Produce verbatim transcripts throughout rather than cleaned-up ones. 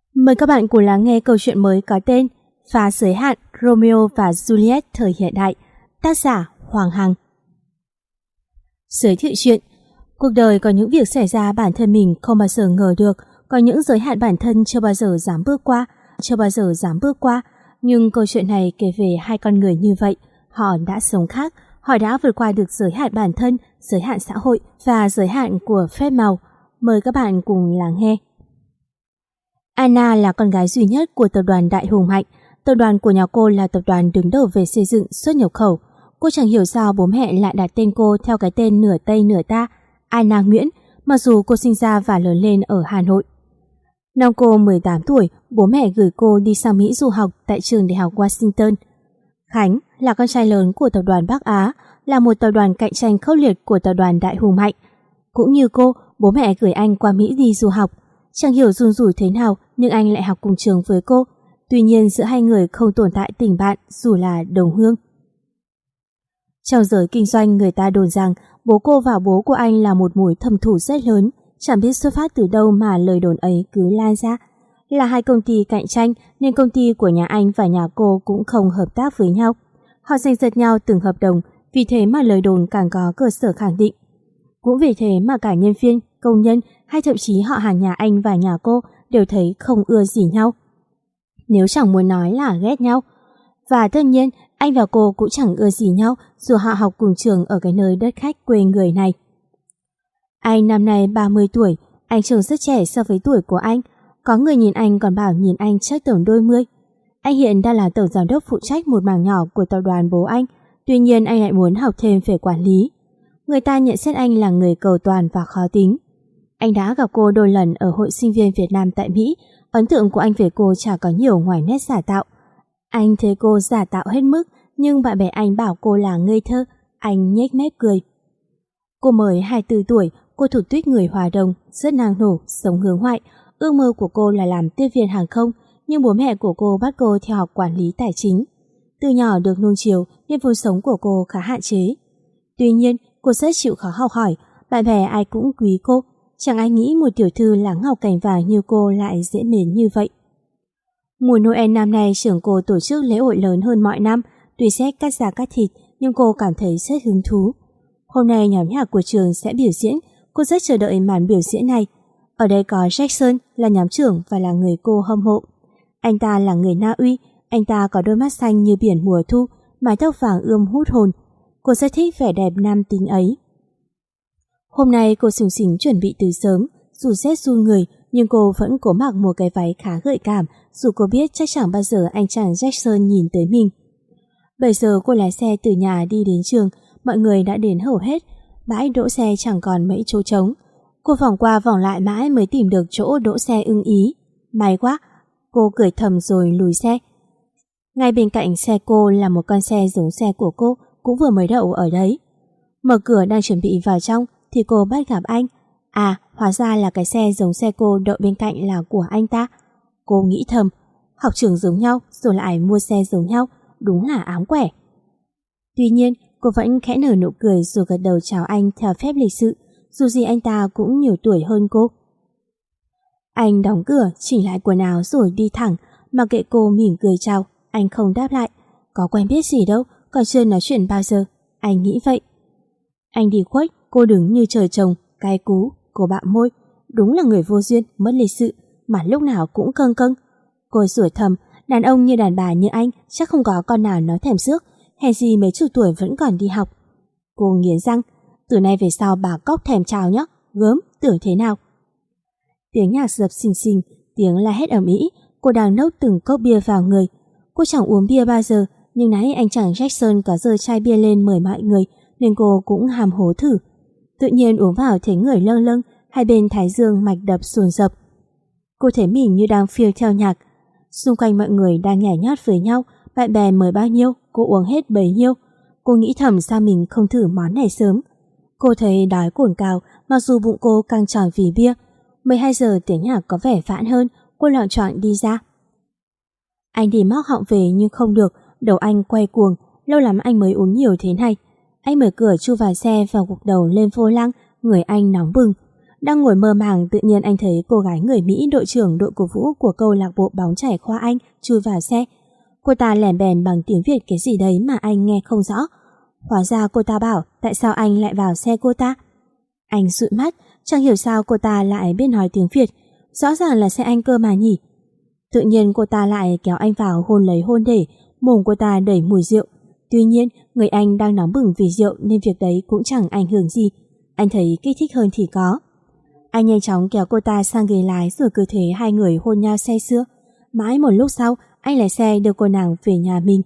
Mời các bạn cùng lắng nghe câu chuyện mới có tên Phá giới hạn Romeo và Juliet thời hiện đại, tác giả Hoàng Hằng. Giới thiệu chuyện. Cuộc đời có những việc xảy ra bản thân mình không bao giờ ngờ được, có những giới hạn bản thân chưa bao giờ dám bước qua, chưa bao giờ dám bước qua. Nhưng câu chuyện này kể về hai con người như vậy, họ đã sống khác, họ đã vượt qua được giới hạn bản thân, giới hạn xã hội và giới hạn của phép màu. Mời các bạn cùng lắng nghe. Anna là con gái duy nhất của tập đoàn Đại Hùng Mạnh. Tập đoàn của nhà cô là tập đoàn đứng đầu về xây dựng, xuất nhập khẩu. Cô chẳng hiểu sao bố mẹ lại đặt tên cô theo cái tên nửa Tây nửa ta, Anna Nguyễn, mặc dù cô sinh ra và lớn lên ở Hà Nội. Năm cô mười tám tuổi, bố mẹ gửi cô đi sang Mỹ du học tại trường Đại học Washington. Khánh là con trai lớn của tập đoàn Bắc Á, là một tập đoàn cạnh tranh khốc liệt của tập đoàn Đại Hùng Mạnh. Cũng như cô, bố mẹ gửi anh qua Mỹ đi du học. Chẳng hiểu run rủi thế nào nhưng anh lại học cùng trường với cô. Tuy nhiên giữa hai người không tồn tại tình bạn dù là đồng hương. Trong giới kinh doanh, người ta đồn rằng bố cô và bố của anh là một mối thâm thù rất lớn. Chẳng biết xuất phát từ đâu mà lời đồn ấy cứ lan ra. Là hai công ty cạnh tranh nên công ty của nhà anh và nhà cô cũng không hợp tác với nhau. Họ giành giật nhau từng hợp đồng, vì thế mà lời đồn càng có cơ sở khẳng định. Cũng vì thế mà cả nhân viên, công nhân hay thậm chí họ hàng nhà anh và nhà cô đều thấy không ưa gì nhau. Nếu chẳng muốn nói là ghét nhau. Và tất nhiên anh và cô cũng chẳng ưa gì nhau dù họ học cùng trường ở cái nơi đất khách quê người này. Anh năm nay ba mươi tuổi, anh trông rất trẻ so với tuổi của anh. Có người nhìn anh còn bảo nhìn anh chắc tầm đôi mươi. Anh hiện đang là tổng giám đốc phụ trách một mảng nhỏ của tập đoàn bố anh. Tuy nhiên anh lại muốn học thêm về quản lý. Người ta nhận xét anh là người cầu toàn và khó tính. Anh đã gặp cô đôi lần ở Hội Sinh viên Việt Nam tại Mỹ. Ấn tượng của anh về cô chả có nhiều ngoài nét giả tạo. Anh thấy cô giả tạo hết mức, nhưng bạn bè anh bảo cô là ngây thơ. Anh nhếch mép cười. Cô mới hai mươi tư tuổi, cô thuộc tuýp người Hòa Đồng, rất năng nổ, sống hướng ngoại. Ước mơ của cô là làm tiếp viên hàng không, nhưng bố mẹ của cô bắt cô theo học quản lý tài chính. Từ nhỏ được nuông chiều nên vốn sống của cô khá hạn chế. Tuy nhiên, cô rất chịu khó học hỏi, bạn bè ai cũng quý cô. Chẳng ai nghĩ một tiểu thư láng ngọc cành vàng như cô lại dễ mến như vậy. Mùa Noel năm nay trường cô tổ chức lễ hội lớn hơn mọi năm, tuy xét cắt da cắt thịt nhưng cô cảm thấy rất hứng thú. Hôm nay nhóm nhạc của trường sẽ biểu diễn, cô rất chờ đợi màn biểu diễn này. Ở đây có Jackson là nhóm trưởng và là người cô hâm mộ. Anh ta là người Na Uy, anh ta có đôi mắt xanh như biển mùa thu, mái tóc vàng ươm hút hồn. Cô rất thích vẻ đẹp nam tính ấy. Hôm nay cô xùng xính chuẩn bị từ sớm, dù rét run người nhưng cô vẫn cố mặc một cái váy khá gợi cảm, dù cô biết chắc chẳng bao giờ anh chàng Jackson nhìn tới mình. Bây giờ cô lái xe từ nhà đi đến trường, mọi người đã đến hầu hết, bãi đỗ xe chẳng còn mấy chỗ trống. Cô vòng qua vòng lại mãi mới tìm được chỗ đỗ xe ưng ý. May quá, cô cười thầm rồi lùi xe. Ngay bên cạnh xe cô là một con xe giống xe của cô, cũng vừa mới đậu ở đấy. Mở cửa đang chuẩn bị vào trong thì cô bắt gặp anh. À, hóa ra là cái xe giống xe cô đậu bên cạnh là của anh ta. Cô nghĩ thầm, học trường giống nhau rồi lại mua xe giống nhau, đúng là ám quẻ. Tuy nhiên, cô vẫn khẽ nở nụ cười rồi gật đầu chào anh theo phép lịch sự, dù gì anh ta cũng nhiều tuổi hơn cô. Anh đóng cửa, chỉnh lại quần áo rồi đi thẳng, mặc kệ cô mỉm cười chào, anh không đáp lại. Có quen biết gì đâu, còn chưa nói chuyện bao giờ, anh nghĩ vậy. Anh đi khuất, cô đứng như trời trồng, cay cú, cô bạm môi. Đúng là người vô duyên, mất lịch sự, mà lúc nào cũng câng câng. Cô sủa thầm, đàn ông như đàn bà như anh chắc không có con nào nói thèm xước, hèn gì mấy chục tuổi vẫn còn đi học. Cô nghiến răng, từ nay về sau bà cóc thèm chào nhé, gớm, tưởng thế nào. Tiếng nhạc dập xinh xinh, tiếng la hét ầm ĩ, cô đang nốc từng cốc bia vào người. Cô chẳng uống bia bao giờ, nhưng nãy anh chàng Jackson có giơ chai bia lên mời mọi người, nên cô cũng hàm hố thử. Tự nhiên uống vào thấy người lâng lâng, hai bên thái dương mạch đập dồn dập. Cô thấy mình như đang phiêu theo nhạc. Xung quanh mọi người đang nhảy nhót với nhau, bạn bè mời bao nhiêu, cô uống hết bấy nhiêu. Cô nghĩ thầm sao mình không thử món này sớm. Cô thấy đói cồn cào, mặc dù bụng cô căng tròn vì bia. mười hai giờ tiếng nhạc có vẻ vãn hơn, cô loạng choạng đi ra. Anh đi móc họng về nhưng không được, đầu anh quay cuồng, lâu lắm anh mới uống nhiều thế này. Anh mở cửa chui vào xe và gục đầu lên vô lăng, người anh nóng bừng. Đang ngồi mơ màng, tự nhiên anh thấy cô gái người Mỹ đội trưởng đội cổ vũ của câu lạc bộ bóng chày khoa Anh chui vào xe. Cô ta lèn bèn bằng tiếng Việt cái gì đấy mà anh nghe không rõ. Hóa ra cô ta bảo tại sao anh lại vào xe cô ta. Anh dụi mắt, chẳng hiểu sao cô ta lại biết nói tiếng Việt. Rõ ràng là xe anh cơ mà nhỉ. Tự nhiên cô ta lại kéo anh vào hôn lấy hôn để, mồm cô ta đẩy mùi rượu. Tuy nhiên, người anh đang nóng bừng vì rượu nên việc đấy cũng chẳng ảnh hưởng gì. Anh thấy kích thích hơn thì có. Anh nhanh chóng kéo cô ta sang ghế lái rồi cứ thế hai người hôn nhau say sưa. Mãi một lúc sau, anh lái xe đưa cô nàng về nhà mình.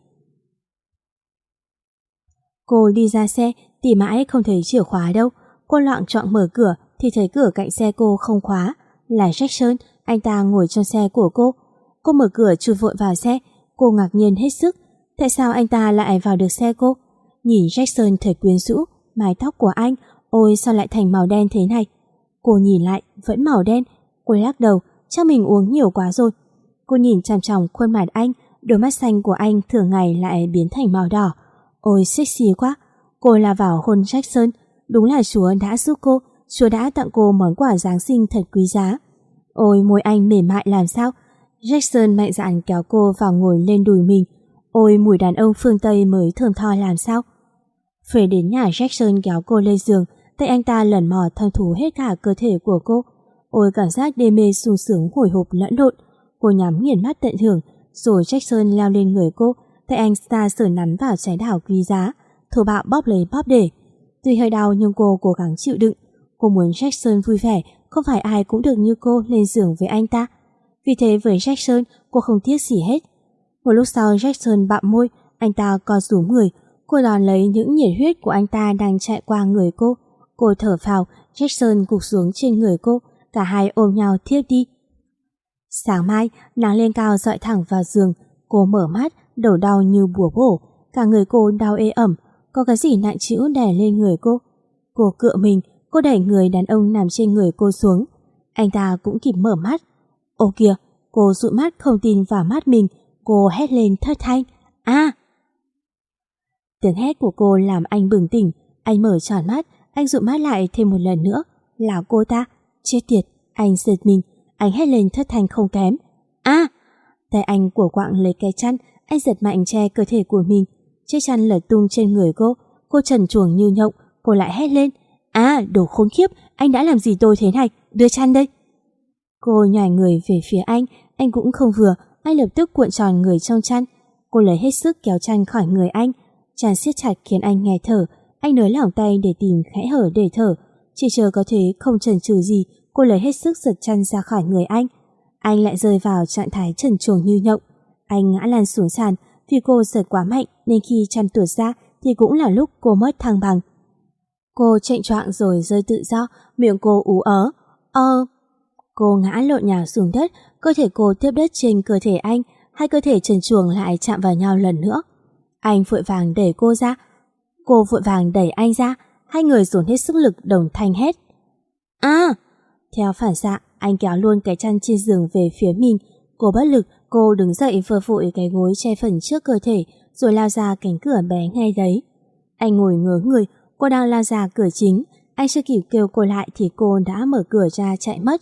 Cô đi ra xe, tìm mãi không thấy chìa khóa đâu. Cô loạng choạng mở cửa thì thấy cửa cạnh xe cô không khóa. Là Jackson, anh ta ngồi trong xe của cô. Cô mở cửa chui vội vào xe. Cô ngạc nhiên hết sức. Tại sao anh ta lại vào được xe cô? Nhìn Jackson thật quyến rũ, mái tóc của anh, ôi sao lại thành màu đen thế này? Cô nhìn lại, vẫn màu đen. Cô lắc đầu, chắc mình uống nhiều quá rồi. Cô nhìn chằm chằm khuôn mặt anh, đôi mắt xanh của anh thường ngày lại biến thành màu đỏ. Ôi sexy quá. Cô lao vào hôn Jackson. Đúng là Chúa đã giúp cô, Chúa đã tặng cô món quà Giáng sinh thật quý giá. Ôi môi anh mềm mại làm sao. Jackson mạnh dạn kéo cô vào ngồi lên đùi mình. Ôi mùi đàn ông phương Tây mới thơm tho làm sao. Về đến nhà, Jackson kéo cô lên giường, tay anh ta lần mò thăm thú hết cả cơ thể của cô. Ôi cảm giác đê mê sung sướng hồi hộp lẫn lộn. Cô nhắm nghiền mắt tận hưởng, rồi Jackson leo lên người cô, tay anh ta sờ nắn vào trái đảo quý giá, thô bạo bóp lấy bóp để. Tuy hơi đau nhưng cô cố gắng chịu đựng. Cô muốn Jackson vui vẻ, không phải ai cũng được như cô lên giường với anh ta. Vì thế với Jackson, cô không tiếc gì hết. Một lúc sau Jackson bặm môi, anh ta co rúm người. Cô đón lấy những nhiệt huyết của anh ta đang chạy qua người cô. Cô thở phào, Jackson gục xuống trên người cô, cả hai ôm nhau thiếp đi. Sáng mai, nắng lên cao dọi thẳng vào giường. Cô mở mắt, đầu đau như búa bổ, cả người cô đau ê ẩm, có cái gì nặng trĩu đè lên người cô. Cô cựa mình, cô đẩy người đàn ông nằm trên người cô xuống. Anh ta cũng kịp mở mắt. Ô kìa, cô dụi mắt không tin vào mắt mình, cô hét lên thất thanh. A! À! Tiếng hét của cô làm anh bừng tỉnh, anh mở tròn mắt, anh dụi mắt lại thêm một lần nữa. Là cô ta. Chết tiệt, anh giật mình, anh hét lên thất thanh không kém. A! À! Tay anh của quạng lấy cái chăn, anh giật mạnh che cơ thể của mình. Chiếc chăn lật tung trên người cô, cô trần truồng như nhộng, cô lại hét lên. À, đồ khốn khiếp, anh đã làm gì tôi thế này, đưa chăn đây. Cô nhòi người về phía anh, anh cũng không vừa, anh lập tức cuộn tròn người trong chăn. Cô lấy hết sức kéo chăn khỏi người anh, chăn siết chặt khiến anh nghẹt thở. Anh nới lỏng tay để tìm khẽ hở để thở. Chỉ chờ có thế không chần chừ gì, cô lấy hết sức giật chăn ra khỏi người anh. Anh lại rơi vào trạng thái trần truồng như nhộng. Anh ngã lăn xuống sàn, vì cô giật quá mạnh nên khi chăn tuột ra thì cũng là lúc cô mất thăng bằng. Cô chệnh choạng rồi rơi tự do, miệng cô ú ớ. Ơ... Cô ngã lộn nhào xuống đất, cơ thể cô tiếp đất trên cơ thể anh, hai cơ thể trần truồng lại chạm vào nhau lần nữa. Anh vội vàng đẩy cô ra, cô vội vàng đẩy anh ra, hai người dồn hết sức lực đồng thanh hét. À! Theo phản xạ, anh kéo luôn cái chăn trên giường về phía mình. Cô bất lực, cô đứng dậy vơ vội cái gối che phần trước cơ thể, rồi lao ra cánh cửa bé ngay đấy. Anh ngồi ngớ người, cô đang lao ra cửa chính, anh chưa kịp kêu cô lại thì cô đã mở cửa ra chạy mất.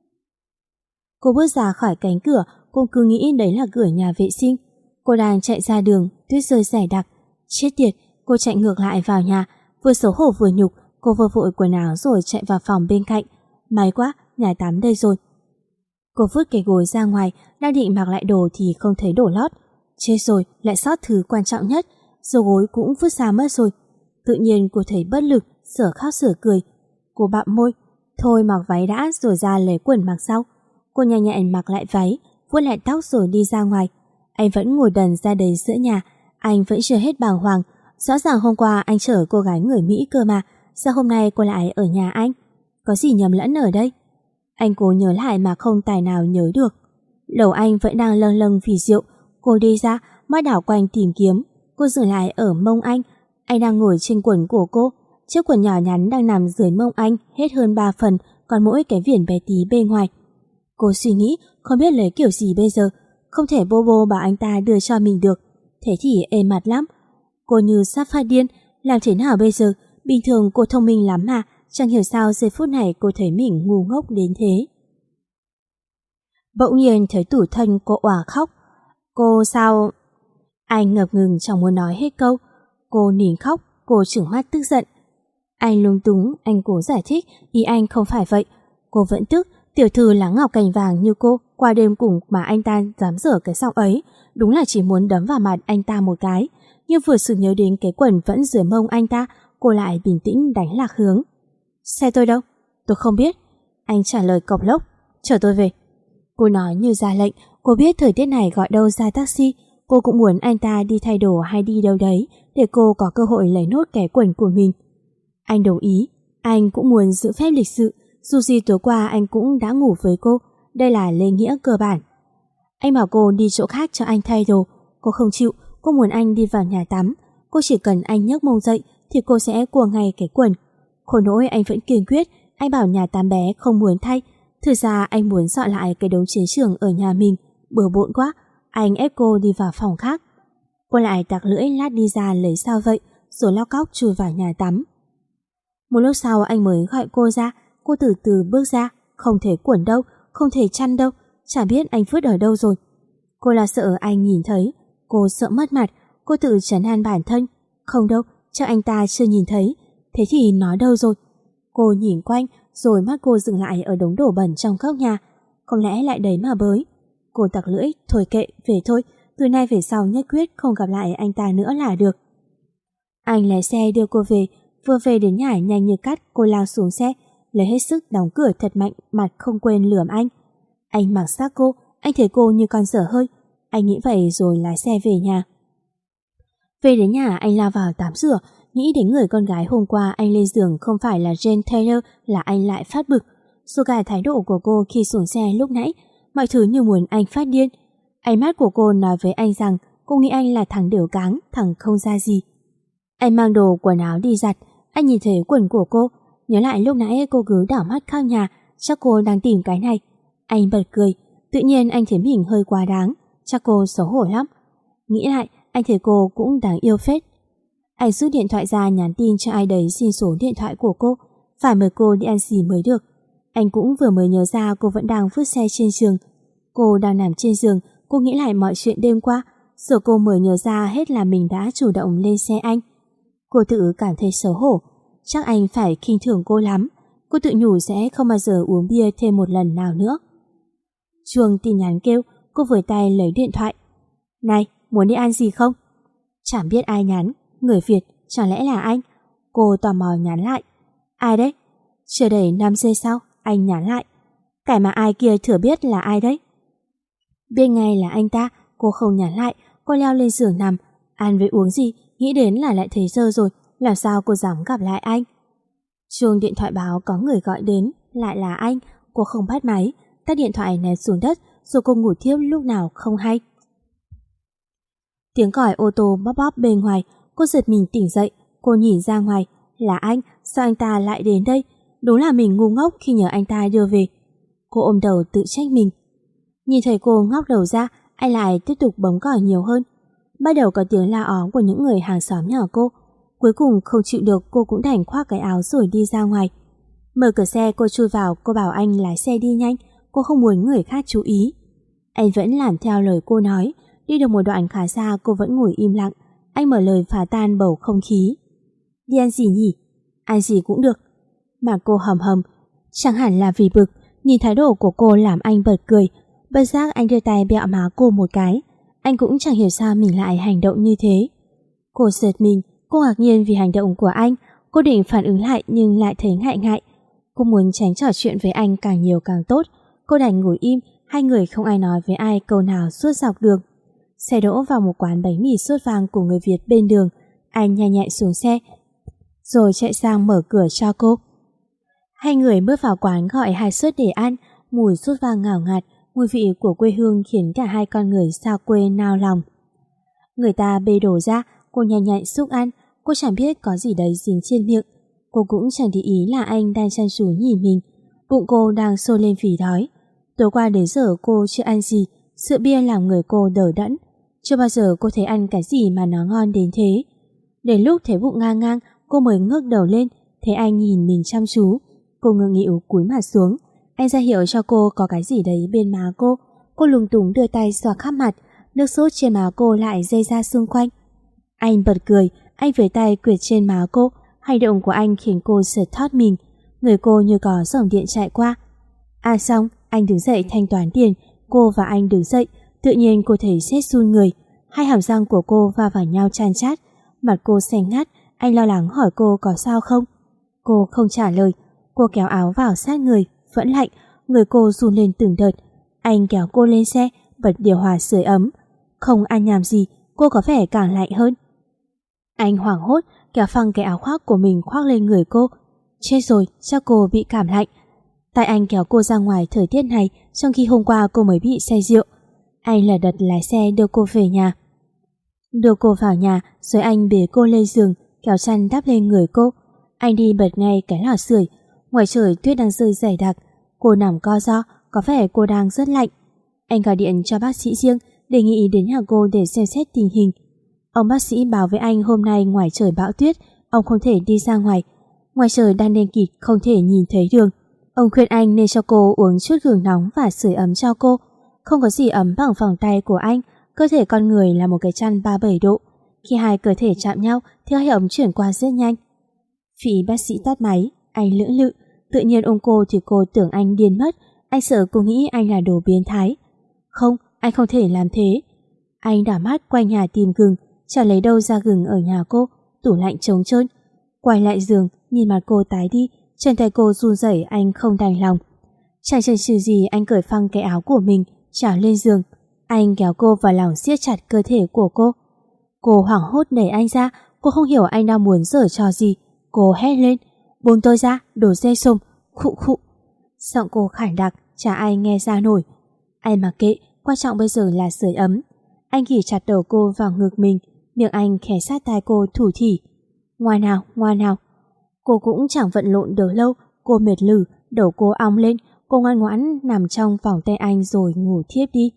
Cô bước ra khỏi cánh cửa, cô cứ nghĩ đấy là cửa nhà vệ sinh. Cô đang chạy ra đường, tuyết rơi dày đặc. Chết tiệt, cô chạy ngược lại vào nhà, vừa xấu hổ vừa nhục, cô vơ vội quần áo rồi chạy vào phòng bên cạnh. May quá, nhà tắm đây rồi. Cô vứt cái gối ra ngoài, đang định mặc lại đồ thì không thấy đồ lót. Chết rồi, lại sót thứ quan trọng nhất, rồi gối cũng vứt ra mất rồi. Tự nhiên cô thấy bất lực, sửa khóc sửa cười. Cô bặm môi, thôi mặc váy đã rồi ra lấy quần mặc sau. Cô nhanh nhẹn mặc lại váy, vuốt lại tóc rồi đi ra ngoài. Anh vẫn ngồi đần ra đấy giữa nhà, anh vẫn chưa hết bàng hoàng. Rõ ràng hôm qua anh chở cô gái người Mỹ cơ mà, sao hôm nay cô lại ở nhà anh? Có gì nhầm lẫn ở đây? Anh cố nhớ lại mà không tài nào nhớ được. Đầu anh vẫn đang lâng lâng vì rượu. Cô đi ra, mắt đảo quanh tìm kiếm. Cô dừng lại ở mông anh. Anh đang ngồi trên quần của cô. Chiếc quần nhỏ nhắn đang nằm dưới mông anh, hết hơn ba phần, còn mỗi cái viền bé tí bên ngoài. Cô suy nghĩ không biết lấy kiểu gì bây giờ. Không thể bô bô bảo anh ta đưa cho mình được. Thế thì êm mặt lắm. Cô như sắp phát điên. Làm thế nào bây giờ? Bình thường cô thông minh lắm mà, chẳng hiểu sao giây phút này cô thấy mình ngu ngốc đến thế. Bỗng nhiên thấy tủi thân, cô òa khóc. Cô sao... Anh ngập ngừng chẳng muốn nói hết câu. Cô nín khóc, cô trừng mắt tức giận. Anh lung túng, anh cố giải thích, ý anh không phải vậy. Cô vẫn tức, tiểu thư lá ngọc cành vàng như cô, qua đêm cùng mà anh ta dám dở cái giọng ấy, đúng là chỉ muốn đấm vào mặt anh ta một cái. Nhưng vừa sự nhớ đến cái quần vẫn dưới mông anh ta, cô lại bình tĩnh đánh lạc hướng. Xe tôi đâu? Tôi không biết. Anh trả lời cộc lốc, chở tôi về. Cô nói như ra lệnh, cô biết thời tiết này gọi đâu ra taxi. Cô cũng muốn anh ta đi thay đồ hay đi đâu đấy để cô có cơ hội lấy nốt cái quần của mình. Anh đồng ý, anh cũng muốn giữ phép lịch sự, dù gì tối qua anh cũng đã ngủ với cô, đây là lễ nghĩa cơ bản. Anh bảo cô đi chỗ khác cho anh thay đồ, cô không chịu, cô muốn anh đi vào nhà tắm, cô chỉ cần anh nhấc mông dậy thì cô sẽ cua ngay cái quần. Khổ nỗi anh vẫn kiên quyết, anh bảo nhà tắm bé không muốn thay, thực ra anh muốn dọn lại cái đống chiến trường ở nhà mình, bừa bộn quá, anh ép cô đi vào phòng khác. Cô lại tặc lưỡi lát đi ra lấy sao vậy, rồi lóc cóc chui vào nhà tắm. Một lúc sau anh mới gọi cô ra, cô từ từ bước ra, không thể quần đâu, không thể chăn đâu, chả biết anh vứt ở đâu rồi. Cô là sợ anh nhìn thấy, cô sợ mất mặt, cô tự trấn an bản thân. Không đâu, chắc anh ta chưa nhìn thấy, thế thì nó đâu rồi? Cô nhìn quanh, rồi mắt cô dừng lại ở đống đổ bẩn trong góc nhà, không lẽ lại đấy mà bới? Cô tặc lưỡi, thôi kệ, về thôi, từ nay về sau nhất quyết không gặp lại anh ta nữa là được. Anh lái xe đưa cô về, vừa về đến nhà nhanh như cắt, cô lao xuống xe, lấy hết sức đóng cửa thật mạnh, mặt không quên lườm anh. Anh mặc xác cô, anh thấy cô như con dở hơi, anh nghĩ vậy rồi lái xe về nhà. Về đến nhà anh lao vào tắm rửa, nghĩ đến người con gái hôm qua anh lên giường không phải là Jane Taylor là anh lại phát bực. Dù cả thái độ của cô khi xuống xe lúc nãy, mọi thứ như muốn anh phát điên. Ánh mắt của cô nói với anh rằng cô nghĩ anh là thằng đều cáng, thằng không ra gì. Anh mang đồ quần áo đi giặt, anh nhìn thấy quần của cô, nhớ lại lúc nãy cô cứ đảo mắt khắp nhà, chắc cô đang tìm cái này. Anh bật cười, tự nhiên anh thấy mình hơi quá đáng, chắc cô xấu hổ lắm. Nghĩ lại, anh thấy cô cũng đáng yêu phết. Anh rút điện thoại ra nhắn tin cho ai đấy xin số điện thoại của cô, phải mời cô đi ăn gì mới được. Anh cũng vừa mới nhớ ra cô vẫn đang vứt xe trên giường. Cô đang nằm trên giường, cô nghĩ lại mọi chuyện đêm qua, giờ cô mới nhớ ra hết là mình đã chủ động lên xe anh. Cô tự cảm thấy xấu hổ, chắc anh phải khinh thường cô lắm. Cô tự nhủ sẽ không bao giờ uống bia thêm một lần nào nữa. Chuông tin nhắn kêu, cô vừa tay lấy điện thoại. Này, muốn đi ăn gì không? Chẳng biết ai nhắn, người Việt, chẳng lẽ là anh? Cô tò mò nhắn lại. Ai đấy? Chưa đầy năm giây sau, anh nhắn lại. Cái mà ai kia thừa biết là ai đấy? Biết ngay là anh ta, cô không nhắn lại, cô leo lên giường nằm. Ăn với uống gì, nghĩ đến là lại thấy dơ rồi, làm sao cô dám gặp lại anh? Chuông điện thoại báo có người gọi đến, lại là anh, cô không bắt máy, tắt điện thoại ném xuống đất, rồi cô ngủ thiếp lúc nào không hay. Tiếng còi ô tô bóp bóp bên ngoài, cô giật mình tỉnh dậy, cô nhìn ra ngoài, là anh, sao anh ta lại đến đây? Đúng là mình ngu ngốc khi nhờ anh ta đưa về. Cô ôm đầu tự trách mình. Nhìn thấy cô ngóc đầu ra, anh lại tiếp tục bấm còi nhiều hơn. Bắt đầu có tiếng la ó của những người hàng xóm nhỏ cô. Cuối cùng không chịu được, cô cũng đành khoác cái áo rồi đi ra ngoài. Mở cửa xe cô chui vào, cô bảo anh lái xe đi nhanh, cô không muốn người khác chú ý. Anh vẫn làm theo lời cô nói. Đi được một đoạn khá xa cô vẫn ngồi im lặng. Anh mở lời phá tan bầu không khí. Đi ăn gì nhỉ? Ăn gì cũng được. Mà cô hầm hầm, chẳng hẳn là vì bực. Nhìn thái độ của cô làm anh bật cười. Bất giác anh đưa tay bẹo má cô một cái. Anh cũng chẳng hiểu sao mình lại hành động như thế. Cô giật mình, cô ngạc nhiên vì hành động của anh. Cô định phản ứng lại nhưng lại thấy ngại ngại. Cô muốn tránh trò chuyện với anh càng nhiều càng tốt. Cô đành ngồi im, hai người không ai nói với ai câu nào suốt dọc đường. Xe đỗ vào một quán bánh mì sốt vang của người Việt bên đường. Anh nhanh nhạy xuống xe, rồi chạy sang mở cửa cho cô. Hai người bước vào quán gọi hai suất để ăn. Mùi sốt vang ngào ngạt, mùi vị của quê hương khiến cả hai con người xa quê nao lòng. Người ta bê đồ ra, cô nhanh nhạy xúc ăn. Cô chẳng biết có gì đấy dính trên miệng. Cô cũng chẳng để ý là anh đang chăm chú nhìn mình. Bụng cô đang sôi lên vì đói. Tối qua đến giờ cô chưa ăn gì. Sữa bia làm người cô đờ đẫn. Chưa bao giờ cô thấy ăn cái gì mà nó ngon đến thế. Đến lúc thấy bụng ngang ngang, cô mới ngước đầu lên, Thấy anh nhìn mình chăm chú, cô ngượng nghịu cúi mặt xuống. Anh ra hiệu cho cô có cái gì đấy bên má cô. Cô lúng túng đưa tay xoa khắp mặt, nước sốt trên má cô lại dây ra xung quanh. Anh bật cười, anh với tay quệt trên má cô. Hành động của anh khiến cô sượt thoát mình. Người cô như có dòng điện chạy qua. À xong, anh đứng dậy thanh toán tiền. Cô và anh đứng dậy. Tự nhiên cô thấy sét run người. Hai hàm răng của cô va vào nhau chan chát. Mặt cô xanh ngắt. Anh lo lắng hỏi cô có sao không. Cô không trả lời. Cô kéo áo vào sát người, vẫn lạnh. Người cô run lên từng đợt. Anh kéo cô lên xe, bật điều hòa sưởi ấm. Không ăn nhảm gì, cô có vẻ càng lạnh hơn. Anh hoảng hốt kéo phăng cái áo khoác của mình khoác lên người cô. Chết rồi, chắc cô bị cảm lạnh. Tại anh kéo cô ra ngoài thời tiết này, trong khi hôm qua cô mới bị say rượu. Anh lật đật lái xe đưa cô về nhà. Đưa cô vào nhà, rồi anh bế cô lên giường, kéo chăn đắp lên người cô. Anh đi bật ngay cái lò sưởi. Ngoài trời tuyết đang rơi dày đặc. Cô nằm co ro, có vẻ cô đang rất lạnh. Anh gọi điện cho bác sĩ riêng, đề nghị đến nhà cô để xem xét tình hình. Ông bác sĩ báo với anh hôm nay ngoài trời bão tuyết, ông không thể đi ra ngoài. Ngoài trời đang đen kịt, không thể nhìn thấy đường. Ông khuyên anh nên cho cô uống chút gừng nóng và sưởi ấm cho cô. Không có gì ấm bằng vòng tay của anh. Cơ thể con người là một cái chăn ba mươi bảy độ. Khi hai cơ thể chạm nhau thì hơi ấm chuyển qua rất nhanh. Vị bác sĩ tắt máy, anh lưỡng lự. Tự nhiên ôm cô thì cô tưởng anh điên mất. Anh sợ cô nghĩ anh là đồ biến thái. Không, anh không thể làm thế. Anh đảo mắt quanh nhà tìm gừng, chẳng lấy đâu ra gừng ở nhà cô. Tủ lạnh trống trơn. Quay lại giường, nhìn mặt cô tái đi, chân tay cô run rẩy. Anh không đành lòng. Chẳng chần chừ gì, anh cởi phăng cái áo của mình, trèo lên giường. Anh kéo cô vào lòng siết chặt cơ thể của cô. Cô hoảng hốt đẩy anh ra. Cô không hiểu anh đang muốn giở trò gì. Cô hét lên, buông tôi ra, đồ dê sùng, khụ khụ. Giọng cô khản đặc, chả ai nghe ra nổi. Anh mặc kệ, quan trọng bây giờ là sưởi ấm. Anh ghì chặt đầu cô vào ngực mình, miệng anh khẽ sát tai cô thủ thỉ. Ngoan nào, ngoan nào. Cô cũng chẳng vận lộn được lâu, cô mệt lử, đầu cô ong lên, cô ngoan ngoãn nằm trong vòng tay anh rồi ngủ thiếp đi.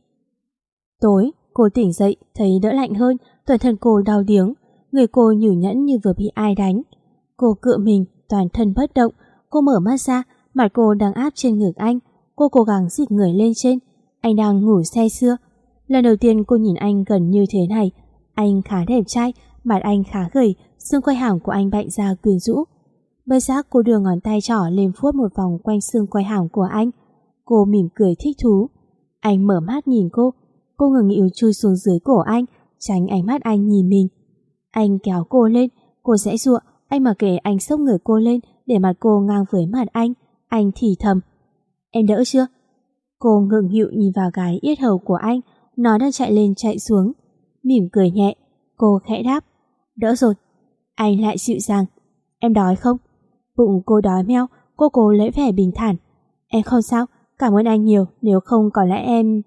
Tối, cô tỉnh dậy, thấy đỡ lạnh hơn, toàn thân cô đau điếng, người cô nhử nhẫn như vừa bị ai đánh. Cô cựa mình, toàn thân bất động, cô mở mắt ra, mặt cô đang áp trên ngực anh, cô cố gắng dịch người lên trên, anh đang ngủ say sưa. Lần đầu tiên cô nhìn anh gần như thế này, anh khá đẹp trai, mặt anh khá gầy, xương quai hàm của anh bạnh ra quyến rũ. Bất giác cô đưa ngón tay trỏ lên vuốt một vòng quanh xương quai hàm của anh. Cô mỉm cười thích thú. Anh mở mắt nhìn cô, cô ngừng nghịu chui xuống dưới cổ anh, tránh ánh mắt anh nhìn mình. Anh kéo cô lên, cô giãy giụa, anh mặc kệ anh xốc người cô lên để mặt cô ngang với mặt anh. Anh thì thầm, em đỡ chưa? Cô ngượng nghịu nhìn vào cái yết hầu của anh, nó đang chạy lên chạy xuống. Mỉm cười nhẹ, cô khẽ đáp, đỡ rồi. Anh lại dịu dàng, em đói không? Bụng cô đói meo, cô cố lấy vẻ bình thản. Em không sao, cảm ơn anh nhiều, nếu không có lẽ em...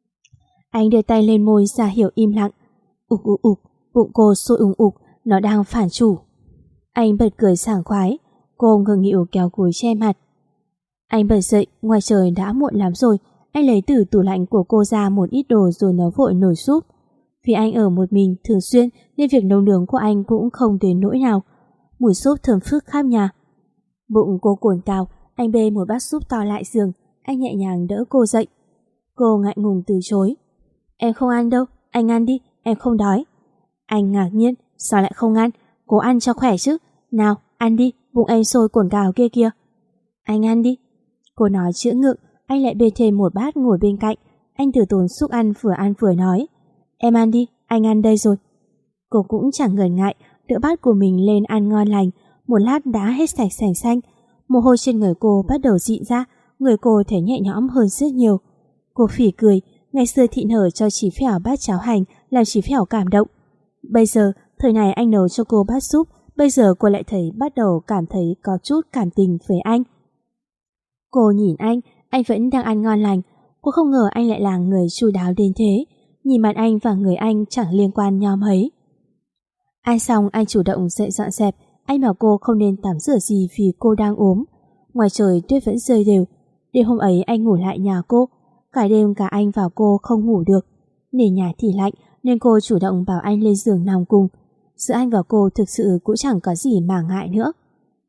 Anh đưa tay lên môi ra hiệu im lặng. Ục ục ục, bụng cô sôi ủng ục, nó đang phản chủ. Anh bật cười sảng khoái, cô ngừng nghịu kéo gối che mặt. Anh bật dậy, ngoài trời đã muộn lắm rồi. Anh lấy từ tủ lạnh của cô ra một ít đồ rồi nấu vội nồi súp. Vì anh ở một mình thường xuyên nên việc nấu nướng của anh cũng không đến nỗi nào. Mùi súp thơm phức khắp nhà. Bụng cô cồn cào, anh bê một bát súp to lại giường. Anh nhẹ nhàng đỡ cô dậy. Cô ngại ngùng từ chối. Em không ăn đâu, anh ăn đi, em không đói. Anh ngạc nhiên, sao lại không ăn? Cô ăn cho khỏe chứ. Nào, ăn đi, bụng em sôi cồn cào kia kìa. Anh ăn đi. Cô nói chữa ngượng, anh lại bê thêm một bát ngồi bên cạnh. Anh từ tốn xúc ăn vừa ăn vừa nói. Em ăn đi, anh ăn đây rồi. Cô cũng chẳng ngần ngại, đỡ bát của mình lên ăn ngon lành. Một lát đã hết sạch sành xanh. Mồ hôi trên người cô bắt đầu dịn ra, người cô thấy nhẹ nhõm hơn rất nhiều. Cô phỉ cười, ngày xưa Thị Nở cho Chí Phèo bát cháo hành làm Chí Phèo cảm động. Bây giờ, thời này anh nấu cho cô bát súp, bây giờ cô lại thấy bắt đầu cảm thấy có chút cảm tình với anh. Cô nhìn anh, anh vẫn đang ăn ngon lành. Cô không ngờ anh lại là người chu đáo đến thế. Nhìn mặt anh và người anh chẳng liên quan nhau mấy. Ăn xong anh chủ động dậy dọn dẹp. Anh bảo cô không nên tắm rửa gì vì cô đang ốm. Ngoài trời tuyết vẫn rơi đều. Đêm hôm ấy anh ngủ lại nhà cô. Cả đêm cả anh và cô không ngủ được. Nền nhà thì lạnh nên cô chủ động bảo anh lên giường nằm cùng. Giữa anh và cô thực sự cũng chẳng có gì mà ngại nữa.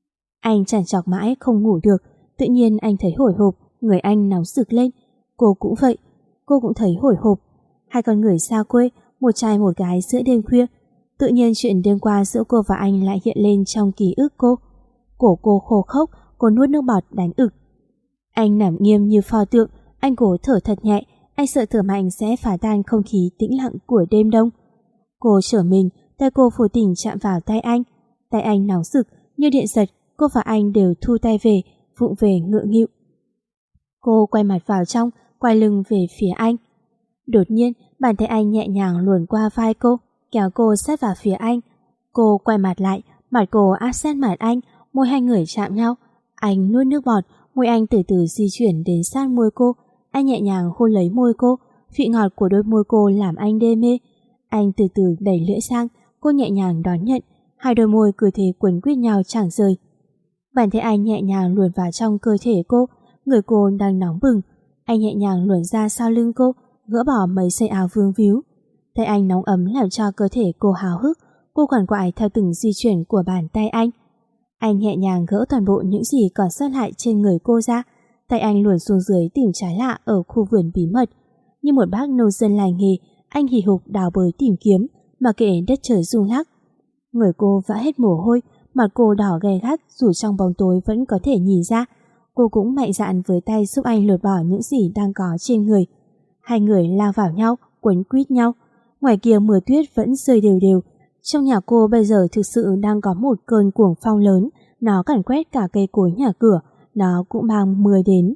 Anh trằn trọc mãi không ngủ được, tự nhiên anh thấy hồi hộp, người anh nóng rực lên. Cô cũng vậy, cô cũng thấy hồi hộp. Hai con người xa quê, một trai một gái giữa đêm khuya. Tự nhiên chuyện đêm qua giữa cô và anh lại hiện lên trong ký ức cô. Cổ cô khô khốc, cô nuốt nước bọt đánh ực. Anh nằm nghiêm như pho tượng, anh cố thở thật nhẹ, anh sợ thở mạnh sẽ phá tan không khí tĩnh lặng của đêm đông. Cô trở mình, tay cô vô tình chạm vào tay anh. Tay anh nóng rực, như điện giật, cô và anh đều thu tay về, vụng về ngượng nghịu. Cô quay mặt vào trong, quay lưng về phía anh. Đột nhiên, bàn tay anh nhẹ nhàng luồn qua vai cô, kéo cô sát vào phía anh. Cô quay mặt lại, mặt cô áp sát mặt anh, môi hai người chạm nhau. Anh nuốt nước bọt, môi anh từ từ di chuyển đến sát môi cô. Anh nhẹ nhàng hôn lấy môi cô, vị ngọt của đôi môi cô làm anh đê mê. Anh từ từ đẩy lưỡi sang, cô nhẹ nhàng đón nhận, hai đôi môi cứ thế quấn quýt nhau chẳng rời. Bàn tay anh nhẹ nhàng luồn vào trong cơ thể cô, người cô đang nóng bừng. Anh nhẹ nhàng luồn ra sau lưng cô, gỡ bỏ mấy dây áo vương víu. Tay anh nóng ấm làm cho cơ thể cô háo hức, cô quằn quại theo từng di chuyển của bàn tay anh. Anh nhẹ nhàng gỡ toàn bộ những gì còn sót lại trên người cô ra. Tay anh luồn xuống dưới tìm trái lạ ở khu vườn bí mật. Như một bác nông dân lành nghề, anh hì hục đào bới tìm kiếm, mà kệ đất trời rung lắc. Người cô vã hết mồ hôi, mặt cô đỏ gay gắt, dù trong bóng tối vẫn có thể nhìn ra. Cô cũng mạnh dạn với tay giúp anh lột bỏ những gì đang có trên người. Hai người lao vào nhau, quấn quýt nhau. Ngoài kia mưa tuyết vẫn rơi đều đều. Trong nhà cô bây giờ thực sự đang có một cơn cuồng phong lớn, nó càn quét cả cây cối nhà cửa, nó cũng mang mưa đến.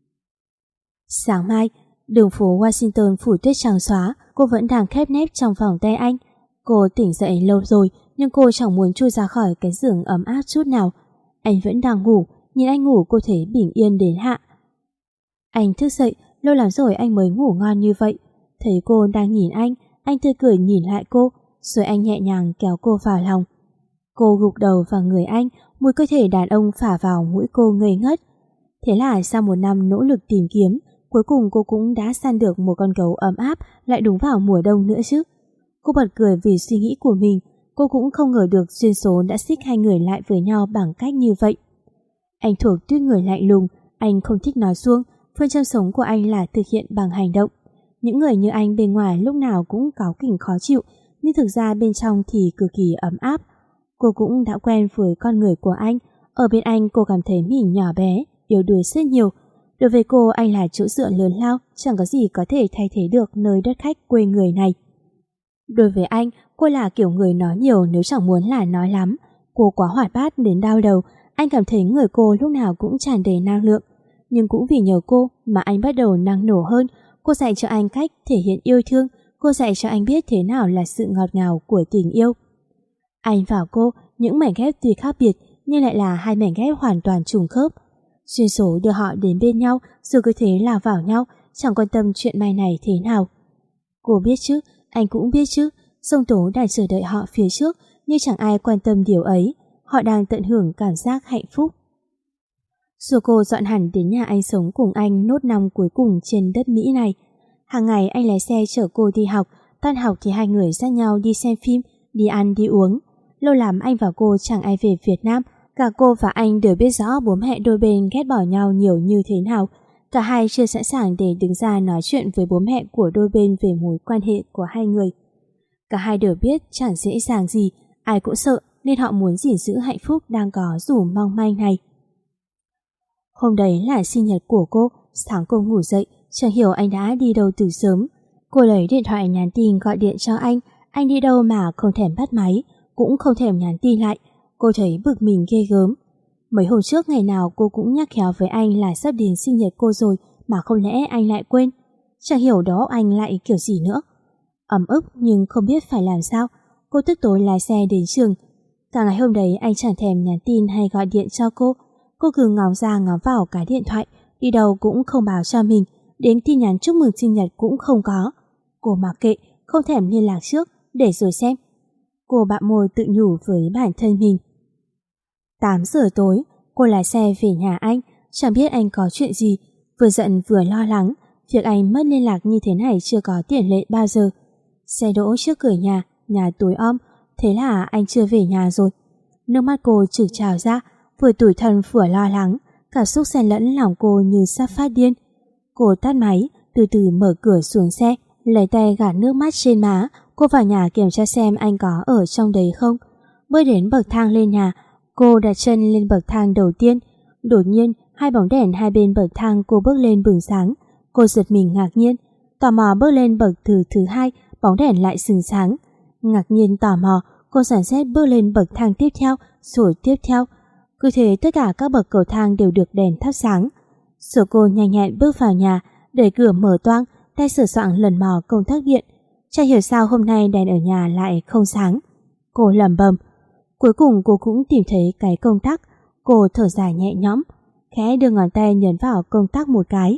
Sáng mai, đường phố Washington phủ tuyết trắng xóa, cô vẫn đang khép nép trong vòng tay anh. Cô tỉnh dậy lâu rồi, nhưng cô chẳng muốn chui ra khỏi cái giường ấm áp chút nào. Anh vẫn đang ngủ, nhìn anh ngủ cô thấy bình yên đến hạ. Anh thức dậy, lâu lắm rồi anh mới ngủ ngon như vậy. Thấy cô đang nhìn anh, anh tươi cười nhìn lại cô, rồi anh nhẹ nhàng kéo cô vào lòng. Cô gục đầu vào người anh, mùi cơ thể đàn ông phả vào mũi cô ngây ngất. Thế là sau một năm nỗ lực tìm kiếm, cuối cùng cô cũng đã săn được một con gấu ấm áp, lại đúng vào mùa đông nữa chứ. Cô bật cười vì suy nghĩ của mình, cô cũng không ngờ được duyên số đã xích hai người lại với nhau bằng cách như vậy. Anh thuộc tuyết người lạnh lùng, anh không thích nói suông, phương châm sống của anh là thực hiện bằng hành động. Những người như anh bên ngoài lúc nào cũng cáu kỉnh khó chịu, nhưng thực ra bên trong thì cực kỳ ấm áp. Cô cũng đã quen với con người của anh, ở bên anh cô cảm thấy mình nhỏ bé, yếu đuối rất nhiều. Đối với cô anh là chỗ dựa lớn lao, chẳng có gì có thể thay thế được nơi đất khách quê người này. Đối với anh, cô là kiểu người nói nhiều nếu chẳng muốn là nói lắm. Cô quá hoạt bát đến đau đầu, anh cảm thấy người cô lúc nào cũng tràn đầy năng lượng. Nhưng cũng vì nhờ cô mà anh bắt đầu năng nổ hơn. Cô dạy cho anh cách thể hiện yêu thương, cô dạy cho anh biết thế nào là sự ngọt ngào của tình yêu. Anh và cô, những mảnh ghép tuy khác biệt nhưng lại là hai mảnh ghép hoàn toàn trùng khớp. Duyên số đưa họ đến bên nhau, rồi cứ thế là vào nhau, chẳng quan tâm chuyện mai này thế nào. Cô biết chứ, anh cũng biết chứ, sông tố đang chờ đợi họ phía trước, nhưng chẳng ai quan tâm điều ấy. Họ đang tận hưởng cảm giác hạnh phúc. Rồi cô dọn hẳn đến nhà anh sống cùng anh nốt năm cuối cùng trên đất Mỹ này. Hàng ngày anh lái xe chở cô đi học, tan học thì hai người dắt nhau đi xem phim, đi ăn đi uống. Lâu lắm anh và cô chẳng ai về Việt Nam, cả cô và anh đều biết rõ bố mẹ đôi bên ghét bỏ nhau nhiều như thế nào. Cả hai chưa sẵn sàng để đứng ra nói chuyện với bố mẹ của đôi bên về mối quan hệ của hai người. Cả hai đều biết chẳng dễ dàng gì, ai cũng sợ nên họ muốn gìn giữ hạnh phúc đang có dù mong manh này. Hôm đấy là sinh nhật của cô, sáng cô ngủ dậy, chẳng hiểu anh đã đi đâu từ sớm. Cô lấy điện thoại nhắn tin gọi điện cho anh, anh đi đâu mà không thèm bắt máy, cũng không thèm nhắn tin lại. Cô thấy bực mình ghê gớm. Mấy hôm trước ngày nào cô cũng nhắc khéo với anh là sắp đến sinh nhật cô rồi mà không lẽ anh lại quên. Chẳng hiểu đó anh lại kiểu gì nữa. Ấm ức nhưng không biết phải làm sao, cô tức tối lái xe đến trường. Cả ngày hôm đấy anh chẳng thèm nhắn tin hay gọi điện cho cô. Cô cứ ngóng ra ngóng vào cái điện thoại, đi đâu cũng không báo cho mình, đến tin nhắn chúc mừng sinh nhật cũng không có. Cô mặc kệ, không thèm liên lạc trước, để rồi xem. Cô bặm môi tự nhủ với bản thân mình. tám giờ tối, cô lái xe về nhà anh, chẳng biết anh có chuyện gì, vừa giận vừa lo lắng. Việc anh mất liên lạc như thế này chưa có tiền lệ bao giờ. Xe đỗ trước cửa nhà, nhà tối om, thế là anh chưa về nhà rồi. Nước mắt cô trực trào ra, vừa tủi thân vừa lo lắng, cảm xúc xen lẫn lòng cô như sắp phát điên. Cô tắt máy, từ từ mở cửa xuống xe, lấy tay gạt nước mắt trên má. Cô vào nhà kiểm tra xem anh có ở trong đấy không. Bước đến bậc thang lên nhà, cô đặt chân lên bậc thang đầu tiên. Đột nhiên, hai bóng đèn hai bên bậc thang cô bước lên bừng sáng. Cô giật mình ngạc nhiên, tò mò bước lên bậc thứ thứ hai, bóng đèn lại sừng sáng. Ngạc nhiên tò mò, cô dàn xếp bước lên bậc thang tiếp theo, rồi tiếp theo. Cứ thế tất cả các bậc cầu thang đều được đèn thắp sáng. Rồi cô nhanh nhẹn bước vào nhà, đẩy cửa mở toang, tay sửa soạn lần mò công tắc điện. Chả hiểu sao hôm nay đèn ở nhà lại không sáng. Cô lẩm bẩm. Cuối cùng cô cũng tìm thấy cái công tắc. Cô thở dài nhẹ nhõm, khẽ đưa ngón tay nhấn vào công tắc một cái.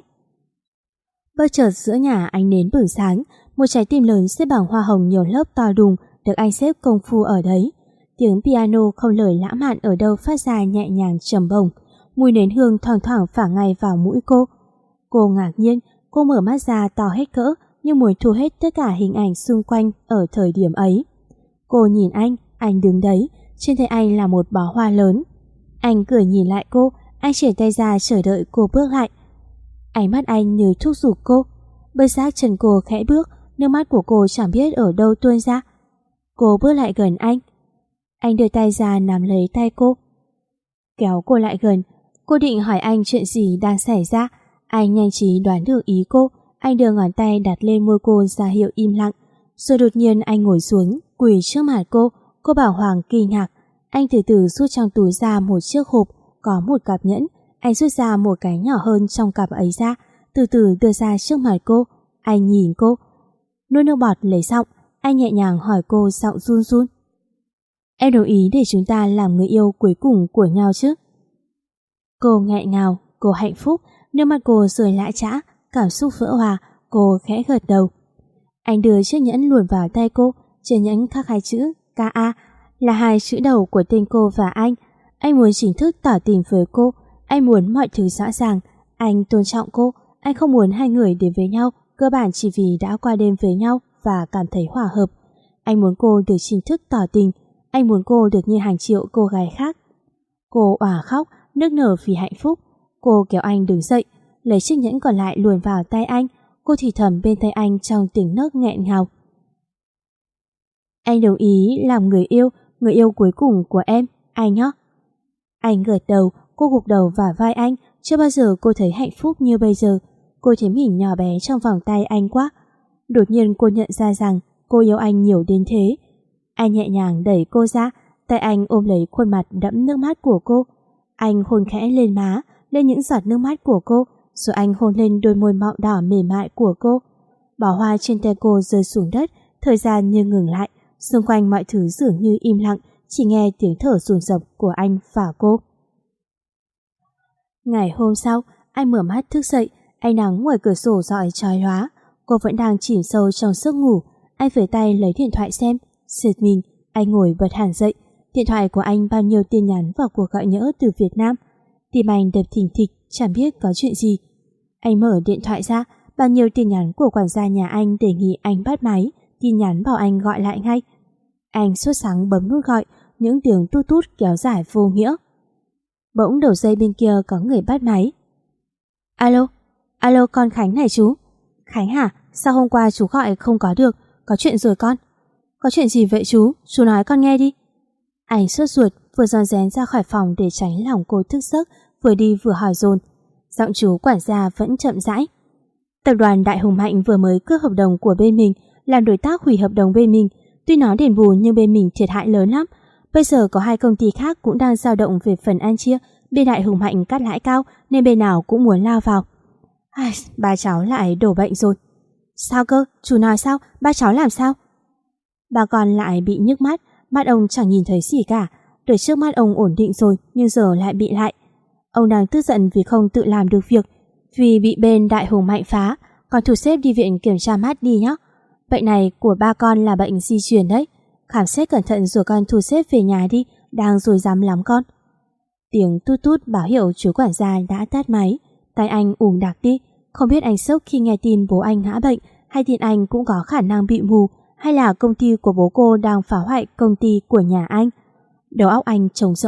Bất chợt giữa nhà ánh nến bừng sáng, một trái tim lớn xếp bằng hoa hồng nhiều lớp to đùng được anh xếp công phu ở đấy. Tiếng piano không lời lãng mạn ở đâu phát ra nhẹ nhàng trầm bổng, mùi nến hương thoang thoảng phả ngay vào mũi cô. Cô ngạc nhiên, cô mở mắt ra to hết cỡ, như muốn thu hết tất cả hình ảnh xung quanh ở thời điểm ấy. Cô nhìn anh, anh đứng đấy, trên tay anh là một bó hoa lớn. Anh cười nhìn lại cô, anh triển tay ra chờ đợi cô bước lại. Ánh mắt anh như thúc giục cô. Bất giác chân cô khẽ bước, nước mắt của cô chẳng biết ở đâu tuôn ra. Cô bước lại gần anh. Anh đưa tay ra nắm lấy tay cô, kéo cô lại gần. Cô định hỏi anh chuyện gì đang xảy ra. Anh nhanh trí đoán được ý cô. Anh đưa ngón tay đặt lên môi cô ra hiệu im lặng. Rồi đột nhiên anh ngồi xuống, quỳ trước mặt cô. Cô bàng hoàng kinh ngạc. Anh từ từ rút trong túi ra một chiếc hộp có một cặp nhẫn. Anh rút ra một cái nhỏ hơn trong cặp ấy ra, từ từ đưa ra trước mặt cô. Anh nhìn cô, nuốt nước bọt lấy giọng. Anh nhẹ nhàng hỏi cô giọng run run. Em đồng ý để chúng ta làm người yêu cuối cùng của nhau chứ? Cô nghẹn ngào, cô hạnh phúc, nước mắt cô rơi lã chã, cảm xúc vỡ hòa. Cô khẽ gật đầu. Anh đưa chiếc nhẫn luồn vào tay cô. Trên nhẫn khắc hai chữ ca a, là hai chữ đầu của tên cô và anh. Anh muốn chính thức tỏ tình với cô. Anh muốn mọi thứ rõ ràng. Anh tôn trọng cô. Anh không muốn hai người đến với nhau cơ bản chỉ vì đã qua đêm với nhau và cảm thấy hòa hợp. Anh muốn cô được chính thức tỏ tình. Anh muốn cô được như hàng triệu cô gái khác. Cô òa khóc, nức nở vì hạnh phúc. Cô kéo anh đứng dậy, lấy chiếc nhẫn còn lại luồn vào tay anh. Cô thì thầm bên tay anh trong tiếng nấc nghẹn ngào. Anh đồng ý làm người yêu, người yêu cuối cùng của em, anh nhé. Anh gật đầu, cô gục đầu vào vai anh. Chưa bao giờ cô thấy hạnh phúc như bây giờ. Cô thấy mình nhỏ bé trong vòng tay anh quá. Đột nhiên cô nhận ra rằng cô yêu anh nhiều đến thế. Anh nhẹ nhàng đẩy cô ra, tay anh ôm lấy khuôn mặt đẫm nước mắt của cô. Anh hôn khẽ lên má, lên những giọt nước mắt của cô, rồi anh hôn lên đôi môi mọng đỏ mềm mại của cô. Bó hoa trên tay cô rơi xuống đất, thời gian như ngừng lại, xung quanh mọi thứ dường như im lặng, chỉ nghe tiếng thở dồn dập của anh và cô. Ngày hôm sau, anh mở mắt thức dậy, ánh nắng ngoài cửa sổ rọi chói lóa. Cô vẫn đang chìm sâu trong giấc ngủ. Anh vươn tay lấy điện thoại xem, giật mình, anh ngồi bật hẳn dậy. Điện thoại của anh bao nhiêu tin nhắn và cuộc gọi nhỡ từ Việt Nam. Tim anh đập thình thịch, chẳng biết có chuyện gì. Anh mở điện thoại ra, bao nhiêu tin nhắn của quản gia nhà anh đề nghị anh bắt máy, tin nhắn bảo anh gọi lại ngay. Anh sốt sắng bấm nút gọi, những tiếng tút tút kéo dài vô nghĩa. Bỗng đầu dây bên kia có người bắt máy. Alo, alo con Khánh này chú. Khánh hả? Sao hôm qua chú gọi không có được? Có chuyện rồi con. Có chuyện gì vậy chú? Chú nói con nghe đi. Anh sốt ruột, vừa rón rén ra khỏi phòng để tránh lòng cô thức giấc, vừa đi vừa hỏi dồn. Giọng chú quản gia vẫn chậm rãi. Tập đoàn Đại Hùng Mạnh vừa mới cướp hợp đồng của bên mình, làm đối tác hủy hợp đồng bên mình. Tuy nó đền bù nhưng bên mình thiệt hại lớn lắm. Bây giờ có hai công ty khác cũng đang dao động về phần ăn chia. Bên Đại Hùng Mạnh cắt lãi cao nên bên nào cũng muốn lao vào. Ai, ba cháu lại đổ bệnh rồi. Sao cơ? Chú nói sao? Ba cháu làm sao? Bà con lại bị nhức mắt. Mắt ông chẳng nhìn thấy gì cả. Đợt trước mắt ông ổn định rồi, nhưng giờ lại bị lại. Ông đang tức giận vì không tự làm được việc, vì bị bên Đại Hùng Mạnh phá. Còn thu xếp đi viện kiểm tra mắt đi nhé. Bệnh này của ba con là bệnh di truyền đấy. Khám xét cẩn thận rồi con thu xếp về nhà đi, đang dối dám lắm con. Tiếng tút tút báo hiệu chú quản gia đã tắt máy. Tay anh ùm đặc đi. Không biết anh sốc khi nghe tin bố anh ngã bệnh, hay tin anh cũng có khả năng bị mù, hay là công ty của bố cô đang phá hoại công ty của nhà anh. Đầu óc anh trống rỗng.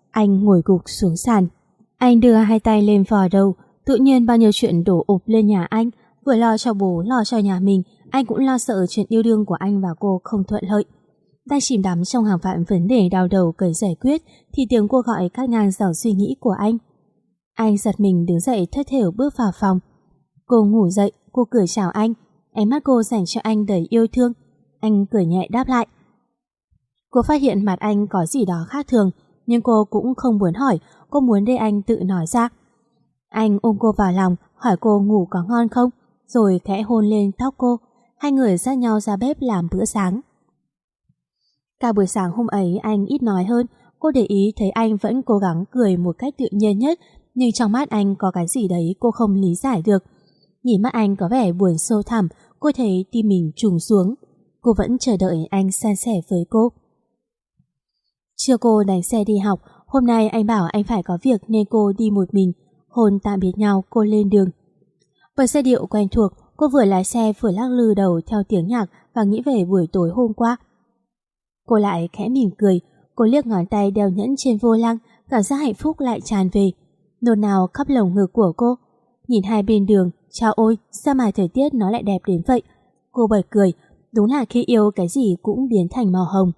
Anh ngồi gục xuống sàn. Anh đưa hai tay lên vò đầu, tự nhiên bao nhiêu chuyện đổ ụp lên nhà anh. Vừa lo cho bố, lo cho nhà mình, anh cũng lo sợ chuyện yêu đương của anh và cô không thuận lợi. Đang chìm đắm trong hàng vạn vấn đề đau đầu cần giải quyết thì tiếng cô gọi cắt ngang dòng suy nghĩ của anh. Anh giật mình đứng dậy thất thểu bước vào phòng. Cô ngủ dậy, cô cười chào anh. Ánh mắt cô dành cho anh đầy yêu thương. Anh cười nhẹ đáp lại. Cô phát hiện mặt anh có gì đó khác thường, nhưng cô cũng không muốn hỏi, cô muốn để anh tự nói ra. Anh ôm cô vào lòng, hỏi cô ngủ có ngon không, rồi khẽ hôn lên tóc cô. Hai người dắt nhau ra bếp làm bữa sáng. Cả buổi sáng hôm ấy anh ít nói hơn. Cô để ý thấy anh vẫn cố gắng cười một cách tự nhiên nhất, nhưng trong mắt anh có cái gì đấy cô không lý giải được. Nhìn mắt anh có vẻ buồn sâu thẳm, cô thấy tim mình trùng xuống. Cô vẫn chờ đợi anh san sẻ với cô. Trưa cô đánh xe đi học. Hôm nay anh bảo anh phải có việc nên cô đi một mình. Hôn tạm biệt nhau, cô lên đường. Với giai điệu quen thuộc, cô vừa lái xe vừa lắc lư đầu theo tiếng nhạc và nghĩ về buổi tối hôm qua. Cô lại khẽ mỉm cười. Cô liếc ngón tay đeo nhẫn trên vô lăng, cảm giác hạnh phúc lại tràn về, nôn nao khắp lồng ngực của cô. Nhìn hai bên đường, chao ôi, sao mà thời tiết nó lại đẹp đến vậy. Cô bật cười, đúng là khi yêu cái gì cũng biến thành màu hồng.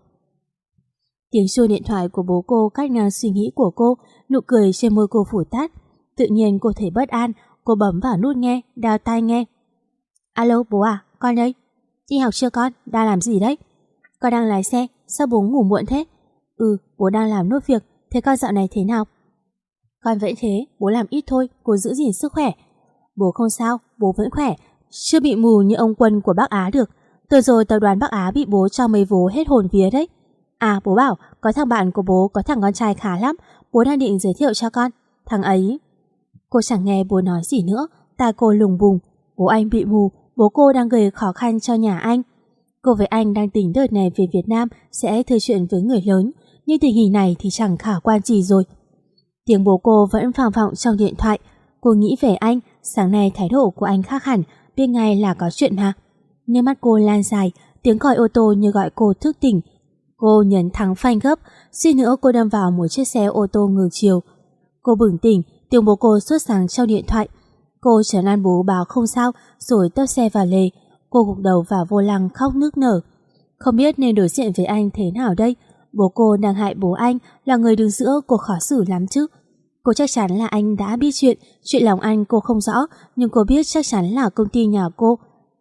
Tiếng chuông điện thoại của bố cô cắt ngang suy nghĩ của cô, nụ cười trên môi cô phủ tát. Tự nhiên cô thấy bất an, cô bấm vào nút nghe, đeo tai nghe. Alo bố à, con đây. Đi học chưa con, đang làm gì đấy? Con đang lái xe, sao bố ngủ muộn thế? Ừ, bố đang làm nốt việc, thế con dạo này thế nào? Con vẫn thế, bố làm ít thôi, cố giữ gìn sức khỏe. Bố không sao, bố vẫn khỏe, chưa bị mù như ông Quân của Bắc Á được. Từ rồi tập đoàn Bắc Á bị bố cho mấy vố hết hồn vía đấy. À bố bảo, có thằng bạn của bố có thằng con trai khá lắm, bố đang định giới thiệu cho con. Thằng ấy... Cô chẳng nghe bố nói gì nữa, tai cô lùng bùng. Bố anh bị mù, bố cô đang gây khó khăn cho nhà anh. Cô với anh đang tính đợt này về Việt Nam sẽ thư chuyện với người lớn, nhưng tình hình này thì chẳng khả quan gì rồi. Tiếng bố cô vẫn vang vọng trong điện thoại. Cô nghĩ về anh, sáng nay thái độ của anh khác hẳn, biết ngay là có chuyện mà. Nước mắt cô lan dài, tiếng còi ô tô như gọi cô thức tỉnh. Cô nhấn thắng phanh gấp, suýt nữa cô đâm vào một chiếc xe ô tô ngược chiều. Cô bừng tỉnh, tiếng bố cô sốt sáng trong điện thoại. Cô trấn an bố báo không sao, rồi tấp xe vào lề. Cô gục đầu vào vô lăng khóc nức nở. Không biết nên đối diện với anh thế nào đây. Bố cô đang hại bố anh, là người đứng giữa, cô khó xử lắm chứ. Cô chắc chắn là anh đã biết chuyện, chuyện lòng anh cô không rõ, nhưng cô biết chắc chắn là công ty nhà cô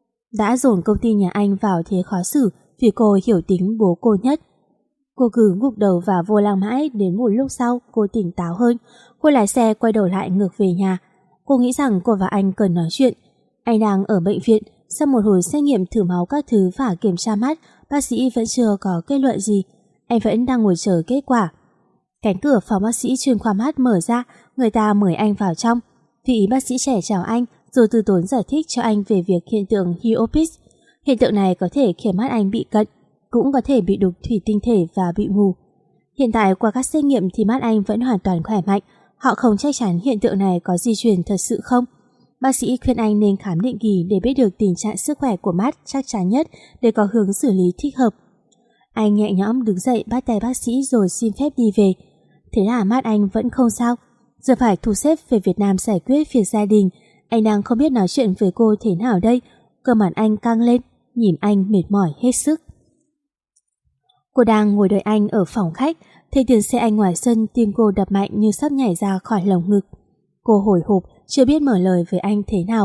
đã dồn công ty nhà anh vào thế khó xử, vì cô hiểu tính bố cô nhất. Cô cứ gục đầu vào vô lăng mãi, đến một lúc sau cô tỉnh táo hơn. Cô lái xe quay đầu lại ngược về nhà. Cô nghĩ rằng cô và anh cần nói chuyện. Anh đang ở bệnh viện, sau một hồi xét nghiệm thử máu các thứ và kiểm tra mắt, bác sĩ vẫn chưa có kết luận gì. Anh vẫn đang ngồi chờ kết quả. Cánh cửa phòng bác sĩ chuyên khoa mắt mở ra, người ta mời anh vào trong. Vị bác sĩ trẻ chào anh, rồi từ tốn giải thích cho anh về việc hiện tượng myopia. Hiện tượng này có thể khiến mắt anh bị cận, cũng có thể bị đục thủy tinh thể và bị mù. Hiện tại qua các xét nghiệm thì mắt anh vẫn hoàn toàn khỏe mạnh. Họ không chắc chắn hiện tượng này có di truyền thật sự không. Bác sĩ khuyên anh nên khám định kỳ để biết được tình trạng sức khỏe của mắt chắc chắn nhất để có hướng xử lý thích hợp. Anh nhẹ nhõm đứng dậy bắt tay bác sĩ rồi xin phép đi về. Thế là mắt anh vẫn không sao. Giờ phải thu xếp về Việt Nam giải quyết việc gia đình. Anh đang không biết nói chuyện với cô thế nào đây. Cơ mặt anh căng lên, nhìn anh mệt mỏi hết sức. Cô đang ngồi đợi anh ở phòng khách, thấy tiếng xe anh ngoài sân, tim cô đập mạnh như sắp nhảy ra khỏi lồng ngực. Cô hồi hộp, chưa biết mở lời với anh thế nào.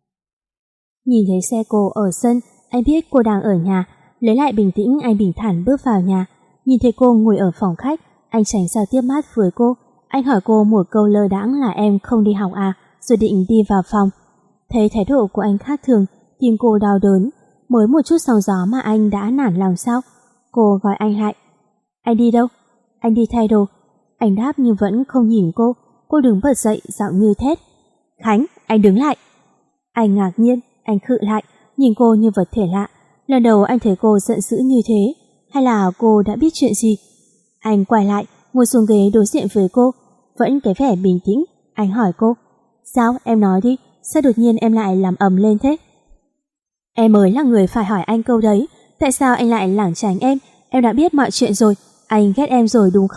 Nhìn thấy xe cô ở sân, anh biết cô đang ở nhà. Lấy lại bình tĩnh, anh bình thản bước vào nhà. Nhìn thấy cô ngồi ở phòng khách, anh tránh giao tiếp mắt với cô. Anh hỏi cô một câu lơ đãng là em không đi học à, rồi định đi vào phòng. Thấy thái độ của anh khác thường, tim cô đau đớn. Mới một chút sóng gió mà anh đã nản lòng sao? Cô gọi anh lại. Anh đi đâu? Anh đi thay đồ. Anh đáp nhưng vẫn không nhìn cô. Cô đứng bật dậy, giọng như thét. Khánh, anh đứng lại. Anh ngạc nhiên, anh khựng lại, nhìn cô như vật thể lạ. Lần đầu anh thấy cô giận dữ như thế. Hay là cô đã biết chuyện gì? Anh quay lại, ngồi xuống ghế đối diện với cô, vẫn cái vẻ bình tĩnh. Anh hỏi cô. Sao, em nói đi, sao đột nhiên em lại làm ầm lên thế? Em mới là người phải hỏi anh câu đấy. Tại sao anh lại lảng tránh em? Em đã biết mọi chuyện rồi. Anh ghét em rồi đúng không?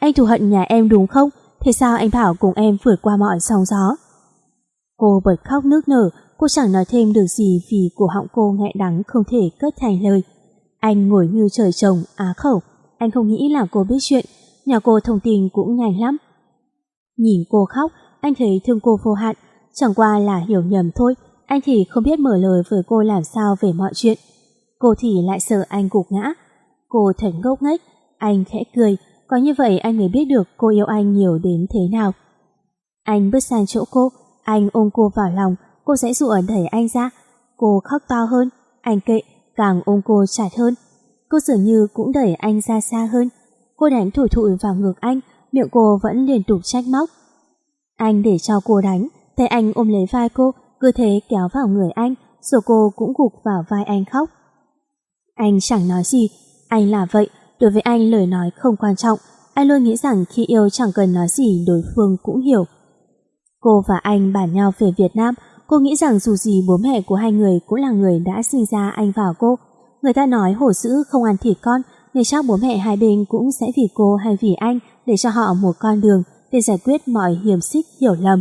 Anh thù hận nhà em đúng không? Thế sao anh bảo cùng em vượt qua mọi sóng gió? Cô bật khóc nức nở, cô chẳng nói thêm được gì vì cổ họng cô nghẹn đắng không thể cất thành lời. Anh ngồi như trời trồng, á khẩu. Anh không nghĩ là cô biết chuyện, nhà cô thông tin cũng nhanh lắm. Nhìn cô khóc, anh thấy thương cô vô hạn, chẳng qua là hiểu nhầm thôi. Anh thì không biết mở lời với cô làm sao về mọi chuyện. Cô thì lại sợ anh gục ngã. Cô thật ngốc nghếch, anh khẽ cười, có như vậy anh mới biết được cô yêu anh nhiều đến thế nào. Anh bước sang chỗ cô, anh ôm cô vào lòng, cô giãy giụa đẩy anh ra. Cô khóc to hơn, anh kệ, càng ôm cô chặt hơn. Cô dường như cũng đẩy anh ra xa hơn. Cô đánh thủi thụi vào ngực anh, miệng cô vẫn liên tục trách móc. Anh để cho cô đánh, tay anh ôm lấy vai cô, cứ thế kéo vào người anh, rồi cô cũng gục vào vai anh khóc. Anh chẳng nói gì, anh là vậy, đối với anh lời nói không quan trọng, anh luôn nghĩ rằng khi yêu chẳng cần nói gì đối phương cũng hiểu. Cô và anh bàn nhau về Việt Nam, cô nghĩ rằng dù gì bố mẹ của hai người cũng là người đã sinh ra anh vào cô. Người ta nói hổ dữ không ăn thịt con, nên chắc bố mẹ hai bên cũng sẽ vì cô hay vì anh để cho họ một con đường để giải quyết mọi hiềm xích hiểu lầm.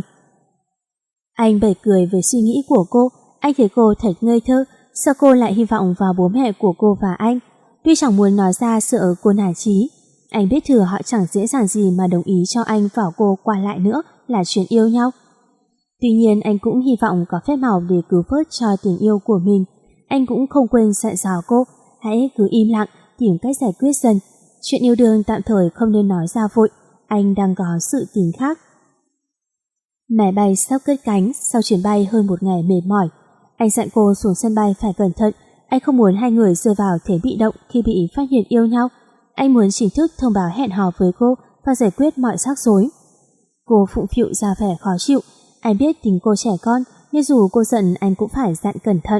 Anh bật cười về suy nghĩ của cô, anh thấy cô thật ngây thơ, sao cô lại hy vọng vào bố mẹ của cô và anh. Tuy chẳng muốn nói ra sợ cô nản chí, anh biết thừa họ chẳng dễ dàng gì mà đồng ý cho anh vào cô qua lại nữa là chuyện yêu nhau. Tuy nhiên anh cũng hy vọng có phép màu để cứu vớt cho tình yêu của mình. Anh cũng không quên dặn dò cô, hãy cứ im lặng, tìm cách giải quyết dần. Chuyện yêu đương tạm thời không nên nói ra vội, anh đang có sự tính khác. Máy bay sắp cất cánh, sau chuyến bay hơn một ngày mệt mỏi. Anh dặn cô xuống sân bay phải cẩn thận, anh không muốn hai người rơi vào thế bị động khi bị phát hiện yêu nhau. Anh muốn chính thức thông báo hẹn hò với cô và giải quyết mọi rắc rối. Cô phụng phịu ra vẻ khó chịu, anh biết tính cô trẻ con, nên dù cô giận anh cũng phải dặn cẩn thận.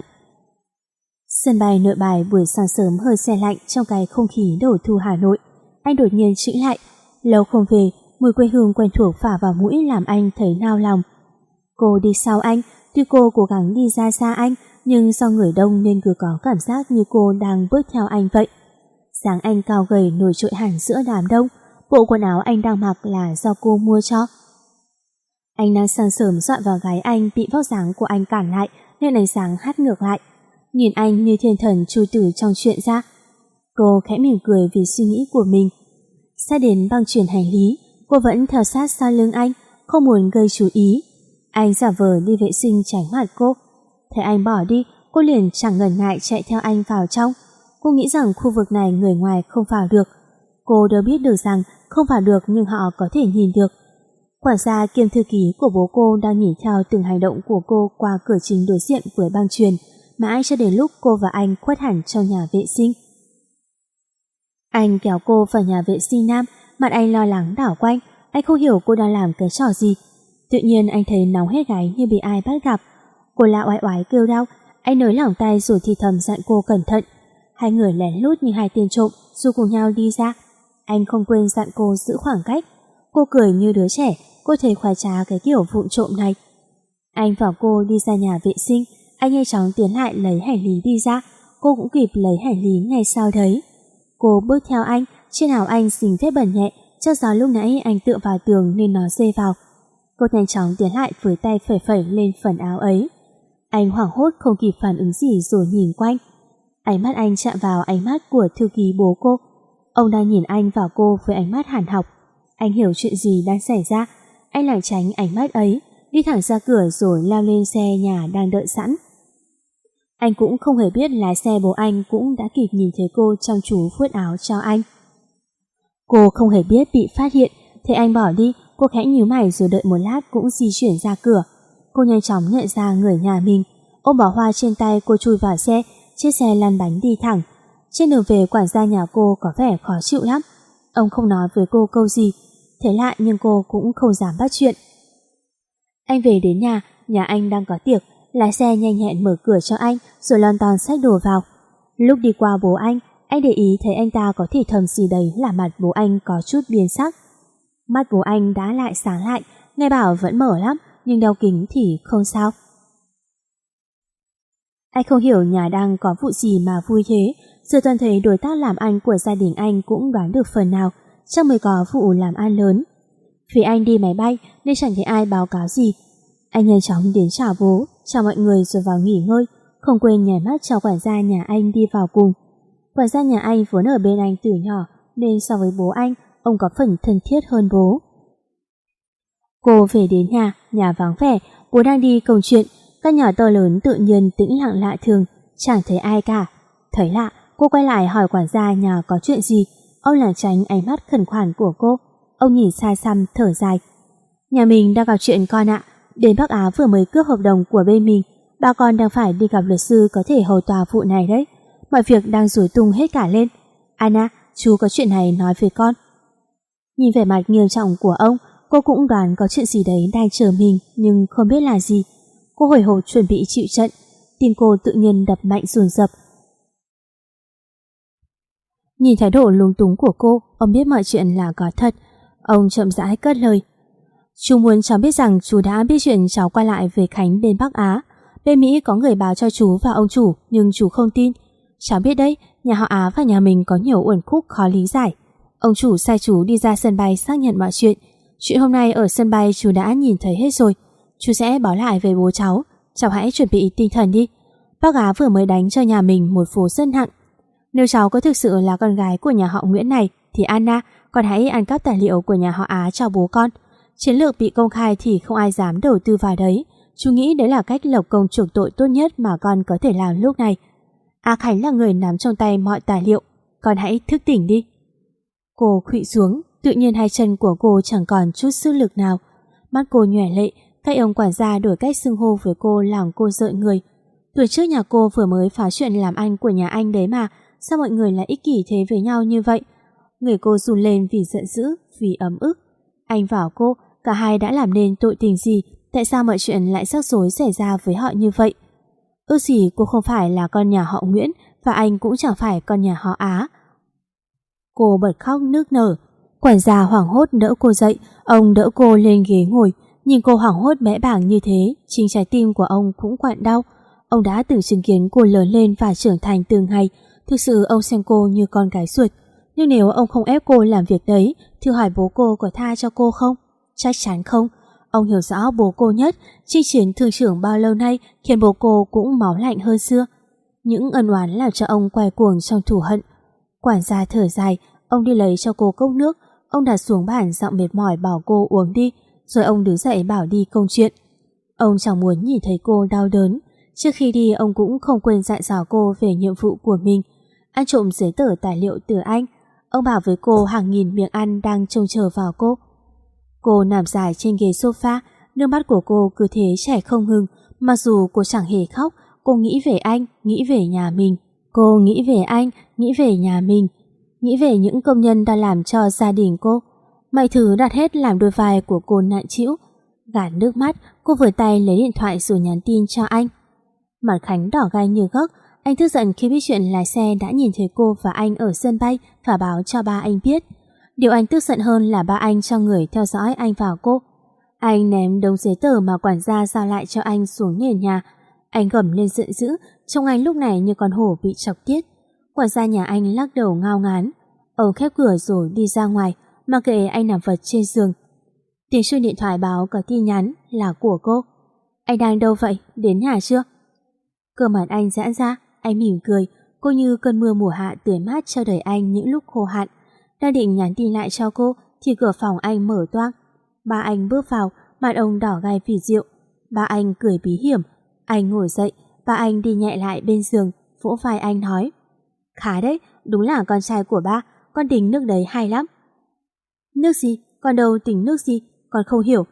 Sân bay Nội Bài buổi sáng sớm hơi se lạnh trong cái không khí đầu thu Hà Nội. Anh đột nhiên chững lại, lâu không về, mùi quê hương quen thuộc phả vào mũi làm anh thấy nao lòng. Cô đi sau anh, tuy cô cố gắng đi ra xa anh, nhưng do người đông nên cứ có cảm giác như cô đang bước theo anh vậy. Dáng anh cao gầy nổi trội hẳn giữa đám đông, bộ quần áo anh đang mặc là do cô mua cho. Anh đang sáng sớm dọa vào gái anh bị vóc dáng của anh cản lại nên ánh sáng hắt ngược lại. Nhìn anh như thiên thần chui từ trong chuyện ra. Cô khẽ mỉm cười vì suy nghĩ của mình. Sát đến băng chuyển hành lý, cô vẫn theo sát sau lưng anh, không muốn gây chú ý. Anh giả vờ đi vệ sinh tránh mặt cô. Thấy anh bỏ đi, cô liền chẳng ngần ngại chạy theo anh vào trong. Cô nghĩ rằng khu vực này người ngoài không vào được. Cô đâu biết được rằng không vào được nhưng họ có thể nhìn được. Quả ra kiêm thư ký của bố cô đang nhìn theo từng hành động của cô qua cửa chính đối diện với băng chuyền, mãi cho đến lúc cô và anh khuất hẳn trong nhà vệ sinh. Anh kéo cô vào nhà vệ sinh nam, mặt anh lo lắng đảo quanh, anh không hiểu cô đang làm cái trò gì. Tự nhiên anh thấy nóng hết gáy như bị ai bắt gặp. Cô la oái oái kêu đau, anh nới lỏng tay rồi thì thầm dặn cô cẩn thận. Hai người lén lút như hai tên trộm rồi cùng nhau đi ra. Anh không quên dặn cô giữ khoảng cách. Cô cười như đứa trẻ, cô thấy khoái trá cái kiểu vụng trộm này. Anh bảo cô đi ra nhà vệ sinh, anh nhanh chóng tiến lại lấy hành lý đi ra, cô cũng kịp lấy hành lý ngay sau đấy. Cô bước theo anh, trên áo anh dính vết bẩn nhẹ, chắc do lúc nãy anh tựa vào tường nên nó rơi vào. Cô nhanh chóng tiến lại với tay phẩy phẩy lên phần áo ấy. Anh hoảng hốt không kịp phản ứng gì rồi nhìn quanh. Ánh mắt anh chạm vào ánh mắt của thư ký bố cô. Ông đang nhìn anh vào cô với ánh mắt hàn học. Anh hiểu chuyện gì đang xảy ra. Anh lảng tránh ánh mắt ấy, đi thẳng ra cửa rồi leo lên xe nhà đang đợi sẵn. Anh cũng không hề biết lái xe bố anh cũng đã kịp nhìn thấy cô chăm chú phượt áo cho anh. Cô không hề biết bị phát hiện, thấy anh bỏ đi, cô khẽ nhíu mày rồi đợi một lát cũng di chuyển ra cửa. Cô nhanh chóng nhận ra người nhà mình, ôm bó hoa trên tay cô chui vào xe, chiếc xe lăn bánh đi thẳng. Trên đường về quản gia nhà cô có vẻ khó chịu lắm. Ông không nói với cô câu gì, thế lạ nhưng cô cũng không dám bắt chuyện. Anh về đến nhà, nhà anh đang có tiệc, lái xe nhanh nhẹn mở cửa cho anh rồi lon ton xách đồ vào. Lúc đi qua bố anh, anh để ý thấy anh ta có thì thầm gì đấy là mặt bố anh có chút biến sắc. Mắt bố anh đã lại sáng lại, nghe bảo vẫn mở lắm, nhưng đeo kính thì không sao. Anh không hiểu nhà đang có vụ gì mà vui thế, giờ toàn thấy đối tác làm ăn của gia đình anh cũng đoán được phần nào, chắc mới có vụ làm ăn lớn. Vì anh đi máy bay nên chẳng thấy ai báo cáo gì. Anh nhanh chóng đến chào bố, chào mọi người rồi vào nghỉ ngơi, không quên nháy mắt cho quản gia nhà anh đi vào cùng. Quản gia nhà anh vốn ở bên anh từ nhỏ nên so với bố anh, ông có phần thân thiết hơn bố. Cô về đến nhà, nhà vắng vẻ, bố đang đi công chuyện, căn nhà to lớn tự nhiên tĩnh lặng lạ thường, chẳng thấy ai cả. Thấy lạ, cô quay lại hỏi quản gia nhà có chuyện gì. Ông lảng tránh ánh mắt khẩn khoản của cô. Ông nhìn xa xăm thở dài. Nhà mình đang gặp chuyện con ạ. Đến Bắc Á vừa mới cướp hợp đồng của bên mình, ba con đang phải đi gặp luật sư có thể hầu tòa vụ này đấy. Mọi việc đang rối tung hết cả lên. Anna, chú có chuyện này nói với con. Nhìn vẻ mặt nghiêm trọng của ông, cô cũng đoán có chuyện gì đấy đang chờ mình, nhưng không biết là gì. Cô hồi hộp chuẩn bị chịu trận. Tim cô tự nhiên đập mạnh dồn dập. Nhìn thái độ lúng túng của cô, ông biết mọi chuyện là có thật. Ông chậm rãi cất lời. Chú muốn cháu biết rằng chú đã biết chuyện cháu quay lại về Khánh bên Bắc Á. Bên Mỹ có người báo cho chú và ông chủ, nhưng chú không tin. Cháu biết đấy, nhà họ Á và nhà mình có nhiều uẩn khúc khó lý giải. Ông chủ sai chú đi ra sân bay xác nhận mọi chuyện. Chuyện hôm nay ở sân bay chú đã nhìn thấy hết rồi. Chú sẽ báo lại về bố cháu. Cháu hãy chuẩn bị tinh thần đi. Bắc Á vừa mới đánh cho nhà mình một phố rất nặng. Nếu cháu có thực sự là con gái của nhà họ Nguyễn này, thì Anna, con hãy ăn cắp tài liệu của nhà họ Á cho bố con. Chiến lược bị công khai thì không ai dám đầu tư vào đấy. Chú nghĩ đấy là cách lộc công chuộc tội tốt nhất mà con có thể làm lúc này. A Khánh là người nắm trong tay mọi tài liệu. Con hãy thức tỉnh đi. Cô khuỵu xuống, tự nhiên hai chân của cô chẳng còn chút sức lực nào. Mắt cô nhòe lệ, các ông quản gia đổi cách xưng hô với cô làm cô rợn người. Tuổi trước nhà cô vừa mới phá chuyện làm ăn của nhà anh đấy mà, sao mọi người lại ích kỷ thế với nhau như vậy? Người cô run lên vì giận dữ, vì ấm ức. Anh bảo cô, cả hai đã làm nên tội tình gì, tại sao mọi chuyện lại rắc rối xảy ra với họ như vậy? Ước gì cô không phải là con nhà họ Nguyễn và anh cũng chẳng phải con nhà họ Á. Cô bật khóc nức nở. Quản gia hoảng hốt đỡ cô dậy, ông đỡ cô lên ghế ngồi. Nhìn cô hoảng hốt bẽ bàng như thế, chính trái tim của ông cũng quặn đau. Ông đã từng chứng kiến cô lớn lên và trưởng thành từng ngày. Thực sự ông xem cô như con gái ruột. Nhưng nếu ông không ép cô làm việc đấy, thử hỏi bố cô có tha cho cô không? Chắc chắn không. Ông hiểu rõ bố cô nhất. Chinh chiến thương trưởng bao lâu nay khiến bố cô cũng máu lạnh hơn xưa. Những ân oán làm cho ông quay cuồng trong thù hận. Quản gia thở dài, ông đi lấy cho cô cốc nước. Ông đặt xuống bàn giọng mệt mỏi bảo cô uống đi, rồi ông đứng dậy bảo đi công chuyện. Ông chẳng muốn nhìn thấy cô đau đớn. Trước khi đi ông cũng không quên dặn dò cô về nhiệm vụ của mình. Ăn trộm giấy tờ tài liệu từ anh. Ông bảo với cô hàng nghìn miệng ăn đang trông chờ vào cô. Cô nằm dài trên ghế sofa, nước mắt của cô cứ thế chảy không ngừng. Mặc dù cô chẳng hề khóc, cô nghĩ về anh, nghĩ về nhà mình. Cô nghĩ về anh, nghĩ về nhà mình, nghĩ về những công nhân đang làm cho gia đình cô. Mọi thứ đặt hết làm đôi vai của cô nặng trĩu. Gạt nước mắt, cô vừa tay lấy điện thoại rồi nhắn tin cho anh. Mặt Khánh đỏ gai như gấc. Anh tức giận khi biết chuyện lái xe đã nhìn thấy cô và anh ở sân bay và báo cho ba anh biết. Điều anh tức giận hơn là ba anh cho người theo dõi anh vào cô. Anh ném đống giấy tờ mà quản gia giao lại cho anh xuống nền nhà. Anh gầm lên giận dữ, trông anh lúc này như con hổ bị chọc tiết. Quản gia nhà anh lắc đầu ngao ngán. Ông khép cửa rồi đi ra ngoài, mà kệ anh nằm vật trên giường. Tiếng chuông điện thoại báo có tin nhắn là của cô. Anh đang đâu vậy? Đến nhà chưa? Cơ mặt anh giãn ra, anh mỉm cười. Cô như cơn mưa mùa hạ tưới mát cho đời anh những lúc khô hạn. Đang định nhắn tin lại cho cô thì cửa phòng anh mở toang. Ba anh bước vào, mặt ông đỏ gai vì rượu. Ba anh cười bí hiểm. Anh ngồi dậy, ba anh đi nhẹ lại bên giường, vỗ vai anh nói: Khá đấy, đúng là con trai của ba, con tính nước đấy hay lắm. Nước gì? Con đâu tính nước gì? Con không hiểu.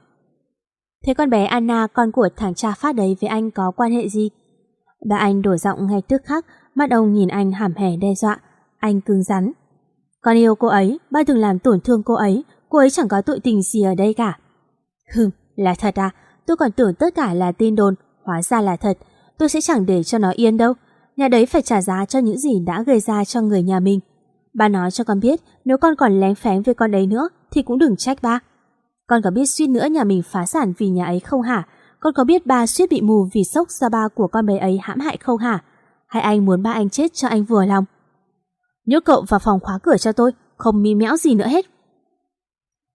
Thế con bé Anna, con của thằng cha Phát đấy với anh có quan hệ gì? Ba anh đổi giọng ngay tức khắc, mắt ông nhìn anh hàm hè đe dọa. Anh cứng rắn. Con yêu cô ấy, ba từng làm tổn thương cô ấy, cô ấy chẳng có tội tình gì ở đây cả. Hừm, là thật à? Tôi còn tưởng tất cả là tin đồn, hóa ra là thật. Tôi sẽ chẳng để cho nó yên đâu. Nhà đấy phải trả giá cho những gì đã gây ra cho người nhà mình. Ba nói cho con biết, nếu con còn lén phén với con đấy nữa thì cũng đừng trách ba. Con có biết suýt nữa nhà mình phá sản vì nhà ấy không hả? Con có biết ba suýt bị mù vì sốc do ba của con bé ấy hãm hại không hả? Hay anh muốn ba anh chết cho anh vừa lòng? Nhốt cậu vào phòng khóa cửa cho tôi, không mí mẽo gì nữa hết.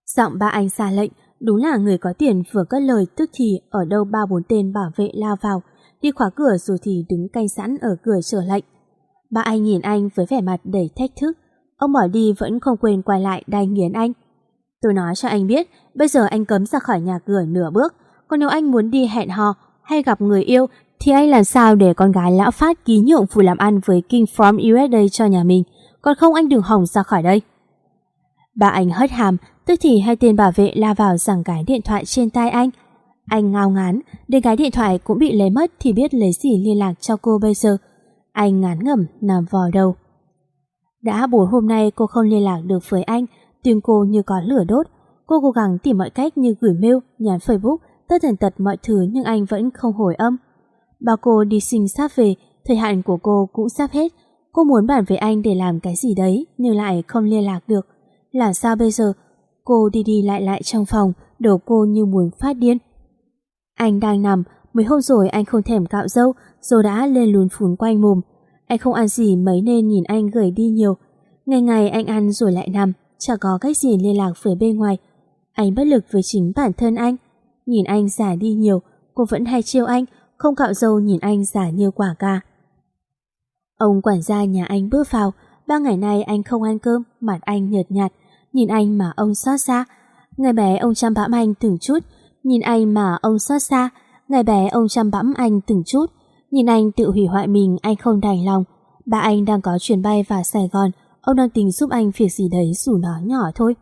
Giọng ba anh ra lệnh, đúng là người có tiền vừa cất lời tức thì ở đâu ba bốn tên bảo vệ lao vào, đi khóa cửa rồi thì đứng canh sẵn ở cửa chờ lệnh. Ba anh nhìn anh với vẻ mặt đầy thách thức, ông bỏ đi vẫn không quên quay lại đai nghiến anh. Tôi nói cho anh biết, bây giờ anh cấm ra khỏi nhà cửa nửa bước, còn nếu anh muốn đi hẹn hò hay gặp người yêu thì anh làm sao để con gái lão Phát ký nhượng phù làm ăn với King from u ét a cho nhà mình, còn không anh đừng hòng ra khỏi đây. Ba anh hất hàm, tức thì hai tên bảo vệ la vào giằng cái điện thoại trên tay anh. Anh ngao ngán, đến cái điện thoại cũng bị lấy mất thì biết lấy gì liên lạc cho cô bây giờ. Anh ngán ngẩm nằm vò đầu. Đã bốn hôm nay cô không liên lạc được với anh, tim cô như có lửa đốt. Cô cố gắng tìm mọi cách như gửi mail, nhắn Facebook, tất tần tật mọi thứ nhưng anh vẫn không hồi âm. Bao cô đi sinh sắp về, thời hạn của cô cũng sắp hết. Cô muốn bàn với anh để làm cái gì đấy nhưng lại không liên lạc được. Làm sao bây giờ? Cô đi đi lại lại trong phòng, đầu cô như muốn phát điên. Anh đang nằm, mấy hôm rồi anh không thèm cạo râu, rồi đã lên lún phún quanh mồm. Anh không ăn gì mấy nên nhìn anh gầy đi nhiều. Ngày ngày anh ăn rồi lại nằm, chẳng có cách gì liên lạc với bên ngoài. Anh bất lực với chính bản thân anh. Nhìn anh già đi nhiều, cô vẫn hay trêu anh, không cạo râu nhìn anh già như quả cà. Ông quản gia nhà anh bước vào, ba ngày nay anh không ăn cơm, mặt anh nhợt nhạt. Nhìn anh mà ông xót xa. Ngày bé ông chăm bẵm anh từng chút, nhìn anh mà ông xót xa. Ngày bé ông chăm bẵm anh từng chút, nhìn anh tự hủy hoại mình anh không đành lòng. Ba anh đang có chuyến bay vào Sài Gòn, ông đang tính giúp anh việc gì đấy dù nó nhỏ thôi.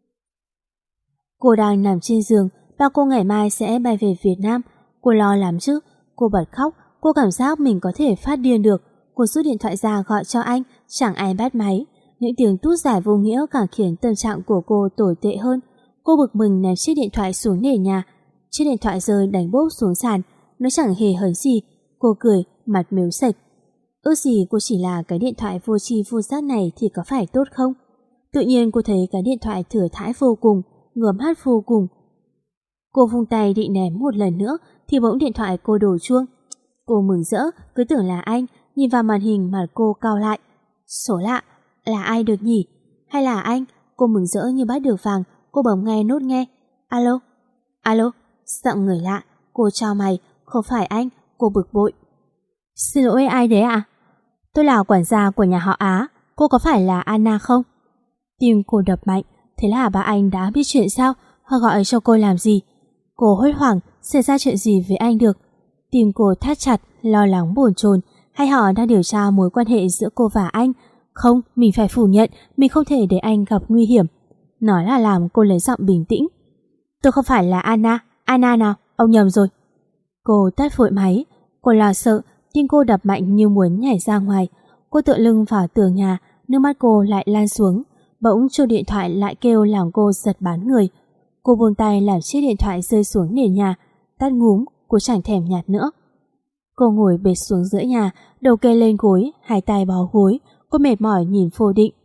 Cô đang nằm trên giường, ba cô ngày mai sẽ bay về Việt Nam. Cô lo lắm chứ. Cô bật khóc, cô cảm giác mình có thể phát điên được. Cô rút điện thoại ra gọi cho anh, chẳng ai bắt máy. Những tiếng tút giải vô nghĩa càng khiến tâm trạng của cô tồi tệ hơn. Cô bực mình ném chiếc điện thoại xuống nền nhà. Chiếc điện thoại rơi đánh bốp xuống sàn. Nó chẳng hề hấn gì. Cô cười, mặt mếu sạch. Ước gì cô chỉ là cái điện thoại vô tri vô giác này thì có phải tốt không? Tự nhiên cô thấy cái điện thoại thừa thãi vô cùng, ngớm hát vô cùng. Cô vung tay định ném một lần nữa thì bỗng điện thoại cô đổ chuông. Cô mừng rỡ, cứ tưởng là anh, nhìn vào màn hình mặt cô cau lại. Số lạ, là ai được nhỉ? Hay là anh? Cô mừng rỡ như bắt được vàng, cô bấm nghe nốt nghe. Alo? Alo? Giọng người lạ, cô chào mày, không phải anh, cô bực bội. Xin lỗi, ai đấy ạ? Tôi là quản gia của nhà họ Á, cô có phải là Anna không? Tim cô đập mạnh, thế là ba anh đã biết chuyện sao? Họ gọi cho cô làm gì? Cô hốt hoảng, xảy ra chuyện gì với anh được? Tim cô thắt chặt, lo lắng bồn chồn, hay họ đang điều tra mối quan hệ giữa cô và anh? Không, mình phải phủ nhận, mình không thể để anh gặp nguy hiểm. Nói là làm cô lấy giọng bình tĩnh. Tôi không phải là Anna, Anna nào, ông nhầm rồi. Cô tắt vội máy, cô lo sợ, tim cô đập mạnh như muốn nhảy ra ngoài. Cô tựa lưng vào tường nhà, nước mắt cô lại lan xuống. Bỗng chuông điện thoại lại kêu làm cô giật bắn người. Cô buông tay làm chiếc điện thoại rơi xuống nền nhà. Tắt ngúm, cô chẳng thèm nhặt nữa. Cô ngồi bệt xuống giữa nhà, đầu kê lên gối, hai tay bó gối. Cô mệt mỏi nhìn vô định.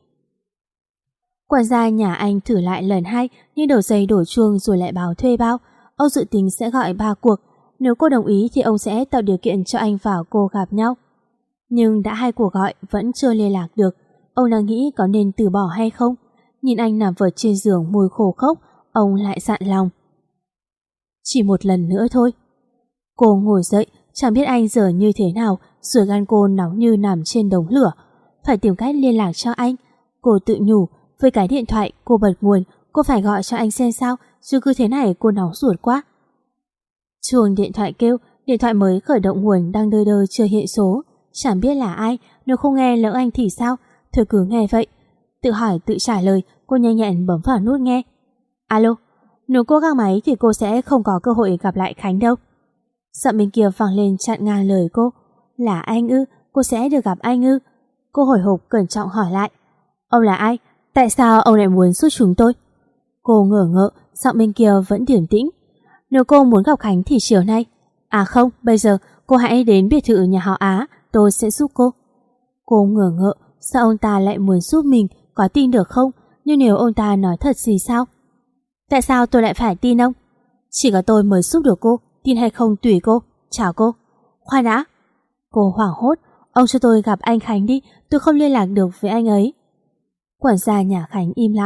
Quản gia nhà anh thử lại lần hai, nhưng đầu dây đổ chuông rồi lại báo thuê bao. Ông dự tính sẽ gọi ba cuộc. Nếu cô đồng ý thì ông sẽ tạo điều kiện cho anh và cô gặp nhau. Nhưng đã hai cuộc gọi vẫn chưa liên lạc được. Ông đang nghĩ có nên từ bỏ hay không. Nhìn anh nằm vật trên giường môi khô khốc, ông lại dặn lòng. Chỉ một lần nữa thôi. Cô ngồi dậy, chẳng biết anh giờ như thế nào, rồi gan cô nóng như nằm trên đống lửa. Phải tìm cách liên lạc cho anh. Cô tự nhủ, với cái điện thoại cô bật nguồn, cô phải gọi cho anh xem sao, chứ cứ thế này cô nóng ruột quá. Chuông điện thoại kêu, điện thoại mới khởi động nguồn đang đơ đơ chưa hiện số. Chẳng biết là ai, nếu không nghe lỡ anh thì sao, thôi cứ nghe vậy. Tự hỏi tự trả lời, cô nhanh nhẹn bấm vào nút nghe. Alo, nếu cô gác máy thì cô sẽ không có cơ hội gặp lại Khánh đâu. Giọng bên kia vang lên chặn ngang lời cô. Là anh ư, cô sẽ được gặp anh ư? Cô hồi hộp cẩn trọng hỏi lại. Ông là ai? Tại sao ông lại muốn giúp chúng tôi? Cô ngờ ngợ, giọng bên kia vẫn điềm tĩnh. Nếu cô muốn gặp Khánh thì chiều nay. À không, bây giờ cô hãy đến biệt thự nhà họ Á, tôi sẽ giúp cô. Cô ngờ ngợ, sao ông ta lại muốn giúp mình, có tin được không? Nhưng nếu ông ta nói thật gì sao? Tại sao tôi lại phải tin ông? Chỉ có tôi mới giúp được cô, tin hay không tùy cô. Chào cô. Khoan đã. Cô hoảng hốt, ông cho tôi gặp anh Khánh đi, tôi không liên lạc được với anh ấy. Quản gia nhà Khánh im lặng,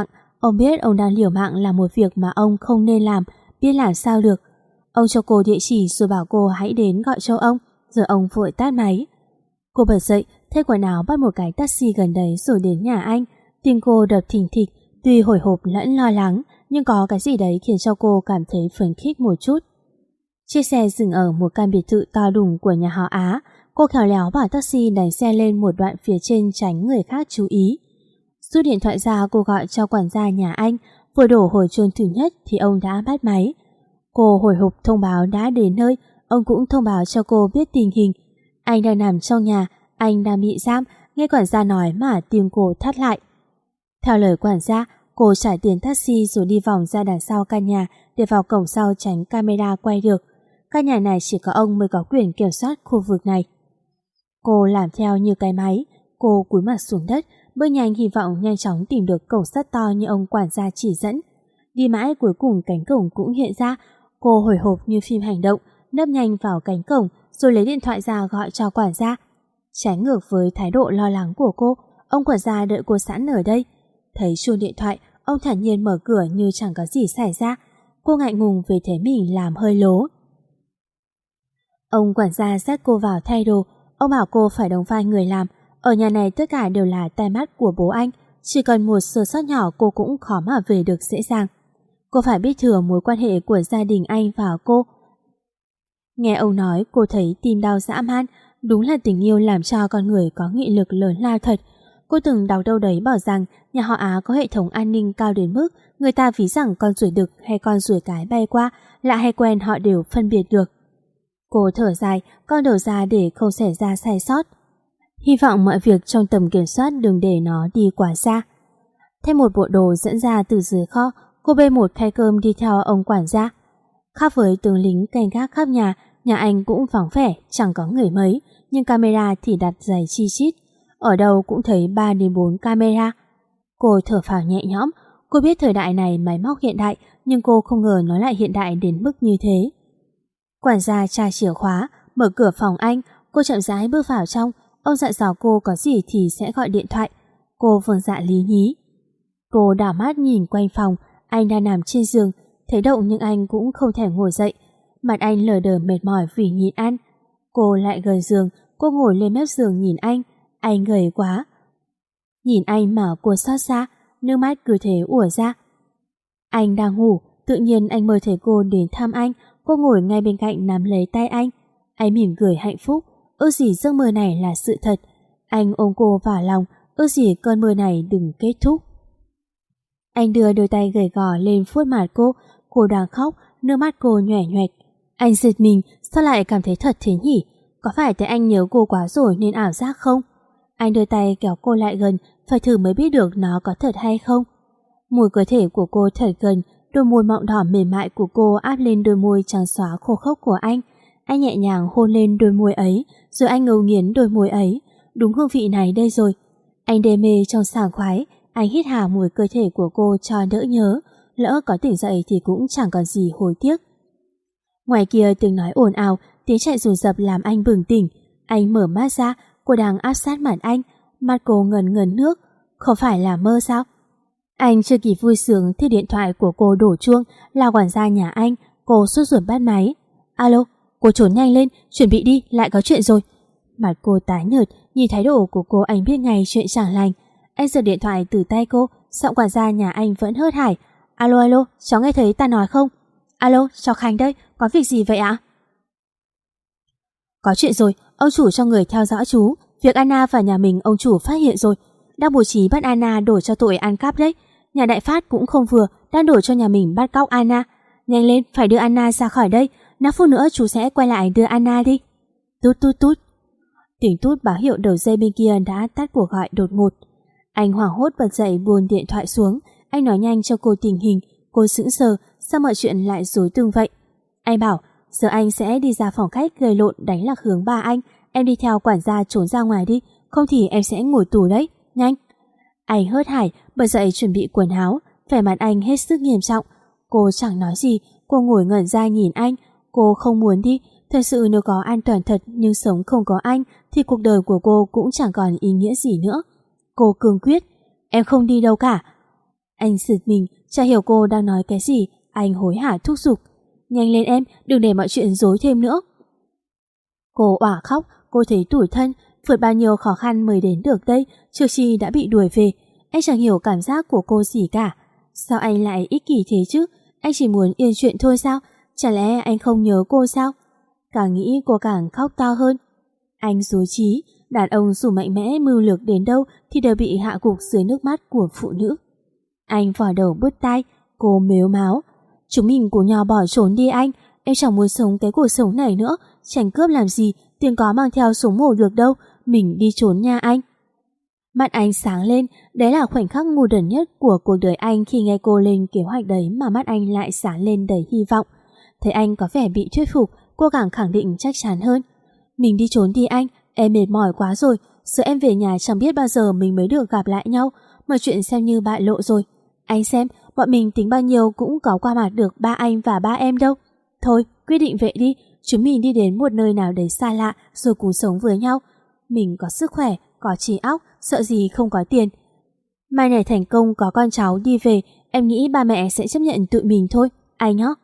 Ông biết ông đang liều mạng làm một việc mà ông không nên làm, biết làm sao được. Ông cho cô địa chỉ rồi bảo cô hãy đến gọi cho ông, rồi ông vội tắt máy. Cô bật dậy, thay quần áo bắt một cái taxi gần đấy rồi đến nhà anh. Tim cô đập thình thịch, tuy hồi hộp lẫn lo lắng, nhưng có cái gì đấy khiến cho cô cảm thấy phấn khích một chút. Chiếc xe dừng ở một căn biệt thự to đùng của nhà họ Á. Cô khéo léo bảo taxi đánh xe lên một đoạn phía trên tránh người khác chú ý. Rút điện thoại ra, cô gọi cho quản gia nhà anh. Vừa đổ hồi chuông thứ nhất thì ông đã bắt máy. Cô hồi hộp thông báo đã đến nơi. Ông cũng thông báo cho cô biết tình hình. Anh đang nằm trong nhà, anh đang bị giam. Nghe quản gia nói mà tim cô thắt lại. Theo lời quản gia, cô trả tiền taxi rồi đi vòng ra đằng sau căn nhà để vào cổng sau tránh camera quay được. Căn nhà này chỉ có ông mới có quyền kiểm soát khu vực này. Cô làm theo như cái máy. Cô cúi mặt xuống đất, bước nhanh hy vọng nhanh chóng tìm được cổng sắt to như ông quản gia chỉ dẫn. Đi mãi cuối cùng cánh cổng cũng hiện ra. Cô hồi hộp như phim hành động, nấp nhanh vào cánh cổng rồi lấy điện thoại ra gọi cho quản gia. Trái ngược với thái độ lo lắng của cô, ông quản gia đợi cô sẵn ở đây. Thấy chuông điện thoại, ông thản nhiên mở cửa như chẳng có gì xảy ra. Cô ngại ngùng vì thấy mình làm hơi lố. Ông quản gia dắt cô vào thay đồ. Ông bảo cô phải đóng vai người làm. Ở nhà này tất cả đều là tai mắt của bố anh. Chỉ cần một sơ sót nhỏ cô cũng khó mà về được dễ dàng. Cô phải biết thừa mối quan hệ của gia đình anh và cô. Nghe ông nói cô thấy tim đau dã man. Đúng là tình yêu làm cho con người có nghị lực lớn lao thật. Cô từng đọc đâu đấy bảo rằng nhà họ Á có hệ thống an ninh cao đến mức người ta ví rằng con ruồi đực hay con ruồi cái bay qua, lạ hay quen họ đều phân biệt được. Cô thở dài, con đầu ra để không xảy ra sai sót. Hy vọng mọi việc trong tầm kiểm soát đừng để nó đi quá xa. Thêm một bộ đồ dẫn ra từ dưới kho, cô bê một khay cơm đi theo ông quản gia. Khác với tướng lính canh gác khắp nhà, nhà anh cũng vắng vẻ, chẳng có người mấy, nhưng camera thì đặt dày chi chít. Ở đâu cũng thấy ba đến bốn camera. Cô thở phào nhẹ nhõm. Cô biết thời đại này máy móc hiện đại, nhưng cô không ngờ nó lại hiện đại đến mức như thế. Quản gia tra chìa khóa, mở cửa phòng anh. Cô chậm rãi bước vào trong. Ông dặn dò cô có gì thì sẽ gọi điện thoại. Cô vâng dạ lý nhí. Cô đảo mắt nhìn quanh phòng. Anh đang nằm trên giường, thấy động nhưng anh cũng không thể ngồi dậy. Mặt anh lờ đờ mệt mỏi vì nhịn ăn. Cô lại gần giường. Cô ngồi lên mép giường nhìn anh. Anh gầy quá. Nhìn anh mà cô xót xa, nước mắt cứ thế ùa ra. Anh đang ngủ, tự nhiên anh mời thấy cô đến thăm anh. Cô ngồi ngay bên cạnh nắm lấy tay anh. Anh mỉm cười hạnh phúc, ước gì giấc mơ này là sự thật. Anh ôm cô vào lòng, ước gì cơn mơ này đừng kết thúc. Anh đưa đôi tay gầy gò lên vuốt mặt cô. Cô đang khóc, nước mắt cô nhoẻn nhoẹt. Anh giật mình, sao lại cảm thấy thật thế nhỉ? Có phải tại anh nhớ cô quá rồi nên ảo giác không? Anh đưa tay kéo cô lại gần, phải thử mới biết được nó có thật hay không. Mùi cơ thể của cô thật gần, đôi môi mọng đỏ mềm mại của cô áp lên đôi môi trắng xóa khô khốc của anh. Anh nhẹ nhàng hôn lên đôi môi ấy, rồi anh ngấu nghiến đôi môi ấy. Đúng hương vị này đây rồi. Anh đê mê trong sảng khoái, anh hít hà mùi cơ thể của cô cho đỡ nhớ. Lỡ có tỉnh dậy thì cũng chẳng còn gì hối tiếc. Ngoài kia tiếng nói ồn ào, tiếng chạy rồn rập làm anh bừng tỉnh. Anh mở mắt ra, cô đang áp sát mặt anh, mặt cô ngần ngần nước. Không phải là mơ sao? Anh chưa kịp vui sướng thì điện thoại của cô đổ chuông, là quản gia nhà anh. Cô sốt ruột bắt máy. Alo, cô trốn nhanh lên, chuẩn bị đi, lại có chuyện rồi. Mặt cô tái nhợt, nhìn thái độ của cô anh biết ngay chuyện chẳng lành. Anh giật điện thoại từ tay cô, giọng quản gia nhà anh vẫn hớt hải. Alo alo, cháu nghe thấy ta nói không? Alo, cháu Khánh đây, có việc gì vậy ạ? Có chuyện rồi, ông chủ cho người theo dõi chú. Việc Anna và nhà mình ông chủ phát hiện rồi, đang bố trí bắt Anna đổ cho tội ăn cắp đấy. Nhà Đại Phát cũng không vừa, đang đổ cho nhà mình bắt cóc Anna. Nhanh lên, phải đưa Anna ra khỏi đây. năm phút nữa chú sẽ quay lại đưa Anna đi. Tút tút tút. Tiếng tút báo hiệu đầu dây bên kia đã tắt cuộc gọi đột ngột. Anh hoảng hốt bật dậy buông điện thoại xuống. Anh nói nhanh cho cô tình hình. Cô sững sờ, sao mọi chuyện lại rối tung vậy? Anh bảo, giờ anh sẽ đi ra phòng khách gây lộn đánh lạc hướng ba anh. Em đi theo quản gia trốn ra ngoài đi, không thì em sẽ ngồi tù đấy, nhanh. Anh hớt hải, bật dậy chuẩn bị quần áo, vẻ mặt anh hết sức nghiêm trọng. Cô chẳng nói gì, cô ngồi ngẩn ra nhìn anh. Cô không muốn đi, thật sự nếu có an toàn thật nhưng sống không có anh thì cuộc đời của cô cũng chẳng còn ý nghĩa gì nữa. Cô cương quyết, em không đi đâu cả. Anh giật mình, chả hiểu cô đang nói cái gì. Anh hối hả thúc giục. Nhanh lên em, đừng để mọi chuyện rối thêm nữa. Cô òa khóc, cô thấy tủi thân, vượt bao nhiêu khó khăn mới đến được đây, chưa chi đã bị đuổi về. Anh chẳng hiểu cảm giác của cô gì cả. Sao anh lại ích kỷ thế chứ? Anh chỉ muốn yên chuyện thôi sao? Chả lẽ anh không nhớ cô sao? Càng nghĩ cô càng khóc to hơn. Anh dối trí, đàn ông dù mạnh mẽ mưu lược đến đâu thì đều bị hạ gục dưới nước mắt của phụ nữ. Anh vò đầu bứt tai, cô mếu máo. Chúng mình cùng nhau bỏ trốn đi anh, em chẳng muốn sống cái cuộc sống này nữa, tranh cướp làm gì, tiền có mang theo súng mổ được đâu, mình đi trốn nha anh. Mắt anh sáng lên, đấy là khoảnh khắc ngu đần nhất của cuộc đời anh khi nghe cô lên kế hoạch đấy mà mắt anh lại sáng lên đầy hy vọng. Thấy anh có vẻ bị thuyết phục, cô càng khẳng định chắc chắn hơn. Mình đi trốn đi anh, em mệt mỏi quá rồi, giờ em về nhà chẳng biết bao giờ mình mới được gặp lại nhau, mọi chuyện xem như bại lộ rồi. Anh xem, bọn mình tính bao nhiêu cũng có qua mặt được ba anh và ba em đâu. Thôi, quyết định vậy đi, chúng mình đi đến một nơi nào đấy xa lạ rồi cùng sống với nhau. Mình có sức khỏe, có trí óc, sợ gì không có tiền. Mai này thành công có con cháu đi về, em nghĩ ba mẹ sẽ chấp nhận tụi mình thôi, anh nhá.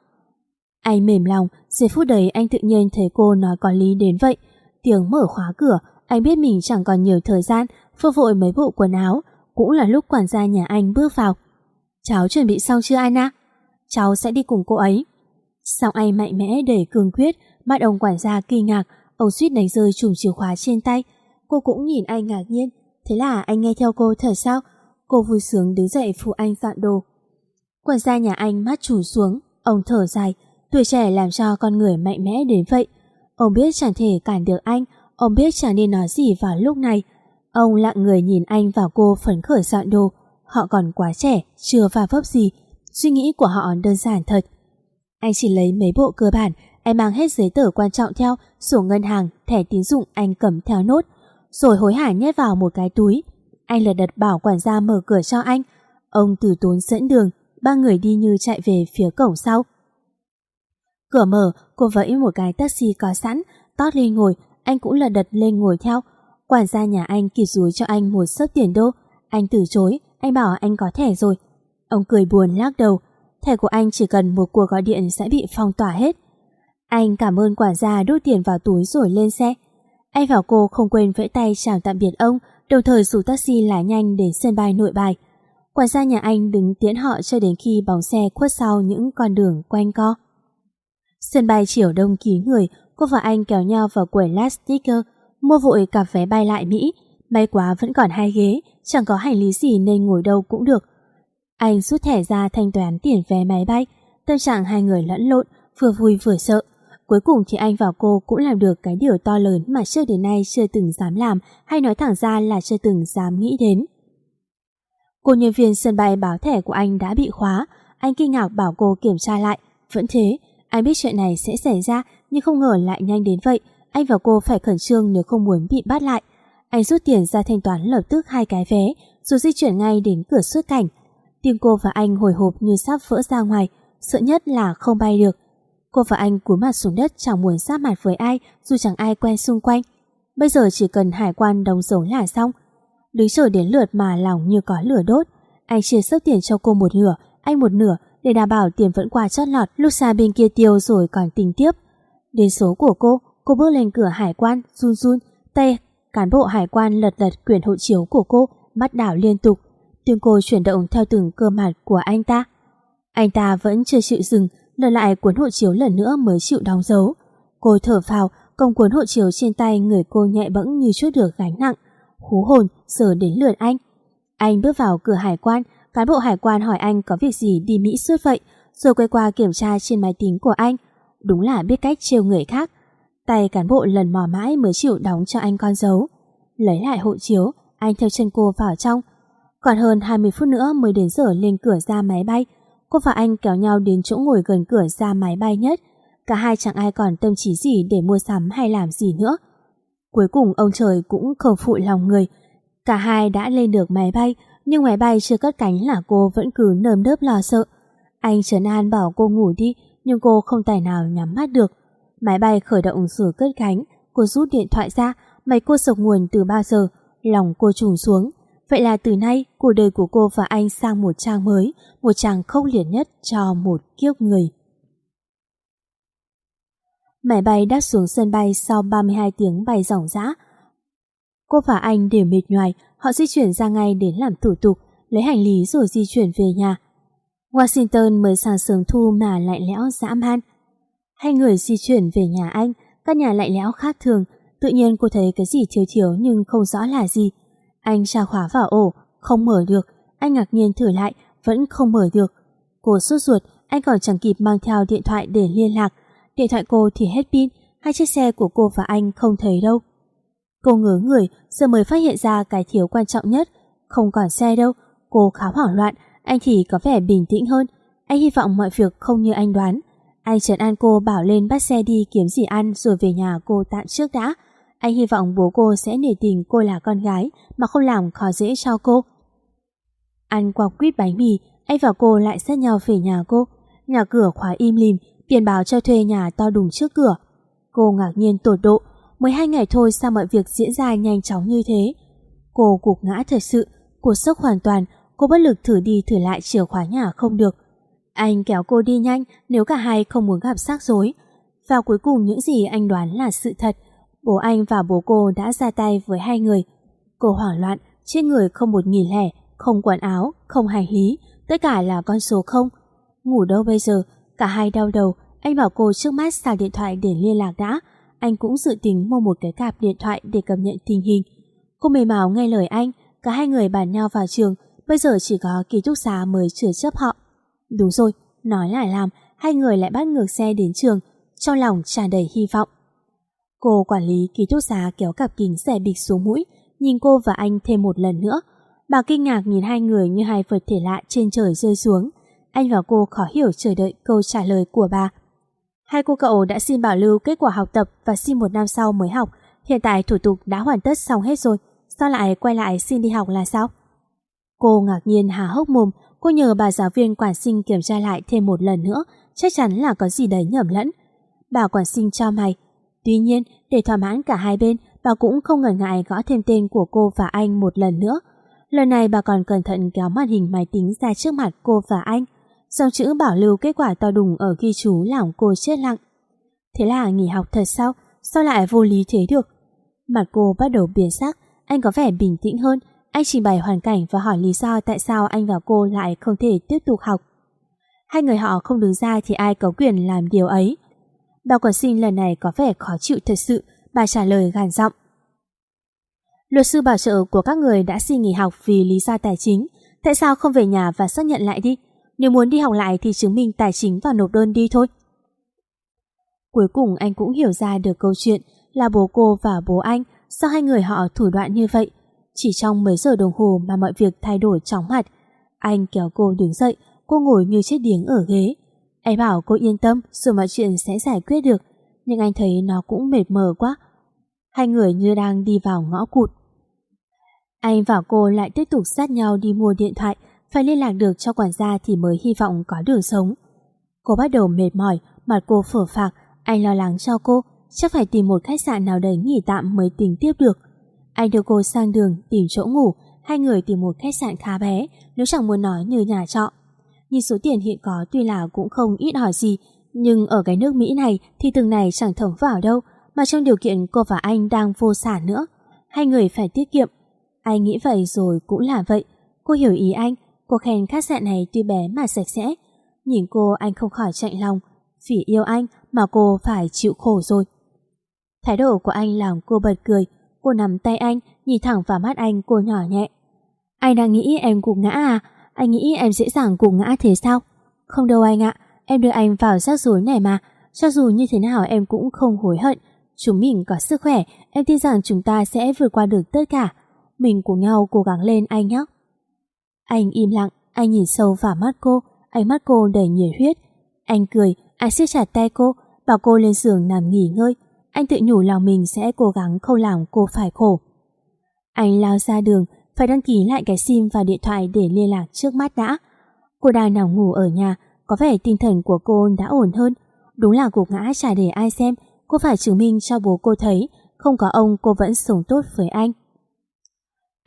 Anh mềm lòng, giây phút đấy anh tự nhiên thấy cô nói có lý đến vậy. Tiếng mở khóa cửa, anh biết mình chẳng còn nhiều thời gian, phơ vội mấy bộ quần áo. Cũng là lúc quản gia nhà anh bước vào. Cháu chuẩn bị xong chưa Anna? Cháu sẽ đi cùng cô ấy. Xong anh mạnh mẽ để cương quyết, mắt ông quản gia kinh ngạc, ông suýt đánh rơi chùm chìa khóa trên tay. Cô cũng nhìn anh ngạc nhiên, thế là anh nghe theo cô thật sao? Cô vui sướng đứng dậy phụ anh dọn đồ. Quản gia nhà anh mắt trùn xuống, ông thở dài, tuổi trẻ làm cho con người mạnh mẽ đến vậy. Ông biết chẳng thể cản được anh, ông biết chẳng nên nói gì vào lúc này. Ông lặng người nhìn anh và cô phấn khởi dọn đồ. Họ còn quá trẻ, chưa va vấp gì, suy nghĩ của họ đơn giản thật. Anh chỉ lấy mấy bộ cơ bản, anh mang hết giấy tờ quan trọng theo, sổ ngân hàng, thẻ tín dụng anh cầm theo nốt, rồi hối hả nhét vào một cái túi. Anh lật đật bảo quản gia mở cửa cho anh. Ông từ tốn dẫn đường, ba người đi như chạy về phía cổng sau. Cửa mở, cô vẫy một cái taxi có sẵn, tót lên ngồi, anh cũng lật đật lên ngồi theo. Quản gia nhà anh kịp dúi cho anh một xấp tiền đô. Anh từ chối, anh bảo anh có thẻ rồi. Ông cười buồn lắc đầu, thẻ của anh chỉ cần một cuộc gọi điện sẽ bị phong tỏa hết. Anh cảm ơn quản gia đút tiền vào túi rồi lên xe. Anh và cô không quên vẫy tay chào tạm biệt ông, đồng thời rủ taxi lái nhanh đến sân bay Nội Bài. Quản gia nhà anh đứng tiễn họ cho đến khi bóng xe khuất sau những con đường quanh co. Sân bay chiều đông kín người, cô và anh kéo nhau vào quầy last ticker, mua vội cặp vé bay lại Mỹ. May quá vẫn còn hai ghế, chẳng có hành lý gì nên ngồi đâu cũng được. Anh rút thẻ ra thanh toán tiền vé máy bay. Tâm trạng hai người lẫn lộn, vừa vui vừa sợ. Cuối cùng thì anh và cô cũng làm được cái điều to lớn mà trước đến nay chưa từng dám làm, hay nói thẳng ra là chưa từng dám nghĩ đến. Cô nhân viên sân bay báo thẻ của anh đã bị khóa. Anh kinh ngạc bảo cô kiểm tra lại. Vẫn thế, anh biết chuyện này sẽ xảy ra, nhưng không ngờ lại nhanh đến vậy. Anh và cô phải khẩn trương nếu không muốn bị bắt lại. Anh rút tiền ra thanh toán lập tức hai cái vé, rồi di chuyển ngay đến cửa xuất cảnh. Tim cô và anh hồi hộp như sắp vỡ ra ngoài, sợ nhất là không bay được. Cô và anh cúi mặt xuống đất, chẳng muốn sát mặt với ai, dù chẳng ai quen xung quanh. Bây giờ chỉ cần hải quan đóng dấu là xong. Đứng chờ đến lượt mà lòng như có lửa đốt. Anh chia sớt tiền cho cô một nửa, anh một nửa, để đảm bảo tiền vẫn qua chót lọt lúc xa bên kia tiêu rồi còn tính tiếp. Đến số của cô, cô bước lên cửa hải quan, run run, tay cán bộ hải quan lật lật quyển hộ chiếu của cô, mắt đảo liên tục. Tim cô chuyển động theo từng cơ mặt của anh ta. Anh ta vẫn chưa chịu dừng, lật lại cuốn hộ chiếu lần nữa mới chịu đóng dấu. Cô thở phào, cầm cuốn hộ chiếu trên tay, người cô nhẹ bẫng như chút được gánh nặng. Hú hồn, giờ đến lượt anh. Anh bước vào cửa hải quan, cán bộ hải quan hỏi anh có việc gì đi Mỹ suốt vậy, rồi quay qua kiểm tra trên máy tính của anh. Đúng là biết cách trêu người khác. Tay cán bộ lần mò mãi mới chịu đóng cho anh con dấu. Lấy lại hộ chiếu, anh theo chân cô vào trong. Còn hơn hai mươi phút nữa mới đến giờ lên cửa ra máy bay. Cô và anh kéo nhau đến chỗ ngồi gần cửa ra máy bay nhất. Cả hai chẳng ai còn tâm trí gì để mua sắm hay làm gì nữa. Cuối cùng ông trời cũng không phụ lòng người. Cả hai đã lên được máy bay, nhưng máy bay chưa cất cánh là cô vẫn cứ nơm nớp lo sợ. Anh trấn an bảo cô ngủ đi, nhưng cô không tài nào nhắm mắt được. Máy bay khởi động rồi cất cánh, cô rút điện thoại ra, máy cô sộc nguồn từ bao giờ, lòng cô trùng xuống. Vậy là từ nay cuộc đời của cô và anh sang một trang mới, một trang khốc liệt nhất cho một kiếp người. Máy bay đáp xuống sân bay sau ba mươi hai tiếng bay ròng rã. Cô và anh đều mệt nhoài, họ di chuyển ra ngay đến làm thủ tục, lấy hành lý rồi di chuyển về nhà. Washington mới sáng sớm thu mà lạnh lẽo dã man. Hai người di chuyển về nhà anh, căn nhà lạnh lẽo khác thường, tự nhiên cô thấy cái gì thiếu thiếu nhưng không rõ là gì. Anh tra khóa vào ổ, không mở được, anh ngạc nhiên thử lại, vẫn không mở được. Cô sốt ruột, anh còn chẳng kịp mang theo điện thoại để liên lạc. Điện thoại cô thì hết pin, hai chiếc xe của cô và anh không thấy đâu. Cô ngớ người, giờ mới phát hiện ra cái thiếu quan trọng nhất, không còn xe đâu. Cô khá hoảng loạn, anh thì có vẻ bình tĩnh hơn. Anh hy vọng mọi việc không như anh đoán. Anh trấn an cô bảo lên bắt xe đi kiếm gì ăn rồi về nhà cô tạm trước đã. Anh hy vọng bố cô sẽ nể tình cô là con gái mà không làm khó dễ cho cô. Ăn qua quýt bánh mì, anh và cô lại dắt nhau về nhà cô. Nhà cửa khóa im lìm, biển báo cho thuê nhà to đùng trước cửa. Cô ngạc nhiên tột độ, mới hai ngày thôi sao mọi việc diễn ra nhanh chóng như thế. Cô gục ngã thật sự, cô sốc hoàn toàn, cô bất lực thử đi thử lại chìa khóa nhà không được. Anh kéo cô đi nhanh nếu cả hai không muốn gặp rắc rối. Và cuối cùng những gì anh đoán là sự thật. Bố anh và bố cô đã ra tay với hai người. Cô hoảng loạn, trên người không một nghìn lẻ, không quần áo, không hành lý, tất cả là con số không. Ngủ đâu bây giờ? Cả hai đau đầu. Anh bảo cô trước mắt sạc điện thoại để liên lạc đã. Anh cũng dự tính mua một cái cáp điện thoại để cập nhật tình hình. Cô mềm mỏng nghe lời anh. Cả hai người bàn nhau vào trường. Bây giờ chỉ có ký túc xá mới chưa chấp họ. Đúng rồi, nói là làm, hai người lại bắt ngược xe đến trường, trong lòng tràn đầy hy vọng. Cô quản lý ký túc xá kéo cặp kính rẻ bịch xuống mũi, nhìn cô và anh thêm một lần nữa. Bà kinh ngạc nhìn hai người như hai vật thể lạ trên trời rơi xuống. Anh và cô khó hiểu chờ đợi câu trả lời của bà. Hai cô cậu đã xin bảo lưu kết quả học tập và xin một năm sau mới học. Hiện tại thủ tục đã hoàn tất xong hết rồi, sao lại quay lại xin đi học là sao? Cô ngạc nhiên há hốc mồm. Cô nhờ bà giáo viên quản sinh kiểm tra lại thêm một lần nữa, chắc chắn là có gì đấy nhầm lẫn. Bà quản sinh cho mày. Tuy nhiên, để thỏa mãn cả hai bên, bà cũng không ngần ngại gõ thêm tên của cô và anh một lần nữa. Lần này bà còn cẩn thận kéo màn hình máy tính ra trước mặt cô và anh. Dòng chữ bảo lưu kết quả to đùng ở ghi chú làm cô chết lặng. Thế là nghỉ học thật sao? Sao lại vô lý thế được? Mặt cô bắt đầu biến sắc, anh có vẻ bình tĩnh hơn. Anh trình bày hoàn cảnh và hỏi lý do tại sao anh và cô lại không thể tiếp tục học. Hai người họ không đứng ra thì ai có quyền làm điều ấy. Bà quản sinh lần này có vẻ khó chịu thật sự, bà trả lời gằn giọng. Luật sư bảo trợ của các người đã xin nghỉ học vì lý do tài chính. Tại sao không về nhà và xác nhận lại đi? Nếu muốn đi học lại thì chứng minh tài chính và nộp đơn đi thôi. Cuối cùng anh cũng hiểu ra được câu chuyện là bố cô và bố anh, sao hai người họ thủ đoạn như vậy. Chỉ trong mấy giờ đồng hồ mà mọi việc thay đổi chóng mặt. Anh kéo cô đứng dậy, cô ngồi như chiếc điếng ở ghế. Anh bảo cô yên tâm rồi mọi chuyện sẽ giải quyết được, nhưng anh thấy nó cũng mệt mờ quá. Hai người như đang đi vào ngõ cụt. Anh và cô lại tiếp tục sát nhau đi mua điện thoại, phải liên lạc được cho quản gia thì mới hy vọng có đường sống. Cô bắt đầu mệt mỏi, mặt cô phở phạc, anh lo lắng cho cô, chắc phải tìm một khách sạn nào đấy nghỉ tạm mới tính tiếp được. Anh đưa cô sang đường tìm chỗ ngủ, hai người tìm một khách sạn khá bé, nếu chẳng muốn nói như nhà trọ. Nhìn số tiền hiện có tuy là cũng không ít ỏi gì, nhưng ở cái nước Mỹ này thì từng này chẳng thấm vào đâu, mà trong điều kiện cô và anh đang vô sản nữa. Hai người phải tiết kiệm. Anh nghĩ vậy rồi cũng là vậy. Cô hiểu ý anh, cô khen khách sạn này tuy bé mà sạch sẽ. Nhìn cô anh không khỏi chạnh lòng, vì yêu anh mà cô phải chịu khổ rồi. Thái độ của anh làm cô bật cười. Cô nắm tay anh, nhìn thẳng vào mắt anh, cô nhỏ nhẹ. Anh đang nghĩ em gục ngã à? Anh nghĩ em dễ dàng gục ngã thế sao? Không đâu anh ạ, em đưa anh vào rắc rối này mà. Cho dù như thế nào em cũng không hối hận. Chúng mình có sức khỏe, em tin rằng chúng ta sẽ vượt qua được tất cả. Mình cùng nhau cố gắng lên anh nhé. Anh im lặng, anh nhìn sâu vào mắt cô, ánh mắt cô đầy nhiệt huyết. Anh cười, anh siết chặt tay cô, bảo cô lên giường nằm nghỉ ngơi. Anh tự nhủ lòng mình sẽ cố gắng không làm cô phải khổ. Anh lao ra đường, phải đăng ký lại cái sim và điện thoại để liên lạc trước mắt đã. Cô đang nằm ngủ ở nhà, có vẻ tinh thần của cô đã ổn hơn. Đúng là gục ngã chả để ai xem, cô phải chứng minh cho bố cô thấy, không có ông cô vẫn sống tốt với anh.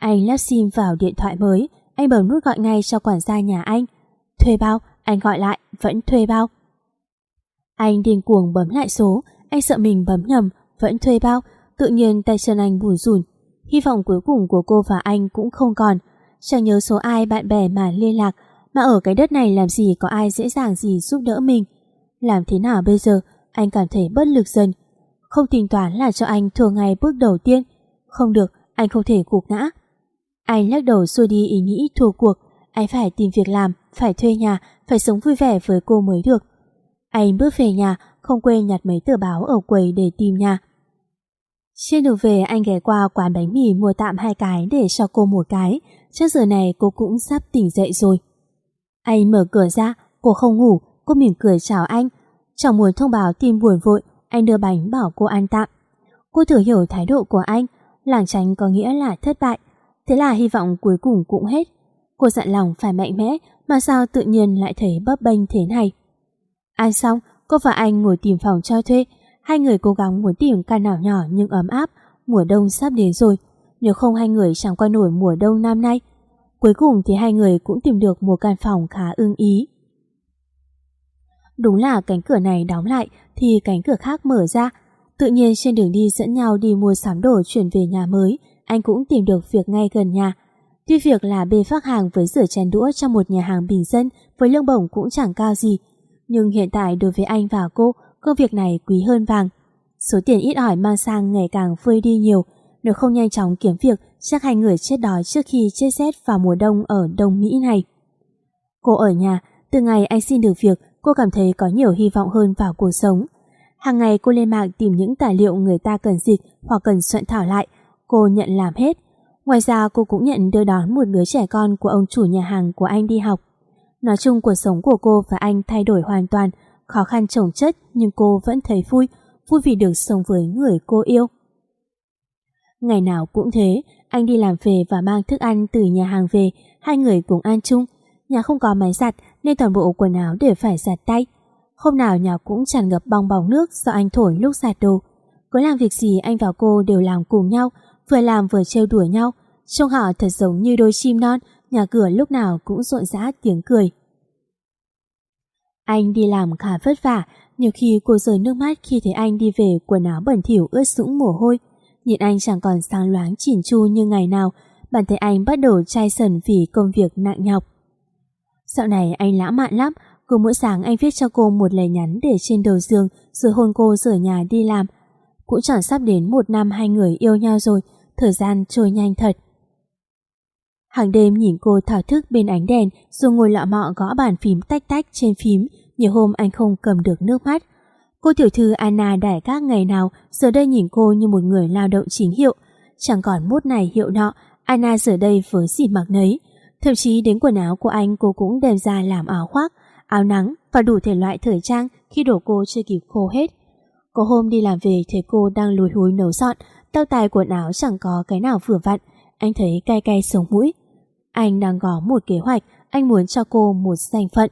Anh lắp sim vào điện thoại mới. Anh bấm nút gọi ngay cho quản gia nhà anh. Thuê bao. Anh gọi lại, vẫn thuê bao. Anh điên cuồng bấm lại số. Anh sợ mình bấm nhầm, vẫn thuê bao. Tự nhiên tay chân anh bủn rủn. Hy vọng cuối cùng của cô và anh cũng không còn. Chẳng nhớ số ai bạn bè mà liên lạc. Mà ở cái đất này làm gì có ai dễ dàng gì giúp đỡ mình. Làm thế nào bây giờ? Anh cảm thấy bất lực dần. Không tính toán là cho anh thua ngay bước đầu tiên. Không được, anh không thể gục ngã. Anh lắc đầu xua đi ý nghĩ thua cuộc. Anh phải tìm việc làm, phải thuê nhà, phải sống vui vẻ với cô mới được. Anh bước về nhà, không quên nhặt mấy tờ báo ở quầy để tìm nhà. Trên đường về anh ghé qua quán bánh mì mua tạm hai cái để cho cô một cái. Chắc giờ này cô cũng sắp tỉnh dậy rồi. Anh mở cửa ra, cô không ngủ, cô mỉm cười chào anh. Chẳng muốn thông báo tin buồn vội, anh đưa bánh bảo cô ăn tạm. Cô thử hiểu thái độ của anh, lảng tránh có nghĩa là thất bại. Thế là hy vọng cuối cùng cũng hết. Cô dặn lòng phải mạnh mẽ, mà sao tự nhiên lại thấy bấp bênh thế này. Ăn xong, cô và anh ngồi tìm phòng cho thuê. Hai người cố gắng muốn tìm căn nào nhỏ nhưng ấm áp. Mùa đông sắp đến rồi, nếu không hai người chẳng qua nổi mùa đông năm nay. Cuối cùng thì hai người cũng tìm được một căn phòng khá ưng ý. Đúng là cánh cửa này đóng lại thì cánh cửa khác mở ra. Tự nhiên trên đường đi dẫn nhau đi mua sắm đồ chuyển về nhà mới, anh cũng tìm được việc ngay gần nhà. Tuy việc là bê vác hàng với rửa chén đũa trong một nhà hàng bình dân với lương bổng cũng chẳng cao gì, nhưng hiện tại đối với anh và cô, công việc này quý hơn vàng. Số tiền ít ỏi mang sang ngày càng vơi đi nhiều. Nếu không nhanh chóng kiếm việc, chắc hai người chết đói trước khi chết rét vào mùa đông ở Đông Mỹ này. Cô ở nhà, từ ngày anh xin được việc, cô cảm thấy có nhiều hy vọng hơn vào cuộc sống. Hàng ngày cô lên mạng tìm những tài liệu người ta cần dịch hoặc cần soạn thảo lại, cô nhận làm hết. Ngoài ra cô cũng nhận đưa đón một đứa trẻ con của ông chủ nhà hàng của anh đi học. Nói chung cuộc sống của cô và anh thay đổi hoàn toàn, khó khăn chồng chất nhưng cô vẫn thấy vui, vui vì được sống với người cô yêu. Ngày nào cũng thế, anh đi làm về và mang thức ăn từ nhà hàng về, hai người cùng ăn chung. Nhà không có máy giặt nên toàn bộ quần áo đều phải giặt tay. Hôm nào nhà cũng tràn ngập bong bóng nước do anh thổi lúc giặt đồ. Có làm việc gì anh và cô đều làm cùng nhau, vừa làm vừa trêu đùa nhau. Trông họ thật giống như đôi chim non, nhà cửa lúc nào cũng rộn rã tiếng cười. Anh đi làm khá vất vả, nhiều khi cô rơi nước mắt khi thấy anh đi về quần áo bẩn thỉu ướt sũng mồ hôi. Nhìn anh chẳng còn sáng loáng chỉn chu như ngày nào, bản thân anh bắt đầu chai sần vì công việc nặng nhọc. Dạo này anh lãng mạn lắm, cứ mỗi sáng anh viết cho cô một lời nhắn để trên đầu giường rồi hôn cô rời nhà đi làm. Cũng chẳng sắp đến một năm hai người yêu nhau rồi, thời gian trôi nhanh thật. Hàng đêm nhìn cô thao thức bên ánh đèn rồi ngồi lọ mọ gõ bàn phím tách tách trên phím, nhiều hôm anh không cầm được nước mắt. Cô tiểu thư Anna đãi các ngày nào giờ đây nhìn cô như một người lao động chính hiệu. Chẳng còn mốt này hiệu nọ, Anna giờ đây với gì mặc nấy. Thậm chí đến quần áo của anh cô cũng đem ra làm áo khoác, áo nắng và đủ thể loại thời trang khi đồ cô chưa kịp khô hết. Có hôm đi làm về thấy cô đang lùi húi nấu dọn, tao tài quần áo chẳng có cái nào vừa vặn, anh thấy cay cay sống mũi. Anh đang có một kế hoạch, anh muốn cho cô một danh phận.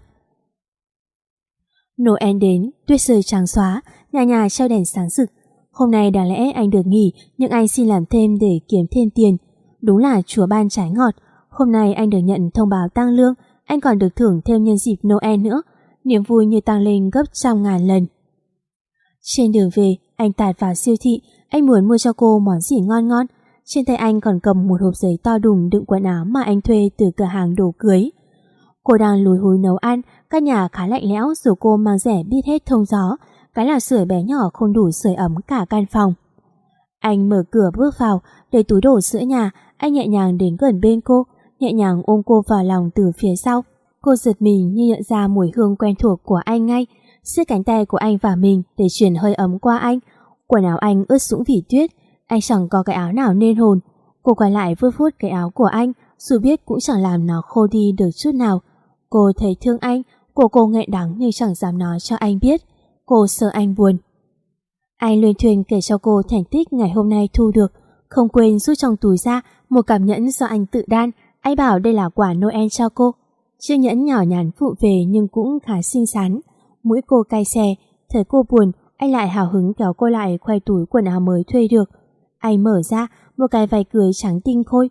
Noel đến, tuyết rơi trắng xóa, nhà nhà treo đèn sáng rực. Hôm nay đáng lẽ anh được nghỉ, nhưng anh xin làm thêm để kiếm thêm tiền. Đúng là Chúa ban trái ngọt. Hôm nay anh được nhận thông báo tăng lương, anh còn được thưởng thêm nhân dịp Noel nữa. Niềm vui như tăng lên gấp trăm ngàn lần. Trên đường về, anh tạt vào siêu thị, anh muốn mua cho cô món gì ngon ngon. Trên tay anh còn cầm một hộp giấy to đùng đựng quần áo mà anh thuê từ cửa hàng đồ cưới. Cô đang lùi húi nấu ăn, căn nhà khá lạnh lẽo dù cô mang rẻ biết hết thông gió, cái lò sưởi bé nhỏ không đủ sưởi ấm cả căn phòng. Anh mở cửa bước vào, để túi đổ sữa nhà, anh nhẹ nhàng đến gần bên cô, nhẹ nhàng ôm cô vào lòng từ phía sau. Cô giật mình như nhận ra mùi hương quen thuộc của anh ngay, siết cánh tay của anh vào mình để truyền hơi ấm qua anh. Quần áo anh ướt sũng vì tuyết, anh chẳng có cái áo nào nên hồn. Cô quay lại vuốt vuốt cái áo của anh, dù biết cũng chẳng làm nó khô đi được chút nào. Cô thấy thương anh, cổ cô nghẹn đắng nhưng chẳng dám nói cho anh biết. Cô sợ anh buồn. Anh luyên thuyên kể cho cô thành tích ngày hôm nay thu được, không quên rút trong túi ra một cặp nhẫn do anh tự đan. Anh bảo đây là quà Noel cho cô. Chiếc nhẫn nhỏ nhắn vụng về nhưng cũng khá xinh xắn. Mũi cô cay xè, thấy cô buồn, anh lại hào hứng kéo cô lại khoe túi quần áo mới thuê được. Anh mở ra một cái váy cưới trắng tinh khôi.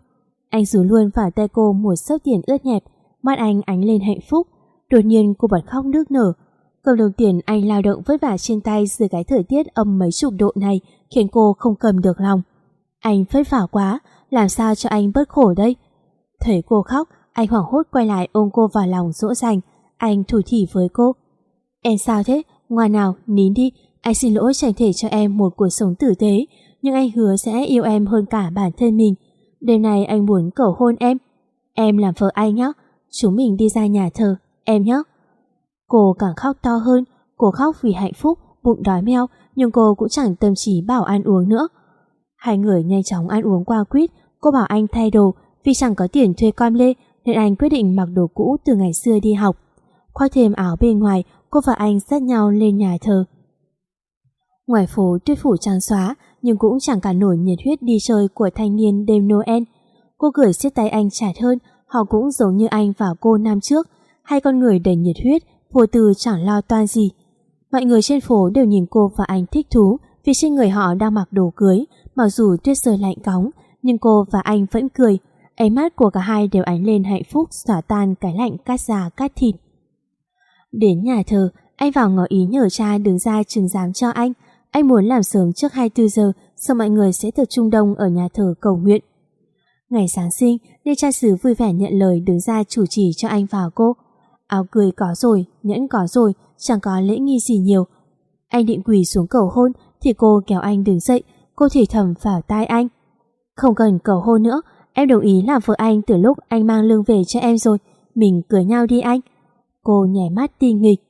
Anh rú luôn vào tay cô một xấp tiền ướt nhẹp, mắt anh ánh lên hạnh phúc. Đột nhiên cô bật khóc nức nở. Cầm đồng tiền anh lao động vất vả trên tay dưới cái thời tiết âm mấy chục độ này khiến cô không cầm được lòng. Anh vất vả quá, làm sao cho anh bớt khổ đây? Thấy cô khóc, anh hoảng hốt quay lại ôm cô vào lòng dỗ dành. Anh thủ thỉ với cô. Em sao thế? Ngoan nào, nín đi. Anh xin lỗi chẳng thể cho em một cuộc sống tử tế, nhưng anh hứa sẽ yêu em hơn cả bản thân mình. Đêm nay anh muốn cầu hôn em. Em làm vợ anh nhé. Chúng mình đi ra nhà thờ, em nhé. Cô càng khóc to hơn. Cô khóc vì hạnh phúc, bụng đói meo, nhưng cô cũng chẳng tâm trí bảo ăn uống nữa. Hai người nhanh chóng ăn uống qua quýt. Cô bảo anh thay đồ, vì chẳng có tiền thuê com lê nên anh quyết định mặc đồ cũ từ ngày xưa đi học. Khoác thêm áo bên ngoài, cô và anh dắt nhau lên nhà thờ. Ngoài phố tuyết phủ trắng xóa, nhưng cũng chẳng cả nổi nhiệt huyết đi chơi của thanh niên đêm Noel. Cô gửi siết tay anh chặt hơn. Họ cũng giống như anh và cô năm trước, hai con người đầy nhiệt huyết, vô tư chẳng lo toan gì. Mọi người trên phố đều nhìn cô và anh thích thú vì trên người họ đang mặc đồ cưới. Mặc dù tuyết rơi lạnh cóng, nhưng cô và anh vẫn cười. Ánh mắt của cả hai đều ánh lên hạnh phúc, xóa tan cái lạnh cắt da cắt thịt. Đến nhà thờ, anh vào ngỏ ý nhờ cha đứng ra chứng giám cho anh. Anh muốn làm sớm trước hai mươi tư giờ, sau mọi người sẽ tập trung đông ở nhà thờ cầu nguyện. Ngày Giáng sinh nên cha xứ vui vẻ nhận lời đứng ra chủ trì cho anh và cô. Áo cưới có rồi, nhẫn có rồi, chẳng có lễ nghi gì nhiều. Anh định quỳ xuống cầu hôn thì cô kéo anh đứng dậy. Cô thì thầm vào tai anh. Không cần cầu hôn nữa, em đồng ý làm vợ anh từ lúc anh mang lương về cho em rồi. Mình cưới nhau đi anh. Cô nhảy mắt tinh nghịch.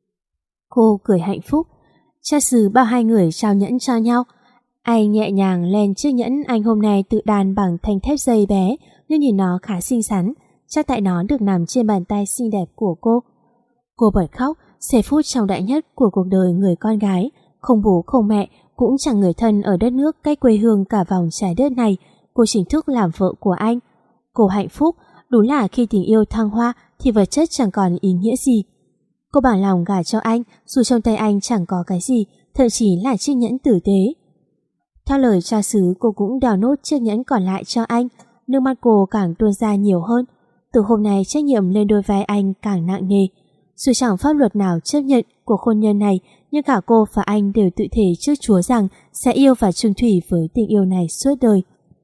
Cô cười hạnh phúc. Cha xứ bảo hai người trao nhẫn cho nhau. Anh nhẹ nhàng len chiếc nhẫn anh hôm nay tự đàn bằng thanh thép dây bé, nhưng nhìn nó khá xinh xắn. Chắc tại nó được nằm trên bàn tay xinh đẹp của cô. Cô bật khóc, giây phút trọng đại nhất của cuộc đời người con gái. Không bố không mẹ, cũng chẳng người thân ở đất nước cách quê hương cả vòng trái đất này. Cô chính thức làm vợ của anh. Cô hạnh phúc. Đúng là khi tình yêu thăng hoa thì vật chất chẳng còn ý nghĩa gì. Cô bằng lòng gả cho anh dù trong tay anh chẳng có cái gì, thậm chí là chiếc nhẫn tử tế. Theo lời cha xứ, cô cũng đào nốt chiếc nhẫn còn lại cho anh. Nước mắt cô càng tuôn ra nhiều hơn. Từ hôm nay trách nhiệm lên đôi vai anh càng nặng nề. Dù chẳng pháp luật nào chấp nhận cuộc hôn nhân này, nhưng cả cô và anh đều tự thề trước Chúa rằng sẽ yêu và chung thủy với tình yêu này suốt đời.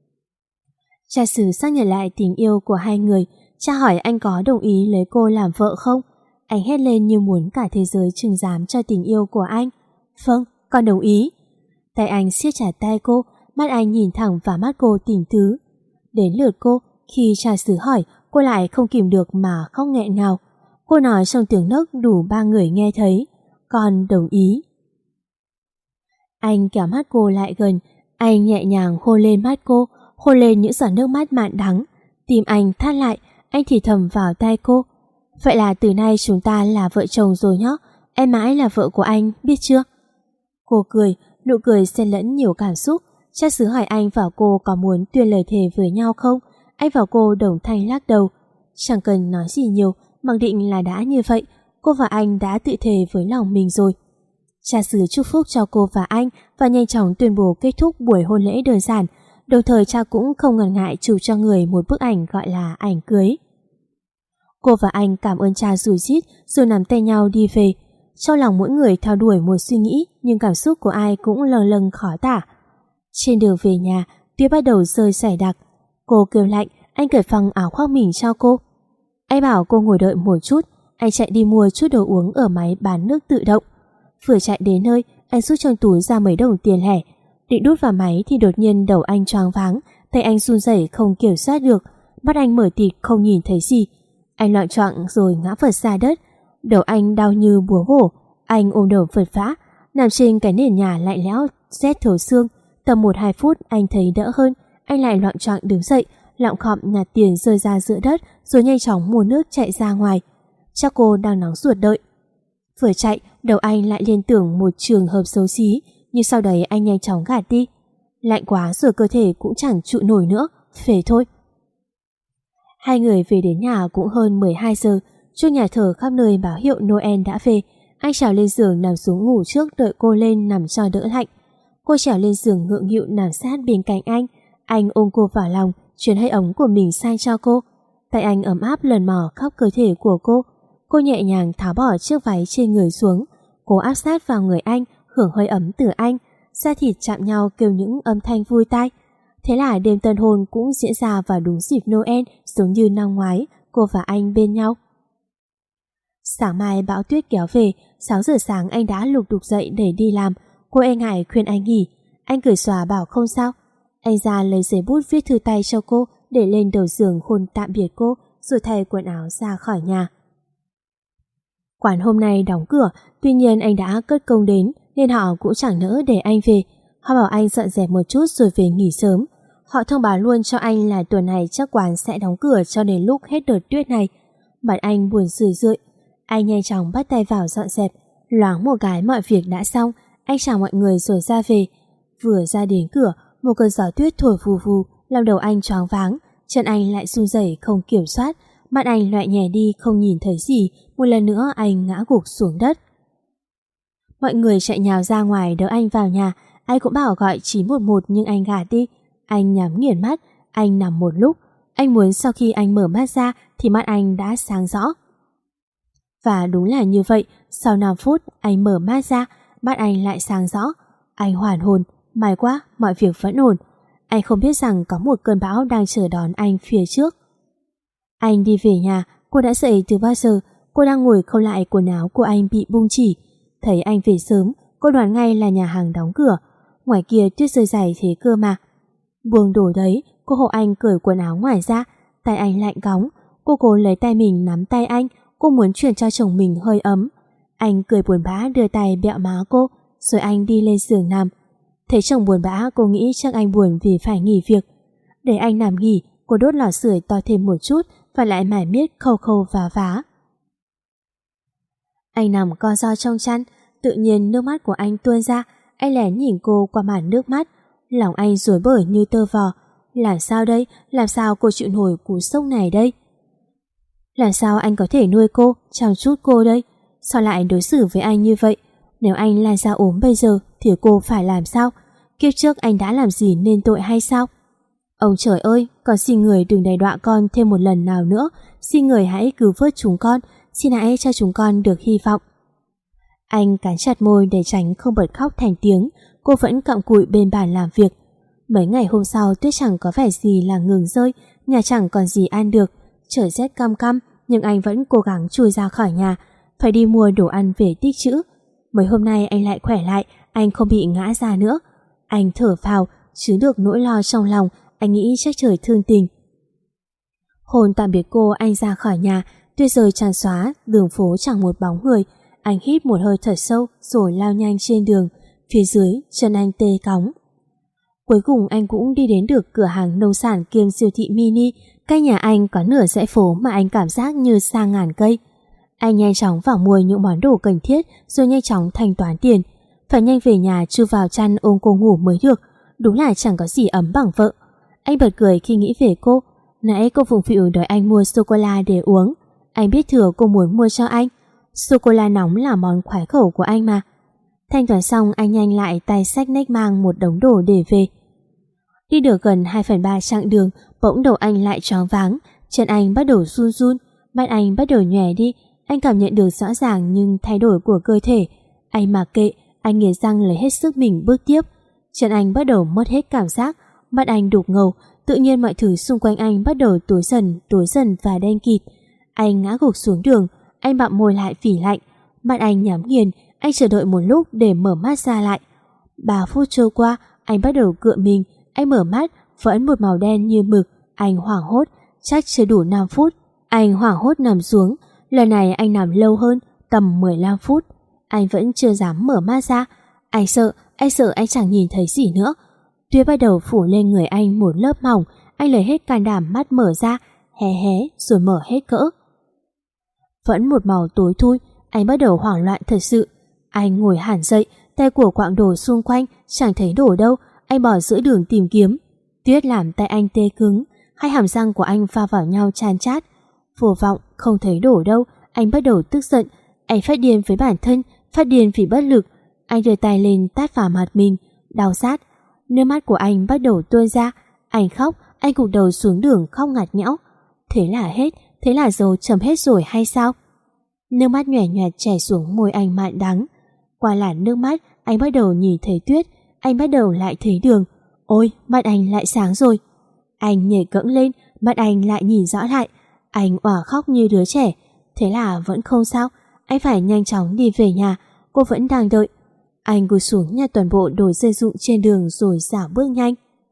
Cha xứ xác nhận lại tình yêu của hai người. Cha hỏi anh có đồng ý lấy cô làm vợ không? Anh hét lên như muốn cả thế giới chứng giám cho tình yêu của anh. Vâng, con đồng ý. Tay anh siết chặt tay cô, mắt anh nhìn thẳng vào mắt cô tình tứ. Đến lượt cô, khi cha xứ hỏi, cô lại không kìm được mà khóc nghẹn ngào. Cô nói trong tiếng nấc đủ ba người nghe thấy. Con đồng ý. Anh kéo mắt cô lại gần. Anh nhẹ nhàng hôn lên mắt cô, hôn lên những giọt nước mắt mặn đắng. Tim anh thắt lại. Anh thì thầm vào tai cô. Vậy là từ nay chúng ta là vợ chồng rồi nhé. Em mãi là vợ của anh, biết chưa? Cô cười, nụ cười xen lẫn nhiều cảm xúc. Cha xứ hỏi anh và cô có muốn tuyên lời thề với nhau không? Anh và cô đồng thanh lắc đầu. Chẳng cần nói gì nhiều, mặc định là đã như vậy. Cô và anh đã tự thề với lòng mình rồi. Cha xứ chúc phúc cho cô và anh và nhanh chóng tuyên bố kết thúc buổi hôn lễ đơn giản. Đồng thời cha cũng không ngần ngại chụp cho người một bức ảnh gọi là ảnh cưới. Cô và anh cảm ơn cha rủi rít rồi nắm tay nhau đi về. Trong lòng mỗi người theo đuổi một suy nghĩ, nhưng cảm xúc của ai cũng lâng lâng khó tả. Trên đường về nhà, tuyết bắt đầu rơi rải đặc. Cô kêu lạnh, anh cởi phăng áo khoác mình cho cô. Anh bảo cô ngồi đợi một chút. Anh chạy đi mua chút đồ uống ở máy bán nước tự động. Vừa chạy đến nơi, anh rút trong túi ra mấy đồng tiền lẻ. Định đút vào máy thì đột nhiên đầu anh choáng váng, tay anh run rẩy không kiểm soát được, mắt anh mở tịt không nhìn thấy gì. Anh loạng choạng rồi ngã vật ra đất. Đầu anh đau như búa bổ. Anh ôm đầu vật vã, nằm trên cái nền nhà lạnh lẽo rét thấu xương. Tầm một hai phút anh thấy đỡ hơn. Anh lại loạng choạng đứng dậy, lọng khọm nhặt tiền rơi ra giữa đất, rồi nhanh chóng mua nước chạy ra ngoài. Chắc cô đang nóng ruột đợi. Vừa chạy, đầu anh lại liên tưởng một trường hợp xấu xí, nhưng sau đấy anh nhanh chóng gạt đi. Lạnh quá rồi cơ thể cũng chẳng trụ nổi nữa, phế thôi. Hai người về đến nhà cũng hơn mười hai giờ. Chuông nhà thờ khắp nơi báo hiệu Noel đã về. Anh trèo lên giường nằm xuống ngủ trước, đợi cô lên nằm cho đỡ lạnh. Cô trèo lên giường ngượng nghịu nằm sát bên cạnh anh. Anh ôm cô vào lòng, chuyển hơi ấm của mình sang cho cô. Tay anh ấm áp lần mò khắp cơ thể của cô. Cô nhẹ nhàng tháo bỏ chiếc váy trên người xuống. Cô áp sát vào người anh, hưởng hơi ấm từ anh. Da thịt chạm nhau kêu những âm thanh vui tai. Thế là đêm tân hôn cũng diễn ra vào đúng dịp Noel, giống như năm ngoái, cô và anh bên nhau. Sáng mai bão tuyết kéo về, sáu giờ sáng anh đã lục đục dậy để đi làm. Cô e ngại khuyên anh nghỉ. Anh cười xòa bảo không sao. Anh ra lấy giấy bút viết thư tay cho cô, để lên đầu giường hôn tạm biệt cô, rồi thay quần áo ra khỏi nhà. Quán hôm nay đóng cửa, tuy nhiên anh đã cất công đến nên họ cũng chẳng nỡ để anh về. Họ bảo anh dọn dẹp một chút rồi về nghỉ sớm. Họ thông báo luôn cho anh là tuần này chắc quán sẽ đóng cửa cho đến lúc hết đợt tuyết này. Mặt anh buồn rười rượi. Anh nhanh chóng bắt tay vào dọn dẹp. Loáng một cái mọi việc đã xong, anh chào mọi người rồi ra về. Vừa ra đến cửa, một cơn gió tuyết thổi vù vù làm đầu anh choáng váng, chân anh lại run rẩy không kiểm soát, mắt anh loẹ nhẹ đi không nhìn thấy gì. Một lần nữa anh ngã gục xuống đất. Mọi người chạy nhào ra ngoài đỡ anh vào nhà. Anh cũng bảo gọi chín một một nhưng anh gạt đi. Anh nhắm nghiền mắt, anh nằm một lúc. Anh muốn sau khi anh mở mắt ra thì mắt anh đã sáng rõ. Và đúng là như vậy, sau năm phút anh mở mắt ra, mắt anh lại sáng rõ. Anh hoàn hồn, may quá, mọi việc vẫn ổn. Anh không biết rằng có một cơn bão đang chờ đón anh phía trước. Anh đi về nhà, cô đã dậy từ bao giờ. Cô đang ngồi khâu lại quần áo của anh bị bung chỉ. Thấy anh về sớm, cô đoán ngay là nhà hàng đóng cửa. Ngoài kia tuyết rơi dày thế cơ mà. Buông đồ đấy, cô hộ anh cởi quần áo ngoài ra. Tay anh lạnh cóng. Cô cố lấy tay mình nắm tay anh. Cô muốn truyền cho chồng mình hơi ấm. Anh cười buồn bã đưa tay bẹo má cô. Rồi anh đi lên giường nằm. Thấy chồng buồn bã, cô nghĩ chắc anh buồn vì phải nghỉ việc. Để anh nằm nghỉ, cô đốt lò sưởi to thêm một chút và lại mải miết khâu khâu vá vá. Anh nằm co ro trong chăn, tự nhiên nước mắt của anh tuôn ra. Anh lén nhìn cô qua màn nước mắt. Lòng anh rối bời như tơ vò. Làm sao đây? Làm sao cô chịu nổi cú sốc này đây? Làm sao anh có thể nuôi cô, chăm chút cô đây? Sao lại đối xử với anh như vậy? Nếu anh là ra ốm bây giờ thì cô phải làm sao? Kiếp trước anh đã làm gì nên tội hay sao? Ông trời ơi, con xin người đừng đày đọa con thêm một lần nào nữa. Xin người hãy cứu vớt chúng con. Xin hãy cho chúng con được hy vọng. Anh cắn chặt môi để tránh không bật khóc thành tiếng. Cô vẫn cặm cụi bên bàn làm việc. Mấy ngày hôm sau tuyết chẳng có vẻ gì là ngừng rơi. Nhà chẳng còn gì ăn được. Trời rét căm căm, nhưng anh vẫn cố gắng chui ra khỏi nhà. Phải đi mua đồ ăn về tích trữ. Mấy hôm nay anh lại khỏe lại. Anh không bị ngã ra nữa. Anh thở phào, chứ được nỗi lo trong lòng. Anh nghĩ chắc trời thương tình. Hôn tạm biệt cô, anh ra khỏi nhà. Tuyết rơi tràn xóa, đường phố chẳng một bóng người. Anh hít một hơi thật sâu rồi lao nhanh trên đường. Phía dưới chân anh tê cóng. Cuối cùng anh cũng đi đến được cửa hàng nông sản kiêm siêu thị mini. Cách nhà anh có nửa dãy phố mà anh cảm giác như xa ngàn cây. Anh nhanh chóng vào mua những món đồ cần thiết rồi nhanh chóng thanh toán tiền. Phải nhanh về nhà chui vào chăn ôm cô ngủ mới được. Đúng là chẳng có gì ấm bằng vợ. Anh bật cười khi nghĩ về cô. Nãy cô phụng phịu đòi anh mua sô-cô-la để uống. Anh biết thừa cô muốn mua cho anh. Sô-cô-la nóng là món khoái khẩu của anh mà. Thanh toán xong anh nhanh lại tay xách nách mang một đống đồ để về. Đi được gần hai phần ba chặng đường, bỗng đầu anh lại choáng váng. Chân anh bắt đầu run run, mắt anh bắt đầu nhòe đi. Anh cảm nhận được rõ ràng nhưng thay đổi của cơ thể. Anh mặc kệ, anh nghiến răng lấy hết sức mình bước tiếp. Chân anh bắt đầu mất hết cảm giác, mắt anh đục ngầu. Tự nhiên mọi thứ xung quanh anh bắt đầu tối dần, tối dần và đen kịt. Anh ngã gục xuống đường, anh bặm môi lại vì lạnh. Mắt anh nhắm nghiền, anh chờ đợi một lúc để mở mắt ra lại. Ba phút trôi qua, anh bắt đầu cựa mình. Anh mở mắt, vẫn một màu đen như mực. Anh hoảng hốt, chắc chưa đủ năm phút. Anh hoảng hốt nằm xuống. Lần này anh nằm lâu hơn, tầm mười lăm phút. Anh vẫn chưa dám mở mắt ra. Anh sợ, anh sợ anh chẳng nhìn thấy gì nữa. Tuyết bắt đầu phủ lên người anh một lớp mỏng. Anh lấy hết can đảm mắt mở ra, hé hé rồi mở hết cỡ. Vẫn một màu tối thui. Anh bắt đầu hoảng loạn thật sự. Anh ngồi hẳn dậy, tay của quạng đồ xung quanh chẳng thấy đồ đâu. Anh bỏ giữa đường tìm kiếm. Tuyết làm tay anh tê cứng. Hai hàm răng của anh va vào nhau chan chát. Vô vọng, không thấy đồ đâu. Anh bắt đầu tức giận. Anh phát điên với bản thân, phát điên vì bất lực. Anh đưa tay lên tát vào mặt mình, đau rát. Nước mắt của anh bắt đầu tuôn ra. Anh khóc, Anh gục đầu xuống đường khóc ngặt nghẽo. Thế là hết, thế là dấu chấm hết rồi hay sao? Nước mắt nhòe nhòe chảy xuống môi anh mặn đắng. Qua làn nước mắt, anh bắt đầu nhìn thấy tuyết, anh bắt đầu lại thấy đường. Ôi, mắt anh lại sáng rồi. Anh nhảy cẫng lên, mắt anh lại nhìn rõ lại. Anh òa khóc như đứa trẻ. Thế là vẫn không sao, anh phải nhanh chóng đi về nhà, cô vẫn đang đợi. Anh cúi xuống nhặt toàn bộ đồ gia dụng trên đường rồi dạo bước nhanh.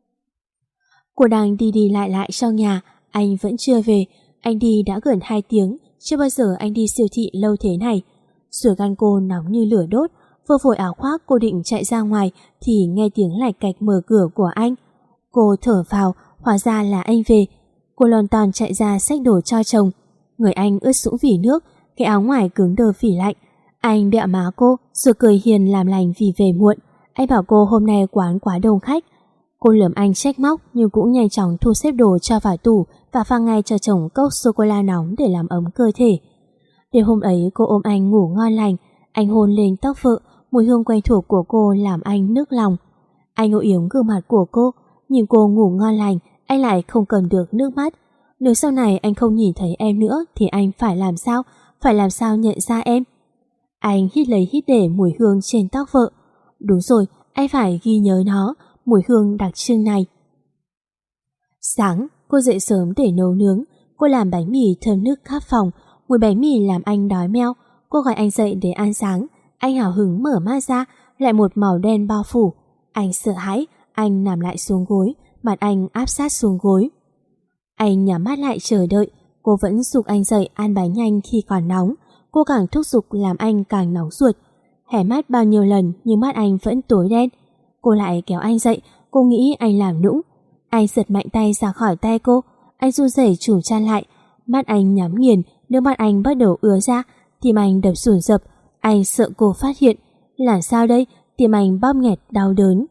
Cô đang đi đi lại lại trong nhà, anh vẫn chưa về. Anh đi đã gần hai tiếng, chưa bao giờ anh đi siêu thị lâu thế này. Sủi gan cô nóng như lửa đốt, vừa vội áo khoác cô định chạy ra ngoài thì nghe tiếng lạch cạch mở cửa của anh. Cô thở vào, hóa ra là anh về. Cô lon ton chạy ra xách đồ cho chồng. Người anh ướt sũng vì nước, cái áo ngoài cứng đờ vì lạnh. Anh bẹo má cô rồi cười hiền làm lành vì về muộn. Anh bảo cô hôm nay quán quá đông khách. Cô lườm anh trách móc nhưng cũng nhanh chóng thu xếp đồ cho vào tủ và pha ngay cho chồng cốc sô-cô-la nóng để làm ấm cơ thể. Đêm hôm ấy cô ôm anh ngủ ngon lành. Anh hôn lên tóc vợ, mùi hương quen thuộc của cô làm anh nức lòng. Anh âu yếm gương mặt của cô, nhìn cô ngủ ngon lành, anh lại không cầm được nước mắt. Nếu sau này anh không nhìn thấy em nữa thì anh phải làm sao? Phải làm sao nhận ra em? Anh hít lấy hít để mùi hương trên tóc vợ. Đúng rồi, anh phải ghi nhớ nó, mùi hương đặc trưng này. Sáng, cô dậy sớm để nấu nướng. Cô làm bánh mì thơm nức khắp phòng. Mùi bánh mì làm anh đói meo. Cô gọi anh dậy để ăn sáng. Anh hào hứng mở mắt ra, lại một màu đen bao phủ. Anh sợ hãi, anh nằm lại xuống gối, mặt anh áp sát xuống gối. Anh nhắm mắt lại chờ đợi. Cô vẫn giục anh dậy ăn bánh nhanh khi còn nóng. Cô càng thúc giục làm anh càng nóng ruột. Hé mắt bao nhiêu lần nhưng mắt anh vẫn tối đen. Cô lại kéo anh dậy. Cô nghĩ anh làm nũng. Anh giật mạnh tay ra khỏi tay cô. Anh run rẩy trùm chăn lại. Mắt anh nhắm nghiền, nước mắt anh bắt đầu ứa ra. Tim anh đập dồn dập. Anh sợ cô phát hiện. Làm sao đây? Tim anh bóp nghẹt đau đớn.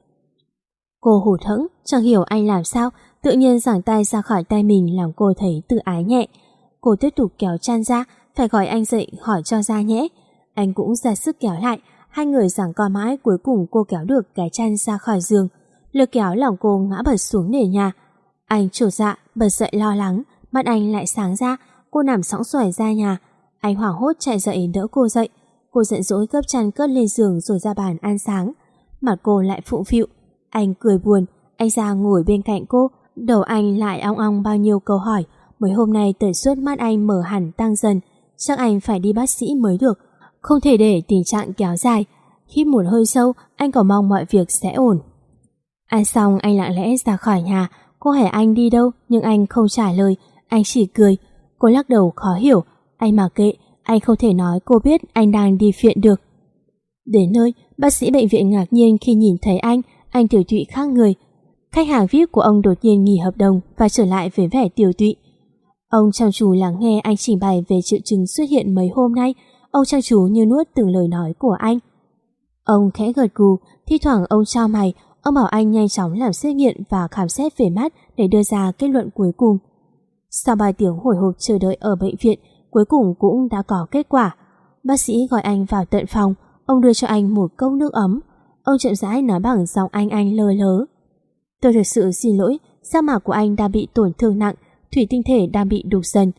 Cô hụt hẫng, chẳng hiểu anh làm sao, tự nhiên giằng tay ra khỏi tay mình làm cô thấy tự ái nhẹ. Cô tiếp tục kéo chăn ra, phải gọi anh dậy hỏi cho ra nhẽ. Anh cũng ra sức kéo lại, hai người giằng co mãi, cuối cùng cô kéo được cái chăn ra khỏi giường. Lực kéo làm cô ngã bật xuống nền nhà. Anh chột dạ, bật dậy lo lắng, mắt anh lại sáng ra. Cô nằm sõng xoài ra nhà. Anh hoảng hốt chạy dậy đỡ cô dậy. Cô giận dỗi gấp chăn cất lên giường rồi ra bàn ăn sáng. Mặt cô lại phụng phịu. Anh cười buồn. Anh ra ngồi bên cạnh cô. Đầu anh lại ong ong bao nhiêu câu hỏi. Mấy hôm nay tần suất mắt anh mở hẳn tăng dần. Chắc anh phải đi bác sĩ mới được. Không thể để tình trạng kéo dài. Hít một hơi sâu, anh có mong mọi việc sẽ ổn. Ăn xong anh lặng lẽ ra khỏi nhà. Cô hỏi anh đi đâu nhưng anh không trả lời. Anh chỉ cười. Cô lắc đầu khó hiểu. Anh mặc kệ, anh không thể nói cô biết anh đang đi viện được. Đến nơi, bác sĩ bệnh viện ngạc nhiên khi nhìn thấy anh. Anh tiểu tụy khác người. Khách hàng vê i pê của ông đột nhiên nghỉ hợp đồng và trở lại với vẻ tiểu tụy. Ông chăm chú lắng nghe anh trình bày về triệu chứng xuất hiện mấy hôm nay. Ông chăm chú như nuốt từng lời nói của anh. Ông khẽ gật gù, thi thoảng ông chau mày. Ông bảo anh nhanh chóng làm xét nghiệm và khám xét về mắt để đưa ra kết luận cuối cùng. Sau ba tiếng hồi hộp chờ đợi ở bệnh viện, cuối cùng cũng đã có kết quả. Bác sĩ gọi anh vào tận phòng. Ông đưa cho anh một cốc nước ấm. Ông chậm rãi nói bằng giọng anh anh lơ lớ. Tôi thực sự xin lỗi, da mặt của anh đang bị tổn thương nặng, thủy tinh thể đang bị đục dần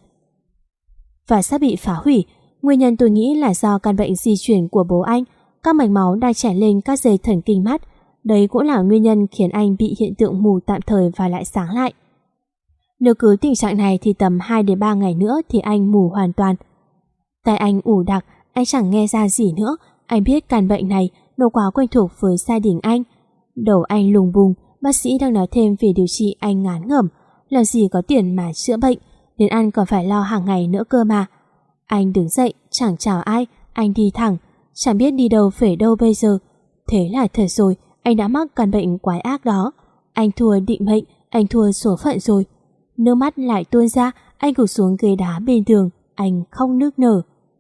và sắp bị phá hủy. Nguyên nhân tôi nghĩ là do căn bệnh di chuyển của bố anh. Các mạch máu đang chảy lên các dây thần kinh mắt. Đấy cũng là nguyên nhân khiến anh bị hiện tượng mù tạm thời và lại sáng lại. Nếu cứ tình trạng này thì tầm hai đến ba ngày nữa thì anh mù hoàn toàn. Tai anh ù đặc, anh chẳng nghe ra gì nữa. Anh biết căn bệnh này nó quá quen thuộc với gia đình anh. Đầu anh lùng bùng. Bác sĩ đang nói thêm về điều trị anh ngán ngẩm. Làm gì có tiền mà chữa bệnh, đến ăn còn phải lo hàng ngày nữa cơ mà. Anh đứng dậy, chẳng chào ai. Anh đi thẳng, chẳng biết đi đâu về đâu bây giờ. Thế là thật rồi, anh đã mắc căn bệnh quái ác đó. Anh thua định mệnh, anh thua số phận rồi. Nước mắt lại tuôn ra. Anh gục xuống ghế đá bên tường. Anh không nức nở.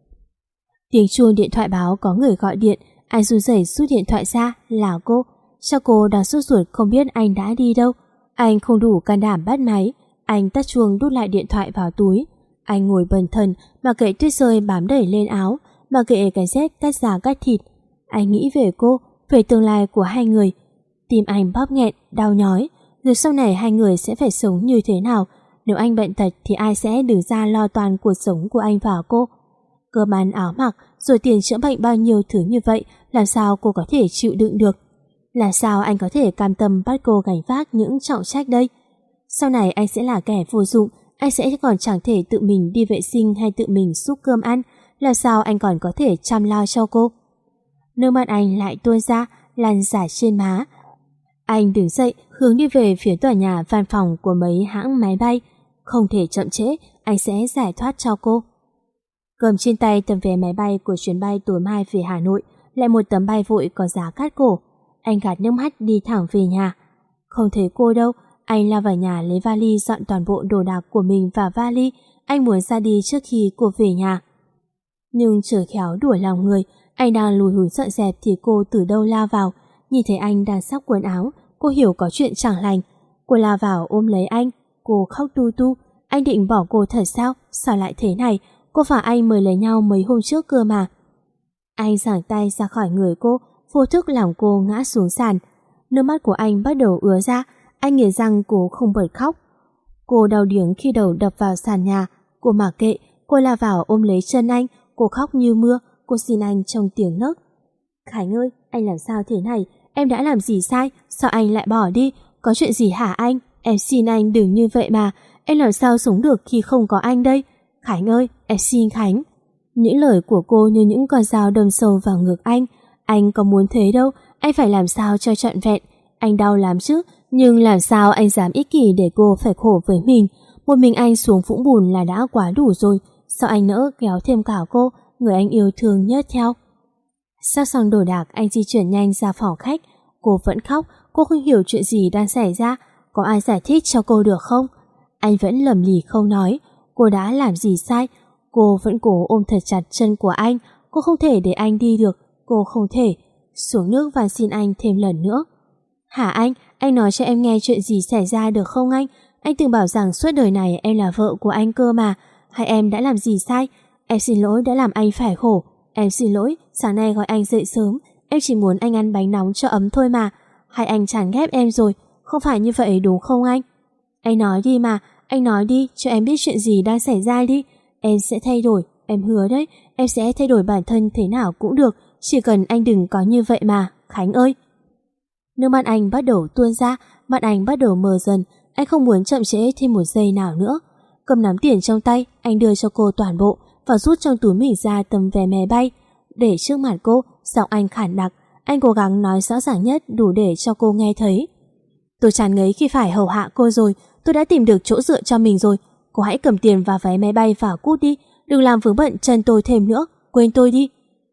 Tiếng chuông điện thoại báo có người gọi điện. Anh run rẩy rút điện thoại ra. Là cô. Chắc cô đang sốt ruột không biết anh đã đi đâu. Anh không đủ can đảm bắt máy. Anh tắt chuông đút lại điện thoại vào túi. Anh ngồi bần thần mà kệ tuyết rơi bám đầy lên áo, mà kệ cái rét cắt da cắt thịt. Anh nghĩ về cô, về tương lai của hai người. Tim anh bóp nghẹn, đau nhói. Rồi sau này hai người sẽ phải sống như thế nào? Nếu anh bệnh tật thì ai sẽ đứng ra lo toàn cuộc sống của anh và cô? Cơm ăn áo mặc, rồi tiền chữa bệnh bao nhiêu thứ như vậy, làm sao cô có thể chịu đựng được? Là sao anh có thể cam tâm bắt cô gánh vác những trọng trách đây? Sau này anh sẽ là kẻ vô dụng, anh sẽ còn chẳng thể tự mình đi vệ sinh hay tự mình xúc cơm ăn, làm sao anh còn có thể chăm lo cho cô? Nước mắt anh lại tuôn ra, lăn rải trên má. Anh đứng dậy, hướng đi về phía tòa nhà văn phòng của mấy hãng máy bay. Không thể chậm trễ, anh sẽ giải thoát cho cô. Cầm trên tay tấm vé máy bay của chuyến bay tối mai về Hà Nội, lại một tấm bay vội có giá cát cổ. Anh gạt nước mắt đi thẳng về nhà. Không thấy cô đâu, anh lao vào nhà lấy vali dọn toàn bộ đồ đạc của mình vào vali. Anh muốn ra đi trước khi cô về nhà. Nhưng trời khéo đuổi lòng người, anh đang lùi húi dọn dẹp thì cô từ đâu lao vào. Nhìn thấy anh đang xóc quần áo, cô hiểu có chuyện chẳng lành. Cô lao vào ôm lấy anh, cô khóc tu tu. Anh định bỏ cô thật sao? Sao lại thế này? Cô và anh mới lấy nhau mấy hôm trước cơ mà. Anh giằng tay ra khỏi người cô, vô thức làm cô ngã xuống sàn. Nước mắt của anh bắt đầu ứa ra. Anh nghiến răng cố không bật khóc. Cô đau điếng khi đầu đập vào sàn nhà. Cô mặc kệ, cô lao vào ôm lấy chân anh. Cô khóc như mưa. Cô xin anh trong tiếng nấc. Khánh ơi, anh làm sao thế này? Em đã làm gì sai? Sao anh lại bỏ đi? Có chuyện gì hả anh? Em xin anh đừng như vậy mà. Em làm sao sống được khi không có anh đây? Khánh ơi, em xin Khánh. Những lời của cô như những con dao đâm sâu vào ngực anh. Anh có muốn thế đâu. Anh phải làm sao cho trọn vẹn. Anh đau lắm chứ. Nhưng làm sao anh dám ích kỷ để cô phải khổ với mình? Một mình anh xuống vũng bùn là đã quá đủ rồi. Sao anh nỡ kéo thêm cả cô, người anh yêu thương nhất theo? Sắp xong đồ đạc, anh di chuyển nhanh ra phòng khách. Cô vẫn khóc. Cô không hiểu chuyện gì đang xảy ra. Có ai giải thích cho cô được không? Anh vẫn lầm lì không nói. Cô đã làm gì sai? Cô vẫn cố ôm thật chặt chân của anh. Cô không thể để anh đi được. Cô không thể. Xuống nước và xin anh thêm lần nữa. Hả anh? Anh nói cho em nghe chuyện gì xảy ra được không anh? Anh từng bảo rằng suốt đời này em là vợ của anh cơ mà. Hay em đã làm gì sai? Em xin lỗi đã làm anh phải khổ. Em xin lỗi, sáng nay gọi anh dậy sớm. Em chỉ muốn anh ăn bánh nóng cho ấm thôi mà. Hay anh chán ghét em rồi? Không phải như vậy đúng không anh? Anh nói đi mà. Anh nói đi, cho em biết chuyện gì đang xảy ra đi. Em sẽ thay đổi, em hứa đấy. Em sẽ thay đổi bản thân thế nào cũng được. Chỉ cần anh đừng có như vậy mà, Khánh ơi. Nước mắt anh bắt đầu tuôn ra. Mắt anh bắt đầu mờ dần. Anh không muốn chậm trễ thêm một giây nào nữa. Cầm nắm tiền trong tay, anh đưa cho cô toàn bộ và rút trong túi mình ra tấm vé máy bay. Để trước mặt cô, giọng anh khản đặc. Anh cố gắng nói rõ ràng nhất đủ để cho cô nghe thấy. Tôi chán ngấy khi phải hầu hạ cô rồi. Tôi đã tìm được chỗ dựa cho mình rồi. Cô hãy cầm tiền và vé máy bay và cút đi. Đừng làm vướng bận chân tôi thêm nữa. Quên tôi đi.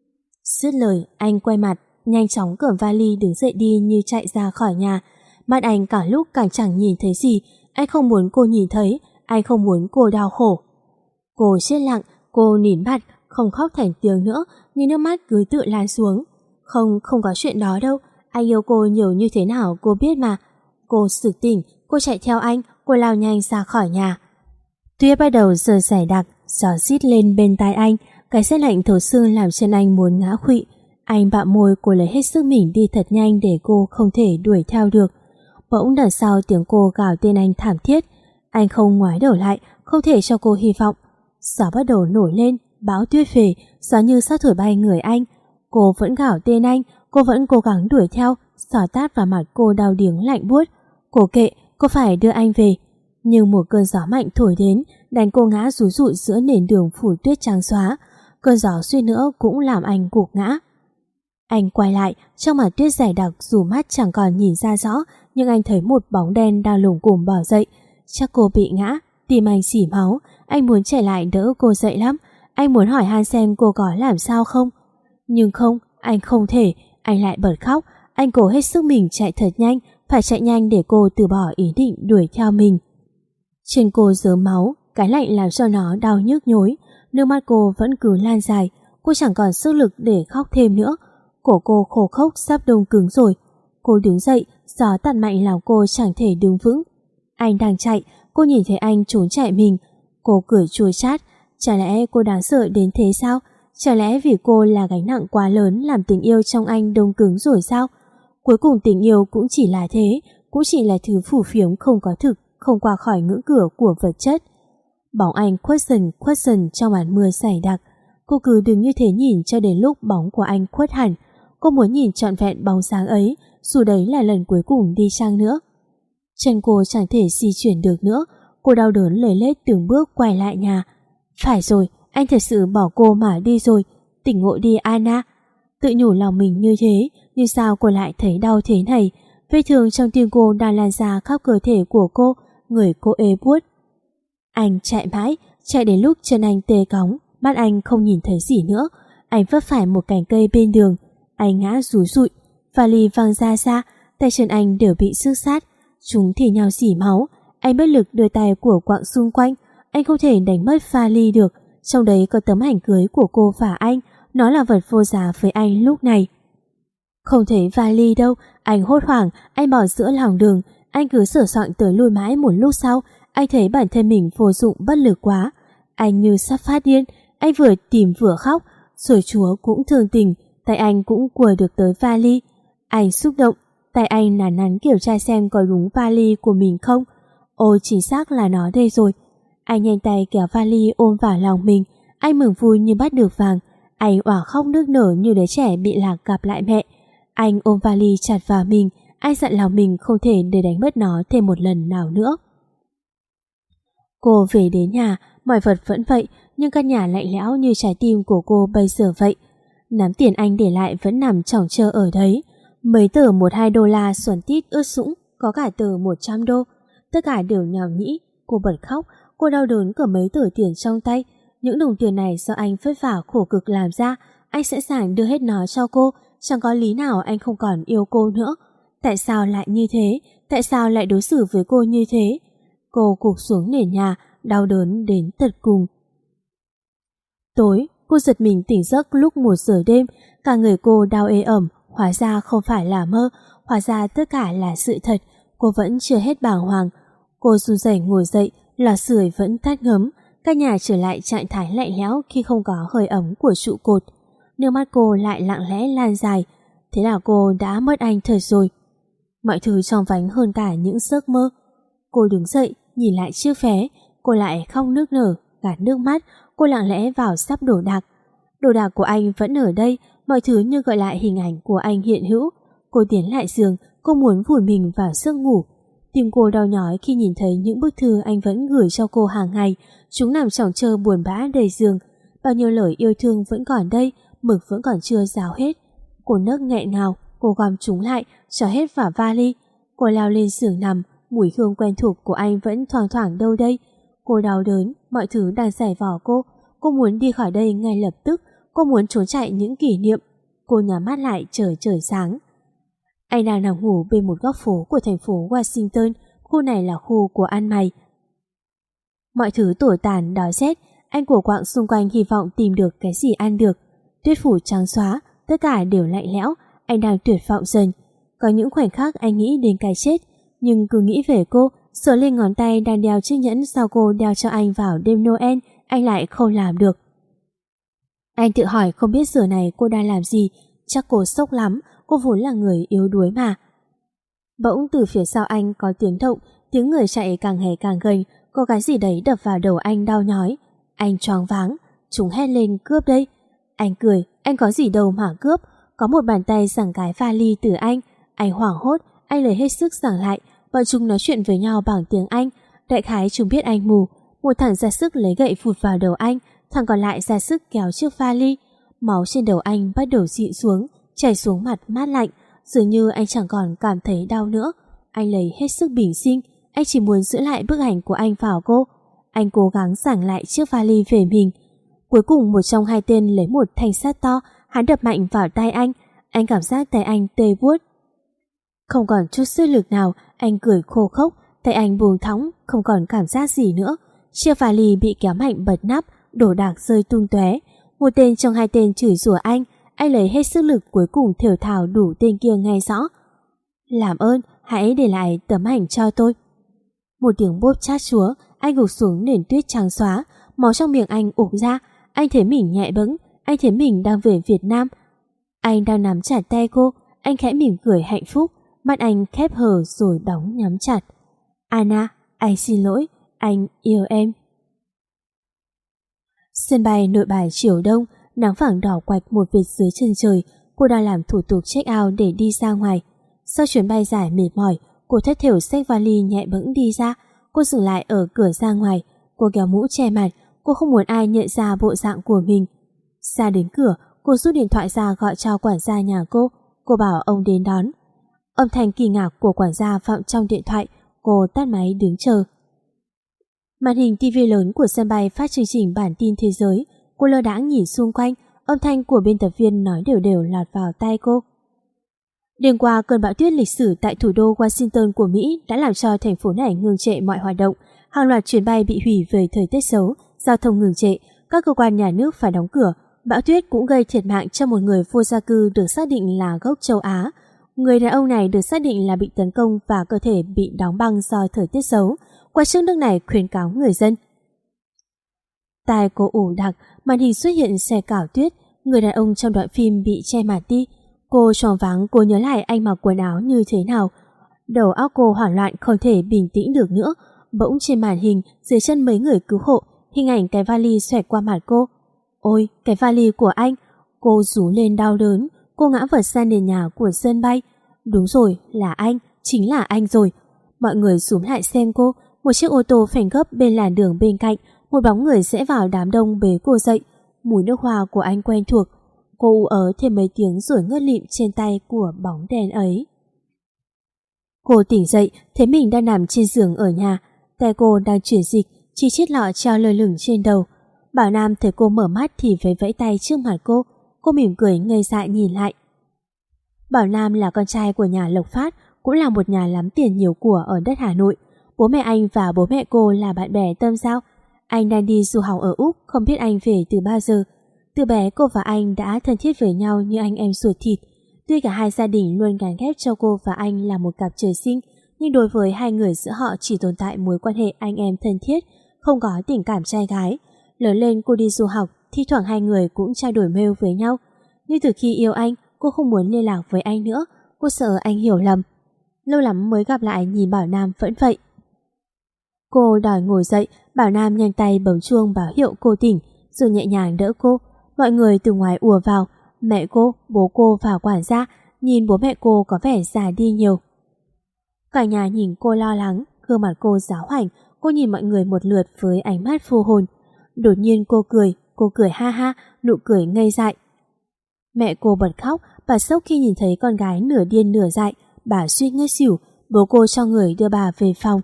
Dứt lời, anh quay mặt, nhanh chóng cầm vali đứng dậy đi như chạy ra khỏi nhà. Mắt anh càng lúc càng chẳng nhìn thấy gì. Anh không muốn cô nhìn thấy. Anh không muốn cô đau khổ. Cô chết lặng. Cô nín bặt, không khóc thành tiếng nữa, nhưng nước mắt cứ tự lan xuống. Không, không có chuyện đó đâu. Anh yêu cô nhiều như thế nào cô biết mà. Cô sực tỉnh, cô chạy theo anh, cô lao nhanh ra khỏi nhà. Tuyết bắt đầu rơi rải đặc, gió rít lên bên tai anh, cái rét lạnh thấu xương làm chân anh muốn ngã khuỵu. Anh bặm môi, cô lấy hết sức mình đi thật nhanh để cô không thể đuổi theo được. Bỗng đằng sau tiếng cô gào tên anh thảm thiết. Anh không ngoái đầu lại, không thể cho cô hy vọng. Gió bắt đầu nổi lên, bão tuyết về, gió như sắp thổi bay người anh. Cô vẫn gào tên anh, cô vẫn cố gắng đuổi theo, gió tát vào mặt cô đau điếng lạnh buốt. Cô kệ, cô phải đưa anh về. Nhưng một cơn gió mạnh thổi đến, đánh cô ngã rúi rụi giữa nền đường phủ tuyết trắng xóa. Cơn gió suýt nữa cũng làm anh gục ngã. Anh quay lại, trong màn tuyết dày đặc dù mắt chẳng còn nhìn ra rõ, nhưng anh thấy một bóng đen đang lủng củng bò dậy. Chắc cô bị ngã, tim anh xỉ máu. Anh muốn chạy lại đỡ cô dậy lắm. Anh muốn hỏi han xem cô có làm sao không. Nhưng không, anh không thể. Anh lại bật khóc. Anh cố hết sức mình chạy thật nhanh, phải chạy nhanh để cô từ bỏ ý định đuổi theo mình. Trên cô rớm máu, cái lạnh làm cho nó đau nhức nhối. Nước mắt cô vẫn cứ lan dài. Cô chẳng còn sức lực để khóc thêm nữa. Cổ cô khô khốc sắp đông cứng rồi. Cô đứng dậy, gió tạt mạnh làm cô chẳng thể đứng vững. Anh đang chạy, cô nhìn thấy anh trốn chạy mình. Cô cười chua chát. Chả lẽ cô đáng sợ đến thế sao? Chả lẽ vì cô là gánh nặng quá lớn làm tình yêu trong anh đông cứng rồi sao? Cuối cùng tình yêu cũng chỉ là thế. cũng chỉ là thứ phù phiếm không có thực, không qua khỏi ngưỡng cửa của vật chất. Bóng anh khuất dần khuất dần trong màn mưa dày đặc. Cô cứ đứng như thế nhìn cho đến lúc bóng của anh khuất hẳn. Cô muốn nhìn trọn vẹn bóng dáng ấy, dù đấy là lần cuối cùng đi chăng nữa. Chân cô chẳng thể di chuyển được nữa. Cô đau đớn lê lết từng bước quay lại nhà. Phải rồi, anh thật sự bỏ cô mà đi rồi. Tỉnh ngộ đi Anna. Tự nhủ lòng mình như thế, nhưng sao cô lại thấy đau thế này? Vết thương trong tim cô đang lan ra khắp cơ thể của cô, người cô ê buốt. Anh chạy mãi, chạy đến lúc chân anh tê cóng, mắt anh không nhìn thấy gì nữa. Anh vấp phải một cành cây bên đường, anh ngã rúi rụi, vali văng ra xa, tay chân anh đều bị xước sát, chúng thì nhau dỉ máu. Anh bất lực đưa tay của quạng xung quanh, anh không thể đánh mất vali được. Trong đấy có tấm ảnh cưới của cô và anh, nó là vật vô giá với anh lúc này. Không thấy vali đâu, anh hốt hoảng, anh bỏ giữa lòng đường. Anh cứ sửa soạn tới lui mãi. Một lúc sau, anh thấy bản thân mình vô dụng bất lực quá. Anh như sắp phát điên, anh vừa tìm vừa khóc, rồi Chúa cũng thương tình, tay anh cũng quờ được tới vali. Anh xúc động, tay anh nắn nắn kiểm tra xem có đúng vali của mình không. Ôi, chính xác là nó đây rồi. Anh nhanh tay kéo vali ôm vào lòng mình, anh mừng vui như bắt được vàng. Anh òa khóc nức nở như đứa trẻ bị lạc gặp lại mẹ. Anh ôm vali chặt vào mình, anh dặn lòng mình không thể để đánh mất nó thêm một lần nào nữa. Cô về đến nhà, mọi vật vẫn vậy, nhưng căn nhà lạnh lẽo như trái tim của cô bây giờ vậy. Nắm tiền anh để lại vẫn nằm chỏng chơ ở đấy. Mấy tờ một hai đô la xoắn tít ướt sũng, có cả tờ một trăm đô. Tất cả đều nhào nhĩ. Cô bật khóc, cô đau đớn cả mấy tờ tiền trong tay. Những đồng tiền này do anh vất vả khổ cực làm ra, anh sẵn sàng đưa hết nó cho cô. Chẳng có lý nào anh không còn yêu cô nữa. Tại sao lại như thế? Tại sao lại đối xử với cô như thế? Cô gục xuống nền nhà, đau đớn đến tận cùng. Tối, cô giật mình tỉnh giấc lúc một giờ đêm. Cả người cô đau ê ẩm. Hóa ra không phải là mơ, hóa ra tất cả là sự thật. Cô vẫn chưa hết bàng hoàng. Cô run rẩy ngồi dậy, lò sưởi vẫn tắt ngấm. Căn nhà trở lại trạng thái lạnh lẽo khi không có hơi ấm của trụ cột. Nước mắt cô lại lặng lẽ lan dài. Thế là cô đã mất anh thật rồi. Mọi thứ trong vánh hơn cả những giấc mơ. Cô đứng dậy, nhìn lại chiếc vé. Cô lại khóc nức nở, gạt nước mắt. Cô lặng lẽ vào sắp đồ đạc. Đồ đạc của anh vẫn ở đây. Mọi thứ như gọi lại hình ảnh của anh hiện hữu. Cô tiến lại giường, cô muốn vùi mình vào giấc ngủ. Tim cô đau nhói khi nhìn thấy những bức thư anh vẫn gửi cho cô hàng ngày. Chúng nằm chỏng chơ buồn bã đầy giường. Bao nhiêu lời yêu thương vẫn còn đây, mực vẫn còn chưa ráo hết. Cô nấc nghẹn ngào, cô gom chúng lại, cho hết vào vali. Cô lao lên giường nằm, mùi hương quen thuộc của anh vẫn thoang thoảng đâu đây. Cô đau đớn, mọi thứ đang giải vỏ cô. Cô muốn đi khỏi đây ngay lập tức. Cô muốn trốn chạy những kỷ niệm. Cô nhắm mắt lại chờ trời sáng. Anh đang nằm ngủ bên một góc phố của thành phố Washington. Khu này là khu của ăn mày. Mọi thứ tủi tàn, đói rét. Anh của quạng xung quanh hy vọng tìm được cái gì ăn được. Tuyết phủ trắng xóa, tất cả đều lạnh lẽo. Anh đang tuyệt vọng dần. Có những khoảnh khắc anh nghĩ đến cái chết, nhưng cứ nghĩ về cô, sờ lên ngón tay đang đeo chiếc nhẫn sau cô đeo cho anh vào đêm Noel, anh lại không làm được. Anh tự hỏi không biết giờ này cô đang làm gì. Chắc cô sốc lắm, cô vốn là người yếu đuối mà. Bỗng từ phía sau anh có tiếng động, tiếng người chạy càng ngày càng gần. Có cái gì đấy đập vào đầu anh đau nhói. Anh choáng váng, chúng hét lên cướp đây. Anh cười, anh có gì đâu mà cướp. Có một bàn tay giằng cái vali từ anh. Anh hoảng hốt, anh lấy hết sức giằng lại. Bọn chúng nói chuyện với nhau bằng tiếng Anh. Đại khái chúng biết anh mù. Một thằng ra sức lấy gậy phụt vào đầu anh, thằng còn lại ra sức kéo chiếc vali. Máu trên đầu anh bắt đầu dịu xuống, chảy xuống mặt mát lạnh. Dường như anh chẳng còn cảm thấy đau nữa. Anh lấy hết sức bình sinh. Anh chỉ muốn giữ lại bức ảnh của anh vào cô. Anh cố gắng giằng lại chiếc vali về mình. Cuối cùng một trong hai tên lấy một thanh sắt to, hắn đập mạnh vào tay anh. Anh cảm giác tay anh tê buốt. Không còn chút sức lực nào, anh cười khô khốc, tay anh buông thõng, không còn cảm giác gì nữa. Chiếc vali bị kéo mạnh bật nắp, đồ đạc rơi tung tóe. Một tên trong hai tên chửi rủa anh. Anh lấy hết sức lực cuối cùng thều thào đủ tên kia nghe rõ. Làm ơn, hãy để lại tấm ảnh cho tôi. Một tiếng bốp chát chúa, anh gục xuống nền tuyết trắng xóa, máu trong miệng anh ục ra. Anh thấy mình nhẹ bẫng, anh thấy mình đang về Việt Nam. Anh đang nắm chặt tay cô, anh khẽ mỉm cười hạnh phúc. mắt anh khép hờ rồi đóng nhắm chặt. Anna, anh xin lỗi, anh yêu em. Sân bay Nội Bài chiều đông, nắng vàng đỏ quạch một vệt dưới chân trời. Cô đang làm thủ tục check out để đi ra ngoài. Sau chuyến bay dài mệt mỏi, cô thất thểu xách vali nhẹ bẫng đi ra. Cô dừng lại ở cửa ra ngoài. Cô kéo mũ che mặt. Cô không muốn ai nhận ra bộ dạng của mình. Ra đến cửa, cô rút điện thoại ra gọi cho quản gia nhà cô. Cô bảo ông đến đón. Âm thanh kỳ ngạc của quản gia vọng trong điện thoại. Cô tắt máy đứng chờ. Màn hình tivi lớn của sân bay phát chương trình bản tin thế giới. Cô lơ đãng nhìn xung quanh. Âm thanh của biên tập viên nói đều đều lọt vào tai cô. Đêm qua, cơn bão tuyết lịch sử tại thủ đô Washington của Mỹ đã làm cho thành phố này ngừng trệ mọi hoạt động. Hàng loạt chuyến bay bị hủy về thời tiết xấu, giao thông ngừng trệ, các cơ quan nhà nước phải đóng cửa. Bão tuyết cũng gây thiệt mạng cho một người vô gia cư được xác định là gốc châu Á. Người đàn ông này được xác định là bị tấn công và cơ thể bị đóng băng do thời tiết xấu. Quan chức nước này khuyến cáo người dân. Tai cô ủ đặc, màn hình xuất hiện xe cào tuyết. Người đàn ông trong đoạn phim bị che mặt đi. Cô choáng váng, cô nhớ lại anh mặc quần áo như thế nào. Đầu óc cô hoảng loạn không thể bình tĩnh được nữa. Bỗng trên màn hình, dưới chân mấy người cứu hộ, hình ảnh cái vali xoẹt qua mặt cô. Ôi, cái vali của anh! Cô rú lên đau đớn. Cô ngã vật ra nền nhà của sân bay. Đúng rồi, là anh, chính là anh rồi. Mọi người xúm lại xem cô. Một chiếc ô tô phanh gấp bên làn đường bên cạnh. Một bóng người rẽ vào đám đông bế cô dậy. Mùi nước hoa của anh quen thuộc. Cô ú ớ thêm mấy tiếng rồi ngất lịm trên tay của bóng đèn ấy. Cô tỉnh dậy, thấy mình đang nằm trên giường ở nhà. Tay cô đang chuyển dịch, chỉ chiếc lọ treo lơ lửng trên đầu. Bảo Nam thấy cô mở mắt thì vẫy vẫy tay trước mặt cô. Cô mỉm cười ngây dại nhìn lại. Bảo Nam là con trai của nhà Lộc Phát, cũng là một nhà lắm tiền nhiều của ở đất Hà Nội. Bố mẹ anh và bố mẹ cô là bạn bè tâm giao. Anh đang đi du học ở Úc, không biết anh về từ bao giờ. Từ bé cô và anh đã thân thiết với nhau như anh em ruột thịt. Tuy cả hai gia đình luôn gắn ghép cho cô và anh là một cặp trời sinh, nhưng đối với hai người giữa họ chỉ tồn tại mối quan hệ anh em thân thiết, không có tình cảm trai gái. Lớn lên cô đi du học, thi thoảng hai người cũng trao đổi mail với nhau. Nhưng từ khi yêu anh, cô không muốn liên lạc với anh nữa, cô sợ anh hiểu lầm. Lâu lắm mới gặp lại nhìn Bảo Nam vẫn vậy. Cô đòi ngồi dậy, Bảo Nam nhanh tay bấm chuông báo hiệu cô tỉnh, rồi nhẹ nhàng đỡ cô. Mọi người từ ngoài ùa vào, mẹ cô, bố cô và quản gia, nhìn bố mẹ cô có vẻ già đi nhiều. Cả nhà nhìn cô lo lắng, gương mặt cô giáo hoảnh, cô nhìn mọi người một lượt với ánh mắt vô hồn. Đột nhiên cô cười, cô cười ha ha, nụ cười ngây dại. Mẹ cô bật khóc, bà sốc khi nhìn thấy con gái nửa điên nửa dại, bà suýt ngất xỉu, bố cô cho người đưa bà về phòng.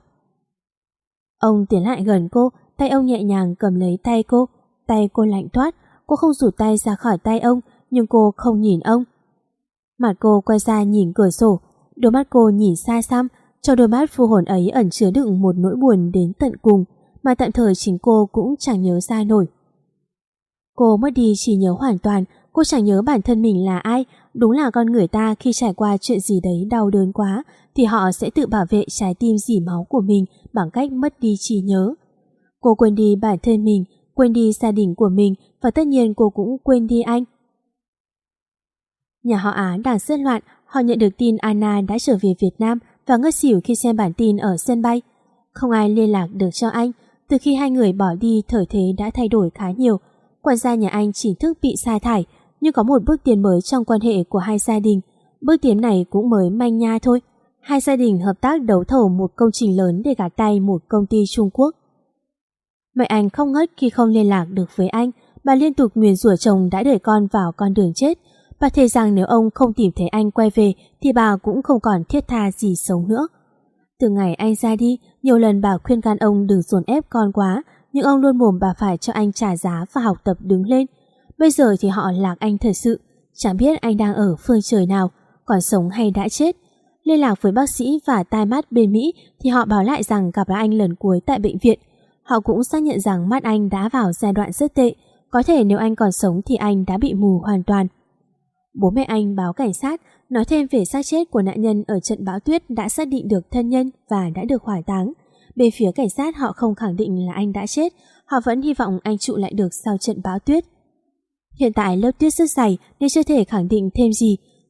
Ông tiến lại gần cô, tay ông nhẹ nhàng cầm lấy tay cô, tay cô lạnh toát, cô không rụt tay ra khỏi tay ông, nhưng cô không nhìn ông. Mặt cô quay ra nhìn cửa sổ, đôi mắt cô nhìn xa xăm, trong đôi mắt vô hồn ấy ẩn chứa đựng một nỗi buồn đến tận cùng, mà tạm thời chính cô cũng chẳng nhớ ra nổi. Cô mất đi trí nhớ hoàn toàn, cô chẳng nhớ bản thân mình là ai. Đúng là con người ta khi trải qua chuyện gì đấy đau đớn quá thì họ sẽ tự bảo vệ trái tim dỉ máu của mình bằng cách mất đi trí nhớ. Cô quên đi bản thân mình, quên đi gia đình của mình, và tất nhiên cô cũng quên đi anh. Nhà họ Á đang rất loạn. Họ nhận được tin Anna đã trở về Việt Nam và ngất xỉu khi xem bản tin ở sân bay. Không ai liên lạc được cho anh. Từ khi hai người bỏ đi, thời thế đã thay đổi khá nhiều. Quản gia nhà anh chính thức bị sa thải, nhưng có một bước tiến mới trong quan hệ của hai gia đình. Bước tiến này cũng mới manh nha thôi. Hai gia đình hợp tác đấu thầu một công trình lớn để gạt tay một công ty Trung Quốc. Mẹ anh không ngớt khi không liên lạc được với anh. Bà liên tục nguyền rủa chồng đã đẩy con vào con đường chết. Bà thề rằng nếu ông không tìm thấy anh quay về thì bà cũng không còn thiết tha gì sống nữa. Từ ngày anh ra đi, nhiều lần bà khuyên can ông đừng dồn ép con quá, nhưng ông luôn mồm bà phải cho anh trả giá và học tập đứng lên. Bây giờ thì họ lạc anh thật sự, chẳng biết anh đang ở phương trời nào, còn sống hay đã chết. Liên lạc với bác sĩ và tai mắt bên Mỹ thì họ báo lại rằng gặp lại anh lần cuối tại bệnh viện. Họ cũng xác nhận rằng mắt anh đã vào giai đoạn rất tệ, có thể nếu anh còn sống thì anh đã bị mù hoàn toàn. Bố mẹ anh báo cảnh sát, nói thêm về xác chết của nạn nhân ở trận bão tuyết đã xác định được thân nhân và đã được hỏa táng. Bên phía cảnh sát họ không khẳng định là anh đã chết, họ vẫn hy vọng anh trụ lại được sau trận bão tuyết. Hiện tại lớp tuyết rất dày nên chưa thể khẳng định thêm gì,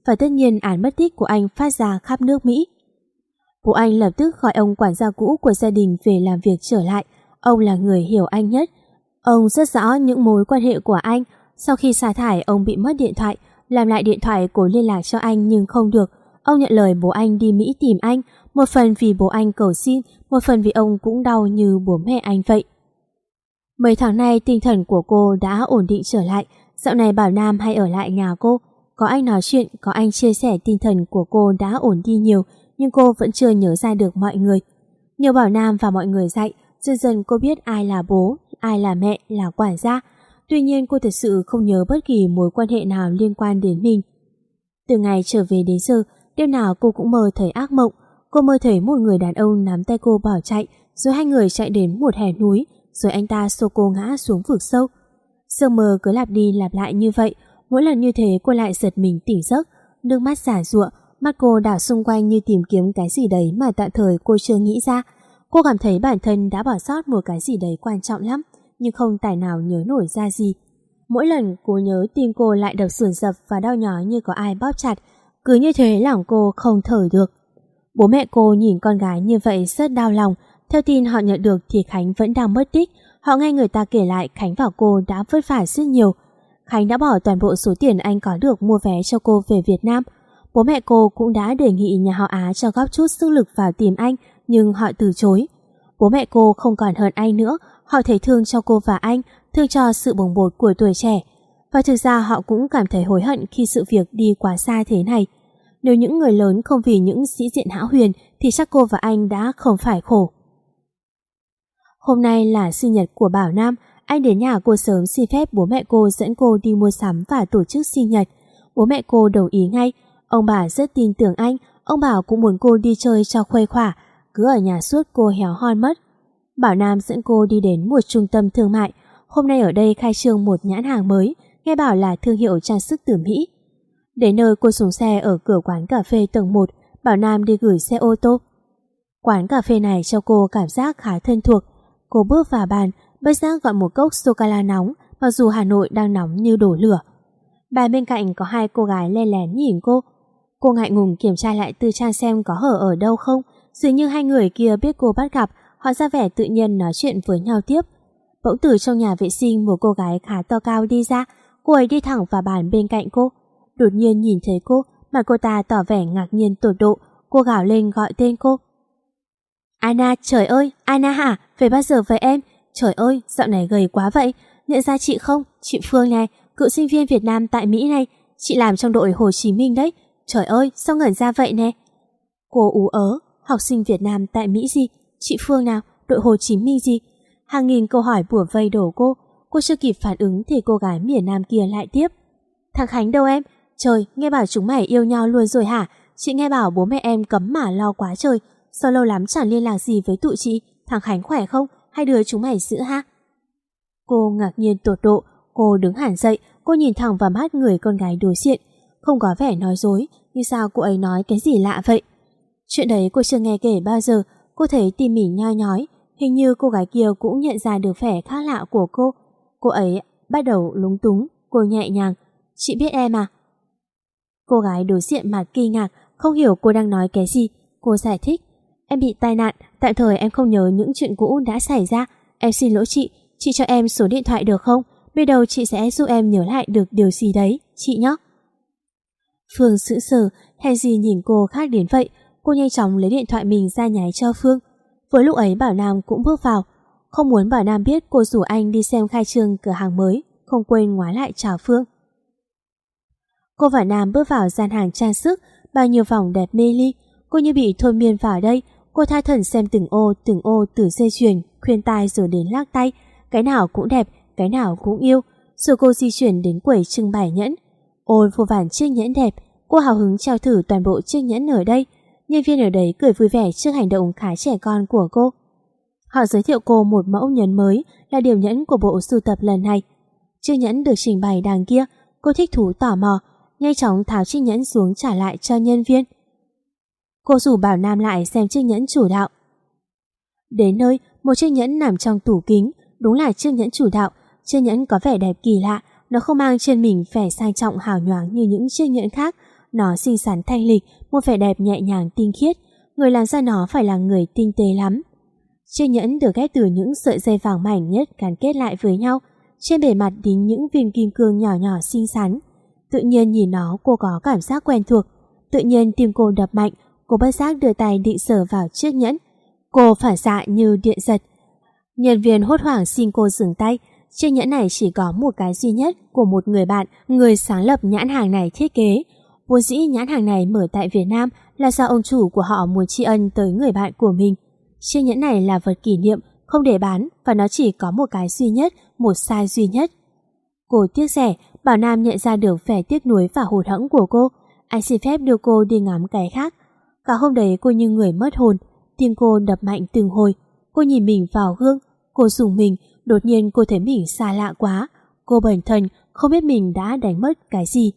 và tất nhiên án mất tích của anh phát ra khắp nước Mỹ. Bố anh lập tức gọi ông quản gia cũ của gia đình về làm việc trở lại. Ông là người hiểu anh nhất. Ông rất rõ những mối quan hệ của anh. Sau khi sa thải, ông bị mất điện thoại, làm lại điện thoại cố liên lạc cho anh nhưng không được. Ông nhận lời bố anh đi Mỹ tìm anh, một phần vì bố anh cầu xin, một phần vì ông cũng đau như bố mẹ anh vậy. Mấy tháng nay tinh thần của cô đã ổn định trở lại. Dạo này Bảo Nam hay ở lại nhà cô. Có anh nói chuyện, có anh chia sẻ, tinh thần của cô đã ổn đi nhiều, nhưng cô vẫn chưa nhớ ra được mọi người. Nhờ Bảo Nam và mọi người dạy, dần dần cô biết ai là bố, ai là mẹ, là quản gia. Tuy nhiên cô thật sự không nhớ bất kỳ mối quan hệ nào liên quan đến mình. Từ ngày trở về đến giờ, đêm nào cô cũng mơ thấy ác mộng. Cô mơ thấy một người đàn ông nắm tay cô bỏ chạy, rồi hai người chạy đến một hẻm núi, rồi anh ta xô cô ngã xuống vực sâu. Giấc mơ cứ lặp đi lặp lại như vậy. Mỗi lần như thế cô lại giật mình tỉnh giấc, nước mắt giả giụa, mắt cô đảo xung quanh như tìm kiếm cái gì đấy mà tạm thời cô chưa nghĩ ra. Cô cảm thấy bản thân đã bỏ sót một cái gì đấy quan trọng lắm, nhưng không tài nào nhớ nổi ra gì. Mỗi lần cô nhớ tim cô lại đập sườn sập và đau nhói như có ai bóp chặt, cứ như thế làm cô không thở được. Bố mẹ cô nhìn con gái như vậy rất đau lòng. Theo tin họ nhận được thì Khánh vẫn đang mất tích. Họ nghe người ta kể lại Khánh và cô đã vất vả rất nhiều. Khánh đã bỏ toàn bộ số tiền anh có được mua vé cho cô về Việt Nam. Bố mẹ cô cũng đã đề nghị nhà họ Á cho góp chút sức lực vào tìm anh, nhưng họ từ chối. Bố mẹ cô không còn hận anh nữa, họ thấy thương cho cô và anh, thương cho sự bồng bột của tuổi trẻ. Và thực ra họ cũng cảm thấy hối hận khi sự việc đi quá xa thế này. Nếu những người lớn không vì những sĩ diện hão huyền thì chắc cô và anh đã không phải khổ. Hôm nay là sinh nhật của Bảo Nam. Anh đến nhà cô sớm xin phép bố mẹ cô dẫn cô đi mua sắm và tổ chức sinh nhật. Bố mẹ cô đồng ý ngay. Ông bà rất tin tưởng anh. Ông bảo cũng muốn cô đi chơi cho khuây khỏa. Cứ ở nhà suốt cô héo hon mất. Bảo Nam dẫn cô đi đến một trung tâm thương mại. Hôm nay ở đây khai trương một nhãn hàng mới, nghe bảo là thương hiệu trang sức từ Mỹ. Đến nơi cô xuống xe ở cửa quán cà phê tầng một. Bảo Nam đi gửi xe ô tô. Quán cà phê này cho cô cảm giác khá thân thuộc. Cô bước vào bàn, bất giác gọi một cốc sô-cô-la nóng, mặc dù Hà Nội đang nóng như đổ lửa. Bàn bên cạnh có hai cô gái len lén nhìn cô. Cô ngại ngùng kiểm tra lại tư trang xem có hở ở đâu không. Dường như hai người kia biết cô bắt gặp, họ ra vẻ tự nhiên nói chuyện với nhau tiếp. Bỗng từ trong nhà vệ sinh một cô gái khá to cao đi ra. Cô ấy đi thẳng vào bàn bên cạnh cô. Đột nhiên nhìn thấy cô, mà cô ta tỏ vẻ ngạc nhiên tột độ. Cô gào lên gọi tên cô. Anna, trời ơi, Anna hả? Về bao giờ vậy em? Trời ơi, dạo này gầy quá vậy. Nhận ra chị không? Chị Phương này, cựu sinh viên Việt Nam tại Mỹ này. Chị làm trong đội Hồ Chí Minh đấy. Trời ơi, sao ngẩn ra vậy nè? Cô ú ớ, học sinh Việt Nam tại Mỹ gì? Chị Phương nào? Đội Hồ Chí Minh gì? Hàng nghìn câu hỏi bủa vây đổ cô. Cô chưa kịp phản ứng thì cô gái miền Nam kia lại tiếp. Thằng Khánh đâu em? Trời, nghe bảo chúng mày yêu nhau luôn rồi hả? Chị nghe bảo bố mẹ em cấm mà lo quá trời. Sao lâu lắm chẳng liên lạc gì với tụi chị? Thằng Khánh khỏe không? Hai đứa chúng mày giữ ha? Cô ngạc nhiên tột độ. Cô đứng hẳn dậy. Cô nhìn thẳng vào mắt người con gái đối diện. Không có vẻ nói dối, nhưng sao cô ấy nói cái gì lạ vậy? Chuyện đấy cô chưa nghe kể bao giờ. Cô thấy tim mình nhoi nhói. Hình như cô gái kia cũng nhận ra được vẻ khác lạ của cô. Cô ấy bắt đầu lúng túng. Cô nhẹ nhàng. Chị biết em à? Cô gái đối diện mặt kinh ngạc, không hiểu cô đang nói cái gì. Cô giải thích. Em bị tai nạn, tạm thời em không nhớ những chuyện cũ đã xảy ra. Em xin lỗi chị, chị cho em số điện thoại được không? Bây đầu chị sẽ giúp em nhớ lại được điều gì đấy, chị nhé. Phương sững sờ, hay gì nhìn cô khác đến vậy. Cô nhanh chóng lấy điện thoại mình ra nháy cho Phương. Với lúc ấy Bảo Nam cũng bước vào. Không muốn Bảo Nam biết cô rủ anh đi xem khai trương cửa hàng mới, không quên ngoái lại chào Phương. Cô và Nam bước vào gian hàng trang sức, bao nhiêu vòng đẹp mê ly. Cô như bị thôi miên vào đây. Cô tha thẩn xem từng ô từng ô từ dây chuyền, khuyên tai rồi đến lắc tay. Cái nào cũng đẹp, cái nào cũng yêu. Rồi cô di chuyển đến quầy trưng bày nhẫn. Ôi vô vàn chiếc nhẫn đẹp. Cô hào hứng trao thử toàn bộ chiếc nhẫn ở đây. Nhân viên ở đấy cười vui vẻ trước hành động khá trẻ con của cô. Họ giới thiệu cô một mẫu nhẫn mới là điểm nhẫn của bộ sưu tập lần này. Chiếc nhẫn được trình bày đằng kia. Cô thích thú tò mò, nhanh chóng tháo chiếc nhẫn xuống trả lại cho nhân viên. Cô rủ Bảo Nam lại xem chiếc nhẫn chủ đạo. Đến nơi, một chiếc nhẫn nằm trong tủ kính. Đúng là chiếc nhẫn chủ đạo. Chiếc nhẫn có vẻ đẹp kỳ lạ. Nó không mang trên mình vẻ sang trọng hào nhoáng như những chiếc nhẫn khác. Nó xinh xắn thanh lịch, một vẻ đẹp nhẹ nhàng tinh khiết. Người làm ra nó phải là người tinh tế lắm. Chiếc nhẫn được ghép từ những sợi dây vàng mảnh nhất gắn kết lại với nhau. Trên bề mặt đính những viên kim cương nhỏ nhỏ xinh xắn. Tự nhiên nhìn nó cô có cảm giác quen thuộc. Tự nhiên tim cô đập mạnh. Cô bất giác đưa tay định sờ vào chiếc nhẫn. Cô phản xạ như điện giật. Nhân viên hốt hoảng xin cô dừng tay. Chiếc nhẫn này chỉ có một cái duy nhất của một người bạn, người sáng lập nhãn hàng này thiết kế. Vốn dĩ nhãn hàng này mở tại Việt Nam là do ông chủ của họ muốn tri ân tới người bạn của mình. Chiếc nhẫn này là vật kỷ niệm, không để bán, và nó chỉ có một cái duy nhất, một size duy nhất. Cô tiếc rẻ, Bảo Nam nhận ra được vẻ tiếc nuối và hụt hẫng của cô. Anh xin phép đưa cô đi ngắm cái khác. Cả hôm đấy cô như người mất hồn, tim cô đập mạnh từng hồi. Cô nhìn mình vào gương, cô rùng mình, đột nhiên cô thấy mình xa lạ quá. Cô bần thần, không biết mình đã đánh mất cái gì.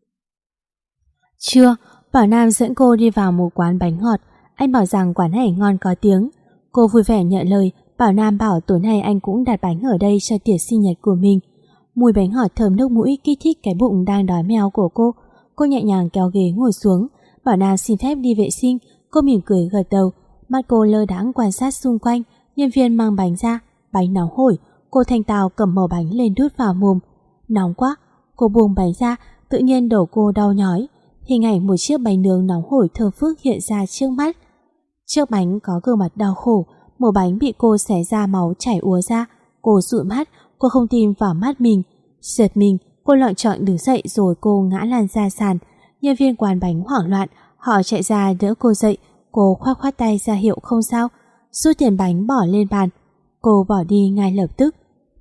Trưa, Bảo Nam dẫn cô đi vào một quán bánh ngọt. Anh bảo rằng quán này ngon có tiếng. Cô vui vẻ nhận lời. Bảo Nam bảo tối nay anh cũng đặt bánh ở đây cho tiệc sinh nhật của mình. Mùi bánh ngọt thơm nước mũi kích thích cái bụng đang đói meo của cô. Cô nhẹ nhàng kéo ghế ngồi xuống. Bảo Nam xin phép đi vệ sinh. Cô mỉm cười gật đầu. Mắt cô lơ đãng quan sát xung quanh. Nhân viên mang bánh ra. Bánh nóng hổi. Cô thanh tao cầm mẩu bánh lên đút vào mồm. Nóng quá. Cô buông bánh ra. Tự nhiên đầu cô đau nhói. Hình ảnh một chiếc bánh nướng nóng hổi thơm phức hiện ra trước mắt. Trước bánh có gương mặt đau khổ. Mẩu bánh bị cô xé ra, máu chảy úa ra. Cô dụi mắt. Cô không tin vào mắt mình. Giật mình, cô loạn trọn đứng dậy rồi cô ngã lăn ra sàn. Nhân viên quán bánh hoảng loạn. Họ chạy ra đỡ cô dậy. Cô khoác khoát tay ra hiệu không sao, rút tiền bánh bỏ lên bàn. Cô bỏ đi ngay lập tức.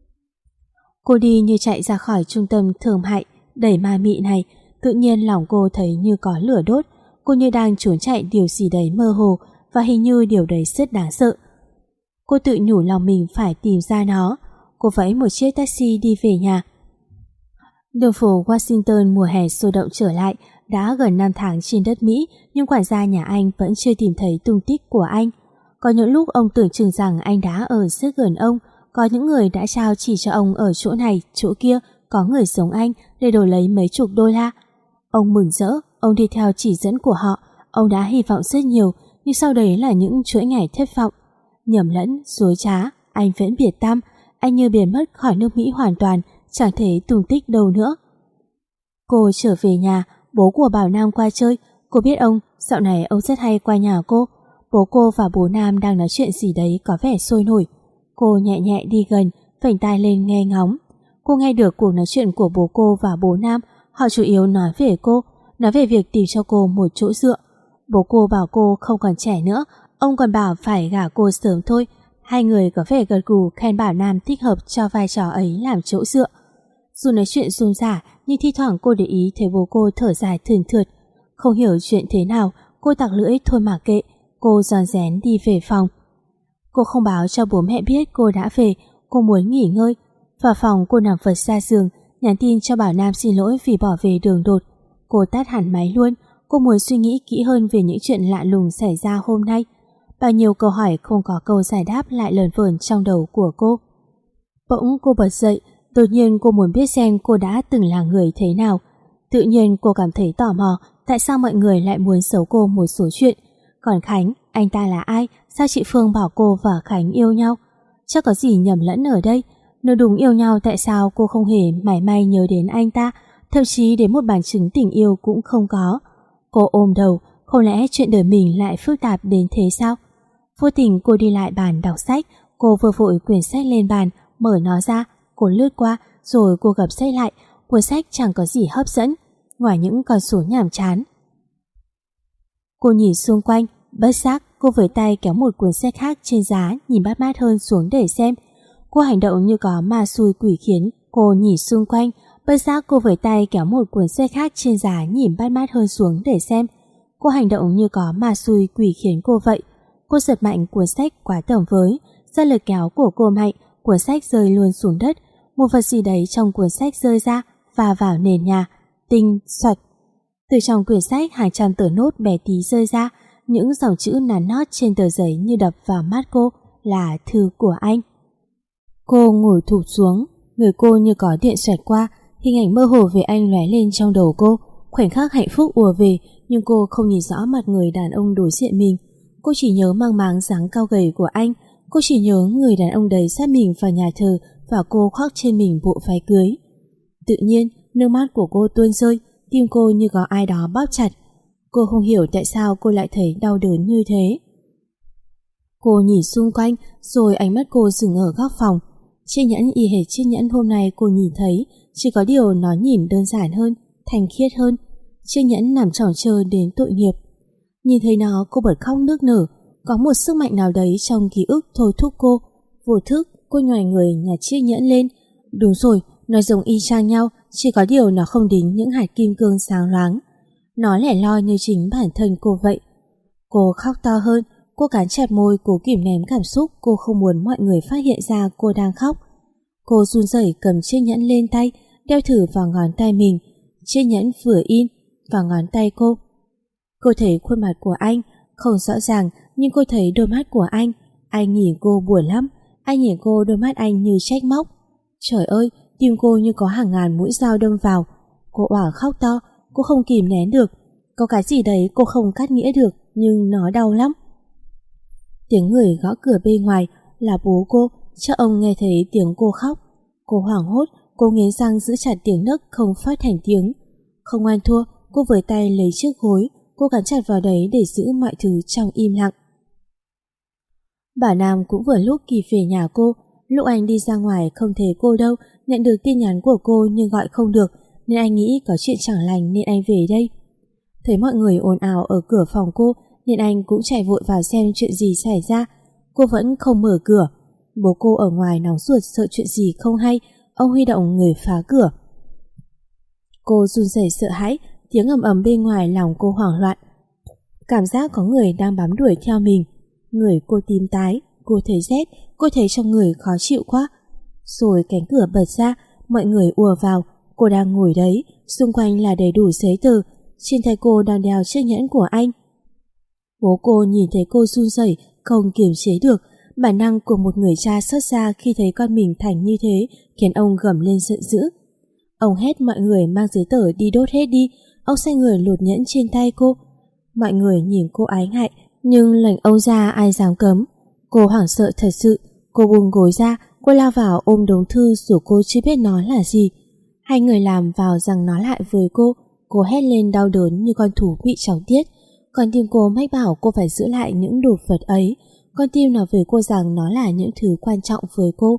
Cô đi như chạy ra khỏi trung tâm thương mại đầy ma mị này. Tự nhiên lòng cô thấy như có lửa đốt. Cô như đang trốn chạy điều gì đấy mơ hồ, và hình như điều đấy rất đáng sợ. Cô tự nhủ lòng mình phải tìm ra nó. Cô vẫy một chiếc taxi đi về nhà. Đường phố Washington mùa hè sôi động trở lại. Đã gần năm tháng trên đất Mỹ, nhưng quản gia nhà anh vẫn chưa tìm thấy tung tích của anh. Có những lúc ông tưởng chừng rằng anh đã ở rất gần ông. Có những người đã trao chỉ cho ông ở chỗ này, chỗ kia, có người giống anh để đổi lấy mấy chục đô la. Ông mừng rỡ, ông đi theo chỉ dẫn của họ. Ông đã hy vọng rất nhiều, nhưng sau đấy là những chuỗi ngày thất vọng. Nhầm lẫn, dối trá, anh vẫn biệt tăm. Anh như biến mất khỏi nước Mỹ hoàn toàn, chẳng thấy tung tích đâu nữa. Cô trở về nhà. Bố của Bảo Nam qua chơi. Cô biết ông, dạo này ông rất hay qua nhà cô. Bố cô và bố Nam đang nói chuyện gì đấy có vẻ sôi nổi. Cô nhẹ nhẹ đi gần, vểnh tai lên nghe ngóng. Cô nghe được cuộc nói chuyện của bố cô và bố Nam. Họ chủ yếu nói về cô, nói về việc tìm cho cô một chỗ dựa. Bố cô bảo cô không còn trẻ nữa, ông còn bảo phải gả cô sớm thôi. Hai người có vẻ gật gù khen Bảo Nam thích hợp cho vai trò ấy làm chỗ dựa. Dù nói chuyện rôm rả, nhưng thi thoảng cô để ý thấy bố cô thở dài thườn thượt. Không hiểu chuyện thế nào, cô tặc lưỡi thôi mà kệ. Cô rón rén đi về phòng. Cô không báo cho bố mẹ biết cô đã về. Cô muốn nghỉ ngơi. Vào phòng cô nằm vật ra giường, nhắn tin cho Bảo Nam xin lỗi vì bỏ về đường đột. Cô tắt hẳn máy luôn. Cô muốn suy nghĩ kỹ hơn về những chuyện lạ lùng xảy ra hôm nay. Bao nhiêu câu hỏi không có câu giải đáp lại lờn vờn trong đầu của cô. Bỗng cô bật dậy. Đột nhiên cô muốn biết xem cô đã từng là người thế nào. Tự nhiên cô cảm thấy tò mò tại sao mọi người lại muốn giấu cô một số chuyện. Còn Khánh, anh ta là ai? Sao chị Phương bảo cô và Khánh yêu nhau? Chắc có gì nhầm lẫn ở đây. Nếu đúng yêu nhau tại sao cô không hề mảy may nhớ đến anh ta, thậm chí đến một bằng chứng tình yêu cũng không có. Cô ôm đầu, không lẽ chuyện đời mình lại phức tạp đến thế sao? Vô tình cô đi lại bàn đọc sách. Cô vừa vội quyển sách lên bàn, mở nó ra. Cô lướt qua, rồi cô gập sách lại. Cuốn sách chẳng có gì hấp dẫn, ngoài những con số nhàm chán. Cô nhìn xung quanh, bất giác cô với tay kéo một cuốn sách khác trên giá nhìn bắt mắt hơn xuống để xem. Cô hành động như có ma xui quỷ khiến. Cô nhìn xung quanh, bất giác cô với tay kéo một cuốn sách khác trên giá nhìn bắt mắt hơn xuống để xem. Cô hành động như có ma xui quỷ khiến cô vậy. Cô giật mạnh cuốn sách quá tầm với, ra lực kéo của cô mạnh, cuốn sách rơi luôn xuống đất. Một vật gì đấy trong cuốn sách rơi ra và vào nền nhà. Tinh xoạch. Từ trong quyển sách hàng trăm tờ nốt bé tí rơi ra. Những dòng chữ nắn nót trên tờ giấy như đập vào mắt cô là thư của anh. Cô ngồi thụp xuống, người cô như có điện xoẹt qua. Hình ảnh mơ hồ về anh lóe lên trong đầu cô. khoảnh khắc hạnh phúc ùa về, nhưng cô không nhìn rõ mặt người đàn ông đối diện mình. Cô chỉ nhớ mang máng dáng cao gầy của anh. Cô chỉ nhớ người đàn ông đấy sát mình vào nhà thờ và cô khoác trên mình bộ váy cưới. Tự nhiên, nước mắt của cô tuôn rơi, tim cô như có ai đó bóp chặt. Cô không hiểu tại sao cô lại thấy đau đớn như thế. Cô nhìn xung quanh, rồi ánh mắt cô dừng ở góc phòng. Chiếc nhẫn y hệt chiếc nhẫn hôm nay cô nhìn thấy, chỉ có điều nó nhìn đơn giản hơn, thanh khiết hơn. Chiếc nhẫn nằm tròn trơ đến tội nghiệp. Nhìn thấy nó, cô bật khóc nức nở. Có một sức mạnh nào đấy trong ký ức thôi thúc cô. Vô thức, cô nhoài người nhặt chiếc nhẫn lên. Đúng rồi, nó giống y chang nhau, chỉ có điều nó không đính những hạt kim cương sáng loáng. Nó lẻ loi như chính bản thân cô vậy. Cô khóc to hơn. Cô cắn chặt môi, cố kìm nén cảm xúc. Cô không muốn mọi người phát hiện ra cô đang khóc. Cô run rẩy cầm chiếc nhẫn lên tay, đeo thử vào ngón tay mình. Chiếc nhẫn vừa in vào ngón tay cô. Cô thấy khuôn mặt của anh không rõ ràng, nhưng cô thấy đôi mắt của anh. Anh nhìn cô buồn lắm. Anh nhìn cô, đôi mắt anh như trách móc. Trời ơi, tim cô như có hàng ngàn mũi dao đâm vào. Cô òa khóc to. Cô không kìm nén được. Có cái gì đấy cô không cắt nghĩa được, nhưng nó đau lắm. Tiếng người gõ cửa bên ngoài là bố cô. Chắc ông nghe thấy tiếng cô khóc. Cô hoảng hốt. Cô nghiến răng giữ chặt tiếng nấc không phát thành tiếng. Không ăn thua, cô với tay lấy chiếc gối. Cô gắn chặt vào đấy để giữ mọi thứ trong im lặng. Bà Nam cũng vừa lúc kịp về nhà cô. Lúc anh đi ra ngoài không thấy cô đâu. Nhận được tin nhắn của cô nhưng gọi không được, nên anh nghĩ có chuyện chẳng lành nên anh về đây. Thấy mọi người ồn ào ở cửa phòng cô nên anh cũng chạy vội vào xem chuyện gì xảy ra. Cô vẫn không mở cửa. Bố cô ở ngoài nóng ruột sợ chuyện gì không hay. Ông huy động người phá cửa. Cô run rẩy sợ hãi. Tiếng ầm ầm bên ngoài lòng cô hoảng loạn. Cảm giác có người đang bám đuổi theo mình. Người cô tím tái. Cô thấy rét. Cô thấy trong người khó chịu quá. Rồi cánh cửa bật ra. Mọi người ùa vào. Cô đang ngồi đấy. Xung quanh là đầy đủ giấy tờ. Trên tay cô đang đeo chiếc nhẫn của anh. Bố cô nhìn thấy cô run rẩy, không kiềm chế được. Bản năng của một người cha xót xa khi thấy con mình thành như thế khiến ông gầm lên giận dữ. Ông hét mọi người mang giấy tờ đi đốt hết đi. Ông xoay người lột nhẫn trên tay cô. Mọi người nhìn cô ái ngại, nhưng lệnh ông ra ai dám cấm. Cô hoảng sợ thật sự. Cô buông gối ra. Cô lao vào ôm đống thư dù cô chưa biết nó là gì. Hai người làm vào giằng nó lại với cô. Cô hét lên đau đớn như con thú bị chóng tiết. Con tim cô mách bảo cô phải giữ lại những đồ vật ấy. Con tim nói với cô rằng nó là những thứ quan trọng với cô.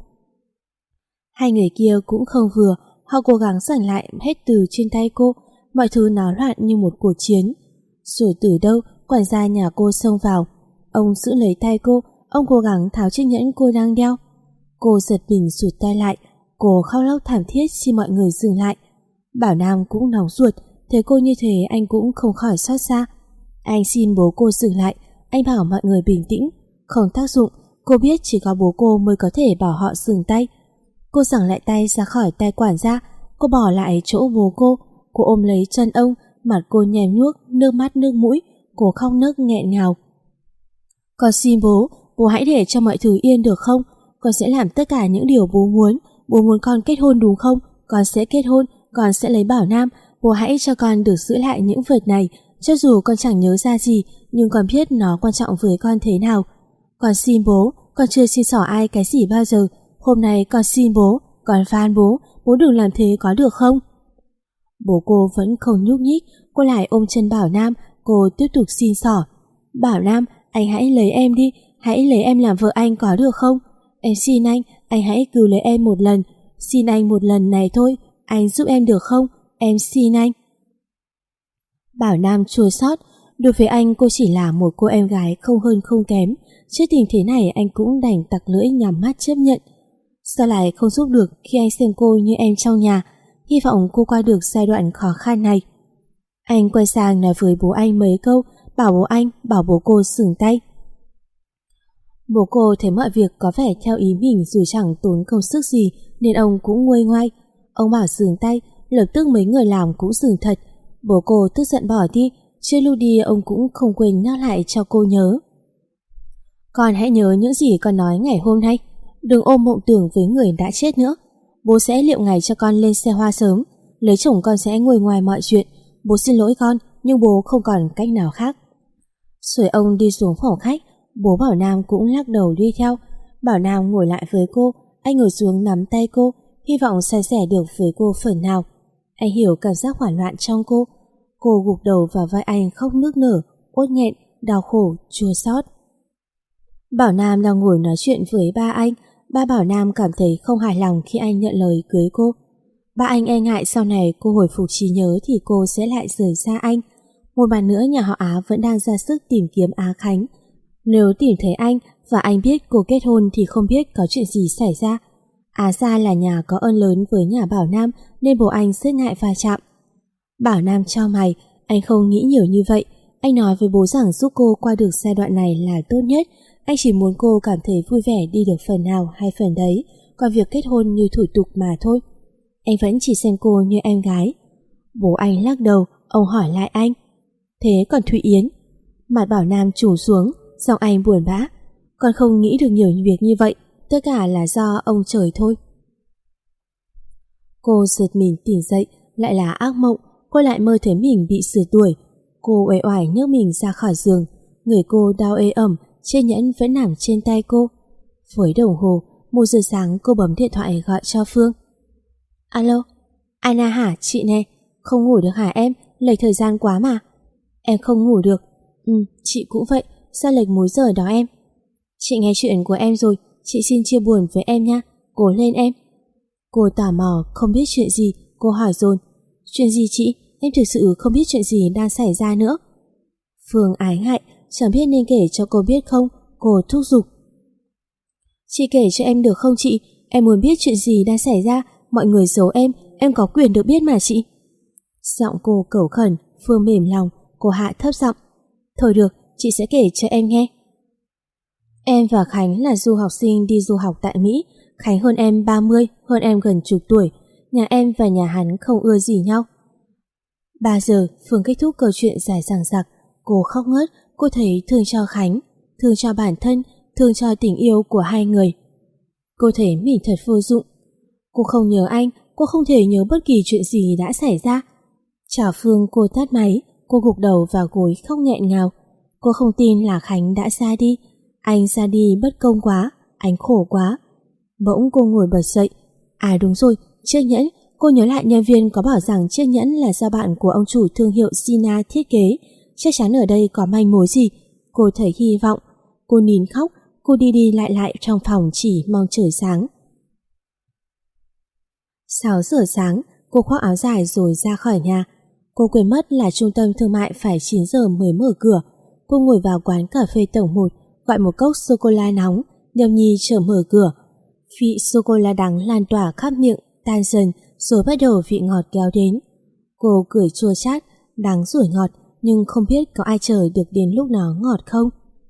Hai người kia cũng không vừa. Họ cố gắng giành lại hết từ trên tay cô. Mọi thứ náo loạn như một cuộc chiến. Rồi từ đâu quản gia nhà cô xông vào. Ông giữ lấy tay cô. Ông cố gắng tháo chiếc nhẫn cô đang đeo. Cô giật mình rụt tay lại. Cô khóc lóc thảm thiết xin mọi người dừng lại. Bảo Nam cũng nóng ruột. Thấy cô như thế anh cũng không khỏi xót xa. Anh xin bố cô dừng lại. Anh bảo mọi người bình tĩnh. Không tác dụng. Cô biết chỉ có bố cô mới có thể bảo họ dừng tay. Cô giằng lại tay ra khỏi tay quản gia. Cô bỏ lại chỗ bố cô. Cô ôm lấy chân ông. Mặt cô nhèm nhuốc, nước mắt nước mũi. Cô khóc nấc nghẹn ngào. Con xin bố, bố hãy để cho mọi thứ yên được không? Con sẽ làm tất cả những điều bố muốn. Bố muốn con kết hôn đúng không? Con sẽ kết hôn. Con sẽ lấy Bảo Nam. Bố hãy cho con được giữ lại những vật này. Cho dù con chẳng nhớ ra gì, nhưng con biết nó quan trọng với con thế nào. Con xin bố. Con chưa xin xỏ ai cái gì bao giờ. Hôm nay con xin bố. Con van bố. Bố đừng làm thế có được không? Bố cô vẫn không nhúc nhích. Cô lại ôm chân Bảo Nam. Cô tiếp tục xin xỏ. Bảo Nam, anh hãy lấy em đi. Hãy lấy em làm vợ anh có được không? Em xin anh. Anh hãy cứu lấy em một lần. Xin anh một lần này thôi. Anh giúp em được không? Em xin anh. Bảo Nam chua xót. Đối với anh cô chỉ là một cô em gái không hơn không kém. Trước tình thế này anh cũng đành tặc lưỡi nhắm mắt chấp nhận. Sao lại không giúp được khi anh xem cô như em trong nhà. Hy vọng cô qua được giai đoạn khó khăn này. Anh quay sang nói với bố anh mấy câu. Bảo bố anh, bảo bố cô dừng tay. Bố cô thấy mọi việc có vẻ theo ý mình dù chẳng tốn công sức gì nên ông cũng nguôi ngoai. Ông bảo dừng tay, lập tức mấy người làm cũng dừng thật. Bố cô tức giận bỏ đi. Chưa lưu đi ông cũng không quên nhắc lại cho cô nhớ. Con hãy nhớ những gì con nói ngày hôm nay. Đừng ôm mộng tưởng với người đã chết nữa. Bố sẽ liệu ngày cho con lên xe hoa sớm. Lấy chồng con sẽ ngồi ngoài mọi chuyện. bố xin lỗi con, nhưng bố không còn cách nào khác. Rồi ông đi xuống phòng khách, bố Bảo Nam cũng lắc đầu đi theo. Bảo Nam ngồi lại với cô, anh ngồi xuống nắm tay cô, hy vọng san sẻ được với cô phần nào. Anh hiểu cảm giác hoảng loạn trong cô. Cô gục đầu vào vai anh khóc nức nở, uất nghẹn, đau khổ, chua xót. Bảo Nam đang ngồi nói chuyện với ba anh. Ba Bảo Nam cảm thấy không hài lòng khi anh nhận lời cưới cô. Ba anh e ngại sau này cô hồi phục trí nhớ thì cô sẽ lại rời xa anh. Một lần nữa nhà họ Á vẫn đang ra sức tìm kiếm Á Khánh. Nếu tìm thấy anh và anh biết cô kết hôn thì không biết có chuyện gì xảy ra. Á gia là nhà có ơn lớn với nhà Bảo Nam nên bố anh rất ngại va chạm. Bảo Nam chau mày, anh không nghĩ nhiều như vậy. Anh nói với bố rằng giúp cô qua được giai đoạn này là tốt nhất. Anh chỉ muốn cô cảm thấy vui vẻ đi được phần nào hay phần đấy, còn việc kết hôn như thủ tục mà thôi. Anh vẫn chỉ xem cô như em gái. Bố anh lắc đầu, ông hỏi lại anh. Thế còn Thụy Yến? Mặt Bảo Nam trùng xuống, giọng anh buồn bã. Con không nghĩ được nhiều việc như vậy, tất cả là do ông trời thôi. Cô giật mình tỉnh dậy, lại là ác mộng. Cô lại mơ thấy mình bị sửa đuổi. Cô uể oải nhấc mình ra khỏi giường. Người cô đau ê ẩm, chiếc nhẫn vẫn nằm trên tay cô. Với đồng hồ, một giờ sáng cô bấm điện thoại gọi cho Phương. Alo, Anna hả? Chị nè. Không ngủ được hả em? Lệch thời gian quá mà. Em không ngủ được. Ừ, chị cũng vậy. Sao lệch múi giờ đó em? Chị nghe chuyện của em rồi, chị xin chia buồn với em nha. Cố lên em. Cô tò mò không biết chuyện gì, cô hỏi dồn. Chuyện gì chị? Em thực sự không biết chuyện gì đang xảy ra nữa. Phương ái ngại, chẳng biết nên kể cho cô biết không. Cô thúc giục. Chị kể cho em được không chị? Em muốn biết chuyện gì đang xảy ra. Mọi người giấu em, em có quyền được biết mà chị. Giọng cô cầu khẩn. Phương mềm lòng, cô hạ thấp giọng. Thôi được, chị sẽ kể cho em nghe. Em và Khánh là du học sinh đi du học tại Mỹ. Khánh hơn em ba mươi, hơn em gần chục tuổi. Nhà em và nhà hắn không ưa gì nhau. Ba giờ, Phương kết thúc câu chuyện dài dằng dặc. Cô khóc ngất, cô thấy thương cho Khánh, thương cho bản thân, thương cho tình yêu của hai người. Cô thấy mình thật vô dụng. Cô không nhớ anh, cô không thể nhớ bất kỳ chuyện gì đã xảy ra. Chào Phương, cô tắt máy, cô gục đầu vào gối khóc nghẹn ngào. Cô không tin là Khánh đã ra đi. Anh ra đi bất công quá, anh khổ quá. Bỗng cô ngồi bật dậy. À đúng rồi, chiếc nhẫn. Cô nhớ lại nhân viên có bảo rằng chiếc nhẫn là do bạn của ông chủ thương hiệu Sina thiết kế. Chắc chắn ở đây có manh mối gì. Cô thấy hy vọng. Cô nín khóc. Cô đi đi lại lại trong phòng chỉ mong trời sáng. Sáu giờ sáng, cô khoác áo dài rồi ra khỏi nhà. Cô quên mất là trung tâm thương mại phải chín giờ mới mở cửa. Cô ngồi vào quán cà phê tầng một, gọi một cốc sô-cô-la nóng, nhâm nhi chờ mở cửa. Vị sô-cô-la đắng lan tỏa khắp miệng, tan dần, rồi bắt đầu vị ngọt kéo đến. Cô cười chua chát, đắng rồi ngọt, nhưng không biết có ai chờ được đến lúc nó ngọt không.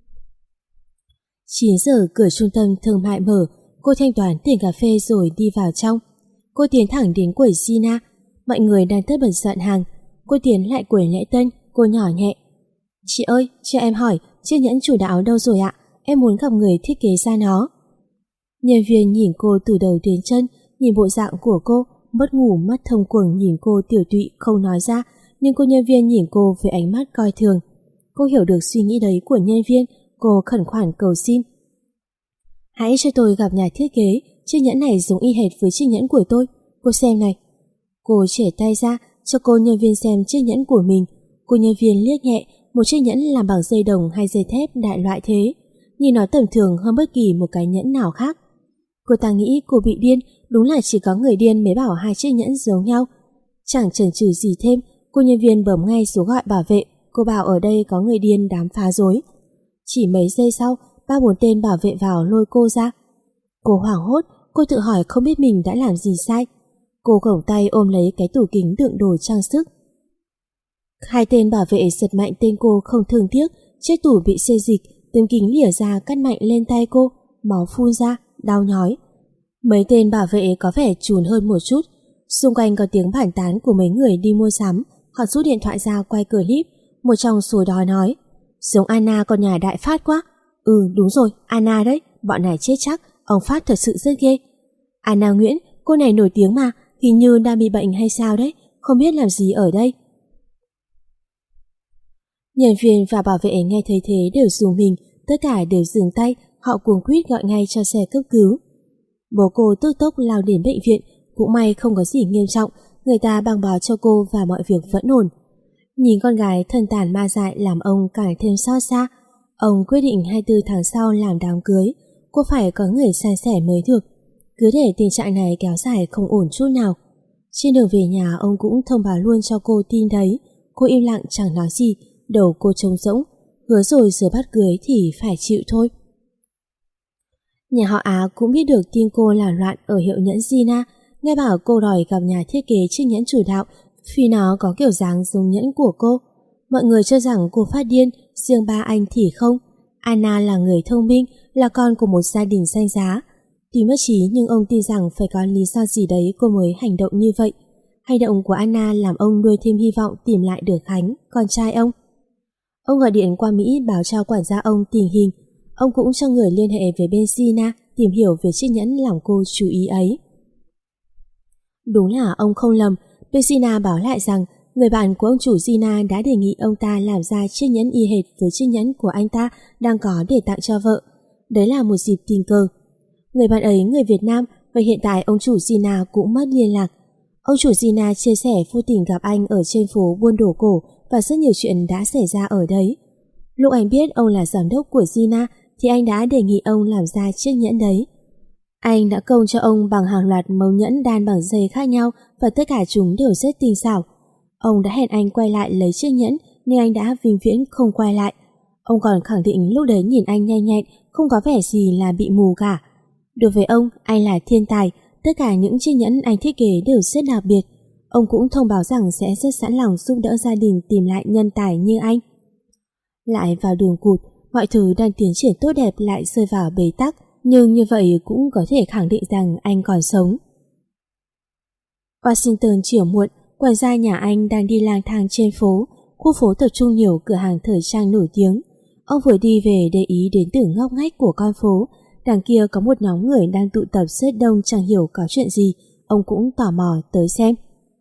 chín giờ cửa trung tâm thương mại mở, cô thanh toán tiền cà phê rồi đi vào trong. Cô tiến thẳng đến quầy Sina, mọi người đang tất bật dọn hàng. Cô tiến lại quầy lễ tân, cô nhỏ nhẹ. Chị ơi, cho em hỏi, chiếc nhẫn chủ đạo đâu rồi ạ? Em muốn gặp người thiết kế ra nó. Nhân viên nhìn cô từ đầu đến chân, nhìn bộ dạng của cô, mất ngủ mắt thông quầng nhìn cô tiểu tụy không nói ra, nhưng cô nhân viên nhìn cô với ánh mắt coi thường. Cô hiểu được suy nghĩ đấy của nhân viên, cô khẩn khoản cầu xin. Hãy cho tôi gặp nhà thiết kế, chiếc nhẫn này giống y hệt với chiếc nhẫn của tôi, cô xem này. Cô chẻ tay ra, cho cô nhân viên xem chiếc nhẫn của mình. Cô nhân viên liếc nhẹ, một chiếc nhẫn làm bằng dây đồng hay dây thép đại loại thế, nhìn nó tầm thường hơn bất kỳ một cái nhẫn nào khác. Cô ta nghĩ cô bị điên, đúng là chỉ có người điên mới bảo hai chiếc nhẫn giống nhau. Chẳng chần chừ gì thêm, cô nhân viên bấm ngay số gọi bảo vệ. Cô bảo ở đây có người điên đám phá rối. Chỉ mấy giây sau, ba bốn tên bảo vệ vào lôi cô ra. Cô hoảng hốt, cô tự hỏi không biết mình đã làm gì sai. Cô gồng tay ôm lấy cái tủ kính đựng đồ trang sức. Hai tên bảo vệ giật mạnh tên cô không thương tiếc, chiếc tủ bị xê dịch, tấm kính lìa ra cắt mạnh lên tay cô, máu phun ra, đau nhói. Mấy tên bảo vệ có vẻ chùn hơn một chút. Xung quanh có tiếng bàn tán của mấy người đi mua sắm. Họ rút điện thoại ra quay clip. Một trong số đó nói: giống Anna con nhà đại Phát quá. Ừ đúng rồi, Anna đấy, bọn này chết chắc. Ông Phát thật sự rất ghê. Anna Nguyễn, cô này nổi tiếng mà, hình như đang bị bệnh hay sao đấy, không biết làm gì ở đây. Nhân viên và bảo vệ nghe thấy thế đều rùng mình, tất cả đều dừng tay, họ cuống quýt gọi ngay cho xe cấp cứu. Bố cô tức tốc lao đến bệnh viện, cũng may không có gì nghiêm trọng, người ta băng bó cho cô và mọi việc vẫn ổn. Nhìn con gái thân tàn ma dại làm ông càng thêm xót xa. Ông quyết định hai mươi tư tháng sau làm đám cưới, cô phải có người san sẻ mới được. Cứ để tình trạng này kéo dài không ổn chút nào. Trên đường về nhà ông cũng thông báo luôn cho cô tin đấy. Cô im lặng chẳng nói gì, đầu cô trống rỗng, hứa rồi giờ bắt cưới thì phải chịu thôi. Nhà họ Á cũng biết được tin cô làm loạn ở hiệu nhẫn Gina, nghe bảo cô đòi gặp nhà thiết kế chiếc nhẫn chủ đạo vì nó có kiểu dáng giống nhẫn của cô. Mọi người cho rằng cô phát điên, riêng ba anh thì không. Anna là người thông minh, là con của một gia đình danh giá. Tuy mất trí nhưng ông tin rằng phải có lý do gì đấy cô mới hành động như vậy. Hành động của Anna làm ông nuôi thêm hy vọng tìm lại được Khánh, con trai ông. Ông gọi điện qua Mỹ báo cho quản gia ông tình hình. Ông cũng cho người liên hệ với bên Gina tìm hiểu về chiếc nhẫn làm cô chú ý ấy. Đúng là ông không lầm, bên Gina báo lại rằng người bạn của ông chủ Gina đã đề nghị ông ta làm ra chiếc nhẫn y hệt với chiếc nhẫn của anh ta đang có để tặng cho vợ. Đấy là một dịp tình cờ. Người bạn ấy người Việt Nam và hiện tại ông chủ Gina cũng mất liên lạc. Ông chủ Gina chia sẻ vô tình gặp anh ở trên phố buôn đồ cổ và rất nhiều chuyện đã xảy ra ở đấy. Lúc anh biết ông là giám đốc của Gina thì anh đã đề nghị ông làm ra chiếc nhẫn đấy. Anh đã công cho ông bằng hàng loạt mẫu nhẫn đan bằng dây khác nhau và tất cả chúng đều rất tinh xảo. Ông đã hẹn anh quay lại lấy chiếc nhẫn nhưng anh đã vĩnh viễn không quay lại. Ông còn khẳng định lúc đấy nhìn anh nhanh nhẹn, không có vẻ gì là bị mù cả. Đối với ông, anh là thiên tài, tất cả những chiếc nhẫn anh thiết kế đều rất đặc biệt. Ông cũng thông báo rằng sẽ rất sẵn lòng giúp đỡ gia đình tìm lại nhân tài như anh. Lại vào đường cụt, mọi thứ đang tiến triển tốt đẹp lại rơi vào bế tắc, nhưng như vậy cũng có thể khẳng định rằng anh còn sống. Washington chiều muộn, quản gia nhà anh đang đi lang thang trên phố, khu phố tập trung nhiều cửa hàng thời trang nổi tiếng. Ông vừa đi về để ý đến từng ngóc ngách của con phố. Đằng kia có một nhóm người đang tụ tập rất đông chẳng hiểu có chuyện gì, ông cũng tò mò tới xem.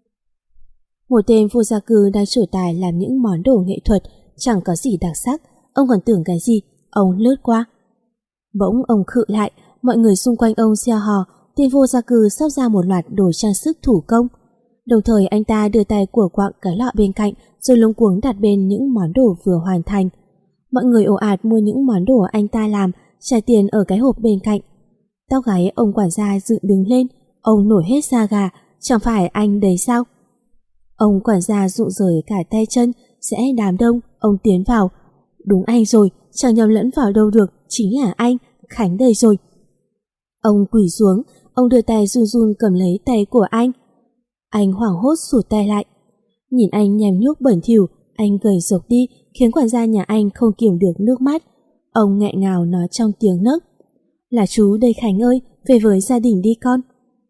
Một tên vô gia cư đang trổ tài làm những món đồ nghệ thuật, chẳng có gì đặc sắc, ông còn tưởng cái gì, ông lướt qua. Bỗng ông khựng lại, mọi người xung quanh ông reo hò, tên vô gia cư xốc ra một loạt đồ trang sức thủ công. Đồng thời anh ta đưa tay của quạng cái lọ bên cạnh rồi luống cuống đặt bên những món đồ vừa hoàn thành. Mọi người ồ ạt mua những món đồ anh ta làm, trả tiền ở cái hộp bên cạnh. Tóc gáy ông quản gia dựng đứng lên, ông nổi hết da gà, chẳng phải anh đấy sao? Ông quản gia rụng rời cả tay chân, sẽ đám đông, ông tiến vào. Đúng anh rồi, chẳng nhầm lẫn vào đâu được, chính là anh, Khánh đây rồi. Ông quỳ xuống, ông đưa tay run run cầm lấy tay của anh. Anh hoảng hốt sụt tay lại. Nhìn anh nhèm nhuốc bẩn thỉu, anh gầy rộc đi, khiến quản gia nhà anh không kiềm được nước mắt. Ông nghẹn ngào nói trong tiếng nấc: "Là chú đây Khánh ơi, về với gia đình đi con."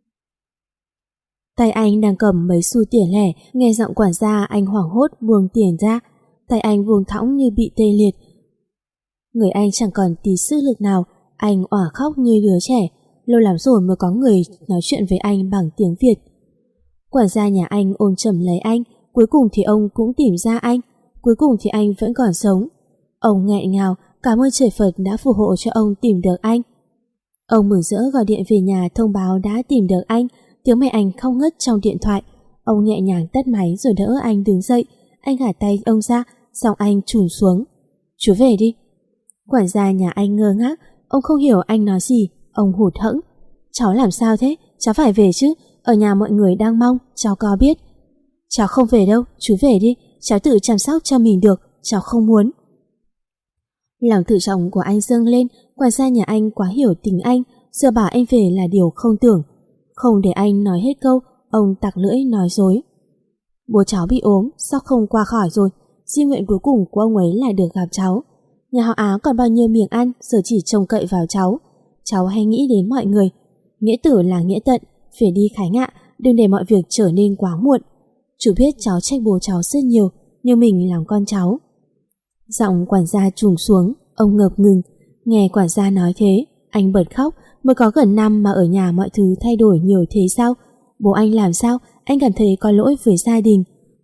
Tay anh đang cầm mấy xu tiền lẻ, nghe giọng quản gia anh hoảng hốt buông tiền ra. Tay anh buông thõng như bị tê liệt. Người anh chẳng còn tí sức lực nào, anh òa khóc như đứa trẻ. Lâu lắm rồi mới có người nói chuyện với anh bằng tiếng Việt. Quản gia nhà anh ôm chầm lấy anh, cuối cùng thì ông cũng tìm ra anh, cuối cùng thì anh vẫn còn sống. Ông nghẹn ngào, cảm ơn trời Phật đã phù hộ cho ông tìm được anh. Ông mừng rỡ gọi điện về nhà thông báo đã tìm được anh, tiếng mẹ anh khóc ngất trong điện thoại. Ông nhẹ nhàng tắt máy rồi đỡ anh đứng dậy, anh gạt tay ông ra, giọng anh trùn xuống: "Chú về đi." Quản gia nhà anh ngơ ngác, ông không hiểu anh nói gì, ông hụt hẫng: "Cháu làm sao thế? Cháu phải về chứ, ở nhà mọi người đang mong, cháu có biết." "Cháu không về đâu, chú về đi, cháu tự chăm sóc cho mình được, cháu không muốn." Lòng tự trọng của anh dâng lên, quản gia nhà anh quá hiểu tình anh, giờ bảo anh về là điều không tưởng. Không để anh nói hết câu, ông tặc lưỡi nói dối: "Bố cháu bị ốm, sao không qua khỏi rồi? Di nguyện cuối cùng của ông ấy là được gặp cháu. Nhà họ Á còn bao nhiêu miệng ăn, giờ chỉ trông cậy vào cháu. Cháu hay nghĩ đến mọi người. Nghĩa tử là nghĩa tận, về đi Khánh ạ, đừng để mọi việc trở nên quá muộn. Chú biết cháu trách bố cháu rất nhiều, nhưng mình làm con cháu." Giọng quản gia trùng xuống, ông ngập ngừng. Nghe quản gia nói thế, anh bật khóc. Mới có gần năm mà ở nhà mọi thứ thay đổi nhiều thế sao? Bố anh làm sao? Anh cảm thấy có lỗi với gia đình.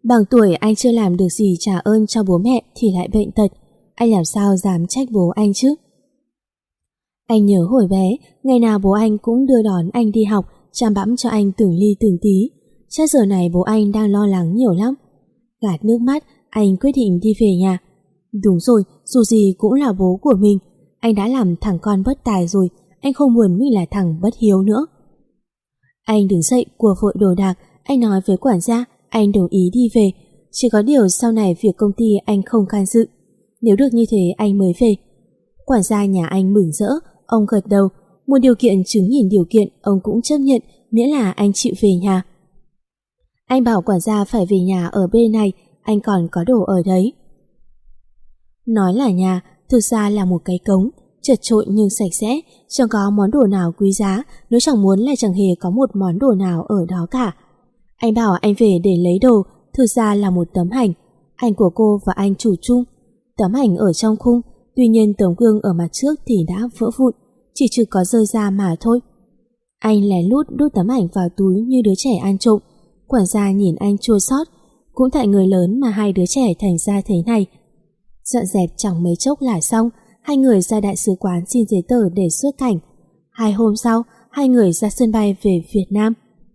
Bằng tuổi anh chưa làm được gì trả ơn cho bố mẹ thì lại bệnh tật, anh làm sao dám trách bố anh chứ? Anh nhớ hồi bé, ngày nào bố anh cũng đưa đón anh đi học, chăm bẵm cho anh từng ly từng tí. Chắc giờ này bố anh đang lo lắng nhiều lắm. Gạt nước mắt, anh quyết định đi về nhà. Đúng rồi, dù gì cũng là bố của mình. Anh đã làm thằng con bất tài rồi, anh không muốn mình là thằng bất hiếu nữa. Anh đứng dậy của vội đồ đạc, anh nói với quản gia, anh đồng ý đi về. Chỉ có điều sau này việc công ty anh không can dự. Nếu được như thế anh mới về. Quản gia nhà anh mừng rỡ, ông gật đầu. Một điều kiện chứng nhìn điều kiện ông cũng chấp nhận, miễn là anh chịu về nhà. Anh bảo quản gia phải về nhà ở bên này, anh còn có đồ ở đấy. Nói là nhà, thực ra là một cái cống, chật chội nhưng sạch sẽ, chẳng có món đồ nào quý giá, nếu chẳng muốn là chẳng hề có một món đồ nào ở đó cả. Anh bảo anh về để lấy đồ, thực ra là một tấm ảnh, ảnh của cô và anh chủ chung. Tấm ảnh ở trong khung, tuy nhiên tấm gương ở mặt trước thì đã vỡ vụn, chỉ chưa có rơi ra mà thôi. Anh lén lút đút tấm ảnh vào túi như đứa trẻ ăn trộm. Quản gia nhìn anh chua xót, cũng tại người lớn mà hai đứa trẻ thành ra thế này. Dọn dẹp chẳng mấy chốc là xong, hai người ra đại sứ quán xin giấy tờ để xuất cảnh. Hai hôm sau, hai người ra sân bay về Việt Nam.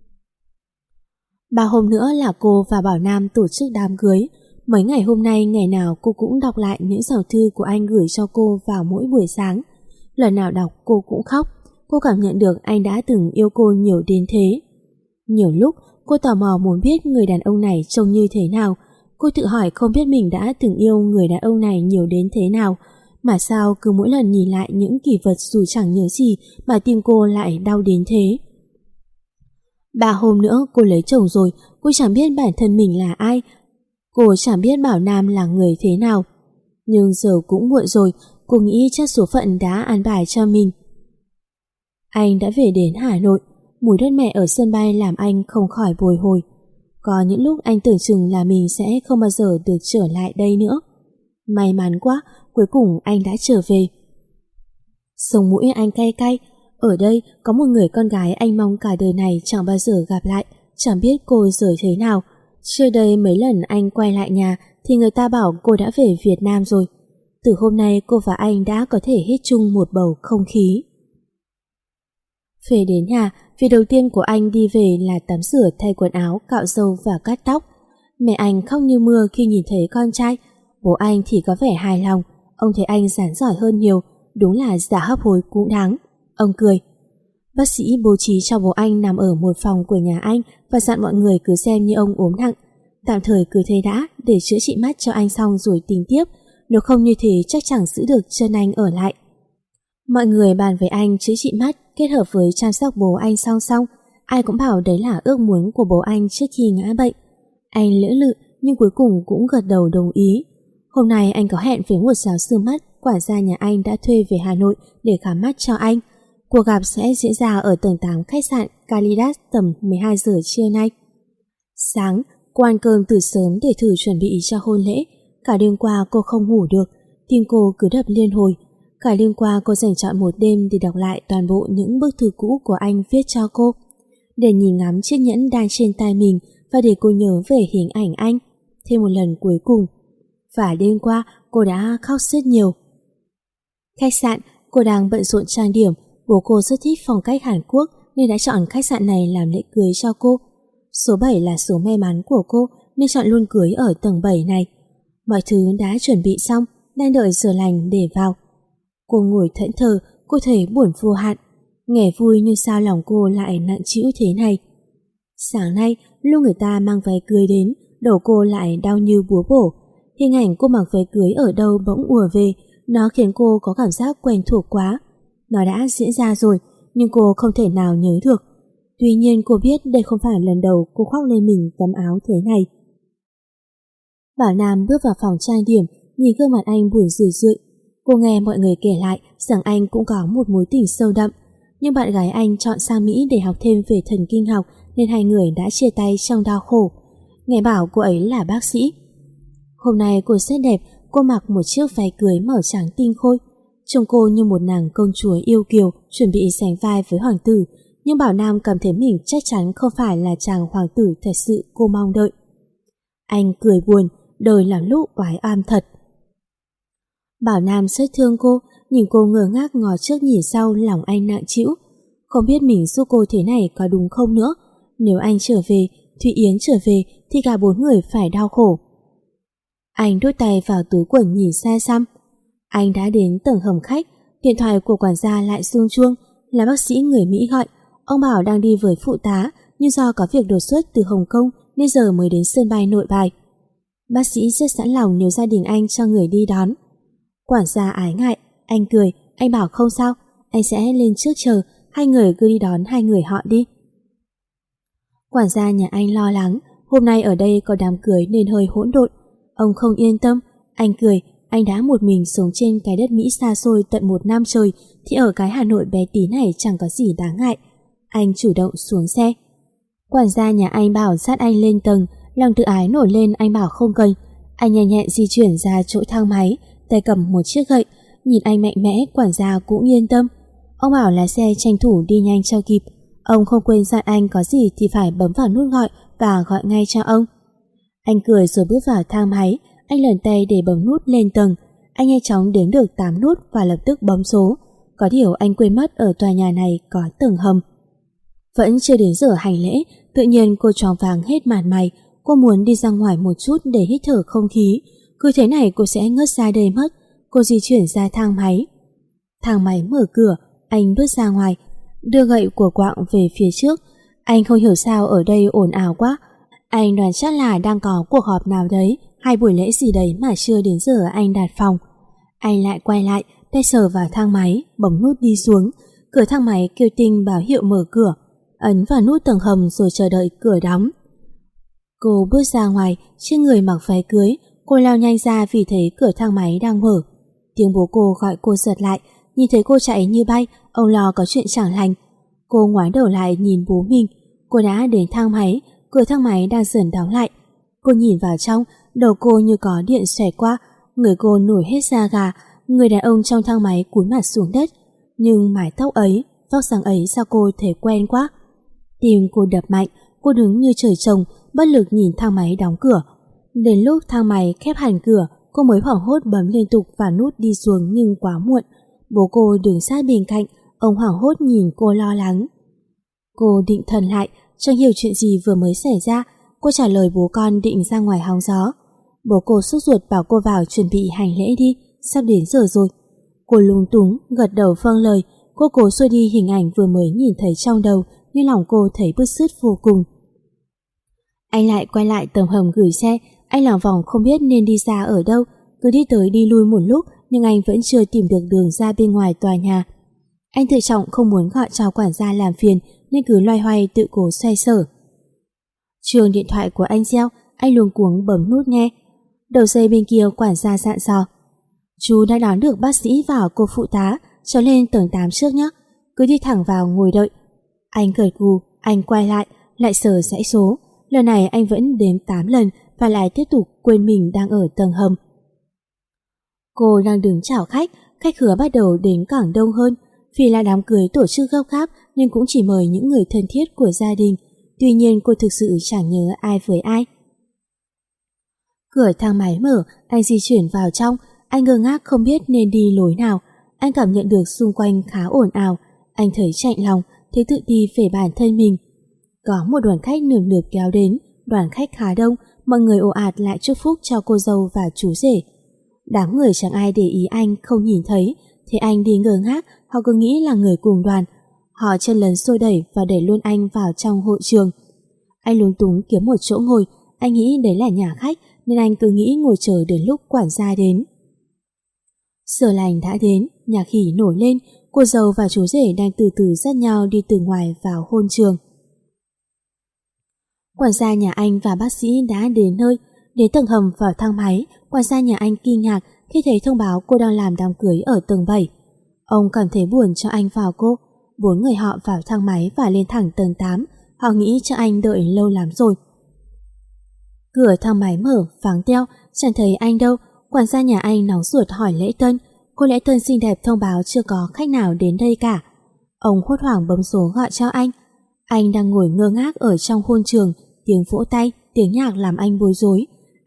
Ba hôm nữa là cô và Bảo Nam tổ chức đám cưới. Mấy ngày hôm nay, ngày nào cô cũng đọc lại những dòng thư của anh gửi cho cô vào mỗi buổi sáng. Lần nào đọc cô cũng khóc. Cô cảm nhận được anh đã từng yêu cô nhiều đến thế. Nhiều lúc cô tò mò muốn biết người đàn ông này trông như thế nào. Cô tự hỏi không biết mình đã từng yêu người đàn ông này nhiều đến thế nào, mà sao cứ mỗi lần nhìn lại những kỷ vật dù chẳng nhớ gì mà tim cô lại đau đến thế. Ba hôm nữa cô lấy chồng rồi, cô chẳng biết bản thân mình là ai, cô chẳng biết Bảo Nam là người thế nào. Nhưng giờ cũng muộn rồi, cô nghĩ chắc số phận đã an bài cho mình. Anh đã về đến Hà Nội, mùi đất mẹ ở sân bay làm anh không khỏi bồi hồi. Có những lúc anh tưởng chừng là mình sẽ không bao giờ được trở lại đây nữa. May mắn quá, cuối cùng anh đã trở về. Sống mũi anh cay cay. Ở đây có một người con gái anh mong cả đời này chẳng bao giờ gặp lại, chẳng biết cô giờ thế nào. Trước đây mấy lần anh quay lại nhà thì người ta bảo cô đã về Việt Nam rồi. Từ hôm nay cô và anh đã có thể hít chung một bầu không khí. Về đến nhà, việc đầu tiên của anh đi về là tắm rửa, thay quần áo, cạo râu và cắt tóc. Mẹ anh khóc như mưa khi nhìn thấy con trai. Bố anh thì có vẻ hài lòng. Ông thấy anh rắn giỏi hơn nhiều, đúng là giả hấp hối cũng đáng. Ông cười. Bác sĩ bố trí cho bố anh nằm ở một phòng của nhà anh và dặn mọi người cứ xem như ông ốm nặng. Tạm thời cứ thế đã, để chữa trị mắt cho anh xong rồi tính tiếp. Nếu không như thế chắc chẳng giữ được chân anh ở lại. Mọi người bàn với anh chữa trị mắt kết hợp với chăm sóc bố anh song song. Ai cũng bảo đấy là ước muốn của bố anh trước khi ngã bệnh. Anh lưỡng lự nhưng cuối cùng cũng gật đầu đồng ý. Hôm nay anh có hẹn với một giáo sư mắt, quản gia nhà anh đã thuê về Hà Nội để khám mắt cho anh. Cuộc gặp sẽ diễn ra ở tầng tám khách sạn Calidas tầm mười hai giờ trưa nay. Sáng, cô ăn cơm từ sớm để thử chuẩn bị cho hôn lễ. Cả đêm qua cô không ngủ được, tim cô cứ đập liên hồi. Cả đêm qua cô dành trọn một đêm để đọc lại toàn bộ những bức thư cũ của anh viết cho cô, để nhìn ngắm chiếc nhẫn đang trên tay mình và để cô nhớ về hình ảnh anh thêm một lần cuối cùng. Và đêm qua cô đã khóc rất nhiều. Khách sạn, cô đang bận rộn trang điểm. Bố cô rất thích phong cách Hàn Quốc nên đã chọn khách sạn này làm lễ cưới cho cô. Số bảy là số may mắn của cô nên chọn luôn cưới ở tầng bảy này. Mọi thứ đã chuẩn bị xong, đang đợi giờ lành để vào. Cô ngồi thẫn thờ, cô thấy buồn vô hạn. Nghe vui nhưng sao lòng cô lại nặng trĩu thế này. Sáng nay, lúc người ta mang váy cưới đến, đầu cô lại đau như búa bổ. Hình ảnh cô mặc váy cưới ở đâu bỗng ùa về, nó khiến cô có cảm giác quen thuộc quá. Nó đã diễn ra rồi, nhưng cô không thể nào nhớ được. Tuy nhiên cô biết đây không phải lần đầu cô khoác lên mình tấm áo thế này. Bảo Nam bước vào phòng trang điểm, nhìn gương mặt anh buồn rười rượi. Cô nghe mọi người kể lại rằng anh cũng có một mối tình sâu đậm, nhưng bạn gái anh chọn sang Mỹ để học thêm về thần kinh học nên hai người đã chia tay trong đau khổ. Nghe bảo cô ấy là bác sĩ. Hôm nay cô rất đẹp, cô mặc một chiếc váy cưới màu trắng tinh khôi. Trông cô như một nàng công chúa yêu kiều chuẩn bị sánh vai với hoàng tử, nhưng Bảo Nam cảm thấy mình chắc chắn không phải là chàng hoàng tử thật sự cô mong đợi. Anh cười buồn, đời làm lúc oái oăm thật. Bảo Nam rất thương cô, nhìn cô ngơ ngác ngó trước nhìn sau, lòng anh nặng trĩu. Không biết mình giúp cô thế này có đúng không nữa. Nếu anh trở về, Thụy Yến trở về thì cả bốn người phải đau khổ. Anh đút tay vào túi quần nhìn xa xăm. Anh đã đến tầng hầm khách, điện thoại của quản gia lại chuông chuông, là bác sĩ người Mỹ gọi. Ông bảo đang đi với phụ tá, nhưng do có việc đột xuất từ Hồng Kông nên giờ mới đến sân bay Nội Bài. Bác sĩ rất sẵn lòng nếu gia đình anh cho người đi đón. Quản gia ái ngại, anh cười, anh bảo không sao, anh sẽ lên trước chờ, hai người cứ đi đón hai người họ đi. Quản gia nhà anh lo lắng, hôm nay ở đây có đám cưới nên hơi hỗn độn. Ông không yên tâm, anh cười, anh đã một mình sống trên cái đất Mỹ xa xôi tận một năm trời thì ở cái Hà Nội bé tí này chẳng có gì đáng ngại. Anh chủ động xuống xe. Quản gia nhà anh bảo dắt anh lên tầng, lòng tự ái nổi lên, anh bảo không cần. Anh nhanh nhẹn di chuyển ra chỗ thang máy, tay cầm một chiếc gậy, nhìn anh mạnh mẽ, quản gia cũng yên tâm. Ông bảo lái xe tranh thủ đi nhanh cho kịp. Ông không quên dặn anh có gì thì phải bấm vào nút gọi và gọi ngay cho ông. Anh cười rồi bước vào thang máy, anh lần tay để bấm nút lên tầng. Anh nhanh chóng đếm được tám nút và lập tức bấm số. Có điều anh quên mất ở tòa nhà này có tầng hầm. Vẫn chưa đến giờ hành lễ, tự nhiên cô choáng váng hết mặt mày. Cô muốn đi ra ngoài một chút để hít thở không khí. Cứ thế này cô sẽ ngất ra đây mất. Cô di chuyển ra thang máy. Thang máy mở cửa, anh bước ra ngoài, đưa gậy của quạng về phía trước. Anh không hiểu sao ở đây ồn ào quá. Anh đoán chắc là đang có cuộc họp nào đấy hay buổi lễ gì đấy mà chưa đến giờ anh đặt phòng. Anh lại quay lại, tay sờ vào thang máy, bấm nút đi xuống. Cửa thang máy kêu tinh báo hiệu mở cửa. Ấn vào nút tầng hầm rồi chờ đợi cửa đóng. Cô bước ra ngoài, trên người mặc váy cưới. Cô lao nhanh ra vì thấy cửa thang máy đang mở. Tiếng bố cô gọi cô giật lại. Nhìn thấy cô chạy như bay, ông lo có chuyện chẳng lành. Cô ngoái đầu lại nhìn bố mình. Cô đã đến thang máy, cửa thang máy đang dần đóng lại. Cô nhìn vào trong, đầu cô như có điện xoẹt qua, người cô nổi hết da gà. Người đàn ông trong thang máy cúi mặt xuống đất, nhưng mái tóc ấy, vóc dáng ấy sao cô thấy quen quá. Tim cô đập mạnh, cô đứng như trời trồng, bất lực nhìn thang máy đóng cửa. Đến lúc thang máy khép hẳn cửa, cô mới hoảng hốt bấm liên tục vào nút đi xuống nhưng quá muộn. Bố cô đứng sát bên cạnh, ông hoảng hốt nhìn cô lo lắng. Cô định thần lại, chẳng hiểu chuyện gì vừa mới xảy ra. Cô trả lời bố con định ra ngoài hóng gió. Bố cô sốt ruột bảo cô vào chuẩn bị hành lễ đi, sắp đến giờ rồi. Cô lúng túng, gật đầu vâng lời. Cô cố xua đi hình ảnh vừa mới nhìn thấy trong đầu, nhưng lòng cô thấy bứt rứt vô cùng. Anh lại quay lại tầng hầm gửi xe. Anh lòng vòng không biết nên đi ra ở đâu, cứ đi tới đi lui một lúc nhưng anh vẫn chưa tìm được đường ra bên ngoài tòa nhà. Anh tự trọng không muốn gọi cho quản gia làm phiền nên cứ loay hoay tự cố xoay sở. Chuông điện thoại của anh reo, anh luống cuống bấm nút nghe. Đầu dây bên kia quản gia dặn dò: "Chú đã đón được bác sĩ và cô phụ tá, cháu lên tầng tám trước nhé, cứ đi thẳng vào ngồi đợi." Anh gật gù, anh quay lại, lại sờ dãy số. Lần này anh vẫn đếm tám lần và lại tiếp tục quên mình đang ở tầng hầm. Cô đang đứng chào khách, khách khứa bắt đầu đến càng đông hơn. Vì là đám cưới tổ chức gấp gáp nên cũng chỉ mời những người thân thiết của gia đình. Tuy nhiên cô thực sự chẳng nhớ ai với ai. Cửa thang máy mở, anh di chuyển vào trong. Anh ngơ ngác không biết nên đi lối nào. Anh cảm nhận được xung quanh khá ồn ào. Anh thấy chạnh lòng, thấy tự ti về bản thân mình. Có một đoàn khách nườm nượp kéo đến. Đoàn khách khá đông, mọi người ồ ạt lại chúc phúc cho cô dâu và chú rể. Đám người chẳng ai để ý anh, không nhìn thấy. Thế anh đi ngơ ngác, họ cứ nghĩ là người cùng đoàn. Họ chen lấn xô đẩy và đẩy luôn anh vào trong hội trường. Anh lúng túng kiếm một chỗ ngồi. Anh nghĩ đấy là nhà khách nên anh cứ nghĩ ngồi chờ đến lúc quản gia đến. Giờ lành đã đến, nhạc hỉ nổi lên. Cô dâu và chú rể đang từ từ dắt nhau đi từ ngoài vào hôn trường. Quản gia nhà anh và bác sĩ đã đến nơi. Đến tầng hầm vào thang máy, quản gia nhà anh kinh ngạc khi thấy thông báo cô đang làm đám cưới ở tầng bảy. Ông cảm thấy buồn cho anh vào cô. Bốn người họ vào thang máy và lên thẳng tầng tám. Họ nghĩ cho anh đợi lâu lắm rồi. Cửa thang máy mở, vắng teo, chẳng thấy anh đâu. Quản gia nhà anh nóng ruột hỏi lễ tân. Cô lễ tân xinh đẹp thông báo chưa có khách nào đến đây cả. Ông hốt hoảng bấm số gọi cho anh. Anh đang ngồi ngơ ngác ở trong hôn trường. Tiếng vỗ tay, tiếng nhạc làm anh bối rối.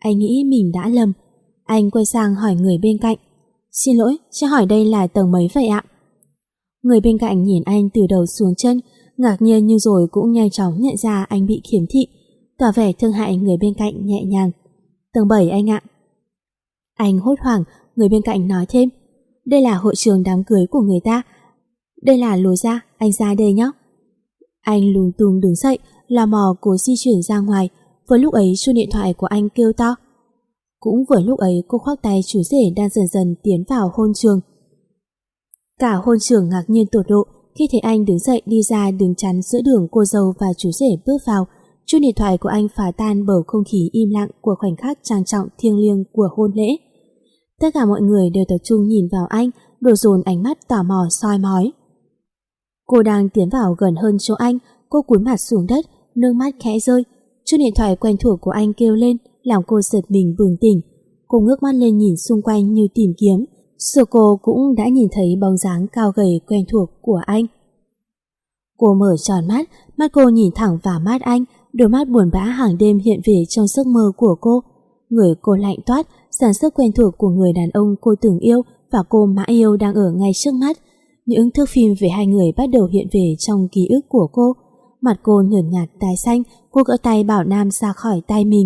Anh nghĩ mình đã lầm. Anh quay sang hỏi người bên cạnh. Xin lỗi, cho hỏi đây là tầng mấy vậy ạ? Người bên cạnh nhìn anh từ đầu xuống chân, ngạc nhiên nhưng rồi cũng nhanh chóng nhận ra anh bị khiếm thị, tỏ vẻ thương hại người bên cạnh nhẹ nhàng. Tầng bảy anh ạ. Anh hốt hoảng, người bên cạnh nói thêm. Đây là hội trường đám cưới của người ta. Đây là lối ra, anh ra đây nhé. Anh lùng tung đứng dậy, lò mò cố di chuyển ra ngoài. Vừa lúc ấy chuông điện thoại của anh kêu to. Cũng vừa lúc ấy cô khoác tay chú rể đang dần dần tiến vào hôn trường. Cả hôn trường ngạc nhiên tột độ khi thấy anh đứng dậy đi ra đứng chắn giữa đường cô dâu và chú rể bước vào. Chuông điện thoại của anh phá tan bầu không khí im lặng của khoảnh khắc trang trọng thiêng liêng của hôn lễ. Tất cả mọi người đều tập trung nhìn vào anh, đổ dồn ánh mắt tò mò soi mói. Cô đang tiến vào gần hơn chỗ anh, cô cúi mặt xuống đất, nước mắt khẽ rơi. Chuông điện thoại quen thuộc của anh kêu lên, làm cô giật mình bừng tỉnh. Cô ngước mắt lên nhìn xung quanh như tìm kiếm, rồi cô cũng đã nhìn thấy bóng dáng cao gầy quen thuộc của anh. Cô mở tròn mắt, mắt cô nhìn thẳng vào mắt anh, đôi mắt buồn bã hàng đêm hiện về trong giấc mơ của cô. Người cô lạnh toát, dáng sức quen thuộc của người đàn ông cô từng yêu và cô mãi yêu đang ở ngay trước mắt. Những thước phim về hai người bắt đầu hiện về trong ký ức của cô. Mặt cô nhợt nhạt tái xanh, cô gỡ tay bảo Nam ra khỏi tay mình.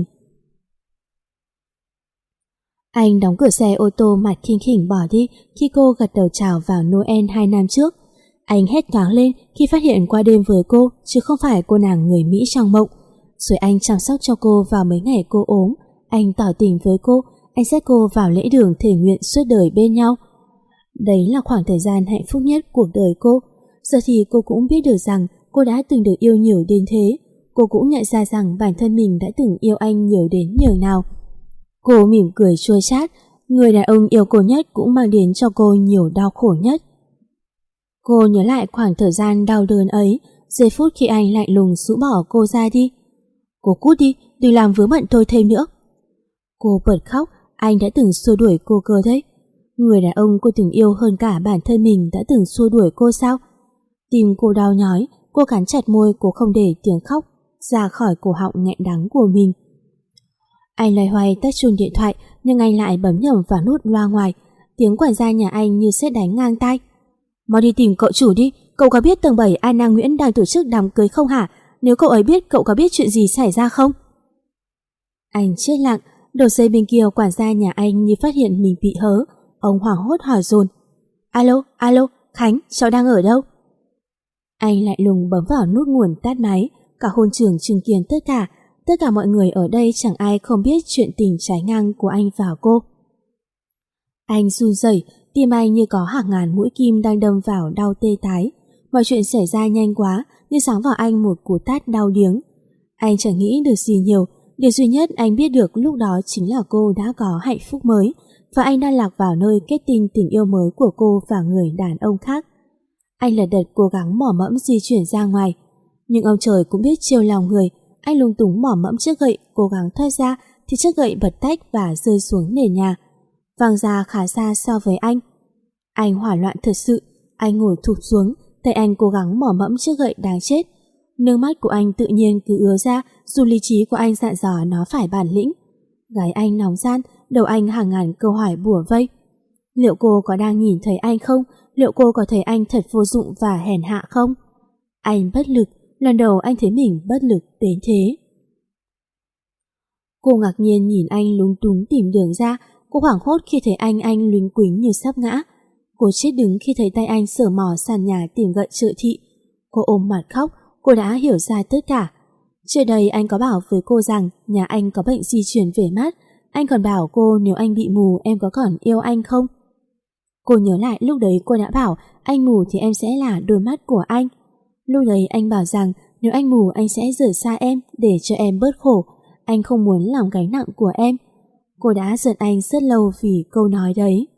Anh đóng cửa xe ô tô mặt khinh khỉnh bỏ đi khi cô gật đầu chào vào Noel hai năm trước. Anh hét toáng lên khi phát hiện qua đêm với cô chứ không phải cô nàng người Mỹ trong mộng. Rồi anh chăm sóc cho cô vào mấy ngày cô ốm. Anh tỏ tình với cô, anh xách cô vào lễ đường thể nguyện suốt đời bên nhau. Đấy là khoảng thời gian hạnh phúc nhất cuộc đời cô. Giờ thì cô cũng biết được rằng cô đã từng được yêu nhiều đến thế. Cô cũng nhận ra rằng bản thân mình đã từng yêu anh nhiều đến nhường nào. Cô mỉm cười chua chát, người đàn ông yêu cô nhất cũng mang đến cho cô nhiều đau khổ nhất. Cô nhớ lại khoảng thời gian đau đớn ấy, giây phút khi anh lạnh lùng rũ bỏ cô ra đi. Cô cút đi, đừng làm vướng bận tôi thêm nữa. Cô bật khóc, anh đã từng xua đuổi cô cơ đấy. Người đàn ông cô từng yêu hơn cả bản thân mình đã từng xua đuổi cô sao? Tim cô đau nhói, cô cắn chặt môi, cô không để tiếng khóc ra khỏi cổ họng nghẹn đắng của mình. Anh loay hoay tắt chuông điện thoại, nhưng anh lại bấm nhầm vào nút loa ngoài. Tiếng quản gia nhà anh như sét đánh ngang tai. Mau đi tìm cậu chủ đi, cậu có biết tầng bảy Anna Nguyễn đang tổ chức đám cưới không hả? Nếu cậu ấy biết, cậu có biết chuyện gì xảy ra không? Anh chết lặng, đầu dây bên kia quản gia nhà anh như phát hiện mình bị hớ. Ông hoảng hốt hỏi dồn. Alo, alo, Khánh, cháu đang ở đâu? Anh lại lùng bấm vào nút nguồn tắt máy. Cả hôn trường chứng kiến tất cả. Tất cả mọi người ở đây chẳng ai không biết chuyện tình trái ngang của anh và cô. Anh run rẩy, tim anh như có hàng ngàn mũi kim đang đâm vào đau tê tái. Mọi chuyện xảy ra nhanh quá, như giáng vào anh một cú tát đau điếng. Anh chẳng nghĩ được gì nhiều, điều duy nhất anh biết được lúc đó chính là cô đã có hạnh phúc mới, và anh đang lạc vào nơi kết tinh tình yêu mới của cô và người đàn ông khác. Anh lật đật cố gắng mỏ mẫm di chuyển ra ngoài, nhưng ông trời cũng biết chiêu lòng người. Anh lung túng mỏ mẫm chiếc gậy, cố gắng thoát ra thì chiếc gậy bật tách và rơi xuống nền nhà, văng ra khá xa so với anh. Anh hoảng loạn thật sự, anh ngồi thụp xuống, tay anh cố gắng mỏ mẫm chiếc gậy đáng chết. Nước mắt của anh tự nhiên cứ ứa ra, dù lý trí của anh dặn dò nó phải bản lĩnh. Gái anh nóng gian, đầu anh hàng ngàn câu hỏi bủa vây. Liệu cô có đang nhìn thấy anh không? Liệu cô có thấy anh thật vô dụng và hèn hạ không? Anh bất lực, lần đầu anh thấy mình bất lực đến thế. Cô ngạc nhiên nhìn anh lúng túng tìm đường ra. Cô hoảng hốt khi thấy anh anh luyến quính như sắp ngã. Cô chết đứng khi thấy tay anh sờ mò sàn nhà tìm gậy trợ thị. Cô ôm mặt khóc. Cô đã hiểu ra tất cả. Trước đây anh có bảo với cô rằng nhà anh có bệnh di truyền về mắt. Anh còn bảo cô nếu anh bị mù em có còn yêu anh không? Cô nhớ lại lúc đấy cô đã bảo anh mù thì em sẽ là đôi mắt của anh. Lúc đấy anh bảo rằng nếu anh mù anh sẽ rời xa em để cho em bớt khổ. Anh không muốn làm gánh nặng của em. Cô đã giận anh rất lâu vì câu nói đấy.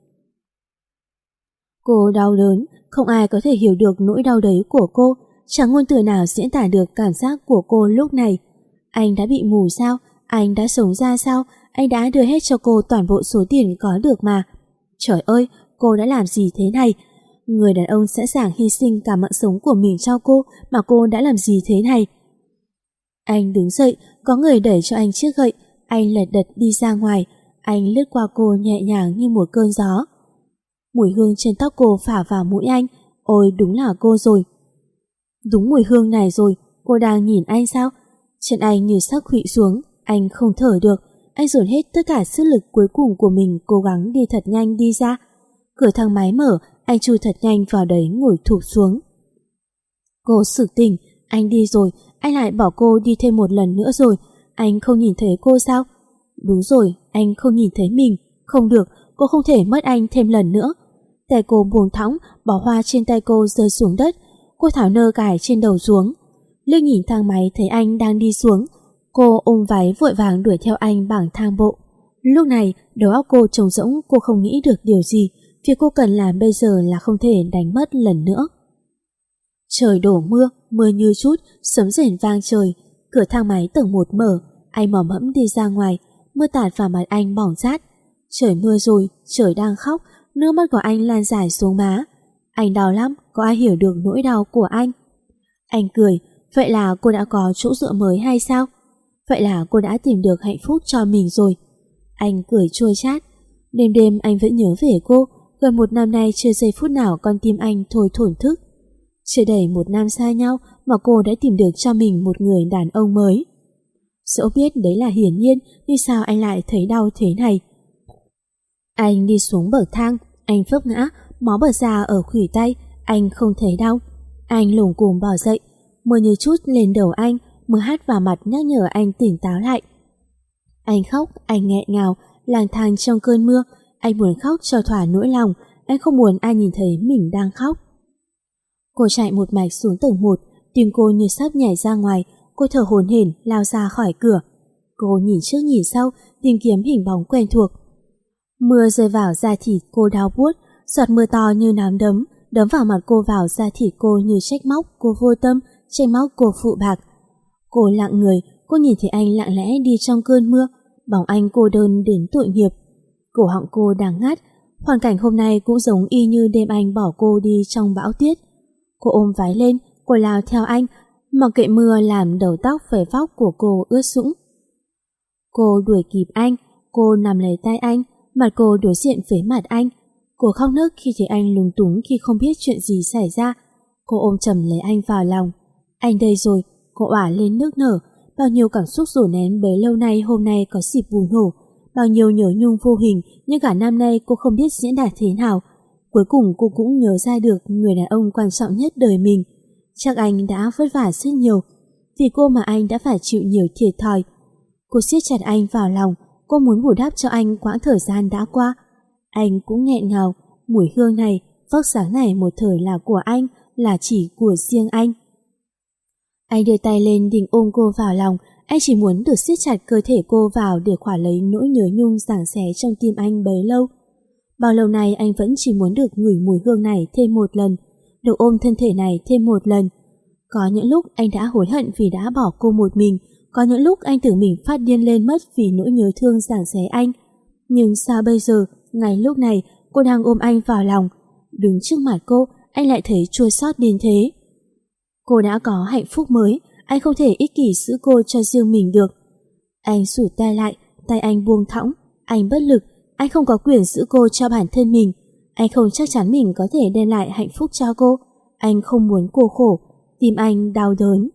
Cô đau đớn, không ai có thể hiểu được nỗi đau đấy của cô. Chẳng ngôn từ nào diễn tả được cảm giác của cô lúc này. Anh đã bị mù sao? Anh đã sống ra sao? Anh đã đưa hết cho cô toàn bộ số tiền có được mà. Trời ơi, cô đã làm gì thế này? Người đàn ông sẵn sàng hy sinh cả mạng sống của mình cho cô, mà cô đã làm gì thế này? Anh đứng dậy, có người đẩy cho anh chiếc gậy. Anh lật đật đi ra ngoài. Anh lướt qua cô nhẹ nhàng như một cơn gió. Mùi hương trên tóc cô phả vào mũi anh. Ôi, đúng là cô rồi. Đúng mùi hương này rồi. Cô đang nhìn anh sao? Chân anh như sắp khuỵu xuống. Anh không thở được. Anh dồn hết tất cả sức lực cuối cùng của mình, cố gắng đi thật nhanh đi ra. Cửa thang máy mở. Anh chui thật nhanh vào đấy, ngồi thụp xuống. Cô sực tỉnh. Anh đi rồi. Anh lại bỏ cô đi thêm một lần nữa rồi. Anh không nhìn thấy cô sao? Đúng rồi, anh không nhìn thấy mình. Không được, cô không thể mất anh thêm lần nữa. Tay cô buông thõng, bỏ hoa trên tay cô rơi xuống đất. Cô tháo nơ cài trên đầu xuống. Liếc nhìn thang máy thấy anh đang đi xuống. Cô ôm váy vội vàng đuổi theo anh bằng thang bộ. Lúc này đầu óc cô trống rỗng, cô không nghĩ được điều gì. Việc cô cần làm bây giờ là không thể đánh mất lần nữa. Trời đổ mưa, mưa như chút, sấm rền vang trời. Cửa thang máy tầng một mở. Anh mò mẫm đi ra ngoài. Mưa tạt vào mặt anh bỏng rát. Trời mưa rồi, trời đang khóc. Nước mắt của anh lan dài xuống má. Anh đau lắm, có ai hiểu được nỗi đau của anh? Anh cười. Vậy là cô đã có chỗ dựa mới hay sao? Vậy là cô đã tìm được hạnh phúc cho mình rồi. Anh cười chua chát. Đêm đêm anh vẫn nhớ về cô. Gần một năm nay chưa giây phút nào con tim anh thôi thổn thức. Chưa đầy một năm xa nhau mà cô đã tìm được cho mình một người đàn ông mới. Dẫu biết đấy là hiển nhiên, nhưng sao anh lại thấy đau thế này? Anh đi xuống bậc thang. Anh vấp ngã, máu bật ra ở khuỷu tay. Anh không thấy đau. Anh lủng củng bò dậy. Mưa như chút lên đầu anh. Mưa hát vào mặt nhắc nhở anh tỉnh táo lại. Anh khóc, anh nghẹn ngào, lang thang trong cơn mưa. Anh muốn khóc cho thỏa nỗi lòng. Anh không muốn ai nhìn thấy mình đang khóc. Cô chạy một mạch xuống tầng một. Tim cô như sắp nhảy ra ngoài. Cô thở hổn hển lao ra khỏi cửa. Cô nhìn trước nhìn sau, tìm kiếm hình bóng quen thuộc. Mưa rơi vào da thịt cô đau buốt. Giọt mưa to như nắm đấm đấm vào mặt cô, vào da thịt cô như trách móc cô vô tâm, trách móc cô phụ bạc. Cô lặng người. Cô nhìn thấy anh lặng lẽ đi trong cơn mưa. Bóng anh cô đơn đến tội nghiệp. Cổ họng cô đang ngắt. Hoàn cảnh hôm nay cũng giống y như đêm anh bỏ cô đi trong bão tuyết. Cô ôm váy lên. Cô lao theo anh, mặc kệ mưa làm đầu tóc vẩy vóc của cô ướt sũng. Cô đuổi kịp anh. Cô nằm lấy tay anh. Mặt cô đối diện với mặt anh. Cô khóc nức khi thấy anh lúng túng khi không biết chuyện gì xảy ra. Cô ôm chầm lấy anh vào lòng. Anh đây rồi. Cô òa lên nức nở. Bao nhiêu cảm xúc dồn nén bấy lâu nay hôm nay có dịp bùng nổ. Bao nhiêu nhớ nhung vô hình, nhưng cả năm nay cô không biết diễn đạt thế nào. Cuối cùng cô cũng nhớ ra được người đàn ông quan trọng nhất đời mình. Chắc anh đã vất vả rất nhiều. Vì cô mà anh đã phải chịu nhiều thiệt thòi. Cô siết chặt anh vào lòng. Cô muốn bù đắp cho anh quãng thời gian đã qua. Anh cũng nghẹn ngào. Mùi hương này, vóc dáng này một thời là của anh, là chỉ của riêng anh. Anh đưa tay lên định ôm cô vào lòng. Anh chỉ muốn được siết chặt cơ thể cô vào để khỏa lấy nỗi nhớ nhung giằng xé trong tim anh bấy lâu. Bao lâu nay anh vẫn chỉ muốn được ngửi mùi hương này thêm một lần, được ôm thân thể này thêm một lần. Có những lúc anh đã hối hận vì đã bỏ cô một mình. Có những lúc anh tưởng mình phát điên lên mất vì nỗi nhớ thương giằng xé anh. Nhưng sao bây giờ, ngay lúc này cô đang ôm anh vào lòng, đứng trước mặt cô, anh lại thấy chua xót đến thế. Cô đã có hạnh phúc mới. Anh không thể ích kỷ giữ cô cho riêng mình được. Anh rụt tay lại. Tay anh buông thõng. Anh bất lực. Anh không có quyền giữ cô cho bản thân mình. Anh không chắc chắn mình có thể đem lại hạnh phúc cho cô. Anh không muốn cô khổ. Tim anh đau đớn.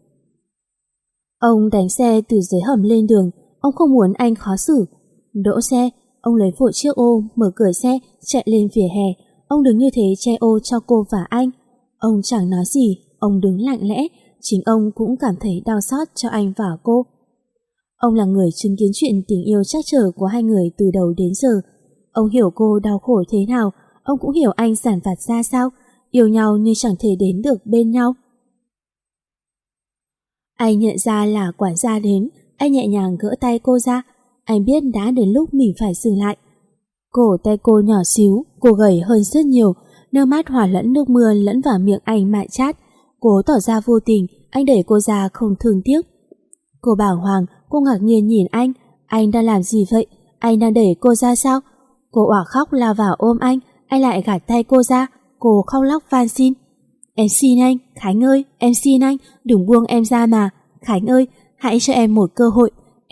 Ông đánh xe từ dưới hầm lên đường. Ông không muốn anh khó xử. Đỗ xe. Ông lấy vội chiếc ô, mở cửa xe, chạy lên vỉa hè. Ông đứng như thế che ô cho cô và anh. Ông chẳng nói gì. Ông đứng lặng lẽ. Chính ông cũng cảm thấy đau xót cho anh và cô. Ông là người chứng kiến chuyện tình yêu trắc trở của hai người từ đầu đến giờ. Ông hiểu cô đau khổ thế nào. Ông cũng hiểu anh giản vặt ra sao. Yêu nhau nhưng chẳng thể đến được bên nhau. Anh nhận ra là quản gia đến. Anh nhẹ nhàng gỡ tay cô ra. Anh biết đã đến lúc mình phải dừng lại. Cổ tay cô nhỏ xíu. Cô gầy hơn rất nhiều. Nước mắt hòa lẫn nước mưa lẫn vào miệng anh mại chát. Cố tỏ ra vô tình. Anh đẩy cô ra không thương tiếc. Cô bàng hoàng. Cô ngạc nhiên nhìn anh. Anh đang làm gì vậy? Anh đang đẩy cô ra sao? Cô òa khóc lao vào ôm anh. Anh lại gạt tay cô ra. Cô khóc lóc van xin. Em xin anh, Khánh ơi, em xin anh, đừng buông em ra mà. Khánh ơi, hãy cho em một cơ hội.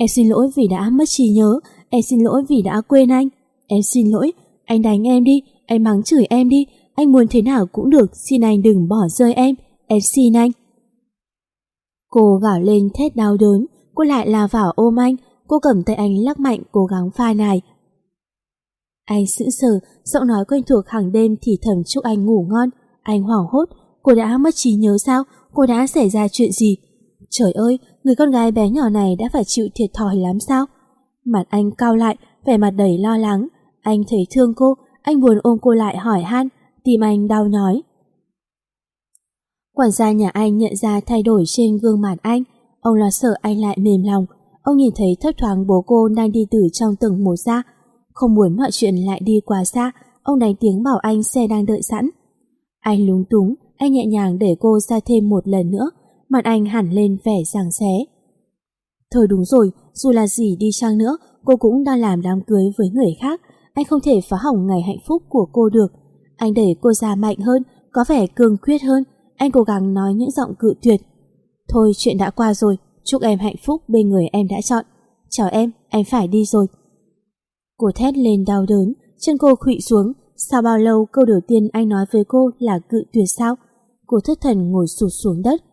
Em xin lỗi vì đã mất trí nhớ, em xin lỗi vì đã quên anh. Em xin lỗi, anh đánh em đi, anh mắng chửi em đi, anh muốn thế nào cũng được, xin anh đừng bỏ rơi em, em xin anh. Cô gào lên thét đau đớn, cô lại lao vào ôm anh, cô cầm tay anh lắc mạnh cố gắng phai nài. Anh sững sờ, giọng nói quen thuộc hàng đêm thì thầm chúc anh ngủ ngon. Anh hoảng hốt, cô đã mất trí nhớ sao? Cô đã xảy ra chuyện gì? Trời ơi, người con gái bé nhỏ này đã phải chịu thiệt thòi lắm sao? Mặt anh cau lại, vẻ mặt đầy lo lắng. Anh thấy thương cô, anh buồn ôm cô lại hỏi han, tim anh đau nhói. Quản gia nhà anh nhận ra thay đổi trên gương mặt anh. Ông lo sợ anh lại mềm lòng. Ông nhìn thấy thấp thoáng bố cô đang đi từ trong tầng một ra. Không muốn mọi chuyện lại đi quá xa, ông đánh tiếng bảo anh xe đang đợi sẵn. Anh lúng túng, anh nhẹ nhàng để cô ra thêm một lần nữa, mặt anh hẳn lên vẻ giằng xé. Thôi đúng rồi, dù là gì đi chăng nữa, cô cũng đang làm đám cưới với người khác, anh không thể phá hỏng ngày hạnh phúc của cô được. Anh đẩy cô ra mạnh hơn, có vẻ cương quyết hơn, anh cố gắng nói những giọng cự tuyệt. Thôi chuyện đã qua rồi, chúc em hạnh phúc bên người em đã chọn. Chào em, anh phải đi rồi. Cô thét lên đau đớn, chân cô khuỵu xuống. Sau bao lâu câu đầu tiên anh nói với cô là cự tuyệt sao? Cô thất thần ngồi sụt xuống đất.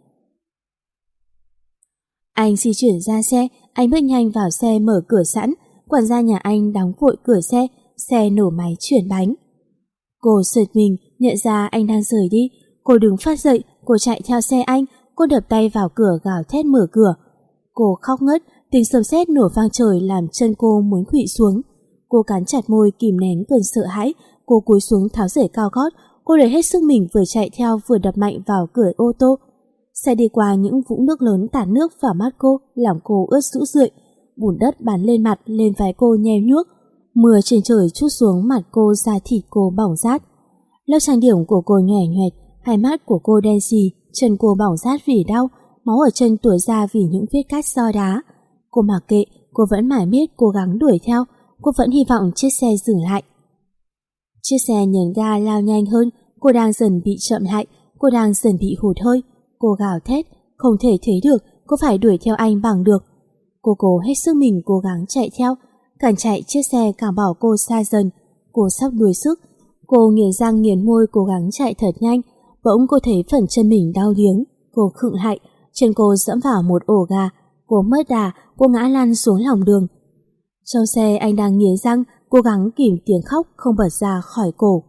Anh di chuyển ra xe, anh bước nhanh vào xe mở cửa sẵn. Quản gia nhà anh đóng vội cửa xe, xe nổ máy chuyển bánh. Cô sượt mình, nhận ra anh đang rời đi. Cô đứng phát dậy, cô chạy theo xe anh, cô đập tay vào cửa gào thét mở cửa. Cô khóc ngất, tiếng sấm sét nổ vang trời làm chân cô muốn khuỵu xuống. Cô cắn chặt môi kìm nén cơn sợ hãi, cô cúi xuống tháo giày cao gót, cô lấy hết sức mình vừa chạy theo vừa đập mạnh vào cửa ô tô. Xe đi qua những vũng nước lớn tạt nước vào mắt cô, làm cô ướt sũng rượi. Bùn đất bắn lên mặt, lên vai cô nhem nhuốc. Mưa trên trời trút xuống mặt cô, da thịt cô bỏng rát. Lớp trang điểm của cô nhòe nhoẹt, hai mắt của cô đen xì, chân cô bỏng rát vì đau, máu ở chân tuổi ra vì những vết cắt do đá. Cô mặc kệ, cô vẫn mải miết cố gắng đuổi theo, cô vẫn hy vọng chiếc xe dừng lại. Chiếc xe nhấn ga lao nhanh hơn, cô đang dần bị chậm lại, cô đang dần bị hụt hơi. Cô gào thét, không thể thế được, cô phải đuổi theo anh bằng được. Cô cố hết sức mình cố gắng chạy theo, càng chạy chiếc xe càng bỏ cô xa dần. Cô sắp đuối sức, cô nghiến răng nghiến môi cố gắng chạy thật nhanh. Bỗng cô thấy phần chân mình đau điếng, cô khựng lại, chân cô dẫm vào một ổ gà. Cô mất đà, cô ngã lăn xuống lòng đường. Trong xe anh đang nghiến răng, cố gắng kìm tiếng khóc không bật ra khỏi cổ.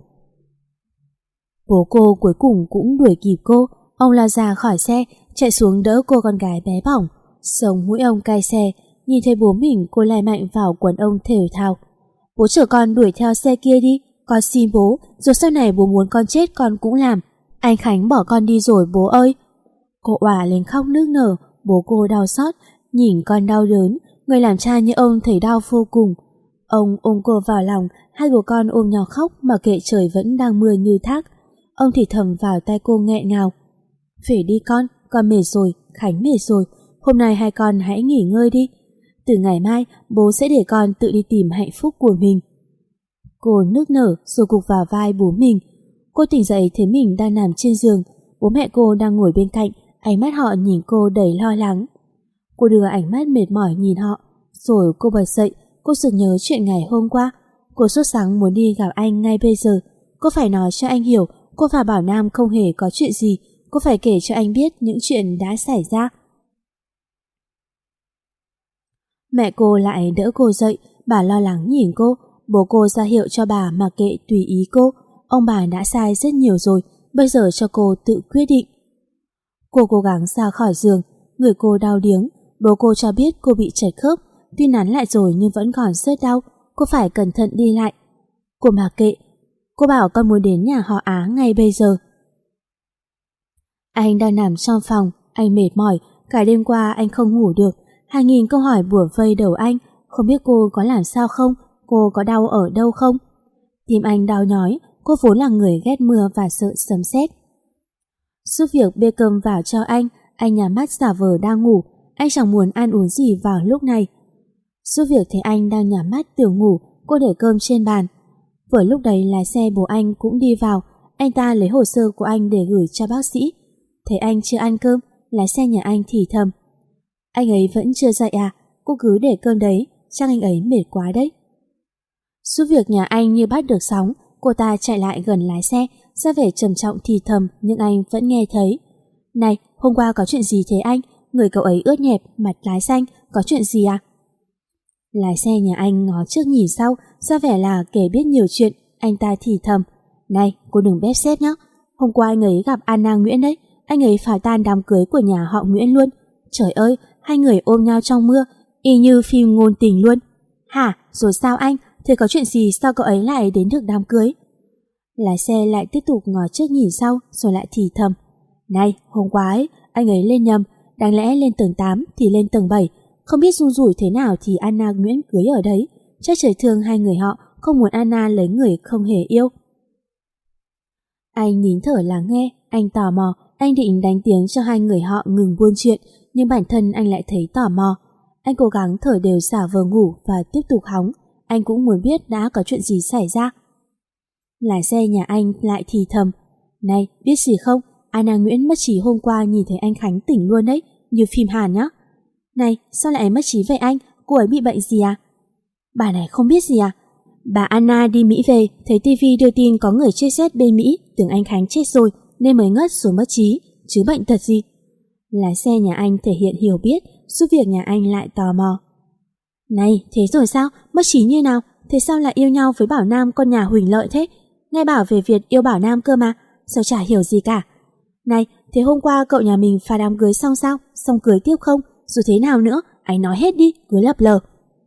Bố cô cuối cùng cũng đuổi kịp cô. Ông lao ra khỏi xe, chạy xuống đỡ cô con gái bé bỏng. Sống mũi ông cay xe, nhìn thấy bố mình cô lai mạnh vào quần ông thều thào. Bố chở con đuổi theo xe kia đi, con xin bố, rồi sau này bố muốn con chết con cũng làm. Anh Khánh bỏ con đi rồi bố ơi. Cô òa lên khóc nức nở, bố cô đau xót, nhìn con đau đớn, người làm cha như ông thấy đau vô cùng. Ông ôm cô vào lòng, hai bố con ôm nhau khóc mà kệ trời vẫn đang mưa như thác. Ông thì thầm vào tai cô nghẹn ngào. Về đi con, con mệt rồi, Khánh mệt rồi, hôm nay hai con hãy nghỉ ngơi đi. Từ ngày mai bố sẽ để con tự đi tìm hạnh phúc của mình. Cô nức nở rồi gục vào vai bố mình. Cô tỉnh dậy thấy mình đang nằm trên giường, bố mẹ cô đang ngồi bên cạnh, ánh mắt họ nhìn cô đầy lo lắng. Cô đưa ánh mắt mệt mỏi nhìn họ, rồi cô bật dậy. Cô sực nhớ chuyện ngày hôm qua. Cô sốt sắng muốn đi gặp anh ngay bây giờ. Cô phải nói cho anh hiểu cô và Bảo Nam không hề có chuyện gì. Cô phải kể cho anh biết những chuyện đã xảy ra. Mẹ cô lại đỡ cô dậy, bà lo lắng nhìn cô. Bố cô ra hiệu cho bà mặc kệ tùy ý cô. Ông bà đã sai rất nhiều rồi, bây giờ cho cô tự quyết định. Cô cố gắng ra khỏi giường, người cô đau điếng. Bố cô cho biết cô bị trật khớp, tuy nắn lại rồi nhưng vẫn còn rất đau. Cô phải cẩn thận đi lại. Cô mặc kệ, cô bảo con muốn đến nhà họ Á ngay bây giờ. Anh đang nằm trong phòng, anh mệt mỏi, cả đêm qua anh không ngủ được. Hàng nghìn câu hỏi bủa vây đầu anh, không biết cô có làm sao không, cô có đau ở đâu không. Tim anh đau nhói, cô vốn là người ghét mưa và sợ sấm sét. Giúp việc bê cơm vào cho anh, anh nhắm mắt giả vờ đang ngủ, anh chẳng muốn ăn uống gì vào lúc này. Giúp việc thấy anh đang nhắm mắt tưởng ngủ, cô để cơm trên bàn. Vừa lúc đấy lái xe bố anh cũng đi vào, anh ta lấy hồ sơ của anh để gửi cho bác sĩ. Thấy anh chưa ăn cơm, lái xe nhà anh thì thầm. Anh ấy vẫn chưa dậy à? cô cứ để cơm đấy, chắc anh ấy mệt quá đấy. Giúp việc nhà anh như bắt được sóng, cô ta chạy lại gần lái xe, ra vẻ trầm trọng thì thầm nhưng anh vẫn nghe thấy. Này, hôm qua có chuyện gì thế anh? Người cậu ấy ướt nhẹp, mặt lái xanh, có chuyện gì à? Lái xe nhà anh ngó trước nhìn sau, ra vẻ là kể biết nhiều chuyện, anh ta thì thầm. Này, cô đừng bép xếp nhé. Hôm qua anh ấy gặp Anna Nguyễn đấy, anh ấy phá tan đám cưới của nhà họ Nguyễn luôn. Trời ơi, hai người ôm nhau trong mưa, y như phim ngôn tình luôn. Hả, rồi sao anh? Thế có chuyện gì sao cậu ấy lại đến được đám cưới? Lái xe lại tiếp tục ngó trước nhìn sau, rồi lại thì thầm. Này, hôm qua ấy, anh ấy lên nhầm, đáng lẽ lên tầng tám thì lên tầng bảy. Không biết run rủi thế nào thì Anna Nguyễn cưới ở đấy. Chắc trời thương hai người họ, không muốn Anna lấy người không hề yêu. Anh nín thở lắng nghe, anh tò mò, anh định đánh tiếng cho hai người họ ngừng buôn chuyện, nhưng bản thân anh lại thấy tò mò. Anh cố gắng thở đều giả vờ ngủ và tiếp tục hóng, anh cũng muốn biết đã có chuyện gì xảy ra. Lái xe nhà anh lại thì thầm. Này, biết gì không, Anna Nguyễn mất trí hôm qua nhìn thấy anh Khánh tỉnh luôn đấy, như phim Hàn nhá. Này, sao lại mất trí vậy anh, cô ấy bị bệnh gì à? Bà này không biết gì à? Bà Anna đi Mỹ về, thấy tivi đưa tin có người chết rét bên Mỹ, tưởng anh Khánh chết rồi nên mới ngất rồi mất trí, chứ bệnh tật gì. Lái xe nhà anh thể hiện hiểu biết, giúp việc nhà anh lại tò mò. Này, thế rồi sao? Mất trí như nào? Thế sao lại yêu nhau với Bảo Nam con nhà Huỳnh Lợi thế? Nghe bảo về việc yêu Bảo Nam cơ mà, sao chả hiểu gì cả. Này, thế hôm qua cậu nhà mình phá đám cưới xong sao? Xong cưới tiếp không? Rồi thế nào nữa? Anh nói hết đi, cứ lấp lờ.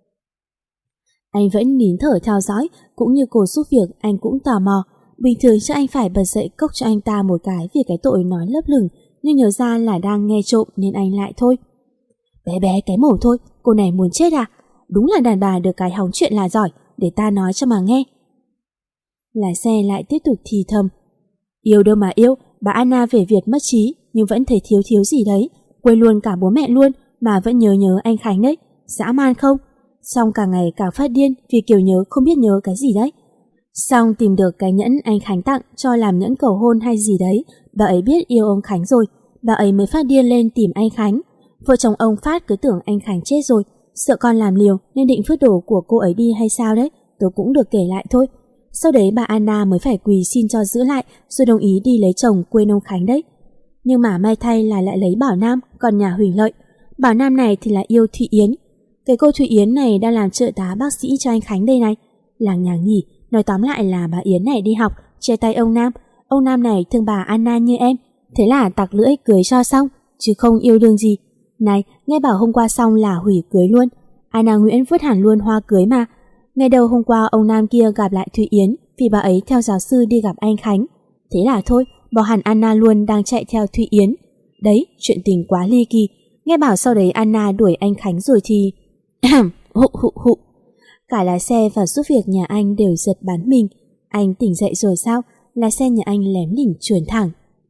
Anh vẫn nín thở theo dõi, cũng như cô giúp việc anh cũng tò mò. Bình thường chắc anh phải bật dậy cốc cho anh ta một cái vì cái tội nói lấp lửng, nhưng nhớ ra là đang nghe trộm nên anh lại thôi. Bé bé cái mồm thôi, cô này muốn chết à? Đúng là đàn bà được cái hóng chuyện là giỏi, để ta nói cho mà nghe. Lái xe lại tiếp tục thì thầm. Yêu đâu mà yêu, bà Anna về Việt mất trí nhưng vẫn thấy thiếu thiếu gì đấy, quên luôn cả bố mẹ luôn mà vẫn nhớ nhớ anh Khánh đấy, dã man không? Xong cả ngày càng phát điên vì kiểu nhớ không biết nhớ cái gì đấy. Xong tìm được cái nhẫn anh Khánh tặng cho làm nhẫn cầu hôn hay gì đấy, bà ấy biết yêu ông Khánh rồi, bà ấy mới phát điên lên tìm anh Khánh. Vợ chồng ông Phát cứ tưởng anh Khánh chết rồi, sợ con làm liều nên định vứt đồ của cô ấy đi hay sao đấy, tôi cũng được kể lại thôi. Sau đấy bà Anna mới phải quỳ xin cho giữ lại rồi đồng ý đi lấy chồng quên ông Khánh đấy. Nhưng mà may thay là lại lấy Bảo Nam, còn nhà Huỳnh Lợi. Bảo Nam này thì là yêu Thụy Yến. Cái cô Thụy Yến này đang làm trợ tá bác sĩ cho anh Khánh đây này. Làng nhàng nhỉ, nói tóm lại là bà Yến này đi học, che tay ông Nam. Ông Nam này thương bà Anna như em. Thế là tặc lưỡi cưới cho xong, chứ không yêu đương gì. Này, nghe bảo hôm qua xong là hủy cưới luôn. Anna Nguyễn vứt hẳn luôn hoa cưới mà. Ngày đầu hôm qua ông Nam kia gặp lại Thụy Yến vì bà ấy theo giáo sư đi gặp anh Khánh. Thế là thôi, bỏ hẳn Anna luôn đang chạy theo Thụy Yến. Đấy, chuyện tình quá ly kỳ. Nghe bảo sau đấy Anna đuổi anh Khánh rồi thì... hụ hụ hụ. Cả lái xe và giúp việc nhà anh đều giật bắn mình. Anh tỉnh dậy rồi sao? Lái xe nhà anh lém đỉnh chuồn thẳng.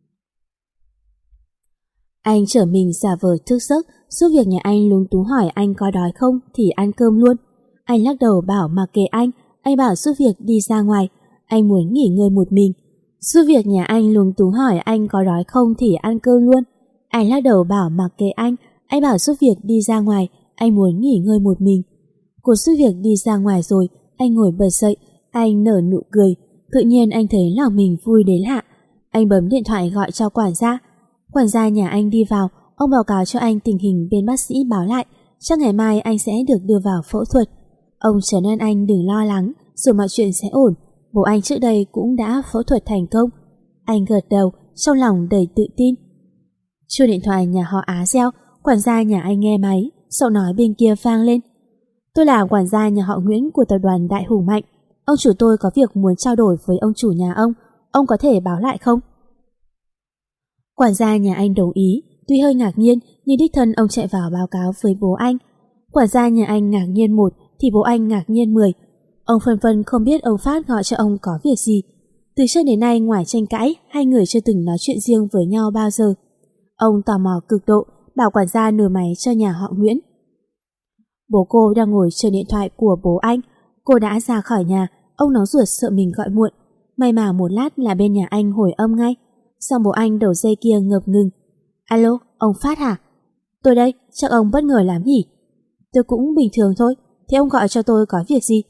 Anh trở mình giả vờ thức giấc, giúp việc nhà anh lúng túng hỏi anh có đói không thì ăn cơm luôn. Anh lắc đầu bảo mặc kệ anh, anh bảo giúp việc đi ra ngoài, anh muốn nghỉ ngơi một mình. Giúp việc nhà anh lúng túng hỏi anh có đói không thì ăn cơm luôn. Anh lắc đầu bảo mặc kệ anh, anh bảo giúp việc đi ra ngoài, anh muốn nghỉ ngơi một mình. Cô giúp việc đi ra ngoài rồi, anh ngồi bật dậy, anh nở nụ cười, tự nhiên anh thấy lòng mình vui đến lạ. Anh bấm điện thoại gọi cho quản gia. Quản gia nhà anh đi vào, ông báo cáo cho anh tình hình bên bác sĩ báo lại, chắc ngày mai anh sẽ được đưa vào phẫu thuật. Ông trấn an anh đừng lo lắng, rồi mọi chuyện sẽ ổn. Bố anh trước đây cũng đã phẫu thuật thành công. Anh gật đầu, trong lòng đầy tự tin. Chuông điện thoại nhà họ Á reo, quản gia nhà anh nghe máy, giọng nói bên kia vang lên. Tôi là quản gia nhà họ Nguyễn của tập đoàn Đại Hùng Mạnh. Ông chủ tôi có việc muốn trao đổi với ông chủ nhà ông, ông có thể báo lại không? Quản gia nhà anh đồng ý, tuy hơi ngạc nhiên nhưng đích thân ông chạy vào báo cáo với bố anh. Quản gia nhà anh ngạc nhiên một thì bố anh ngạc nhiên mười. Ông phân vân không biết ông Phát gọi cho ông có việc gì. Từ trước đến nay ngoài tranh cãi, hai người chưa từng nói chuyện riêng với nhau bao giờ. Ông tò mò cực độ, bảo quản gia nổi máy cho nhà họ Nguyễn. Bố cô đang ngồi chờ điện thoại của bố anh. Cô đã ra khỏi nhà, ông nóng ruột sợ mình gọi muộn. May mà một lát là bên nhà anh hồi âm ngay. Xong bố anh đầu dây kia ngập ngừng. Alo, ông Phát hả? Tôi đây, chắc ông bất ngờ lắm nhỉ? Tôi cũng bình thường thôi, thế ông gọi cho tôi có việc gì?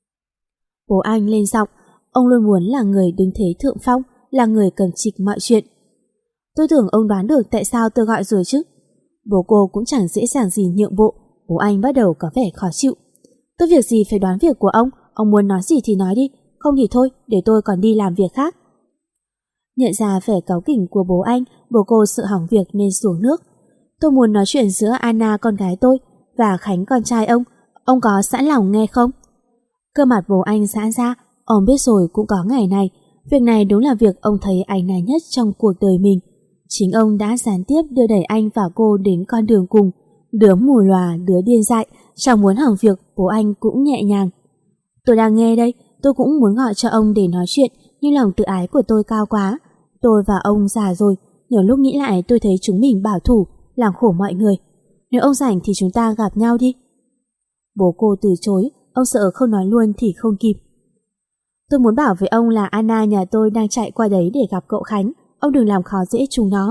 Bố anh lên giọng, ông luôn muốn là người đứng thế thượng phong, là người cầm trịch mọi chuyện. Tôi tưởng ông đoán được tại sao tôi gọi rồi chứ. Bố cô cũng chẳng dễ dàng gì nhượng bộ, bố anh bắt đầu có vẻ khó chịu. Tôi việc gì phải đoán việc của ông, ông muốn nói gì thì nói đi, không thì thôi, để tôi còn đi làm việc khác. Nhận ra vẻ cáu kỉnh của bố anh, bố cô sợ hỏng việc nên xuống nước. Tôi muốn nói chuyện giữa Anna con gái tôi và Khánh con trai ông, ông có sẵn lòng nghe không? Cơ mặt bố anh giãn ra, ông biết rồi cũng có ngày này. Việc này đúng là việc ông thấy áy náy nhất trong cuộc đời mình. Chính ông đã gián tiếp đưa đẩy anh và cô đến con đường cùng. Đứa mù lòa, đứa điên dại, chẳng muốn hỏng việc, bố anh cũng nhẹ nhàng. Tôi đang nghe đây, tôi cũng muốn gọi cho ông để nói chuyện, nhưng lòng tự ái của tôi cao quá. Tôi và ông già rồi, nhiều lúc nghĩ lại tôi thấy chúng mình bảo thủ, làm khổ mọi người. Nếu ông rảnh thì chúng ta gặp nhau đi. Bố cô từ chối, ông sợ không nói luôn thì không kịp. Tôi muốn bảo với ông là Anna nhà tôi đang chạy qua đấy để gặp cậu Khánh, ông đừng làm khó dễ chúng nó.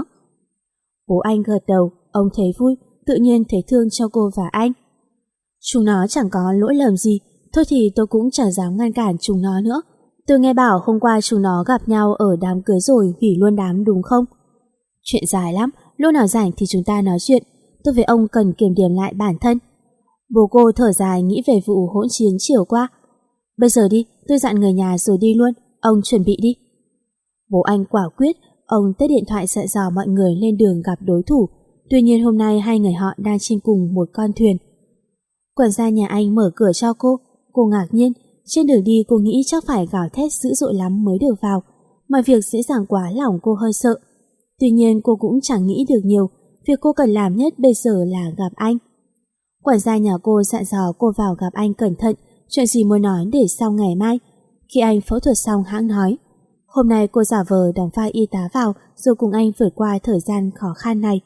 Bố anh gật đầu, ông thấy vui, tự nhiên thấy thương cho cô và anh. Chúng nó chẳng có lỗi lầm gì, thôi thì tôi cũng chẳng dám ngăn cản chúng nó nữa. Tôi nghe bảo hôm qua chúng nó gặp nhau ở đám cưới rồi hủy luôn đám đúng không? Chuyện dài lắm, lúc nào rảnh thì chúng ta nói chuyện, tôi với ông cần kiểm điểm lại bản thân. Bố cô thở dài nghĩ về vụ hỗn chiến chiều qua. Bây giờ đi, tôi dặn người nhà rồi đi luôn, ông chuẩn bị đi. Bố anh quả quyết, ông tắt điện thoại dặn dò mọi người lên đường gặp đối thủ. Tuy nhiên hôm nay hai người họ đang trên cùng một con thuyền. Quản gia nhà anh mở cửa cho cô, cô ngạc nhiên. Trên đường đi cô nghĩ chắc phải gào thét dữ dội lắm mới được vào. Mọi việc dễ dàng quá lòng cô hơi sợ. Tuy nhiên cô cũng chẳng nghĩ được nhiều, việc cô cần làm nhất bây giờ là gặp anh. Quản gia nhà cô dặn dò cô vào gặp anh cẩn thận, chuyện gì muốn nói để sau ngày mai. Khi anh phẫu thuật xong hãng nói. Hôm nay cô giả vờ đóng vai y tá vào rồi cùng anh vượt qua thời gian khó khăn này.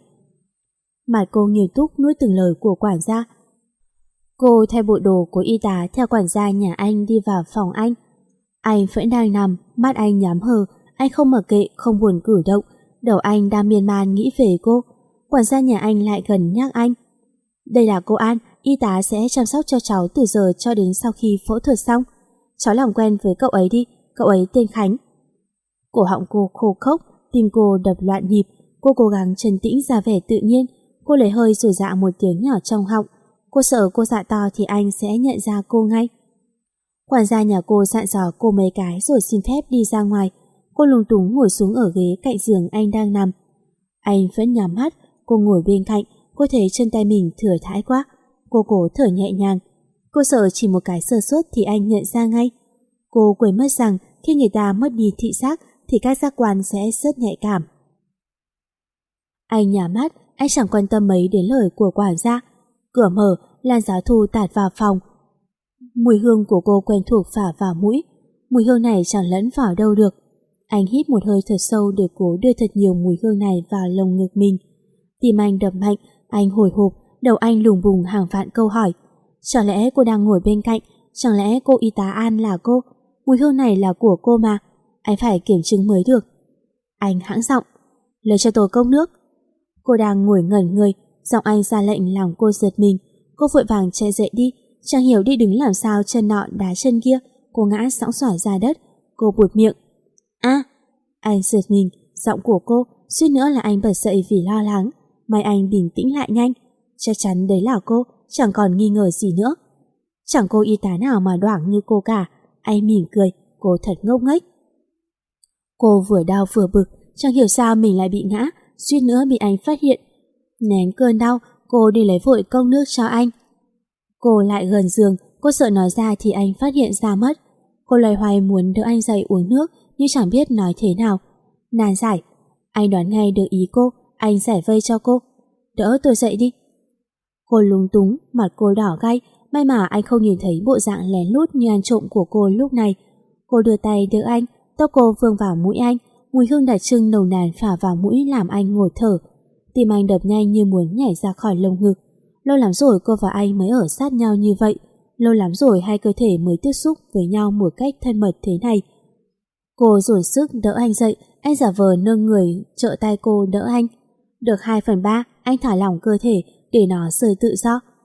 Mặt cô nghiêm túc nuốt từng lời của quản gia. Cô thay bộ đồ của y tá theo quản gia nhà anh đi vào phòng anh. Anh vẫn đang nằm, mắt anh nhắm hờ, anh không mặc kệ, không buồn cử động. Đầu anh đang miên man nghĩ về cô. Quản gia nhà anh lại gần nhắc anh. Đây là cô An, y tá sẽ chăm sóc cho cháu từ giờ cho đến sau khi phẫu thuật xong. Cháu làm quen với cậu ấy đi, cậu ấy tên Khánh. Cổ họng cô khô khốc, tim cô đập loạn nhịp, cô cố gắng trấn tĩnh ra vẻ tự nhiên. Cô lấy hơi rồi dạ một tiếng nhỏ trong họng. Cô sợ cô dạ to thì anh sẽ nhận ra cô ngay. Quản gia nhà cô dặn dò cô mấy cái rồi xin phép đi ra ngoài. Cô lúng túng ngồi xuống ở ghế cạnh giường anh đang nằm. Anh vẫn nhắm mắt, cô ngồi bên cạnh. Cô thấy chân tay mình thừa thãi quá. Cô cố thở nhẹ nhàng. Cô sợ chỉ một cái sơ suất thì anh nhận ra ngay. Cô quên mất rằng khi người ta mất đi thị giác thì các giác quan sẽ rất nhạy cảm. Anh nhắm mắt, anh chẳng quan tâm mấy đến lời của quản gia. Cửa mở, làn gió thu tạt vào phòng. Mùi hương của cô quen thuộc phả vào mũi. Mùi hương này chẳng lẫn vào đâu được. Anh hít một hơi thật sâu để cố đưa thật nhiều mùi hương này vào lồng ngực mình. Tim anh đập mạnh, anh hồi hộp, đầu anh lùng bùng hàng vạn câu hỏi. Chẳng lẽ cô đang ngồi bên cạnh? Chẳng lẽ cô y tá An là cô? Mùi hương này là của cô mà. Anh phải kiểm chứng mới được. Anh hãng giọng. Lấy cho tôi cốc nước. Cô đang ngồi ngẩn người, giọng anh ra lệnh làm cô giật mình. Cô vội vàng chạy dậy đi, chẳng hiểu đi đứng làm sao chân nọ đá chân kia. Cô ngã sõng xoải ra đất. Cô buột miệng. A! Anh giật mình, giọng của cô, suýt nữa là anh bật dậy vì lo lắng. May anh bình tĩnh lại nhanh. Chắc chắn đấy là cô, chẳng còn nghi ngờ gì nữa. Chẳng cô y tá nào mà đoảng như cô cả. Anh mỉm cười, cô thật ngốc nghếch. Cô vừa đau vừa bực, chẳng hiểu sao mình lại bị ngã, suýt nữa bị anh phát hiện. Nén cơn đau, cô đi lấy vội cốc nước cho anh. Cô lại gần giường, cô sợ nói ra thì anh phát hiện ra mất. Cô loay hoay muốn đỡ anh dậy uống nước, nhưng chẳng biết nói thế nào. Nan giải, anh đoán ngay được ý cô, anh giải vây cho cô. Đỡ tôi dậy đi. Cô lúng túng, mặt cô đỏ gay, may mà anh không nhìn thấy bộ dạng lén lút như ăn trộm của cô lúc này. Cô đưa tay đỡ anh, tóc cô vương vào mũi anh, mùi hương đặc trưng nồng nàn phả vào mũi làm anh ngồi thở. Tim anh đập nhanh như muốn nhảy ra khỏi lồng ngực. Lâu lắm rồi cô và anh mới ở sát nhau như vậy. Lâu lắm rồi hai cơ thể mới tiếp xúc với nhau một cách thân mật thế này. Cô dồn sức đỡ anh dậy, anh giả vờ nâng người trợ tay cô đỡ anh. Được hai phần ba, anh thả lỏng cơ thể để nó rời tự do.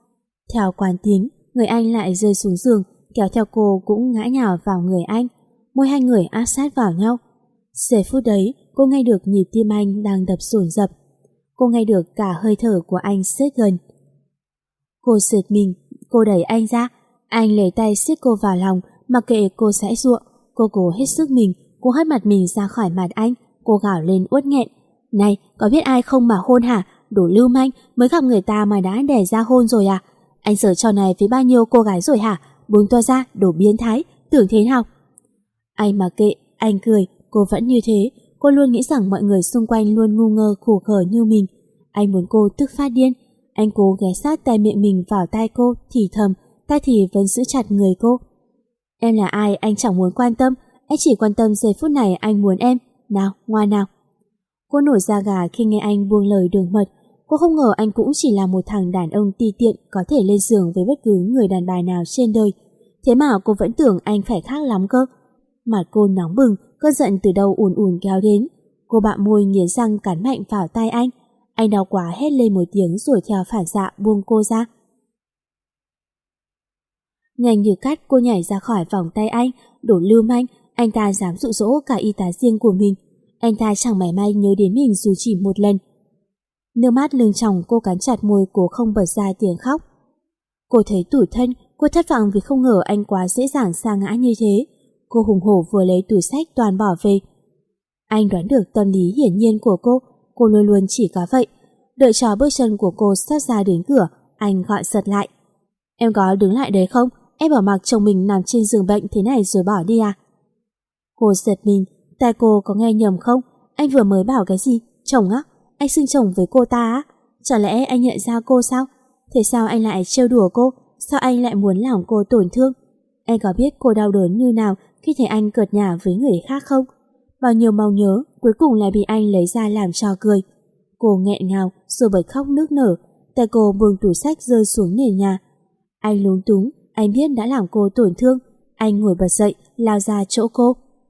Theo quán tính, người anh lại rơi xuống giường, kéo theo cô cũng ngã nhào vào người anh. Môi hai người áp sát vào nhau. Giây phút đấy, cô nghe được nhịp tim anh đang đập dồn dập. Cô nghe được cả hơi thở của anh xếp gần. Cô giật mình, cô đẩy anh ra. Anh lấy tay siết cô vào lòng, mặc kệ cô giãy giụa. Cô cố hết sức mình, cô hất mặt mình ra khỏi mặt anh. Cô gào lên uất nghẹn. Này, có biết ai không mà hôn hả? Đồ lưu manh, mới gặp người ta mà đã đẻ ra hôn rồi à? Anh giở trò này với bao nhiêu cô gái rồi hả? Buông to ra, đồ biến thái, tưởng thế nào? Anh mặc kệ, anh cười, cô vẫn như thế. Cô luôn nghĩ rằng mọi người xung quanh luôn ngu ngơ khủ khờ như mình. Anh muốn cô tức phát điên. Anh cố ghé sát tai miệng mình vào tai cô, thì thầm, tai thì vẫn giữ chặt người cô. Em là ai anh chẳng muốn quan tâm, anh chỉ quan tâm giây phút này anh muốn em. Nào, ngoan nào. Cô nổi da gà khi nghe anh buông lời đường mật. Cô không ngờ anh cũng chỉ là một thằng đàn ông ti tiện có thể lên giường với bất cứ người đàn bà nào trên đời. Thế mà cô vẫn tưởng anh phải khác lắm cơ. Mặt cô nóng bừng, cơn giận từ đâu ùn ùn kéo đến. Cô bạm môi nghiến răng cắn mạnh vào tay anh. Anh đau quá hét lên một tiếng rồi theo phản xạ buông cô ra. Nhanh như cắt cô nhảy ra khỏi vòng tay anh. Đồ lưu manh, anh ta dám dụ dỗ cả y tá riêng của mình. Anh ta chẳng mảy may nhớ đến mình dù chỉ một lần. Nước mắt lưng tròng cô cắn chặt môi, cố không bật ra tiếng khóc. Cô thấy tủi thân, cô thất vọng vì không ngờ anh quá dễ dàng sa ngã như thế. Cô hùng hổ vừa lấy túi xách toàn bỏ về. Anh đoán được tâm lý hiển nhiên của cô, cô luôn luôn chỉ có vậy. Đợi cho bước chân của cô sắp ra đến cửa, anh gọi giật lại. Em có đứng lại đấy không? Em bỏ mặc chồng mình nằm trên giường bệnh thế này rồi bỏ đi à? Cô giật mình, tai cô có nghe nhầm không? Anh vừa mới bảo cái gì? Chồng á? Anh xưng chồng với cô ta á? Chả lẽ anh nhận ra cô sao? Thế sao anh lại trêu đùa cô? Sao anh lại muốn làm cô tổn thương? Anh có biết cô đau đớn như nào khi thấy anh cợt nhả với người khác không? Bao nhiêu mau nhớ cuối cùng lại bị anh lấy ra làm trò cười. Cô nghẹn ngào rồi bật khóc nức nở. Tay cô buông tủ sách rơi xuống nền nhà. Anh lúng túng, anh biết đã làm cô tổn thương. Anh ngồi bật dậy, lao ra chỗ cô.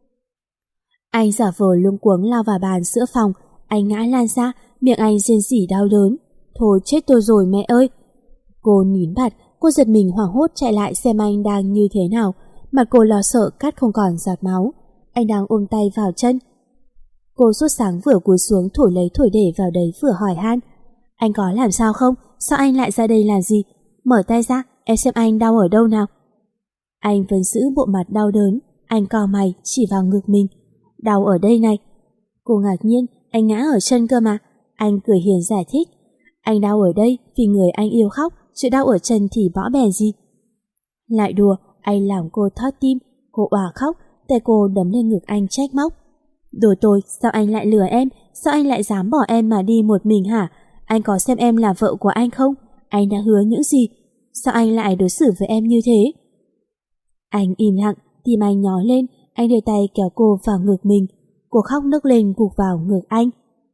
Anh giả vờ luống cuống lao vào bàn giữa phòng. Anh ngã lan ra, miệng anh rên rỉ đau đớn. Thôi chết tôi rồi mẹ ơi. Cô nín bặt, cô giật mình hoảng hốt chạy lại xem anh đang như thế nào. Mặt cô lo sợ cắt không còn giọt máu. Anh đang ôm tay vào chân. Cô sốt sáng vừa cúi xuống thổi lấy thổi để vào đấy vừa hỏi han. Anh có làm sao không? Sao anh lại ra đây làm gì? Mở tay ra, em xem anh đau ở đâu nào. Anh vẫn giữ bộ mặt đau đớn. Anh cau mày chỉ vào ngực mình. Đau ở đây này. Cô ngạc nhiên, anh ngã ở chân cơ mà. Anh cười hiền giải thích. Anh đau ở đây vì người anh yêu khóc, chứ đau ở chân thì bỏ bè gì. Lại đùa, anh làm cô thót tim. Cô òa khóc, tay cô đấm lên ngực anh trách móc. Đồ tôi, sao anh lại lừa em? Sao anh lại dám bỏ em mà đi một mình hả? Anh có xem em là vợ của anh không? Anh đã hứa những gì? Sao anh lại đối xử với em như thế? Anh im lặng, tim anh nhói lên. Anh đưa tay kéo cô vào ngực mình. Cô khóc nức lên gục vào ngực anh.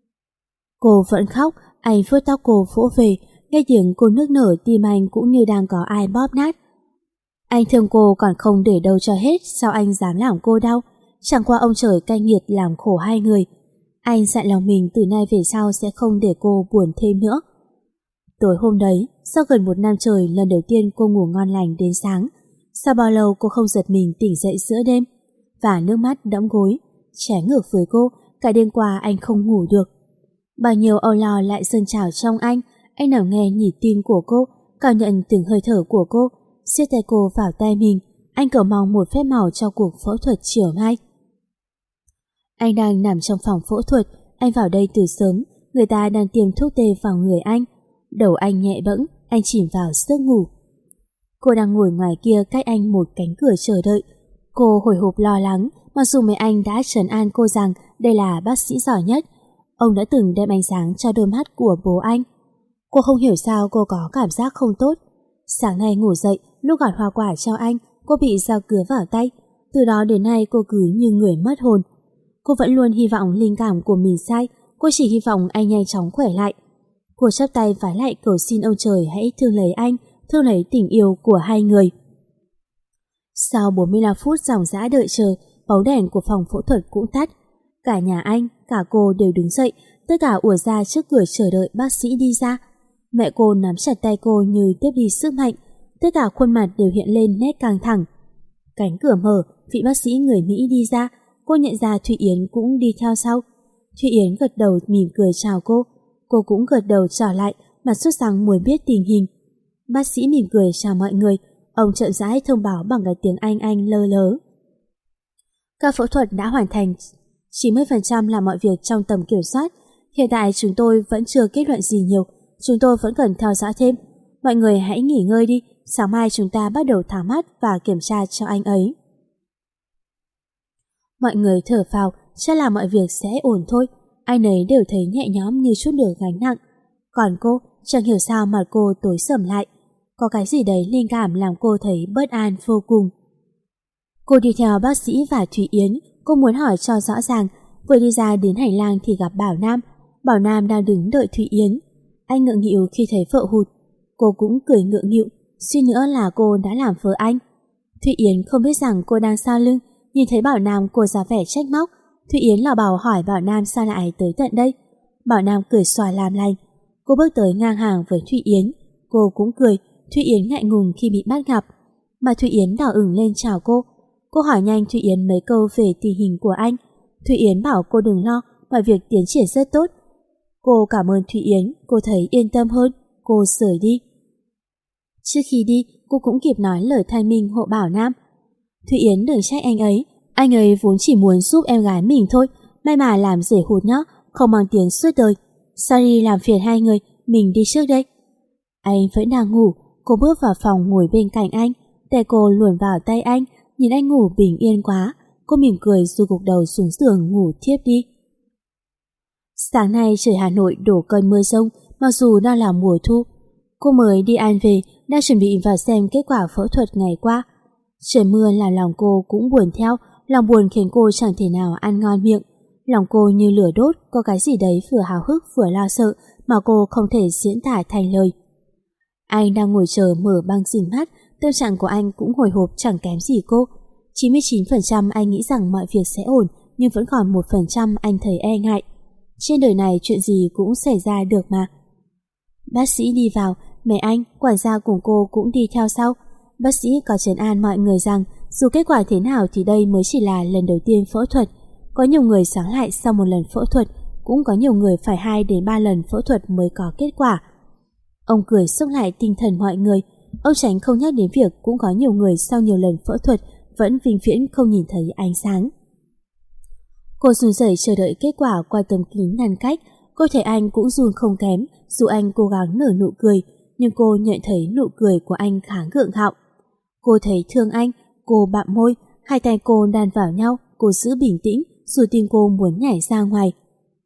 Cô vẫn khóc. Anh vuốt tóc cô vỗ về. Nghe tiếng cô nức nở, tim anh cũng như đang có ai bóp nát. Anh thương cô còn không để đâu cho hết. Sao anh dám làm cô đau? Chẳng qua ông trời cay nghiệt làm khổ hai người. Anh dặn lòng mình từ nay về sau sẽ không để cô buồn thêm nữa. Tối hôm đấy, sau gần một năm trời, lần đầu tiên cô ngủ ngon lành đến sáng. Sau bao lâu cô không giật mình tỉnh dậy giữa đêm, và nước mắt đẫm gối. Trái ngược với cô, cả đêm qua anh không ngủ được. Bao nhiêu âu lo lại dâng trào trong anh. Anh nằm nghe nhịp tim của cô, cảm nhận từng hơi thở của cô, siết tay cô vào tay mình. Anh cầu mong một phép màu cho cuộc phẫu thuật chiều mai. Anh đang nằm trong phòng phẫu thuật. Anh vào đây từ sớm. Người ta đang tiêm thuốc tê vào người anh. Đầu anh nhẹ bẫng, anh chìm vào giấc ngủ. Cô đang ngồi ngoài kia cách anh một cánh cửa chờ đợi. Cô hồi hộp lo lắng, mặc dù mẹ anh đã trấn an cô rằng đây là bác sĩ giỏi nhất. Ông đã từng đem ánh sáng cho đôi mắt của bố anh. Cô không hiểu sao cô có cảm giác không tốt. Sáng nay ngủ dậy, lúc gọt hoa quả cho anh, cô bị dao cứa vào tay. Từ đó đến nay cô cứ như người mất hồn. Cô vẫn luôn hy vọng linh cảm của mình sai. Cô chỉ hy vọng anh nhanh chóng khỏe lại. Cô chắp tay vái lại cầu xin ông trời hãy thương lấy anh, thương lấy tình yêu của hai người. Sau bốn mươi lăm phút dòng dã đợi chờ, bóng đèn của phòng phẫu thuật cũng tắt. Cả nhà anh, cả cô đều đứng dậy, tất cả ùa ra trước cửa chờ đợi bác sĩ đi ra. Mẹ cô nắm chặt tay cô như tiếp đi sức mạnh, tất cả khuôn mặt đều hiện lên nét căng thẳng. Cánh cửa mở, vị bác sĩ người Mỹ đi ra, cô nhận ra Thụy Yến cũng đi theo sau. Thụy Yến gật đầu mỉm cười chào cô, cô cũng gật đầu chào lại, mặt sốt sắng muốn biết tình hình. Bác sĩ mỉm cười chào mọi người, ông chậm rãi thông báo bằng cái tiếng Anh Anh lơ lớ. Ca phẫu thuật đã hoàn thành, chín mươi phần trăm là mọi việc trong tầm kiểm soát. Hiện tại chúng tôi vẫn chưa kết luận gì nhiều, chúng tôi vẫn cần theo dõi thêm. Mọi người hãy nghỉ ngơi đi, sáng mai chúng ta bắt đầu thả mắt và kiểm tra cho anh ấy. Mọi người thở phào, chắc là mọi việc sẽ ổn thôi. Ai nấy đều thấy nhẹ nhõm như chút được gánh nặng. Còn cô, chẳng hiểu sao mặt cô tối sầm lại. Có cái gì đấy linh cảm làm cô thấy bất an vô cùng. Cô đi theo bác sĩ và Thụy Yến, cô muốn hỏi cho rõ ràng. Vừa đi ra đến hành lang thì gặp Bảo Nam. Bảo Nam đang đứng đợi Thụy Yến. Anh ngượng nghịu khi thấy vợ hụt. Cô cũng cười ngượng nghịu, suy nữa là cô đã làm vợ anh. Thụy Yến không biết rằng cô đang sau lưng, nhìn thấy Bảo Nam cô ra vẻ trách móc. Thụy Yến lò bào hỏi Bảo Nam sao lại tới tận đây. Bảo Nam cười xòa làm lành. Cô bước tới ngang hàng với Thụy Yến. Cô cũng cười. Thụy Yến ngại ngùng khi bị bắt gặp, mà Thụy Yến đỏ ửng lên chào cô. Cô hỏi nhanh Thụy Yến mấy câu về tình hình của anh. Thụy Yến bảo cô đừng lo, mọi việc tiến triển rất tốt. Cô cảm ơn Thụy Yến, cô thấy yên tâm hơn. Cô rời đi. Trước khi đi, cô cũng kịp nói lời thanh minh hộ Bảo Nam. Thụy Yến đừng trách anh ấy, anh ấy vốn chỉ muốn giúp em gái mình thôi, may mà làm rể hụt nhá, không mang tiếng suốt đời. Sorry làm phiền hai người, mình đi trước đây. Anh vẫn đang ngủ, cô bước vào phòng ngồi bên cạnh anh, tay cô luồn vào tay anh, nhìn anh ngủ bình yên quá, cô mỉm cười rồi gục đầu xuống giường ngủ thiếp đi. Sáng nay trời Hà Nội đổ cơn mưa rông, mặc dù đang là mùa thu. Cô mới đi ăn về, đang chuẩn bị vào xem kết quả phẫu thuật ngày qua. Trời mưa làm lòng cô cũng buồn theo, lòng buồn khiến cô chẳng thể nào ăn ngon miệng. Lòng cô như lửa đốt, có cái gì đấy vừa háo hức vừa lo sợ mà cô không thể diễn tả thành lời. Anh đang ngồi chờ mở băng dính mắt, tâm trạng của anh cũng hồi hộp chẳng kém gì cô. chín mươi chín phần trăm anh nghĩ rằng mọi việc sẽ ổn, nhưng vẫn còn một phần trăm anh thấy e ngại. Trên đời này chuyện gì cũng xảy ra được mà. Bác sĩ đi vào, mẹ anh, quản gia cùng cô cũng đi theo sau. Bác sĩ có trấn an mọi người rằng dù kết quả thế nào thì đây mới chỉ là lần đầu tiên phẫu thuật. Có nhiều người sáng lại sau một lần phẫu thuật, cũng có nhiều người phải hai đến ba lần phẫu thuật mới có kết quả. Ông cười xúc lại tinh thần mọi người. Ông tránh không nhắc đến việc cũng có nhiều người sau nhiều lần phẫu thuật vẫn vĩnh viễn không nhìn thấy ánh sáng. Cô run rẩy chờ đợi kết quả qua tấm kính ngăn cách. Cô thấy anh cũng run không kém, dù anh cố gắng nở nụ cười, nhưng cô nhận thấy nụ cười của anh khá gượng gạo. Cô thấy thương anh, cô bặm môi, hai tay cô đan vào nhau, cô giữ bình tĩnh, dù tim cô muốn nhảy ra ngoài.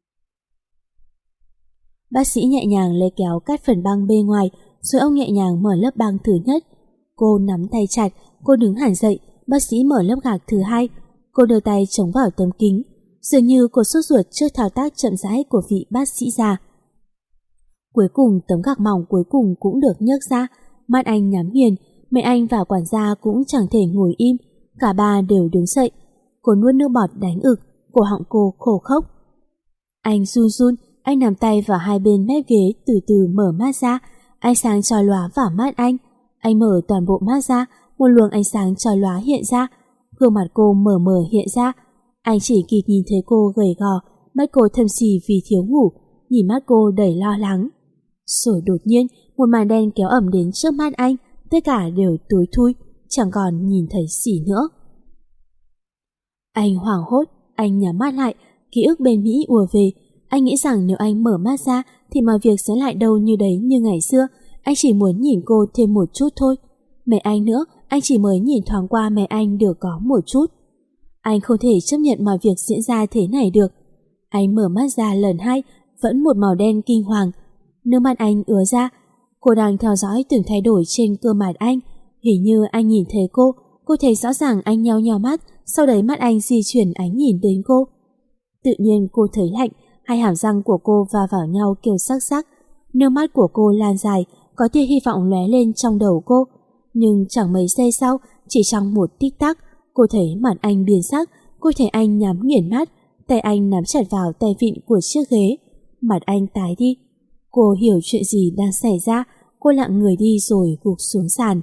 Bác sĩ nhẹ nhàng lấy kéo cắt phần băng bên ngoài, rồi ông nhẹ nhàng mở lớp băng thứ nhất. Cô nắm tay chặt, cô đứng hẳn dậy, bác sĩ mở lớp gạc thứ hai. Cô đưa tay chống vào tấm kính, dường như cô sốt ruột trước thao tác chậm rãi của vị bác sĩ già. Cuối cùng tấm gạc mỏng cuối cùng cũng được nhấc ra, mắt anh nhắm nghiền, mẹ anh và quản gia cũng chẳng thể ngồi im, cả ba đều đứng dậy. Cô nuốt nước bọt đánh ực, cổ họng cô khô khốc. Anh run run, anh nắm tay vào hai bên mép ghế từ từ mở mắt ra, ánh sáng chói lóa vào mắt anh. Anh mở toàn bộ mắt ra, một luồng ánh sáng chói lóa hiện ra, gương mặt cô mờ mờ hiện ra. Anh chỉ kịp nhìn thấy cô gầy gò, mắt cô thâm xì vì thiếu ngủ, nhìn mắt cô đầy lo lắng. Rồi đột nhiên, một màn đen kéo ẩm đến trước mắt anh, tất cả đều tối thui, chẳng còn nhìn thấy gì nữa. Anh hoảng hốt, anh nhắm mắt lại, ký ức bên Mỹ ùa về. Anh nghĩ rằng nếu anh mở mắt ra thì mọi việc sẽ lại đâu như đấy như ngày xưa. Anh chỉ muốn nhìn cô thêm một chút thôi. Mẹ anh nữa, anh chỉ mới nhìn thoáng qua mẹ anh được có một chút. Anh không thể chấp nhận mọi việc diễn ra thế này được. Anh mở mắt ra lần hai, vẫn một màu đen kinh hoàng. Nước mắt anh ứa ra. Cô đang theo dõi từng thay đổi trên cơ mặt anh. Hình như anh nhìn thấy cô. Cô thấy rõ ràng anh nheo nheo mắt, sau đấy mắt anh di chuyển ánh nhìn đến cô. Tự nhiên cô thấy lạnh, hai hàm răng của cô va vào nhau kêu sắc sắc. Nước mắt của cô lan dài, có tia hy vọng lóe lên trong đầu cô. Nhưng chẳng mấy giây sau, chỉ trong một tích tắc, cô thấy mặt anh biến sắc. Cô thấy anh nhắm nghiền mắt, tay anh nắm chặt vào tay vịn của chiếc ghế. Mặt anh tái đi. Cô hiểu chuyện gì đang xảy ra, cô lặng người đi rồi gục xuống sàn.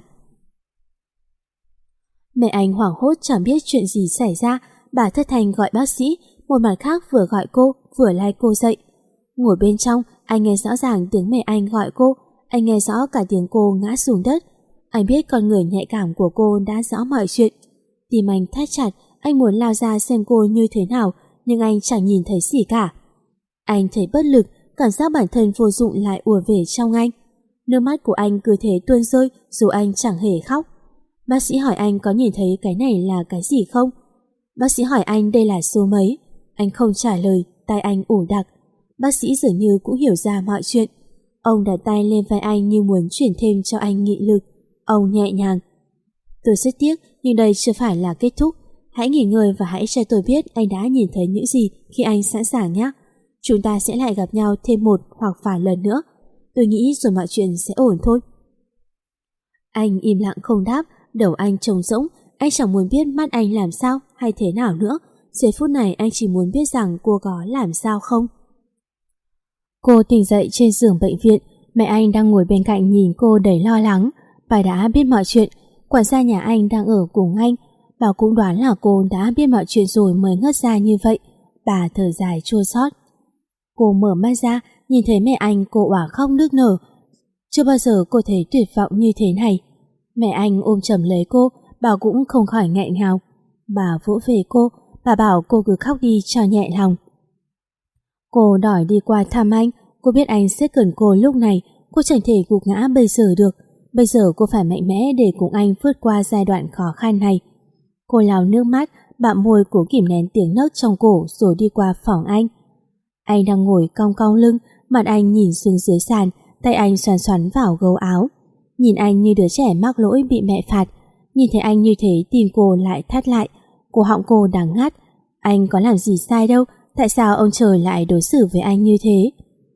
Mẹ anh hoảng hốt chẳng biết chuyện gì xảy ra, bà thất thanh gọi bác sĩ, một mặt khác vừa gọi cô, vừa lay cô dậy. Ngồi bên trong, anh nghe rõ ràng tiếng mẹ anh gọi cô, anh nghe rõ cả tiếng cô ngã xuống đất. Anh biết con người nhạy cảm của cô đã rõ mọi chuyện. Tim anh thắt chặt, anh muốn lao ra xem cô như thế nào, nhưng anh chẳng nhìn thấy gì cả. Anh thấy bất lực, cảm giác bản thân vô dụng lại ùa về trong anh. Nước mắt của anh cứ thế tuôn rơi dù anh chẳng hề khóc. Bác sĩ hỏi anh có nhìn thấy cái này là cái gì không? Bác sĩ hỏi anh đây là số mấy. Anh không trả lời, tay anh ủ đặc. Bác sĩ dường như cũng hiểu ra mọi chuyện. Ông đặt tay lên vai anh như muốn chuyển thêm cho anh nghị lực. Ông nhẹ nhàng: Tôi rất tiếc, nhưng đây chưa phải là kết thúc. Hãy nghỉ ngơi và hãy cho tôi biết anh đã nhìn thấy những gì khi anh sẵn sàng nhé. Chúng ta sẽ lại gặp nhau thêm một hoặc vài lần nữa. Tôi nghĩ rồi mọi chuyện sẽ ổn thôi. Anh im lặng không đáp, đầu anh trống rỗng. Anh chẳng muốn biết mắt anh làm sao hay thế nào nữa. Giây phút này anh chỉ muốn biết rằng cô có làm sao không. Cô tỉnh dậy trên giường bệnh viện. Mẹ anh đang ngồi bên cạnh nhìn cô đầy lo lắng. Bà đã biết mọi chuyện. Quản gia nhà anh đang ở cùng anh. Bà cũng đoán là cô đã biết mọi chuyện rồi mới ngất ra như vậy. Bà thở dài chua xót. Cô mở mắt ra, nhìn thấy mẹ anh, cô òa khóc nức nở. Chưa bao giờ cô thấy tuyệt vọng như thế này. Mẹ anh ôm chầm lấy cô, bà cũng không khỏi nghẹn ngào. Bà vỗ về cô, bà bảo cô cứ khóc đi cho nhẹ lòng. Cô đòi đi qua thăm anh. Cô biết anh sẽ cần cô lúc này. Cô chẳng thể gục ngã bây giờ được. Bây giờ cô phải mạnh mẽ để cùng anh vượt qua giai đoạn khó khăn này. Cô lau nước mắt, bặm môi cố kìm nén tiếng nấc trong cổ rồi đi qua phòng anh. Anh đang ngồi cong cong lưng, mặt anh nhìn xuống dưới sàn, tay anh xoắn xoắn vào gấu áo. Nhìn anh như đứa trẻ mắc lỗi bị mẹ phạt. Nhìn thấy anh như thế tim cô lại thắt lại. Cổ họng cô đắng ngắt. Anh có làm gì sai đâu, tại sao ông trời lại đối xử với anh như thế?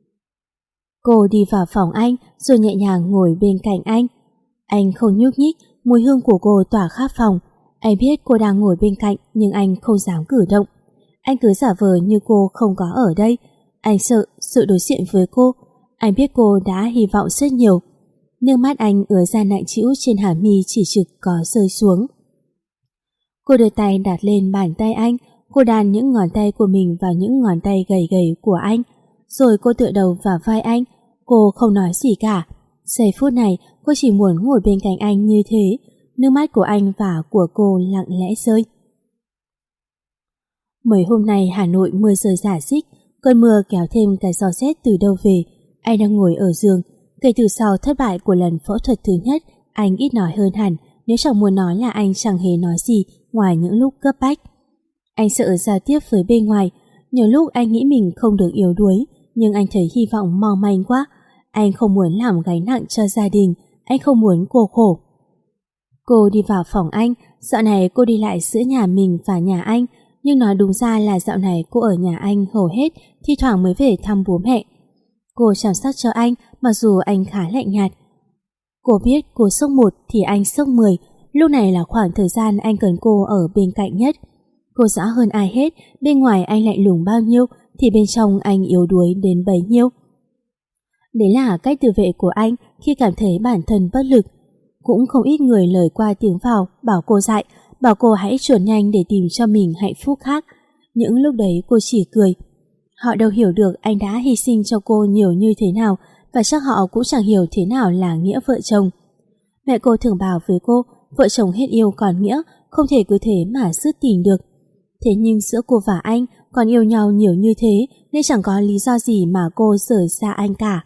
Cô đi vào phòng anh rồi nhẹ nhàng ngồi bên cạnh anh. Anh không nhúc nhích, mùi hương của cô tỏa khắp phòng. Anh biết cô đang ngồi bên cạnh nhưng anh không dám cử động. Anh cứ giả vờ như cô không có ở đây. Anh sợ sự đối diện với cô. Anh biết cô đã hy vọng rất nhiều. Nước mắt anh ứa ra nặng trĩu trên hàm mi chỉ trực có rơi xuống. Cô đưa tay đặt lên bàn tay anh. Cô đan những ngón tay của mình vào những ngón tay gầy gầy của anh. Rồi cô tựa đầu vào vai anh. Cô không nói gì cả. Giây phút này cô chỉ muốn ngồi bên cạnh anh như thế. Nước mắt của anh và của cô lặng lẽ rơi. Mấy hôm nay Hà Nội mưa rơi rả rích. Cơn mưa kéo thêm cái gió rét từ đâu về. Anh đang ngồi ở giường. Kể từ sau thất bại của lần phẫu thuật thứ nhất, anh ít nói hơn hẳn. Nếu chẳng muốn nói là anh chẳng hề nói gì ngoài những lúc cấp bách. Anh sợ giao tiếp với bên ngoài. Nhiều lúc anh nghĩ mình không được yếu đuối, nhưng anh thấy hy vọng mong manh quá. Anh không muốn làm gánh nặng cho gia đình. Anh không muốn cô khổ. Cô đi vào phòng anh. Dạo này cô đi lại giữa nhà mình và nhà anh. Nhưng nói đúng ra là dạo này cô ở nhà anh hầu hết, thi thoảng mới về thăm bố mẹ. Cô chăm sóc cho anh, mặc dù anh khá lạnh nhạt. Cô biết cô sốc một thì anh sốc mười. Lúc này là khoảng thời gian anh cần cô ở bên cạnh nhất. Cô rõ hơn ai hết, bên ngoài anh lạnh lùng bao nhiêu thì bên trong anh yếu đuối đến bấy nhiêu. Đấy là cách tự vệ của anh khi cảm thấy bản thân bất lực. Cũng không ít người lời qua tiếng vào bảo cô dại, bảo cô hãy chuẩn nhanh để tìm cho mình hạnh phúc khác. Những lúc đấy cô chỉ cười. Họ đâu hiểu được anh đã hy sinh cho cô nhiều như thế nào, và chắc họ cũng chẳng hiểu thế nào là nghĩa vợ chồng. Mẹ cô thường bảo với cô, vợ chồng hết yêu còn nghĩa, không thể cứ thế mà dứt tình được. Thế nhưng giữa cô và anh còn yêu nhau nhiều như thế, nên chẳng có lý do gì mà cô rời xa anh cả.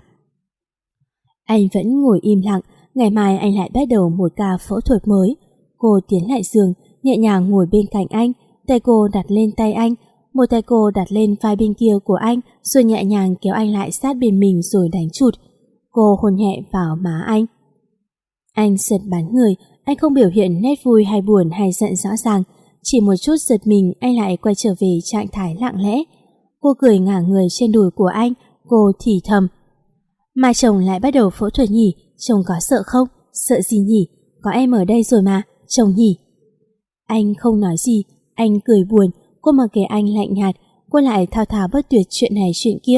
Anh vẫn ngồi im lặng. Ngày mai anh lại bắt đầu một ca phẫu thuật mới. Cô tiến lại giường, nhẹ nhàng ngồi bên cạnh anh. Tay cô đặt lên tay anh, một tay cô đặt lên vai bên kia của anh, rồi nhẹ nhàng kéo anh lại sát bên mình rồi đánh chụt. Cô hôn nhẹ vào má anh. Anh giật bắn người. Anh không biểu hiện nét vui hay buồn hay giận rõ ràng. Chỉ một chút giật mình, anh lại quay trở về trạng thái lặng lẽ. Cô cười ngả người trên đùi của anh. Cô thì thầm: Mà chồng lại bắt đầu phẫu thuật nhỉ? Chồng có sợ không? Sợ gì nhỉ? Có em ở đây rồi mà, chồng nhỉ? Anh không nói gì. Anh cười buồn. Cô mặc kệ anh lạnh nhạt. Cô lại thao thao bất tuyệt chuyện này chuyện kia.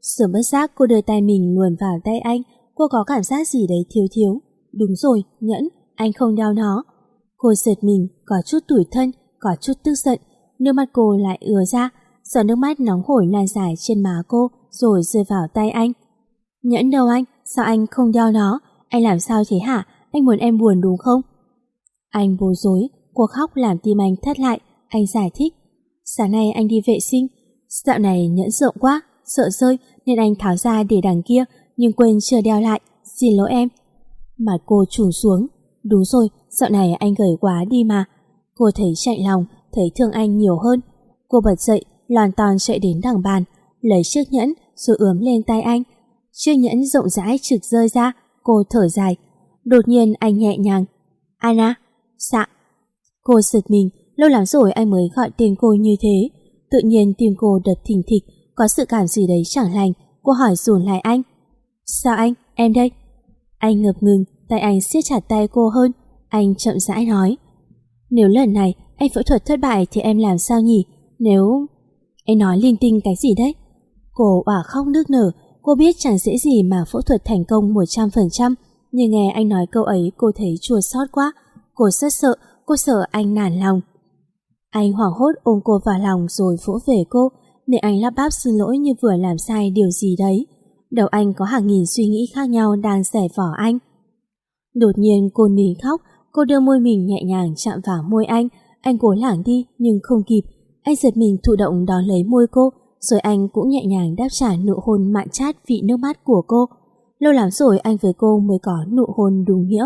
Rồi bất giác cô đưa tay mình luồn vào tay anh. Cô có cảm giác gì đấy thiếu thiếu. Đúng rồi, nhẫn, anh không đeo nó. Cô giật mình, có chút tủi thân, có chút tức giận. Nước mắt cô lại ứa ra. Giọt nước mắt nóng hổi lan dài trên má cô rồi rơi vào tay anh. Nhẫn đâu anh? Sao anh không đeo nó? Anh làm sao thế hả? Anh muốn em buồn đúng không? Anh bối rối. Cô khóc làm tim anh thắt lại. Anh giải thích. Sáng nay anh đi vệ sinh. Dạo này nhẫn rộng quá, sợ rơi nên anh tháo ra để đằng kia, nhưng quên chưa đeo lại. Xin lỗi em. Mặt cô trùng xuống. Đúng rồi, dạo này anh gầy quá đi mà. Cô thấy chạnh lòng, thấy thương anh nhiều hơn. Cô bật dậy, lòn ton chạy đến đằng bàn, lấy chiếc nhẫn rồi ướm lên tay anh. Chiếc nhẫn rộng rãi trực rơi ra. Cô thở dài. Đột nhiên anh nhẹ nhàng. Anna. Dạ. Cô giật mình. Lâu lắm rồi anh mới gọi tên cô như thế. Tự nhiên tim cô đập thình thịch, có sự cảm gì đấy chẳng lành. Cô hỏi dồn lại anh. Sao anh? Em đây. Anh ngập ngừng, tay anh siết chặt tay cô hơn. Anh chậm rãi nói. Nếu lần này anh phẫu thuật thất bại thì em làm sao nhỉ? Nếu... Anh nói linh tinh cái gì đấy? Cô òa khóc nức nở. Cô biết chẳng dễ gì mà phẫu thuật thành công một trăm phần trăm. Nhưng nghe anh nói câu ấy cô thấy chua xót quá. Cô rất sợ. Cô sợ anh nản lòng. Anh hoảng hốt ôm cô vào lòng rồi vỗ về cô. Để anh lắp bắp xin lỗi như vừa làm sai điều gì đấy. Đầu anh có hàng nghìn suy nghĩ khác nhau đang xẻ vỏ anh. Đột nhiên cô nín khóc. Cô đưa môi mình nhẹ nhàng chạm vào môi anh. Anh cố lảng đi nhưng không kịp. Anh giật mình thụ động đón lấy môi cô. Rồi anh cũng nhẹ nhàng đáp trả nụ hôn mặn chát vị nước mắt của cô. Lâu lắm rồi anh với cô mới có nụ hôn đúng nghĩa.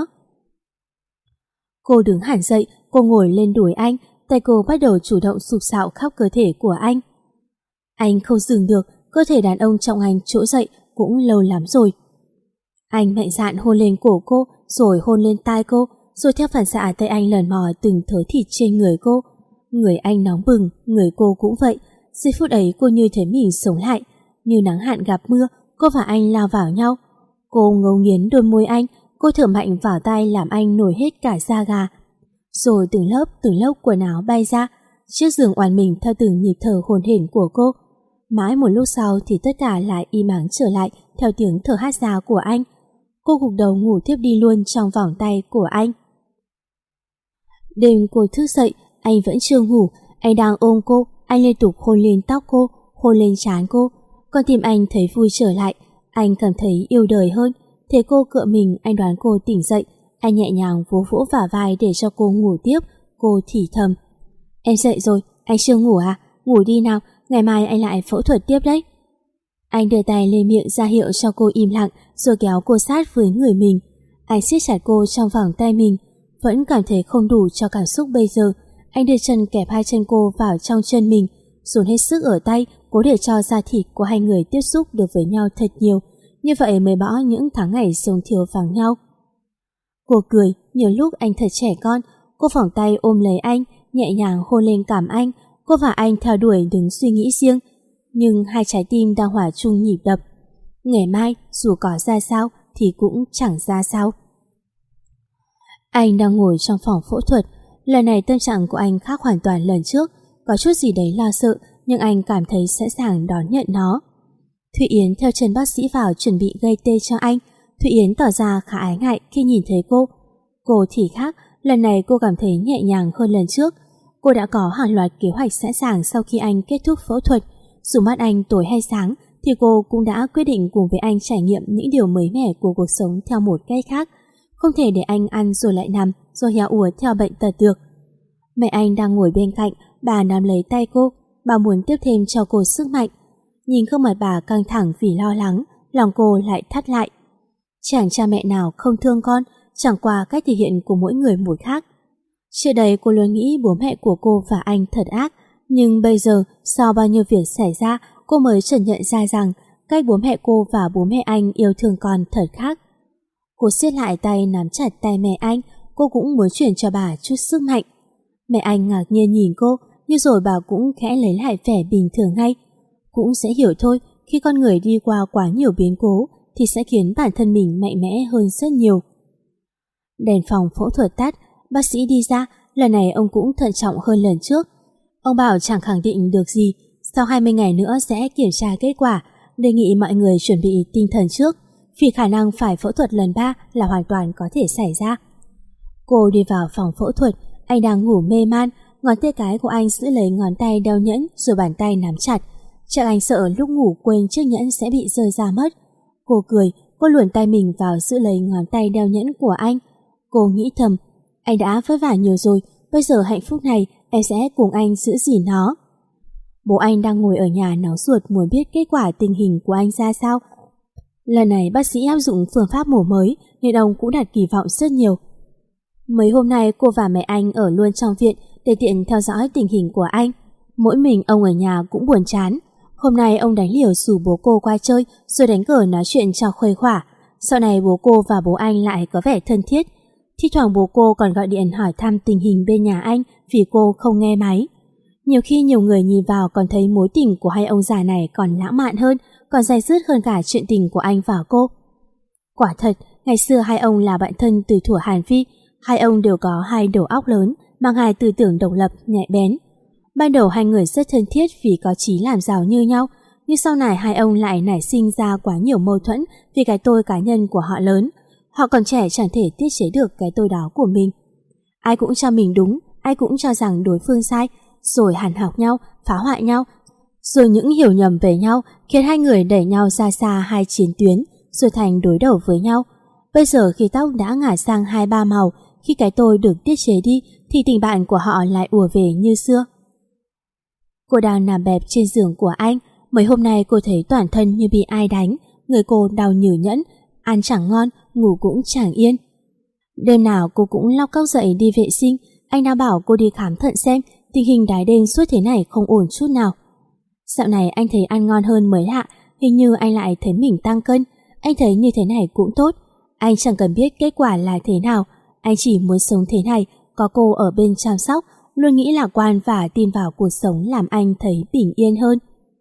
Cô đứng hẳn dậy. Cô ngồi lên đùi anh. Tay cô bắt đầu chủ động sục sạo khắp cơ thể của anh. Anh không dừng được. Cơ thể đàn ông trong anh trỗi dậy cũng lâu lắm rồi. Anh mạnh dạn hôn lên cổ cô, rồi hôn lên tai cô, rồi theo phản xạ tay anh lần mò từng thớ thịt trên người cô. Người anh nóng bừng, người cô cũng vậy. Giây phút ấy cô như thấy mình sống lại. Như nắng hạn gặp mưa, cô và anh lao vào nhau. Cô ngấu nghiến đôi môi anh. Cô thở mạnh vào tay làm anh nổi hết cả da gà. Rồi từng lớp từng lớp quần áo bay ra. Chiếc giường oàn mình theo từng nhịp thở hồn hển của cô. Mãi một lúc sau thì tất cả lại im ắng trở lại theo tiếng thở hát ra của anh. Cô gục đầu ngủ thiếp đi luôn trong vòng tay của anh. Đêm cô thức dậy, anh vẫn chưa ngủ. Anh đang ôm cô. Anh liên tục hôn lên tóc cô, hôn lên trán cô. Con tim anh thấy vui trở lại. Anh cảm thấy yêu đời hơn. Thấy cô cựa mình, anh đoán cô tỉnh dậy. Anh nhẹ nhàng vỗ vỗ vả vai để cho cô ngủ tiếp. Cô thì thầm. Em dậy rồi, anh chưa ngủ à? Ngủ đi nào, ngày mai anh lại phẫu thuật tiếp đấy. Anh đưa tay lên miệng ra hiệu cho cô im lặng, rồi kéo cô sát với người mình. Anh siết chặt cô trong vòng tay mình. Vẫn cảm thấy không đủ cho cảm xúc bây giờ. Anh đưa chân kẹp hai chân cô vào trong chân mình, dồn hết sức ở tay, cố để cho da thịt của hai người tiếp xúc được với nhau thật nhiều. Như vậy mới bỏ những tháng ngày sống thiếu vắng nhau. Cô cười, nhiều lúc anh thật trẻ con. Cô phỏng tay ôm lấy anh, nhẹ nhàng hôn lên cằm anh. Cô và anh theo đuổi đứng suy nghĩ riêng, nhưng hai trái tim đang hòa chung nhịp đập. Ngày mai dù có ra sao thì cũng chẳng ra sao. Anh đang ngồi trong phòng phẫu thuật. Lần này tâm trạng của anh khác hoàn toàn lần trước. Có chút gì đấy lo sợ, nhưng anh cảm thấy sẵn sàng đón nhận nó. Thụy Yến theo chân bác sĩ vào chuẩn bị gây tê cho anh. Thụy Yến tỏ ra khá ái ngại khi nhìn thấy cô. Cô thì khác, lần này cô cảm thấy nhẹ nhàng hơn lần trước. Cô đã có hàng loạt kế hoạch sẵn sàng sau khi anh kết thúc phẫu thuật. Dù mắt anh tối hay sáng thì cô cũng đã quyết định cùng với anh trải nghiệm những điều mới mẻ của cuộc sống theo một cách khác. Không thể để anh ăn rồi lại nằm, rồi héo úa theo bệnh tật được. Mẹ anh đang ngồi bên cạnh, bà nắm lấy tay cô. Bà muốn tiếp thêm cho cô sức mạnh. Nhìn gương mặt bà căng thẳng vì lo lắng, lòng cô lại thắt lại. Chẳng cha mẹ nào không thương con, chẳng qua cách thể hiện của mỗi người một khác. Trước đây cô luôn nghĩ bố mẹ của cô và anh thật ác, nhưng bây giờ sau bao nhiêu việc xảy ra, cô mới chợt nhận ra rằng cách bố mẹ cô và bố mẹ anh yêu thương con thật khác. Cô siết lại tay nắm chặt tay mẹ anh. Cô cũng muốn chuyển cho bà chút sức mạnh. Mẹ anh ngạc nhiên nhìn cô, nhưng rồi bà cũng khẽ lấy lại vẻ bình thường ngay. Cũng sẽ hiểu thôi, khi con người đi qua quá nhiều biến cố thì sẽ khiến bản thân mình mạnh mẽ hơn rất nhiều. Đèn phòng phẫu thuật tắt, bác sĩ đi ra. Lần này ông cũng thận trọng hơn lần trước. Ông bảo chẳng khẳng định được gì, sau hai mươi ngày nữa sẽ kiểm tra kết quả. đề nghị mọi người chuẩn bị tinh thần trước, vì khả năng phải phẫu thuật lần ba là hoàn toàn có thể xảy ra. Cô đi vào phòng phẫu thuật, anh đang ngủ mê man, ngón tay cái của anh giữ lấy ngón tay đeo nhẫn rồi bàn tay nắm chặt. Chắc anh sợ lúc ngủ quên chiếc nhẫn sẽ bị rơi ra mất. Cô cười, cô luồn tay mình vào giữ lấy ngón tay đeo nhẫn của anh. Cô nghĩ thầm, anh đã vất vả nhiều rồi, bây giờ hạnh phúc này em sẽ cùng anh giữ gìn nó. Bố anh đang ngồi ở nhà náo ruột muốn biết kết quả tình hình của anh ra sao. Lần này bác sĩ áp dụng phương pháp mổ mới nên ông cũng đặt kỳ vọng rất nhiều. Mấy hôm nay cô và mẹ anh ở luôn trong viện để tiện theo dõi tình hình của anh. Mỗi mình ông ở nhà cũng buồn chán. Hôm nay ông đánh liều rủ bố cô qua chơi rồi đánh cờ nói chuyện cho khuây khỏa. Sau này bố cô và bố anh lại có vẻ thân thiết. Thi thoảng bố cô còn gọi điện hỏi thăm tình hình bên nhà anh vì cô không nghe máy. Nhiều khi nhiều người nhìn vào còn thấy mối tình của hai ông già này còn lãng mạn hơn, còn dai dứt hơn cả chuyện tình của anh và cô. Quả thật, ngày xưa hai ông là bạn thân từ thuở Hàn Phi. Hai ông đều có hai đầu óc lớn, mang hai tư tưởng độc lập, nhạy bén. Ban đầu hai người rất thân thiết vì có chí làm giàu như nhau, nhưng sau này hai ông lại nảy sinh ra quá nhiều mâu thuẫn vì cái tôi cá nhân của họ lớn. Họ còn trẻ chẳng thể tiết chế được cái tôi đó của mình. Ai cũng cho mình đúng, ai cũng cho rằng đối phương sai, rồi hàn học nhau, phá hoại nhau, rồi những hiểu nhầm về nhau khiến hai người đẩy nhau ra xa hai chiến tuyến, rồi thành đối đầu với nhau. Bây giờ khi tóc đã ngả sang hai ba màu, khi cái tôi được tiết chế đi, thì tình bạn của họ lại ùa về như xưa. Cô đang nằm bẹp trên giường của anh. Mấy hôm nay cô thấy toàn thân như bị ai đánh, người cô đau nhừ nhẫn, ăn chẳng ngon, ngủ cũng chẳng yên. Đêm nào cô cũng lóc cóc dậy đi vệ sinh. Anh đã bảo cô đi khám thận xem tình hình đái đen suốt thế này không ổn chút nào. Dạo này anh thấy ăn ngon hơn mới lạ, hình như anh lại thấy mình tăng cân. Anh thấy như thế này cũng tốt. Anh chẳng cần biết kết quả là thế nào, anh chỉ muốn sống thế này, có cô ở bên chăm sóc, luôn nghĩ lạc quan và tin vào cuộc sống làm anh thấy bình yên hơn.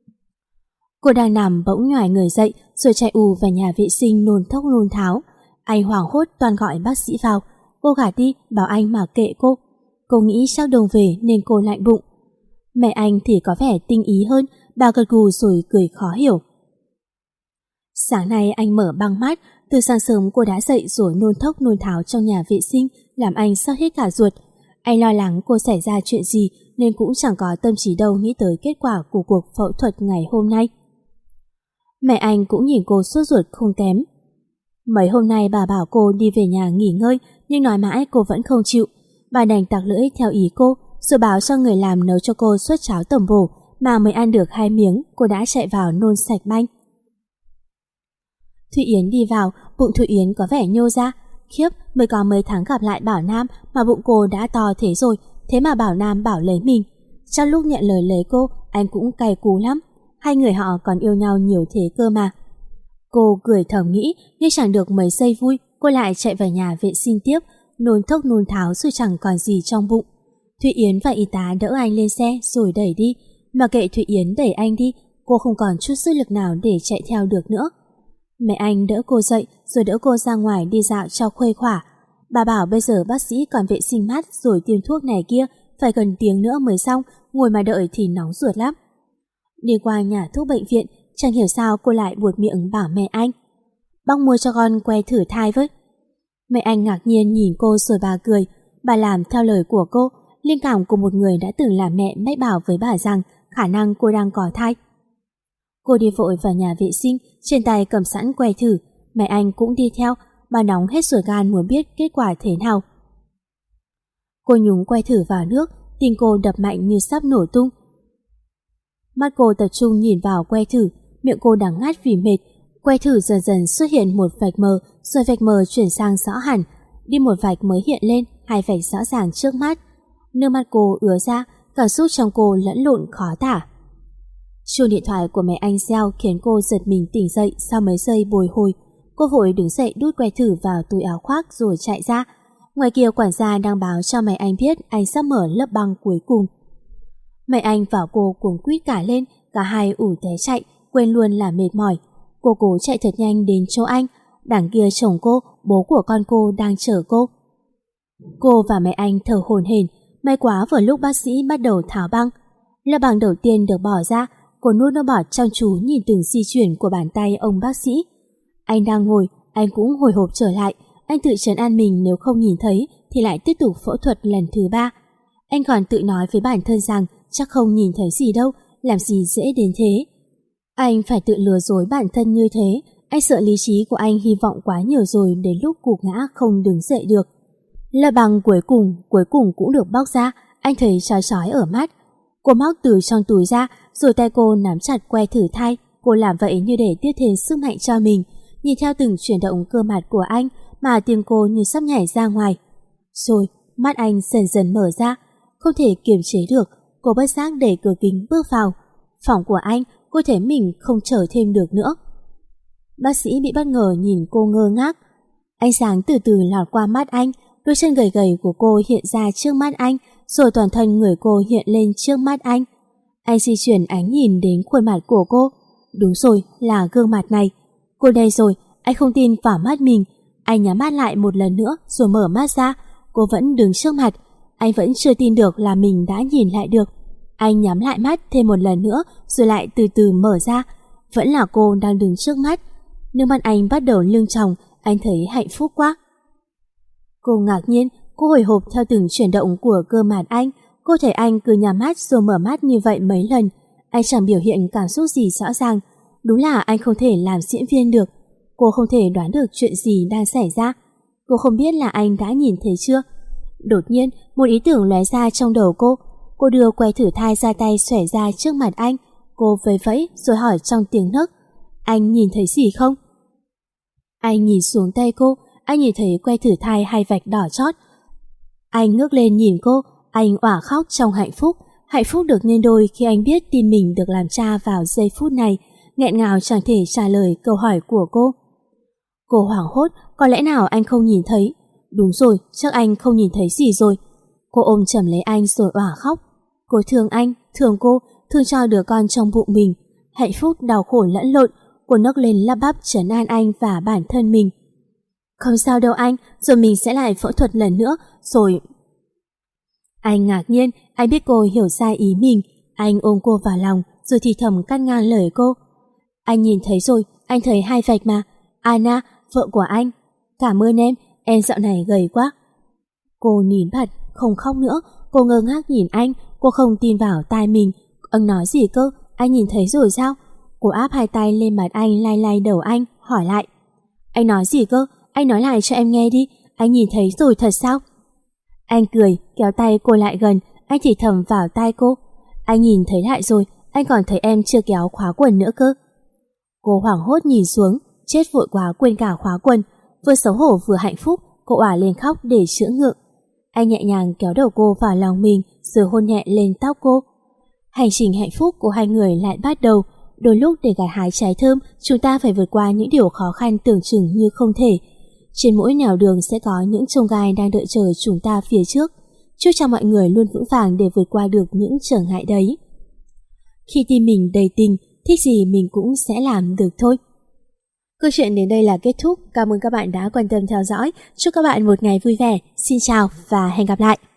Cô đang nằm bỗng nhoài người dậy rồi chạy ù vào nhà vệ sinh nôn thốc nôn tháo. Anh hoảng hốt toàn gọi bác sĩ vào. Cô gạt đi, bảo anh mà kệ cô. Cô nghĩ chắc Đông về nên cô lạnh bụng. Mẹ anh thì có vẻ tinh ý hơn, bà gật gù rồi cười khó hiểu. Sáng nay anh mở băng mắt, từ sáng sớm cô đã dậy rồi nôn thốc nôn tháo trong nhà vệ sinh, làm anh sắp hết cả ruột. Anh lo lắng cô xảy ra chuyện gì nên cũng chẳng có tâm trí đâu nghĩ tới kết quả của cuộc phẫu thuật ngày hôm nay. Mẹ anh cũng nhìn cô sốt ruột không kém. Mấy hôm nay bà bảo cô đi về nhà nghỉ ngơi, nhưng nói mãi cô vẫn không chịu. Bà đành tặc lưỡi theo ý cô, rồi báo cho người làm nấu cho cô suất cháo tẩm bổ, mà mới ăn được hai miếng, cô đã chạy vào nôn sạch banh. Thụy Yến đi vào, bụng Thụy Yến có vẻ nhô ra. Khiếp, mới có mấy tháng gặp lại Bảo Nam mà bụng cô đã to thế rồi, thế mà Bảo Nam bảo lấy mình. Trong lúc nhận lời lấy cô, anh cũng cay cú lắm. Hai người họ còn yêu nhau nhiều thế cơ mà. Cô cười thầm nghĩ, nhưng chẳng được mấy giây vui, cô lại chạy vào nhà vệ sinh tiếp, nôn thốc nôn tháo rồi chẳng còn gì trong bụng. Thụy Yến và y tá đỡ anh lên xe rồi đẩy đi. Mà kệ Thụy Yến đẩy anh đi, cô không còn chút sức lực nào để chạy theo được nữa. Mẹ anh đỡ cô dậy rồi đỡ cô ra ngoài đi dạo cho khuây khỏa. Bà bảo bây giờ bác sĩ còn vệ sinh mắt rồi tiêm thuốc này kia, phải gần tiếng nữa mới xong, ngồi mà đợi thì nóng ruột lắm. Đi qua nhà thuốc bệnh viện, chẳng hiểu sao cô lại buột miệng bảo mẹ anh: "Bác mua cho con que thử thai với." Mẹ anh ngạc nhiên nhìn cô rồi bà cười. Bà làm theo lời của cô, linh cảm của một người đã từng làm mẹ mách bảo với bà rằng khả năng cô đang có thai. Cô đi vội vào nhà vệ sinh, trên tay cầm sẵn que thử. Mẹ anh cũng đi theo, bà nóng hết ruột gan muốn biết kết quả thế nào. Cô nhúng que thử vào nước, tim cô đập mạnh như sắp nổ tung. Mắt cô tập trung nhìn vào que thử, miệng cô đắng ngắt vì mệt. Que thử dần dần xuất hiện một vạch mờ, rồi vạch mờ chuyển sang rõ hẳn. Đi một vạch mới hiện lên, hai vạch rõ ràng trước mắt. Nước mắt cô ứa ra, cảm xúc trong cô lẫn lộn khó tả. Chuông điện thoại của mẹ anh reo khiến cô giật mình tỉnh dậy sau mấy giây bồi hồi. Cô vội đứng dậy đút que thử vào túi áo khoác rồi chạy ra. Ngoài kia quản gia đang báo cho mẹ anh biết anh sắp mở lớp băng cuối cùng. Mẹ anh và cô cuống quýt cả lên, cả hai ủ té chạy, quên luôn là mệt mỏi. Cô cố chạy thật nhanh đến chỗ anh. Đằng kia chồng cô, bố của con cô đang chờ cô. Cô và mẹ anh thở hổn hển. May quá vừa lúc bác sĩ bắt đầu tháo băng. Lớp băng đầu tiên được bỏ ra, Cô nuốt nước bọt chăm chú nhìn từng di chuyển của bàn tay ông bác sĩ. Anh đang ngồi, anh cũng hồi hộp trở lại. Anh tự trấn an mình nếu không nhìn thấy thì lại tiếp tục phẫu thuật lần thứ ba. Anh còn tự nói với bản thân rằng chắc không nhìn thấy gì đâu, làm gì dễ đến thế. Anh phải tự lừa dối bản thân như thế. Anh sợ lý trí của anh hy vọng quá nhiều rồi, đến lúc gục ngã không đứng dậy được. Lớp băng cuối cùng, cuối cùng cũng được bóc ra. Anh thấy chói chói ở mắt. Cô móc từ trong túi ra, rồi tay cô nắm chặt que thử thai. Cô làm vậy như để tiếp thêm sức mạnh cho mình. Nhìn theo từng chuyển động cơ mặt của anh mà tim cô như sắp nhảy ra ngoài. Rồi mắt anh dần dần mở ra. Không thể kiềm chế được, cô bất giác đẩy cửa kính bước vào. Phòng của anh, cô thấy mình không chờ thêm được nữa. Bác sĩ bị bất ngờ nhìn cô ngơ ngác. Ánh sáng từ từ lọt qua mắt anh. Đôi chân gầy gầy của cô hiện ra trước mắt anh, rồi toàn thân người cô hiện lên trước mắt anh. Anh di chuyển ánh nhìn đến khuôn mặt của cô. Đúng rồi, là gương mặt này. Cô đây rồi, anh không tin vào mắt mình. Anh nhắm mắt lại một lần nữa rồi mở mắt ra. Cô vẫn đứng trước mặt. Anh vẫn chưa tin được là mình đã nhìn lại được. Anh nhắm lại mắt thêm một lần nữa rồi lại từ từ mở ra. Vẫn là cô đang đứng trước mắt. Nước mắt anh bắt đầu lưng tròng. Anh thấy hạnh phúc quá. Cô ngạc nhiên, cô hồi hộp theo từng chuyển động của cơ mặt anh. Cô thấy anh cứ nhắm mắt rồi mở mắt như vậy mấy lần. Anh chẳng biểu hiện cảm xúc gì rõ ràng. Đúng là anh không thể làm diễn viên được. Cô không thể đoán được chuyện gì đang xảy ra. Cô không biết là anh đã nhìn thấy chưa. Đột nhiên, một ý tưởng lóe ra trong đầu cô. Cô đưa que thử thai ra tay xòe ra trước mặt anh. Cô vẫy vẫy rồi hỏi trong tiếng nấc. Anh nhìn thấy gì không? Anh nhìn xuống tay cô. Anh nhìn thấy que thử thai hai vạch đỏ chót. Anh ngước lên nhìn cô. Anh òa khóc trong hạnh phúc. Hạnh phúc được nhân đôi khi anh biết tin mình được làm cha vào giây phút này. Nghẹn ngào chẳng thể trả lời câu hỏi của cô. Cô hoảng hốt. Có lẽ nào anh không nhìn thấy? Đúng rồi, chắc anh không nhìn thấy gì rồi. Cô ôm chầm lấy anh rồi òa khóc. Cô thương anh, thương cô, thương cho đứa con trong bụng mình. Hạnh phúc đau khổ lẫn lộn. Cô nấc lên lắp bắp trấn an anh và bản thân mình. Không sao đâu anh, rồi mình sẽ lại phẫu thuật lần nữa, rồi... Anh ngạc nhiên, anh biết cô hiểu sai ý mình. Anh ôm cô vào lòng, rồi thì thầm cắt ngang lời cô. Anh nhìn thấy rồi, anh thấy hai vạch mà. Anna, vợ của anh. Cảm ơn em, em dạo này gầy quá. Cô nín bặt, không khóc nữa. Cô ngơ ngác nhìn anh, cô không tin vào tai mình. Anh nói gì cơ, anh nhìn thấy rồi sao? Cô áp hai tay lên mặt anh, lay lay đầu anh, hỏi lại. Anh nói gì cơ? Anh nói lại cho em nghe đi. Anh nhìn thấy rồi thật sao? Anh cười, kéo tay cô lại gần. Anh thì thầm vào tai cô. Anh nhìn thấy lại rồi. Anh còn thấy em chưa kéo khóa quần nữa cơ. Cô hoảng hốt nhìn xuống. Chết vội quá quên cả khóa quần. Vừa xấu hổ vừa hạnh phúc. Cô òa lên khóc để chữa ngượng. Anh nhẹ nhàng kéo đầu cô vào lòng mình, rồi hôn nhẹ lên tóc cô. Hành trình hạnh phúc của hai người lại bắt đầu. Đôi lúc để gặt hái trái thơm, chúng ta phải vượt qua những điều khó khăn tưởng chừng như không thể. Trên mỗi nẻo đường sẽ có những chông gai đang đợi chờ chúng ta phía trước. Chúc cho mọi người luôn vững vàng để vượt qua được những trở ngại đấy. Khi tim mình đầy tình, thích gì mình cũng sẽ làm được thôi. Câu chuyện đến đây là kết thúc. Cảm ơn các bạn đã quan tâm theo dõi. Chúc các bạn một ngày vui vẻ. Xin chào và hẹn gặp lại.